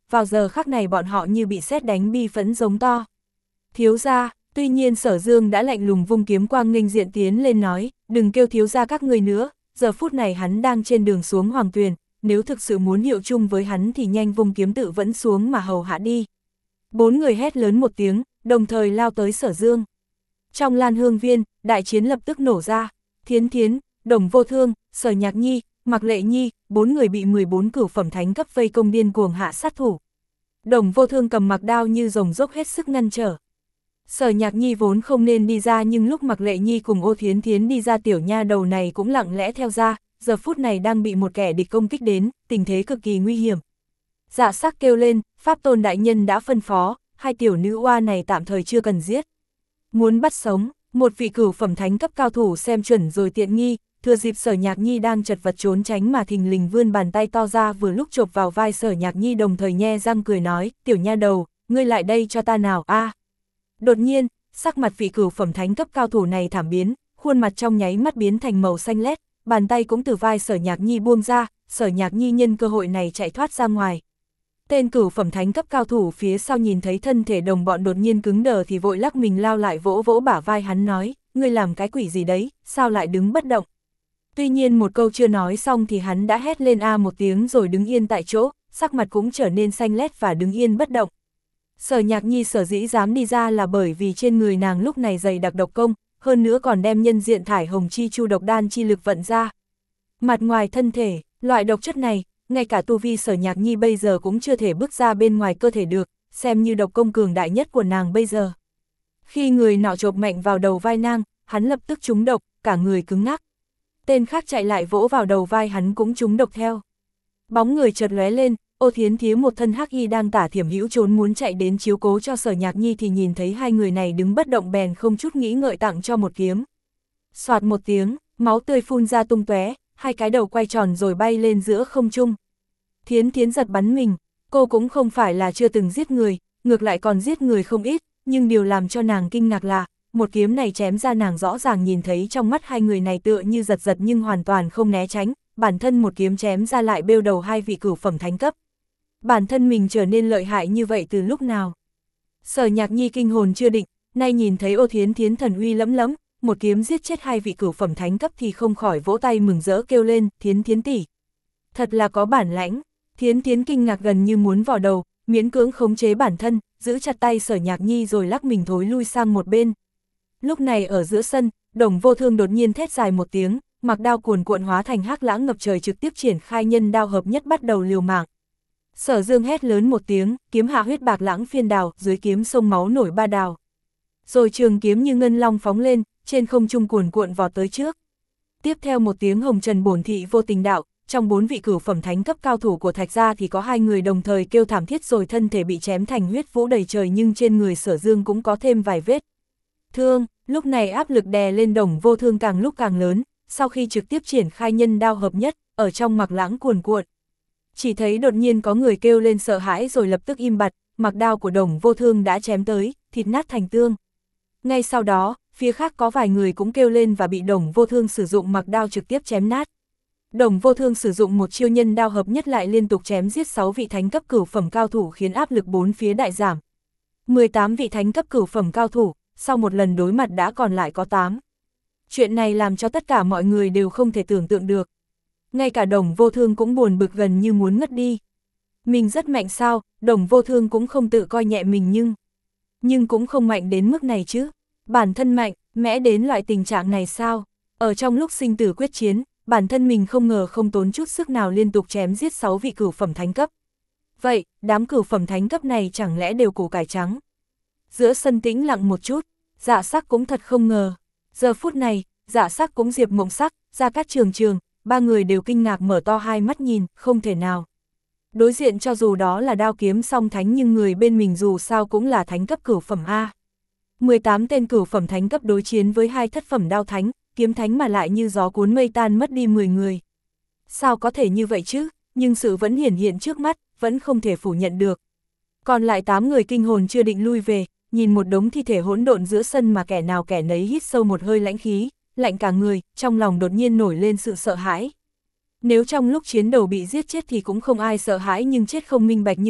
vào giờ khắc này bọn họ như bị sét đánh bi phẫn giống to. Thiếu gia, tuy nhiên Sở Dương đã lạnh lùng vung kiếm quang nghênh diện tiến lên nói, đừng kêu thiếu gia các ngươi nữa, giờ phút này hắn đang trên đường xuống Hoàng Tuyền, nếu thực sự muốn hiệu chung với hắn thì nhanh vung kiếm tự vẫn xuống mà hầu hạ đi. Bốn người hét lớn một tiếng, đồng thời lao tới Sở Dương. Trong Lan Hương Viên, đại chiến lập tức nổ ra, Thiến Thiến, Đồng Vô Thương, Sở Nhạc Nhi, Mạc Lệ Nhi, bốn người bị mười bốn cửu phẩm thánh cấp vây công điên cuồng hạ sát thủ. Đồng Vô Thương cầm mặc đao như rồng dốc hết sức ngăn trở. Sở Nhạc Nhi vốn không nên đi ra nhưng lúc Mạc Lệ Nhi cùng Ô Thiến Thiến đi ra tiểu nha đầu này cũng lặng lẽ theo ra, giờ phút này đang bị một kẻ địch công kích đến, tình thế cực kỳ nguy hiểm. Dạ Sắc kêu lên, Pháp Tôn đại nhân đã phân phó, hai tiểu nữ oa này tạm thời chưa cần giết. Muốn bắt sống, một vị cửu phẩm thánh cấp cao thủ xem chuẩn rồi tiện nghi, thừa dịp Sở Nhạc Nhi đang chật vật trốn tránh mà thình lình vươn bàn tay to ra vừa lúc chộp vào vai Sở Nhạc Nhi đồng thời nhe răng cười nói, tiểu nha đầu, ngươi lại đây cho ta nào a. À. Đột nhiên, sắc mặt vị cửu phẩm thánh cấp cao thủ này thảm biến, khuôn mặt trong nháy mắt biến thành màu xanh lét, bàn tay cũng từ vai Sở Nhạc Nhi buông ra, Sở Nhạc Nhi nhân cơ hội này chạy thoát ra ngoài. Tên cửu phẩm thánh cấp cao thủ phía sau nhìn thấy thân thể đồng bọn đột nhiên cứng đờ thì vội lắc mình lao lại vỗ vỗ bả vai hắn nói, ngươi làm cái quỷ gì đấy, sao lại đứng bất động. Tuy nhiên một câu chưa nói xong thì hắn đã hét lên a một tiếng rồi đứng yên tại chỗ, sắc mặt cũng trở nên xanh lét và đứng yên bất động. Sở Nhạc Nhi sở dĩ dám đi ra là bởi vì trên người nàng lúc này dày đặc độc công, hơn nữa còn đem nhân diện thải hồng chi chu độc đan chi lực vận ra. Mặt ngoài thân thể, loại độc chất này, ngay cả tu vi Sở Nhạc Nhi bây giờ cũng chưa thể bước ra bên ngoài cơ thể được, xem như độc công cường đại nhất của nàng bây giờ. Khi người nọ chộp mạnh vào đầu vai nàng, hắn lập tức trúng độc, cả người cứng ngắc. Tên khác chạy lại vỗ vào đầu vai hắn cũng trúng độc theo. Bóng người chợt lóe lên, Ô Thiến Thiến một thân hắc y đang tả thiểm hữu trốn muốn chạy đến chiếu cố cho Sở Nhạc Nhi thì nhìn thấy hai người này đứng bất động bèn không chút nghĩ ngợi tặng cho một kiếm. Soạt một tiếng, máu tươi phun ra tung tóe, hai cái đầu quay tròn rồi bay lên giữa không trung. Thiến Thiến giật bắn mình, cô cũng không phải là chưa từng giết người, ngược lại còn giết người không ít, nhưng điều làm cho nàng kinh ngạc là, một kiếm này chém ra nàng rõ ràng nhìn thấy trong mắt hai người này tựa như giật giật nhưng hoàn toàn không né tránh, bản thân một kiếm chém ra lại bêu đầu hai vị cửu phẩm thánh cấp. Bản thân mình trở nên lợi hại như vậy từ lúc nào? Sở Nhạc Nhi kinh hồn chưa định, nay nhìn thấy Ô Thiến Thiến thần uy lẫm lẫm, một kiếm giết chết hai vị cửu phẩm thánh cấp thì không khỏi vỗ tay mừng rỡ kêu lên, Thiến Thiến tỷ, thật là có bản lãnh. Thiến Thiến kinh ngạc gần như muốn vò đầu, miễn cưỡng khống chế bản thân, giữ chặt tay Sở Nhạc Nhi rồi lắc mình thối lui sang một bên. Lúc này ở giữa sân, Đồng Vô Thương đột nhiên thét dài một tiếng, mặc đao cuồn cuộn hóa thành hắc lãng ngập trời trực tiếp triển khai nhân đao hợp nhất bắt đầu liều mạng. Sở Dương hét lớn một tiếng, kiếm hạ huyết bạc lãng phiên đào, dưới kiếm sông máu nổi ba đào. Rồi trường kiếm như ngân long phóng lên, trên không trung cuồn cuộn vọt tới trước. Tiếp theo một tiếng hồng trần bổn thị vô tình đạo, trong bốn vị cửu phẩm thánh cấp cao thủ của Thạch gia thì có hai người đồng thời kêu thảm thiết rồi thân thể bị chém thành huyết vũ đầy trời nhưng trên người Sở Dương cũng có thêm vài vết thương. Lúc này áp lực đè lên Đồng Vô Thương càng lúc càng lớn, sau khi trực tiếp triển khai nhân đao hợp nhất, ở trong mặc lãng cuồn cuộn. Chỉ thấy đột nhiên có người kêu lên sợ hãi rồi lập tức im bặt, mặc đao của Đồng Vô Thương đã chém tới, thịt nát thành tương. Ngay sau đó, phía khác có vài người cũng kêu lên và bị Đồng Vô Thương sử dụng mặc đao trực tiếp chém nát. Đồng Vô Thương sử dụng một chiêu nhân đao hợp nhất lại liên tục chém giết sáu vị thánh cấp cửu phẩm cao thủ khiến áp lực bốn phía đại giảm. mười tám vị thánh cấp cửu phẩm cao thủ, sau một lần đối mặt đã còn lại có tám. Chuyện này làm cho tất cả mọi người đều không thể tưởng tượng được. Ngay cả Đồng Vô Thương cũng buồn bực gần như muốn ngất đi. Mình rất mạnh sao, Đồng Vô Thương cũng không tự coi nhẹ mình nhưng... Nhưng cũng không mạnh đến mức này chứ. Bản thân mạnh, mẽ đến loại tình trạng này sao? Ở trong lúc sinh tử quyết chiến, bản thân mình không ngờ không tốn chút sức nào liên tục chém giết sáu vị cửu phẩm thánh cấp. Vậy, đám cửu phẩm thánh cấp này chẳng lẽ đều củ cải trắng? Giữa sân tĩnh lặng một chút, Dạ Sắc cũng thật không ngờ. Giờ phút này, Dạ Sắc cũng Diệp Mộng Sắc, Gia Cát Trường Trường, ba người đều kinh ngạc mở to hai mắt nhìn, không thể nào. Đối diện cho dù đó là đao kiếm song thánh nhưng người bên mình dù sao cũng là thánh cấp cửu phẩm A. mười tám tên cửu phẩm thánh cấp đối chiến với hai thất phẩm đao thánh, kiếm thánh mà lại như gió cuốn mây tan mất đi mười người. Sao có thể như vậy chứ, nhưng sự vẫn hiển hiện trước mắt, vẫn không thể phủ nhận được. Còn lại tám người kinh hồn chưa định lui về, nhìn một đống thi thể hỗn độn giữa sân mà kẻ nào kẻ nấy hít sâu một hơi lãnh khí, lạnh cả người, trong lòng đột nhiên nổi lên sự sợ hãi. Nếu trong lúc chiến đấu bị giết chết thì cũng không ai sợ hãi nhưng chết không minh bạch như vậy,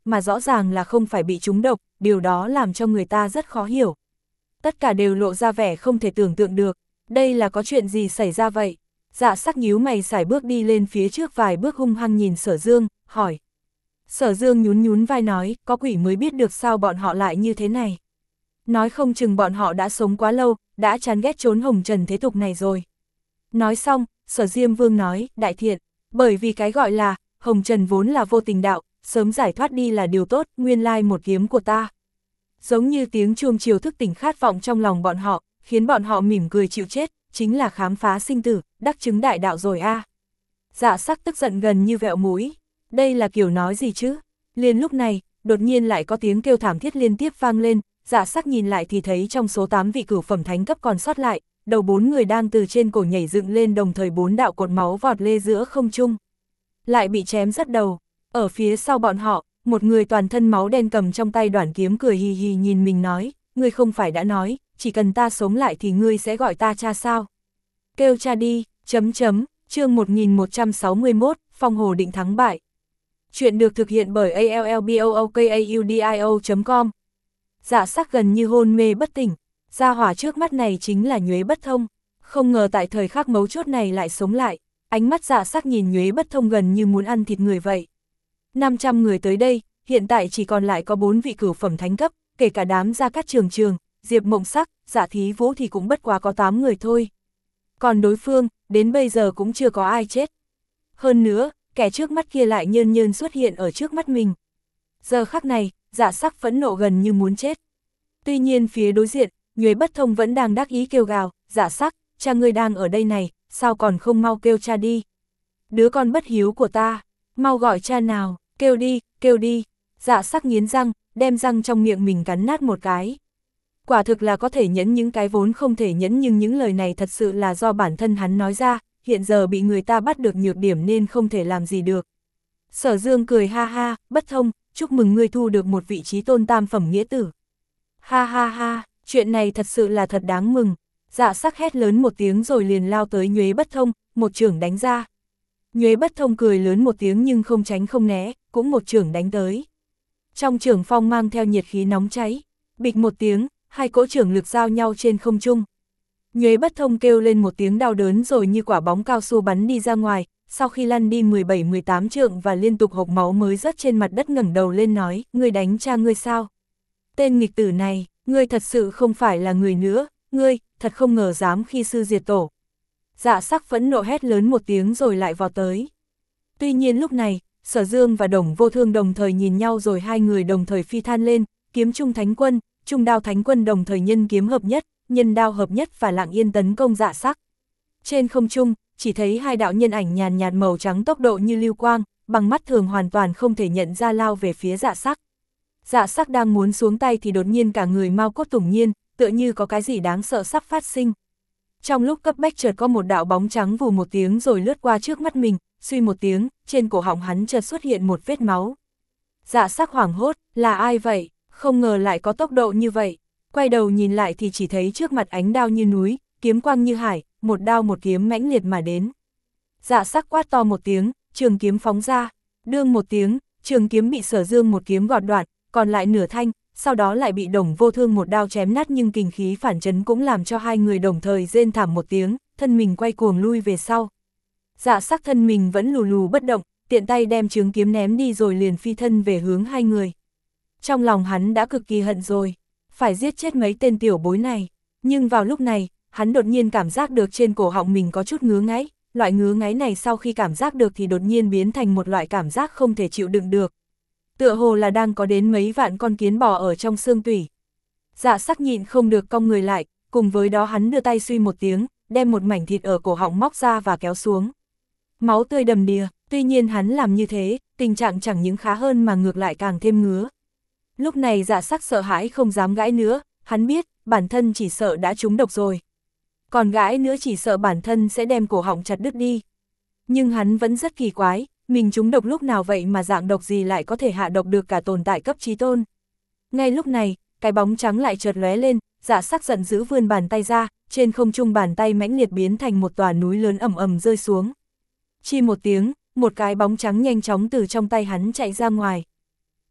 mà rõ ràng là không phải bị trúng độc, điều đó làm cho người ta rất khó hiểu. Tất cả đều lộ ra vẻ không thể tưởng tượng được, đây là có chuyện gì xảy ra vậy? Dạ sắc nhíu mày sải bước đi lên phía trước vài bước hung hăng nhìn Sở Dương, hỏi. Sở Dương nhún nhún vai nói, có quỷ mới biết được sao bọn họ lại như thế này. Nói không chừng bọn họ đã sống quá lâu, đã chán ghét trốn hồng trần thế tục này rồi. Nói xong, Sở Diêm Vương nói, đại thiện, bởi vì cái gọi là, hồng trần vốn là vô tình đạo, sớm giải thoát đi là điều tốt, nguyên lai một kiếm của ta. Giống như tiếng chuông chiều thức tỉnh khát vọng trong lòng bọn họ, khiến bọn họ mỉm cười chịu chết, chính là khám phá sinh tử, đắc chứng đại đạo rồi a. À. Dạ sắc tức giận gần như vẹo mũi, đây là kiểu nói gì chứ? Liền lúc này, đột nhiên lại có tiếng kêu thảm thiết liên tiếp vang lên, dạ sắc nhìn lại thì thấy trong số tám vị cửu phẩm thánh cấp còn sót lại, đầu bốn người đang từ trên cổ nhảy dựng lên đồng thời bốn đạo cột máu vọt lê giữa không trung. Lại bị chém rất đầu, ở phía sau bọn họ, một người toàn thân máu đen cầm trong tay đoản kiếm cười hì hì nhìn mình nói, ngươi không phải đã nói, chỉ cần ta sống lại thì ngươi sẽ gọi ta cha sao? Kêu cha đi, chấm chấm, chương một nghìn một trăm sáu mươi mốt, Phong Hồ định thắng bại. Chuyện được thực hiện bởi a l l b o o k a u d i o chấm com. Dạ sắc gần như hôn mê bất tỉnh, gia hỏa trước mắt này chính là Nhuế Bất Thông, không ngờ tại thời khắc mấu chốt này lại sống lại, ánh mắt dạ sắc nhìn Nhuế Bất Thông gần như muốn ăn thịt người vậy. năm trăm người tới đây, hiện tại chỉ còn lại có bốn vị cửu phẩm thánh cấp, kể cả đám Gia Cát Trường Trường, Diệp Mộng Sắc, Dạ Thí Vũ thì cũng bất quá có tám người thôi. Còn đối phương, đến bây giờ cũng chưa có ai chết. Hơn nữa, kẻ trước mắt kia lại nhơn nhơn xuất hiện ở trước mắt mình. Giờ khắc này, dạ sắc phẫn nộ gần như muốn chết. Tuy nhiên phía đối diện, Nhuế Bất Thông vẫn đang đắc ý kêu gào, dạ sắc, cha ngươi đang ở đây này, sao còn không mau kêu cha đi. Đứa con bất hiếu của ta, mau gọi cha nào, kêu đi, kêu đi. Dạ sắc nghiến răng, đem răng trong miệng mình cắn nát một cái. Quả thực là có thể nhẫn những cái vốn không thể nhẫn, nhưng những lời này thật sự là do bản thân hắn nói ra, hiện giờ bị người ta bắt được nhược điểm nên không thể làm gì được. Sở Dương cười ha ha, Bất Thông, chúc mừng ngươi thu được một vị trí tôn tam phẩm nghĩa tử. Ha ha ha, chuyện này thật sự là thật đáng mừng. Dạ sắc hét lớn một tiếng rồi liền lao tới Nhuế Bất Thông, một chưởng đánh ra. Nhuế Bất Thông cười lớn một tiếng nhưng không tránh không né, cũng một chưởng đánh tới. Trong chưởng phong mang theo nhiệt khí nóng cháy, bịch một tiếng, hai cỗ chưởng lực giao nhau trên không trung. Nhuế Bất Thông kêu lên một tiếng đau đớn rồi như quả bóng cao su bắn đi ra ngoài, sau khi lăn đi mười bảy mười tám trượng và liên tục hộc máu mới rớt trên mặt đất ngẩng đầu lên nói, ngươi đánh cha ngươi sao? Tên nghịch tử này, ngươi thật sự không phải là người nữa, ngươi, thật không ngờ dám khi sư diệt tổ. Dạ sắc phẫn nộ hét lớn một tiếng rồi lại vọt tới. Tuy nhiên lúc này, Sở Dương và Đồng Vô Thương đồng thời nhìn nhau rồi hai người đồng thời phi than lên, kiếm trung thánh quân, trung đao thánh quân đồng thời nhân kiếm hợp nhất, nhân đao hợp nhất và lặng yên tấn công dạ sắc. Trên không trung, chỉ thấy hai đạo nhân ảnh nhàn nhạt màu trắng tốc độ như lưu quang, bằng mắt thường hoàn toàn không thể nhận ra lao về phía dạ sắc. Dạ sắc đang muốn xuống tay thì đột nhiên cả người mau cốt tủng nhiên, tựa như có cái gì đáng sợ sắp phát sinh. Trong lúc cấp bách chợt có một đạo bóng trắng vù một tiếng rồi lướt qua trước mắt mình, suy một tiếng, trên cổ họng hắn chợt xuất hiện một vết máu. Dạ sắc hoảng hốt, là ai vậy, không ngờ lại có tốc độ như vậy. Quay đầu nhìn lại thì chỉ thấy trước mặt ánh đao như núi, kiếm quang như hải, một đao một kiếm mãnh liệt mà đến. Dạ sắc quát to một tiếng, trường kiếm phóng ra, đương một tiếng, trường kiếm bị Sở Dương một kiếm gọt đoạn, còn lại nửa thanh, sau đó lại bị Đồng Vô Thương một đao chém nát, nhưng kình khí phản chấn cũng làm cho hai người đồng thời rên thảm một tiếng, thân mình quay cuồng lui về sau. Dạ sắc thân mình vẫn lù lù bất động, tiện tay đem trường kiếm ném đi rồi liền phi thân về hướng hai người. Trong lòng hắn đã cực kỳ hận rồi, phải giết chết mấy tên tiểu bối này, nhưng vào lúc này, hắn đột nhiên cảm giác được trên cổ họng mình có chút ngứa ngáy, loại ngứa ngáy này sau khi cảm giác được thì đột nhiên biến thành một loại cảm giác không thể chịu đựng được. Tựa hồ là đang có đến mấy vạn con kiến bò ở trong xương tủy. Dạ sắc nhịn không được cong người lại, cùng với đó hắn đưa tay suy một tiếng, đem một mảnh thịt ở cổ họng móc ra và kéo xuống. Máu tươi đầm đìa, tuy nhiên hắn làm như thế, tình trạng chẳng những khá hơn mà ngược lại càng thêm ngứa. Lúc này dạ sắc sợ hãi không dám gãi nữa, hắn biết, bản thân chỉ sợ đã trúng độc rồi. Còn gãi nữa chỉ sợ bản thân sẽ đem cổ họng chặt đứt đi. Nhưng hắn vẫn rất kỳ quái, mình trúng độc lúc nào vậy mà dạng độc gì lại có thể hạ độc được cả tồn tại cấp chí tôn. Ngay lúc này, cái bóng trắng lại chợt lóe lên, dạ sắc giận dữ vươn bàn tay ra, trên không trung bàn tay mãnh liệt biến thành một tòa núi lớn ầm ầm rơi xuống. Chi một tiếng, một cái bóng trắng nhanh chóng từ trong tay hắn chạy ra ngoài.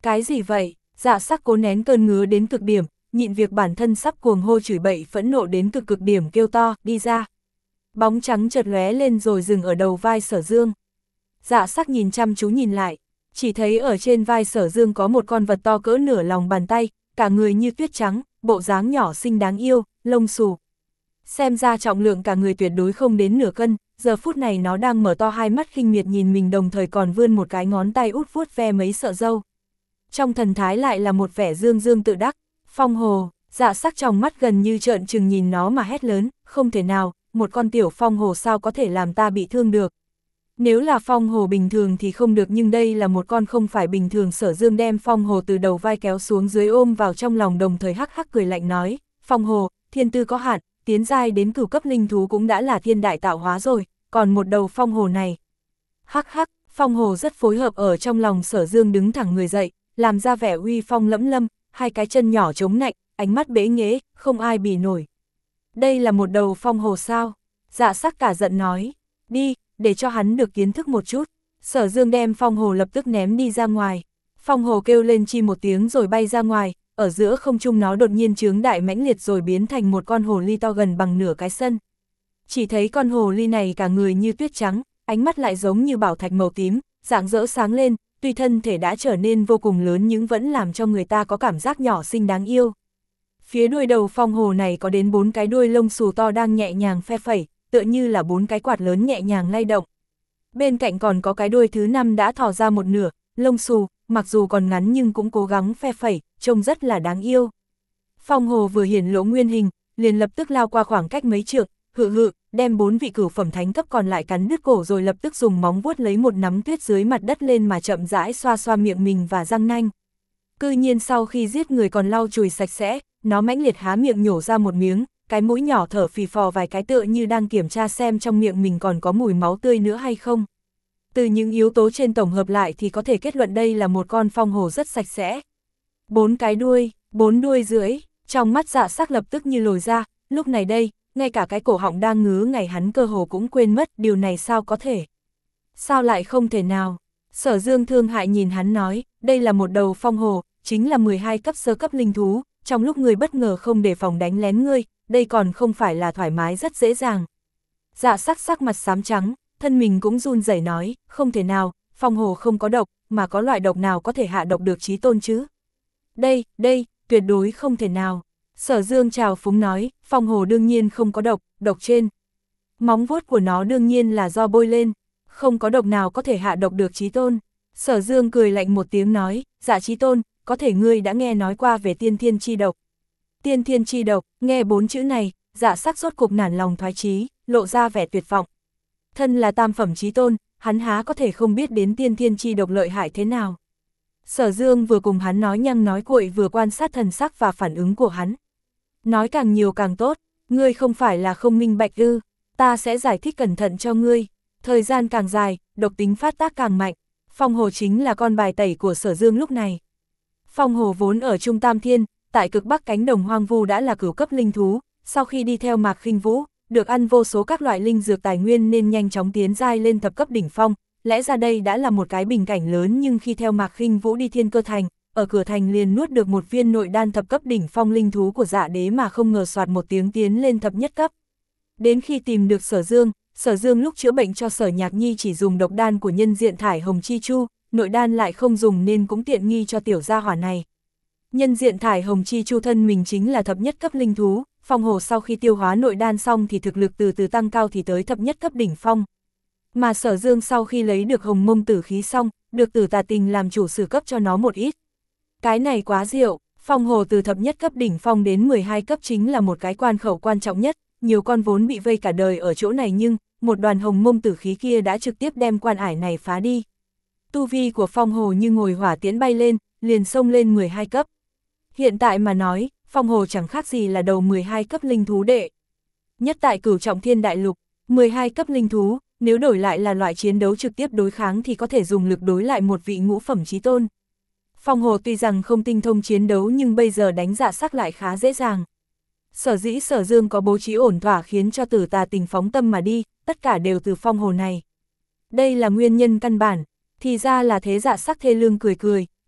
Cái gì vậy? Dạ sắc cố nén cơn ngứa đến cực điểm, nhịn việc bản thân sắp cuồng hô chửi bậy phẫn nộ đến cực cực điểm kêu to, đi ra. Bóng trắng chợt lóe lên rồi dừng ở đầu vai Sở Dương. Dạ sắc nhìn chăm chú nhìn lại, chỉ thấy ở trên vai Sở Dương có một con vật to cỡ nửa lòng bàn tay, cả người như tuyết trắng, bộ dáng nhỏ xinh đáng yêu, lông xù. Xem ra trọng lượng cả người tuyệt đối không đến nửa cân, giờ phút này nó đang mở to hai mắt khinh miệt nhìn mình, đồng thời còn vươn một cái ngón tay út vuốt ve mấy sợi râu. Trong thần thái lại là một vẻ dương dương tự đắc. Phong Hồ, Dạ sắc trong mắt gần như trợn trừng nhìn nó mà hét lớn, không thể nào, một con tiểu Phong Hồ sao có thể làm ta bị thương được. Nếu là Phong Hồ bình thường thì không được, nhưng đây là một con không phải bình thường. Sở Dương đem Phong Hồ từ đầu vai kéo xuống dưới ôm vào trong lòng, đồng thời hắc hắc cười lạnh nói, Phong Hồ, thiên tư có hạn, tiến giai đến cửu cấp linh thú cũng đã là thiên đại tạo hóa rồi, còn một đầu Phong Hồ này. Hắc hắc, Phong Hồ rất phối hợp ở trong lòng Sở Dương, đứng thẳng người dậy, làm ra vẻ uy phong lẫm lâm, hai cái chân nhỏ chống nạnh, ánh mắt bế nghễ, không ai bì nổi. Đây là một đầu Phong Hồ sao? Dạ sắc cả giận nói, đi, để cho hắn được kiến thức một chút. Sở Dương đem Phong Hồ lập tức ném đi ra ngoài. Phong Hồ kêu lên chi một tiếng rồi bay ra ngoài, ở giữa không trung nó đột nhiên chướng đại mãnh liệt rồi biến thành một con hồ ly to gần bằng nửa cái sân. Chỉ thấy con hồ ly này cả người như tuyết trắng, ánh mắt lại giống như bảo thạch màu tím, rạng rỡ sáng lên, tuy thân thể đã trở nên vô cùng lớn nhưng vẫn làm cho người ta có cảm giác nhỏ xinh đáng yêu. Phía đuôi đầu Phong Hồ này có đến bốn cái đuôi lông xù to đang nhẹ nhàng phe phẩy, tựa như là bốn cái quạt lớn nhẹ nhàng lay động. Bên cạnh còn có cái đuôi thứ năm đã thò ra một nửa, lông xù, mặc dù còn ngắn nhưng cũng cố gắng phe phẩy, trông rất là đáng yêu. Phong Hồ vừa hiển lộ nguyên hình, liền lập tức lao qua khoảng cách mấy trượng, hự hự, đem bốn vị cửu phẩm thánh cấp còn lại cắn đứt cổ, rồi lập tức dùng móng vuốt lấy một nắm tuyết dưới mặt đất lên mà chậm rãi xoa xoa miệng mình và răng nanh. Cư nhiên sau khi giết người còn lau chùi sạch sẽ, nó mãnh liệt há miệng nhổ ra một miếng, cái mũi nhỏ thở phì phò vài cái tựa như đang kiểm tra xem trong miệng mình còn có mùi máu tươi nữa hay không. Từ những yếu tố trên tổng hợp lại thì có thể kết luận đây là một con Phong Hồ rất sạch sẽ. Bốn cái đuôi, bốn đuôi rưỡi, trong mắt Dạ sắc lập tức như lồi ra, lúc này đây, ngay cả cái cổ họng đang ngứa ngày hắn cơ hồ cũng quên mất, điều này sao có thể? Sao lại không thể nào? Sở Dương thương hại nhìn hắn nói, đây là một đầu Phong Hồ, chính là mười hai cấp sơ cấp linh thú, trong lúc người bất ngờ không đề phòng đánh lén ngươi, đây còn không phải là thoải mái rất dễ dàng. Dạ sắc sắc mặt xám trắng, thân mình cũng run rẩy nói, không thể nào, Phong Hồ không có độc, mà có loại độc nào có thể hạ độc được chí tôn chứ? Đây, đây, tuyệt đối không thể nào. Sở Dương trào phúng nói, Phong Hồ đương nhiên không có độc, độc trên móng vuốt của nó đương nhiên là do bôi lên, không có độc nào có thể hạ độc được chí tôn. Sở Dương cười lạnh một tiếng nói, dạ chí tôn, có thể ngươi đã nghe nói qua về tiên thiên chi độc. Tiên thiên chi độc, nghe bốn chữ này, Dạ sắc rốt cục nản lòng thoái chí, lộ ra vẻ tuyệt vọng. Thân là tam phẩm chí tôn, hắn há có thể không biết đến tiên thiên chi độc lợi hại thế nào. Sở Dương vừa cùng hắn nói nhăng nói cuội vừa quan sát thần sắc và phản ứng của hắn. Nói càng nhiều càng tốt, ngươi không phải là không minh bạch ư, ta sẽ giải thích cẩn thận cho ngươi. Thời gian càng dài, độc tính phát tác càng mạnh, Phong Hồ chính là con bài tẩy của Sở Dương lúc này. Phong Hồ vốn ở Trung Tam Thiên, tại cực bắc cánh đồng hoang vu đã là cửu cấp linh thú, sau khi đi theo Mạc Khinh Vũ, được ăn vô số các loại linh dược tài nguyên nên nhanh chóng tiến giai lên thập cấp đỉnh phong, lẽ ra đây đã là một cái bình cảnh lớn, nhưng khi theo Mạc Khinh Vũ đi Thiên Cơ Thành, ở cửa thành liền nuốt được một viên nội đan thập cấp đỉnh phong linh thú của Dạ Đế mà không ngờ soạt một tiếng tiến lên thập nhất cấp. Đến khi tìm được Sở Dương, Sở Dương lúc chữa bệnh cho Sở Nhạc Nhi chỉ dùng độc đan của nhân diện thải hồng chi chu, nội đan lại không dùng nên cũng tiện nghi cho tiểu gia hỏa này. Nhân diện thải hồng chi chu thân mình chính là thập nhất cấp linh thú, Phong Hồ sau khi tiêu hóa nội đan xong thì thực lực từ từ tăng cao thì tới thập nhất cấp đỉnh phong. Mà Sở Dương sau khi lấy được hồng mông tử khí xong, được Tử Tà Tình làm chủ sử cấp cho nó một ít. Cái này quá diệu, Phong Hồ từ thập nhất cấp đỉnh phong đến mười hai cấp chính là một cái quan khẩu quan trọng nhất, nhiều con vốn bị vây cả đời ở chỗ này nhưng, một đoàn hồng mông tử khí kia đã trực tiếp đem quan ải này phá đi. Tu vi của Phong Hồ như ngồi hỏa tiễn bay lên, liền xông lên mười hai cấp. Hiện tại mà nói, Phong Hồ chẳng khác gì là đầu mười hai cấp linh thú đệ nhất tại Cửu Trọng Thiên Đại Lục. Mười hai cấp linh thú, nếu đổi lại là loại chiến đấu trực tiếp đối kháng thì có thể dùng lực đối lại một vị ngũ phẩm chí tôn. Phong Hồ tuy rằng không tinh thông chiến đấu nhưng bây giờ đánh Dạ sắc lại khá dễ dàng. Sở dĩ Sở Dương có bố trí ổn thỏa khiến cho Tử Tà Tình phóng tâm mà đi, tất cả đều từ Phong Hồ này. Đây là nguyên nhân căn bản, thì ra là thế. Dạ sắc thê lương cười cười,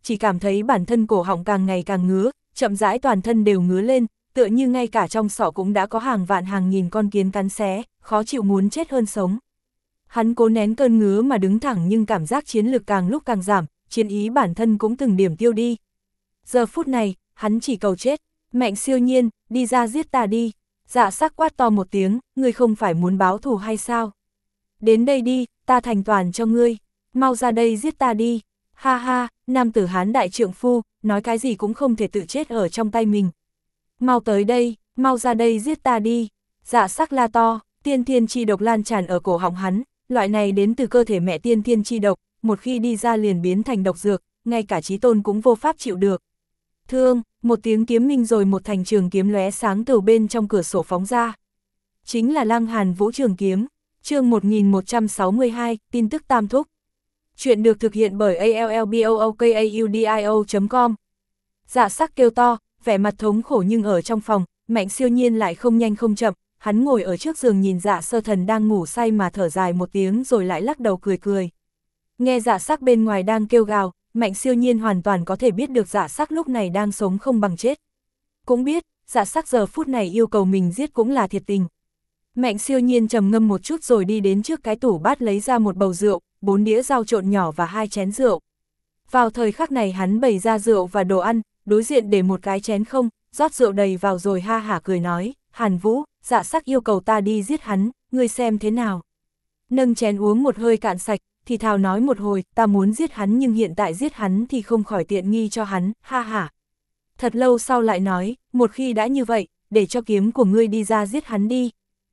chỉ cảm thấy bản thân cổ họng càng ngày càng ngứa, chậm rãi toàn thân đều ngứa lên, tựa như ngay cả trong sọ cũng đã có hàng vạn hàng nghìn con kiến cắn xé, khó chịu muốn chết hơn sống. Hắn cố nén cơn ngứa mà đứng thẳng nhưng cảm giác chiến lực càng lúc càng giảm, chiến ý bản thân cũng từng điểm tiêu đi. Giờ phút này, hắn chỉ cầu chết, Mạnh Siêu Nhiên, đi ra giết ta đi. Dạ sắc quát to một tiếng, ngươi không phải muốn báo thù hay sao? Đến đây đi, ta thành toàn cho ngươi, mau ra đây giết ta đi. Ha ha, nam tử Hán đại trượng phu, nói cái gì cũng không thể tự chết ở trong tay mình. Mau tới đây, mau ra đây giết ta đi. Dạ sắc la to, tiên thiên chi độc lan tràn ở cổ họng hắn, loại này đến từ cơ thể mẹ tiên thiên chi độc, một khi đi ra liền biến thành độc dược, ngay cả chí tôn cũng vô pháp chịu được. Thương, một tiếng kiếm minh rồi một thành trường kiếm lóe sáng từ bên trong cửa sổ phóng ra. Chính là Lăng Hàn Vũ trường kiếm, chương một nghìn một trăm sáu mươi hai, tin tức tam thúc. Chuyện được thực hiện bởi a l l b o o k a u d i o chấm com. Dạ sắc kêu to, vẻ mặt thống khổ nhưng ở trong phòng, Mạnh Siêu Nhiên lại không nhanh không chậm, hắn ngồi ở trước giường nhìn Dạ Sơ Thần đang ngủ say mà thở dài một tiếng rồi lại lắc đầu cười cười. Nghe Dạ sắc bên ngoài đang kêu gào, Mạnh Siêu Nhiên hoàn toàn có thể biết được Dạ sắc lúc này đang sống không bằng chết. Cũng biết, Dạ sắc giờ phút này yêu cầu mình giết cũng là thiệt tình. Mạnh Siêu Nhiên trầm ngâm một chút rồi đi đến trước cái tủ bát lấy ra một bầu rượu, bốn đĩa rau trộn nhỏ và hai chén rượu. Vào thời khắc này hắn bày ra rượu và đồ ăn, đối diện để một cái chén không, rót rượu đầy vào rồi ha hả cười nói, Hàn Vũ, Dạ sắc yêu cầu ta đi giết hắn, ngươi xem thế nào. Nâng chén uống một hơi cạn sạch, thì thào nói một hồi, ta muốn giết hắn nhưng hiện tại giết hắn thì không khỏi tiện nghi cho hắn, ha hả. Thật lâu sau lại nói, một khi đã như vậy, để cho kiếm của ngươi đi ra giết hắn đi.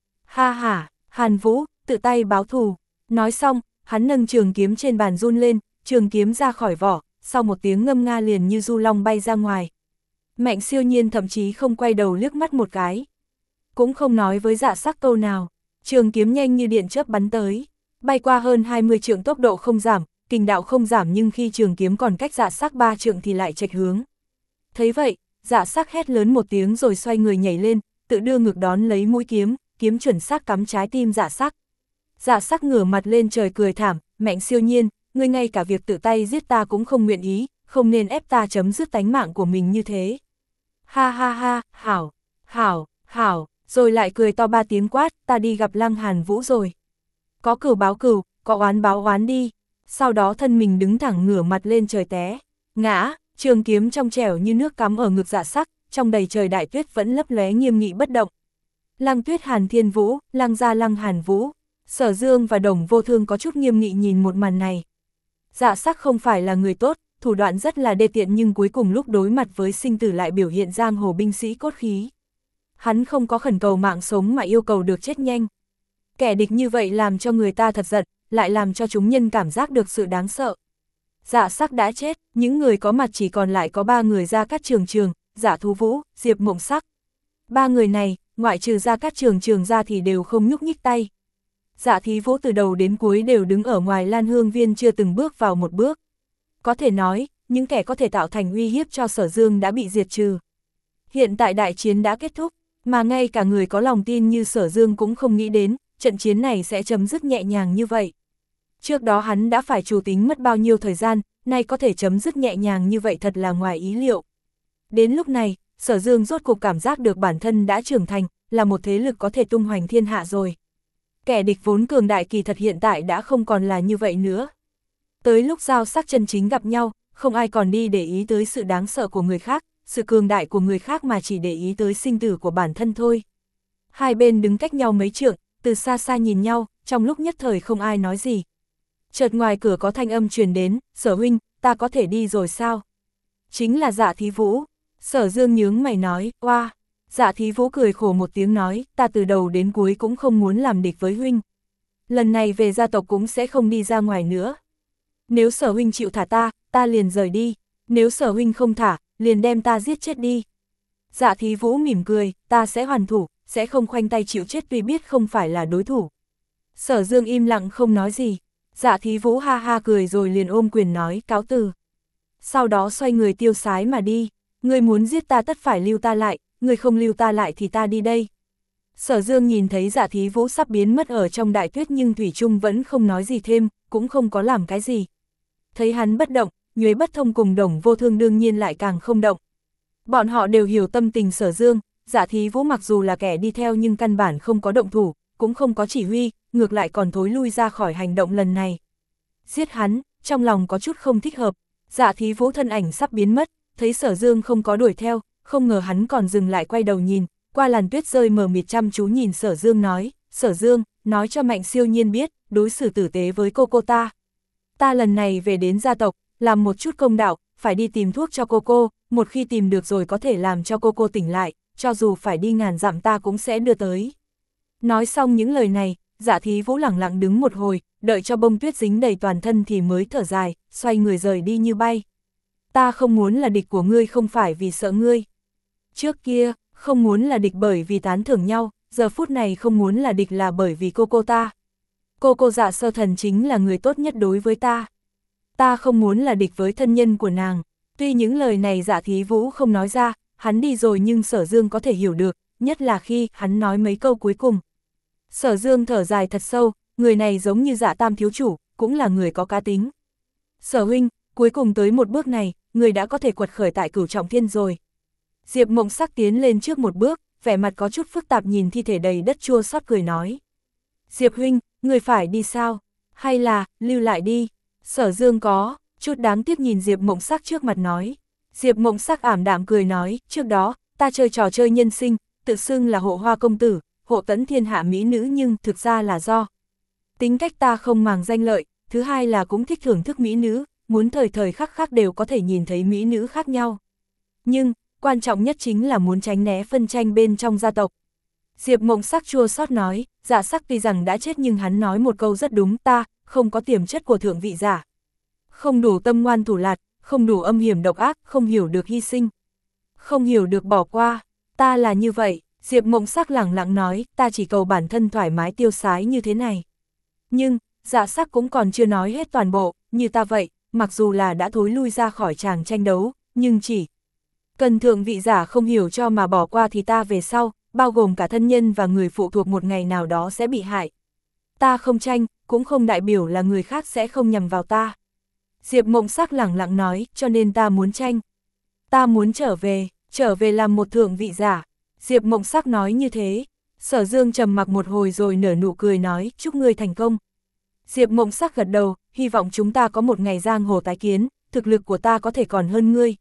Ha hả, Hàn Vũ, tự tay báo thù. Nói xong, hắn nâng trường kiếm trên bàn run lên, trường kiếm ra khỏi vỏ, sau một tiếng ngâm nga liền như du long bay ra ngoài. Mạnh Siêu Nhiên thậm chí không quay đầu liếc mắt một cái. Cũng không nói với Dạ sắc câu nào, trường kiếm nhanh như điện chớp bắn tới. Bay qua hơn hai mươi trượng tốc độ không giảm, kình đạo không giảm nhưng khi trường kiếm còn cách Dạ sắc ba trượng thì lại chệch hướng. Thấy vậy, Dạ sắc hét lớn một tiếng rồi xoay người nhảy lên, tự đưa ngực đón lấy mũi kiếm, kiếm chuẩn xác cắm trái tim Dạ sắc. Dạ sắc ngửa mặt lên trời cười thảm, Mạnh Siêu Nhiên, ngươi ngay cả việc tự tay giết ta cũng không nguyện ý, không nên ép ta chấm dứt tánh mạng của mình như thế. Ha ha ha, hảo, hảo, hảo, rồi lại cười to ba tiếng quát, ta đi gặp Lăng Hàn Vũ rồi. Có cừu báo cừu, có oán báo oán đi. Sau đó thân mình đứng thẳng ngửa mặt lên trời té, ngã, trường kiếm trong trẻo như nước cắm ở ngực Dạ sắc, trong đầy trời đại tuyết vẫn lấp lóe nghiêm nghị bất động. Lăng Tuyết Hàn Thiên Vũ, Lăng gia Lăng Hàn Vũ, Sở Dương và Đồng Vô Thương có chút nghiêm nghị nhìn một màn này. Dạ sắc không phải là người tốt, thủ đoạn rất là đê tiện nhưng cuối cùng lúc đối mặt với sinh tử lại biểu hiện giang hồ binh sĩ cốt khí. Hắn không có khẩn cầu mạng sống mà yêu cầu được chết nhanh. Kẻ địch như vậy làm cho người ta thật giận, lại làm cho chúng nhân cảm giác được sự đáng sợ. Dạ sắc đã chết, những người có mặt chỉ còn lại có ba người Gia Cát Trường Trường, Dạ Thú Vũ, Diệp Mộng Sắc. Ba người này, ngoại trừ Gia Cát Trường Trường ra thì đều không nhúc nhích tay. Dạ Thí Vũ từ đầu đến cuối đều đứng ở ngoài Lan Hương Viên chưa từng bước vào một bước. Có thể nói, những kẻ có thể tạo thành uy hiếp cho Sở Dương đã bị diệt trừ. Hiện tại đại chiến đã kết thúc, mà ngay cả người có lòng tin như Sở Dương cũng không nghĩ đến, trận chiến này sẽ chấm dứt nhẹ nhàng như vậy. Trước đó hắn đã phải chủ tính mất bao nhiêu thời gian, nay có thể chấm dứt nhẹ nhàng như vậy thật là ngoài ý liệu. Đến lúc này, Sở Dương rốt cuộc cảm giác được bản thân đã trưởng thành, là một thế lực có thể tung hoành thiên hạ rồi. Kẻ địch vốn cường đại kỳ thật hiện tại đã không còn là như vậy nữa. Tới lúc giao sắc chân chính gặp nhau, không ai còn đi để ý tới sự đáng sợ của người khác, sự cường đại của người khác mà chỉ để ý tới sinh tử của bản thân thôi. Hai bên đứng cách nhau mấy trượng, từ xa xa nhìn nhau, trong lúc nhất thời không ai nói gì. Chợt ngoài cửa có thanh âm truyền đến, Sở huynh, ta có thể đi rồi sao? Chính là Dạ Thí Vũ. Sở Dương nhướng mày nói, oa. Dạ Thí Vũ cười khổ một tiếng nói, ta từ đầu đến cuối cũng không muốn làm địch với huynh. Lần này về gia tộc cũng sẽ không đi ra ngoài nữa. Nếu Sở huynh chịu thả ta, ta liền rời đi. Nếu Sở huynh không thả, liền đem ta giết chết đi. Dạ Thí Vũ mỉm cười, ta sẽ hoàn thủ, sẽ không khoanh tay chịu chết tuy biết không phải là đối thủ. Sở Dương im lặng không nói gì. Dạ Thí Vũ ha ha cười rồi liền ôm quyền nói cáo từ. Sau đó xoay người tiêu sái mà đi. Ngươi muốn giết ta tất phải lưu ta lại, ngươi không lưu ta lại thì ta đi đây. Sở Dương nhìn thấy Dạ Thí Vũ sắp biến mất ở trong đại tuyết nhưng Thủy Trung vẫn không nói gì thêm, cũng không có làm cái gì. Thấy hắn bất động, Nhuế Bất Thông cùng Đồng Vô Thương đương nhiên lại càng không động. Bọn họ đều hiểu tâm tình Sở Dương, Dạ Thí Vũ mặc dù là kẻ đi theo nhưng căn bản không có động thủ, cũng không có chỉ huy, ngược lại còn thối lui ra khỏi hành động lần này. Giết hắn, trong lòng có chút không thích hợp, Dạ Thí Vũ thân ảnh sắp biến mất, thấy Sở Dương không có đuổi theo, không ngờ hắn còn dừng lại quay đầu nhìn, qua làn tuyết rơi mờ mịt chăm chú nhìn Sở Dương nói, Sở Dương, nói cho Mạnh Siêu Nhiên biết, đối xử tử tế với cô cô ta. Ta lần này về đến gia tộc, làm một chút công đạo, phải đi tìm thuốc cho cô cô, một khi tìm được rồi có thể làm cho cô cô tỉnh lại, cho dù phải đi ngàn dặm ta cũng sẽ đưa tới. Nói xong những lời này, Dạ Thí Vũ lẳng lặng đứng một hồi, đợi cho bông tuyết dính đầy toàn thân thì mới thở dài, xoay người rời đi như bay. Ta không muốn là địch của ngươi không phải vì sợ ngươi. Trước kia, không muốn là địch bởi vì tán thưởng nhau, giờ phút này không muốn là địch là bởi vì cô cô ta. Cô cô Dạ Sơ Thần chính là người tốt nhất đối với ta. Ta không muốn là địch với thân nhân của nàng. Tuy những lời này Dạ Thí Vũ không nói ra, hắn đi rồi nhưng Sở Dương có thể hiểu được, nhất là khi hắn nói mấy câu cuối cùng. Sở Dương thở dài thật sâu, người này giống như Dạ Tam thiếu chủ, cũng là người có cá tính. Sở huynh, cuối cùng tới một bước này, người đã có thể quật khởi tại Cửu Trọng Thiên rồi. Diệp Mộng Sắc tiến lên trước một bước, vẻ mặt có chút phức tạp nhìn thi thể đầy đất chua xót cười nói. Diệp huynh, người phải đi sao? Hay là, lưu lại đi? Sở Dương có chút đáng tiếc nhìn Diệp Mộng Sắc trước mặt nói. Diệp Mộng Sắc ảm đạm cười nói, trước đó, ta chơi trò chơi nhân sinh, tự xưng là hộ hoa công tử, hộ tẫn thiên hạ mỹ nữ nhưng thực ra là do tính cách ta không màng danh lợi, thứ hai là cũng thích thưởng thức mỹ nữ, muốn thời thời khắc khắc đều có thể nhìn thấy mỹ nữ khác nhau. Nhưng, quan trọng nhất chính là muốn tránh né phân tranh bên trong gia tộc. Diệp Mộng Sắc chua xót nói, Dạ Sắc tuy rằng đã chết nhưng hắn nói một câu rất đúng, ta không có tiềm chất của thượng vị giả. Không đủ tâm ngoan thủ lạt, không đủ âm hiểm độc ác, không hiểu được hy sinh. Không hiểu được bỏ qua, ta là như vậy. Diệp Mộng Sắc lẳng lặng nói, ta chỉ cầu bản thân thoải mái tiêu sái như thế này. Nhưng, Dạ Sắc cũng còn chưa nói hết toàn bộ, như ta vậy, mặc dù là đã thối lui ra khỏi tràng tranh đấu, nhưng chỉ cần thượng vị giả không hiểu cho mà bỏ qua thì ta về sau, bao gồm cả thân nhân và người phụ thuộc một ngày nào đó sẽ bị hại. Ta không tranh, cũng không đại biểu là người khác sẽ không nhằm vào ta. Diệp Mộng Sắc lẳng lặng nói, cho nên ta muốn tranh. Ta muốn trở về, trở về làm một thượng vị giả. Diệp Mộng Sắc nói như thế. Sở Dương trầm mặc một hồi rồi nở nụ cười nói, chúc ngươi thành công. Diệp Mộng Sắc gật đầu, hy vọng chúng ta có một ngày giang hồ tái kiến, thực lực của ta có thể còn hơn ngươi.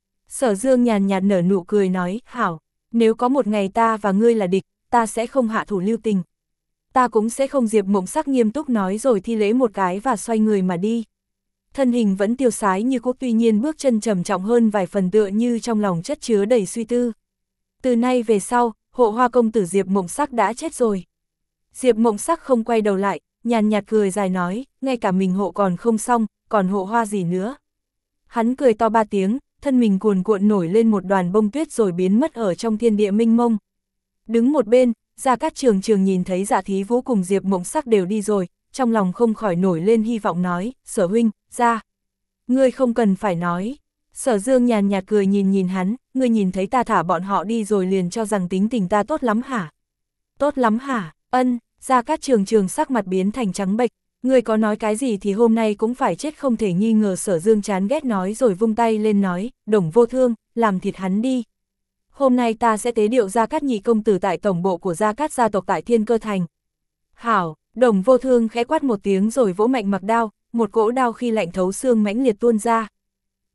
Sở Dương nhàn nhạt nở nụ cười nói, hảo, nếu có một ngày ta và ngươi là địch, ta sẽ không hạ thủ lưu tình. Ta cũng sẽ không. Diệp Mộng Sắc nghiêm túc nói rồi thi lễ một cái và xoay người mà đi. Thân hình vẫn tiêu sái như cũ, tuy nhiên bước chân trầm trọng hơn vài phần, tựa như trong lòng chất chứa đầy suy tư. Từ nay về sau, hộ hoa công tử Diệp Mộng Sắc đã chết rồi. Diệp Mộng Sắc không quay đầu lại, nhàn nhạt cười dài nói, ngay cả mình hộ còn không xong, còn hộ hoa gì nữa. Hắn cười to ba tiếng, thân mình cuồn cuộn nổi lên một đoàn bông tuyết rồi biến mất ở trong thiên địa mênh mông. Đứng một bên, Gia Cát Trường Trường nhìn thấy Dạ Thí Vũ cùng Diệp Mộng Sắc đều đi rồi, trong lòng không khỏi nổi lên hy vọng nói, Sở huynh, ra. Ngươi không cần phải nói. Sở Dương nhàn nhạt cười nhìn nhìn hắn, ngươi nhìn thấy ta thả bọn họ đi rồi liền cho rằng tính tình ta tốt lắm hả? Tốt lắm hả? Ân. Gia Cát Trường Trường sắc mặt biến thành trắng bệch, ngươi có nói cái gì thì hôm nay cũng phải chết không thể nghi ngờ. Sở Dương chán ghét nói rồi vung tay lên nói, Đồng Vô Thương, làm thịt hắn đi. Hôm nay ta sẽ tế điệu Gia Cát nhị công tử tại tổng bộ của Gia Cát gia tộc tại Thiên Cơ Thành. Hảo. Đồng Vô Thương khẽ quát một tiếng rồi vỗ mạnh mặc đao, một cỗ đao khi lạnh thấu xương mãnh liệt tuôn ra.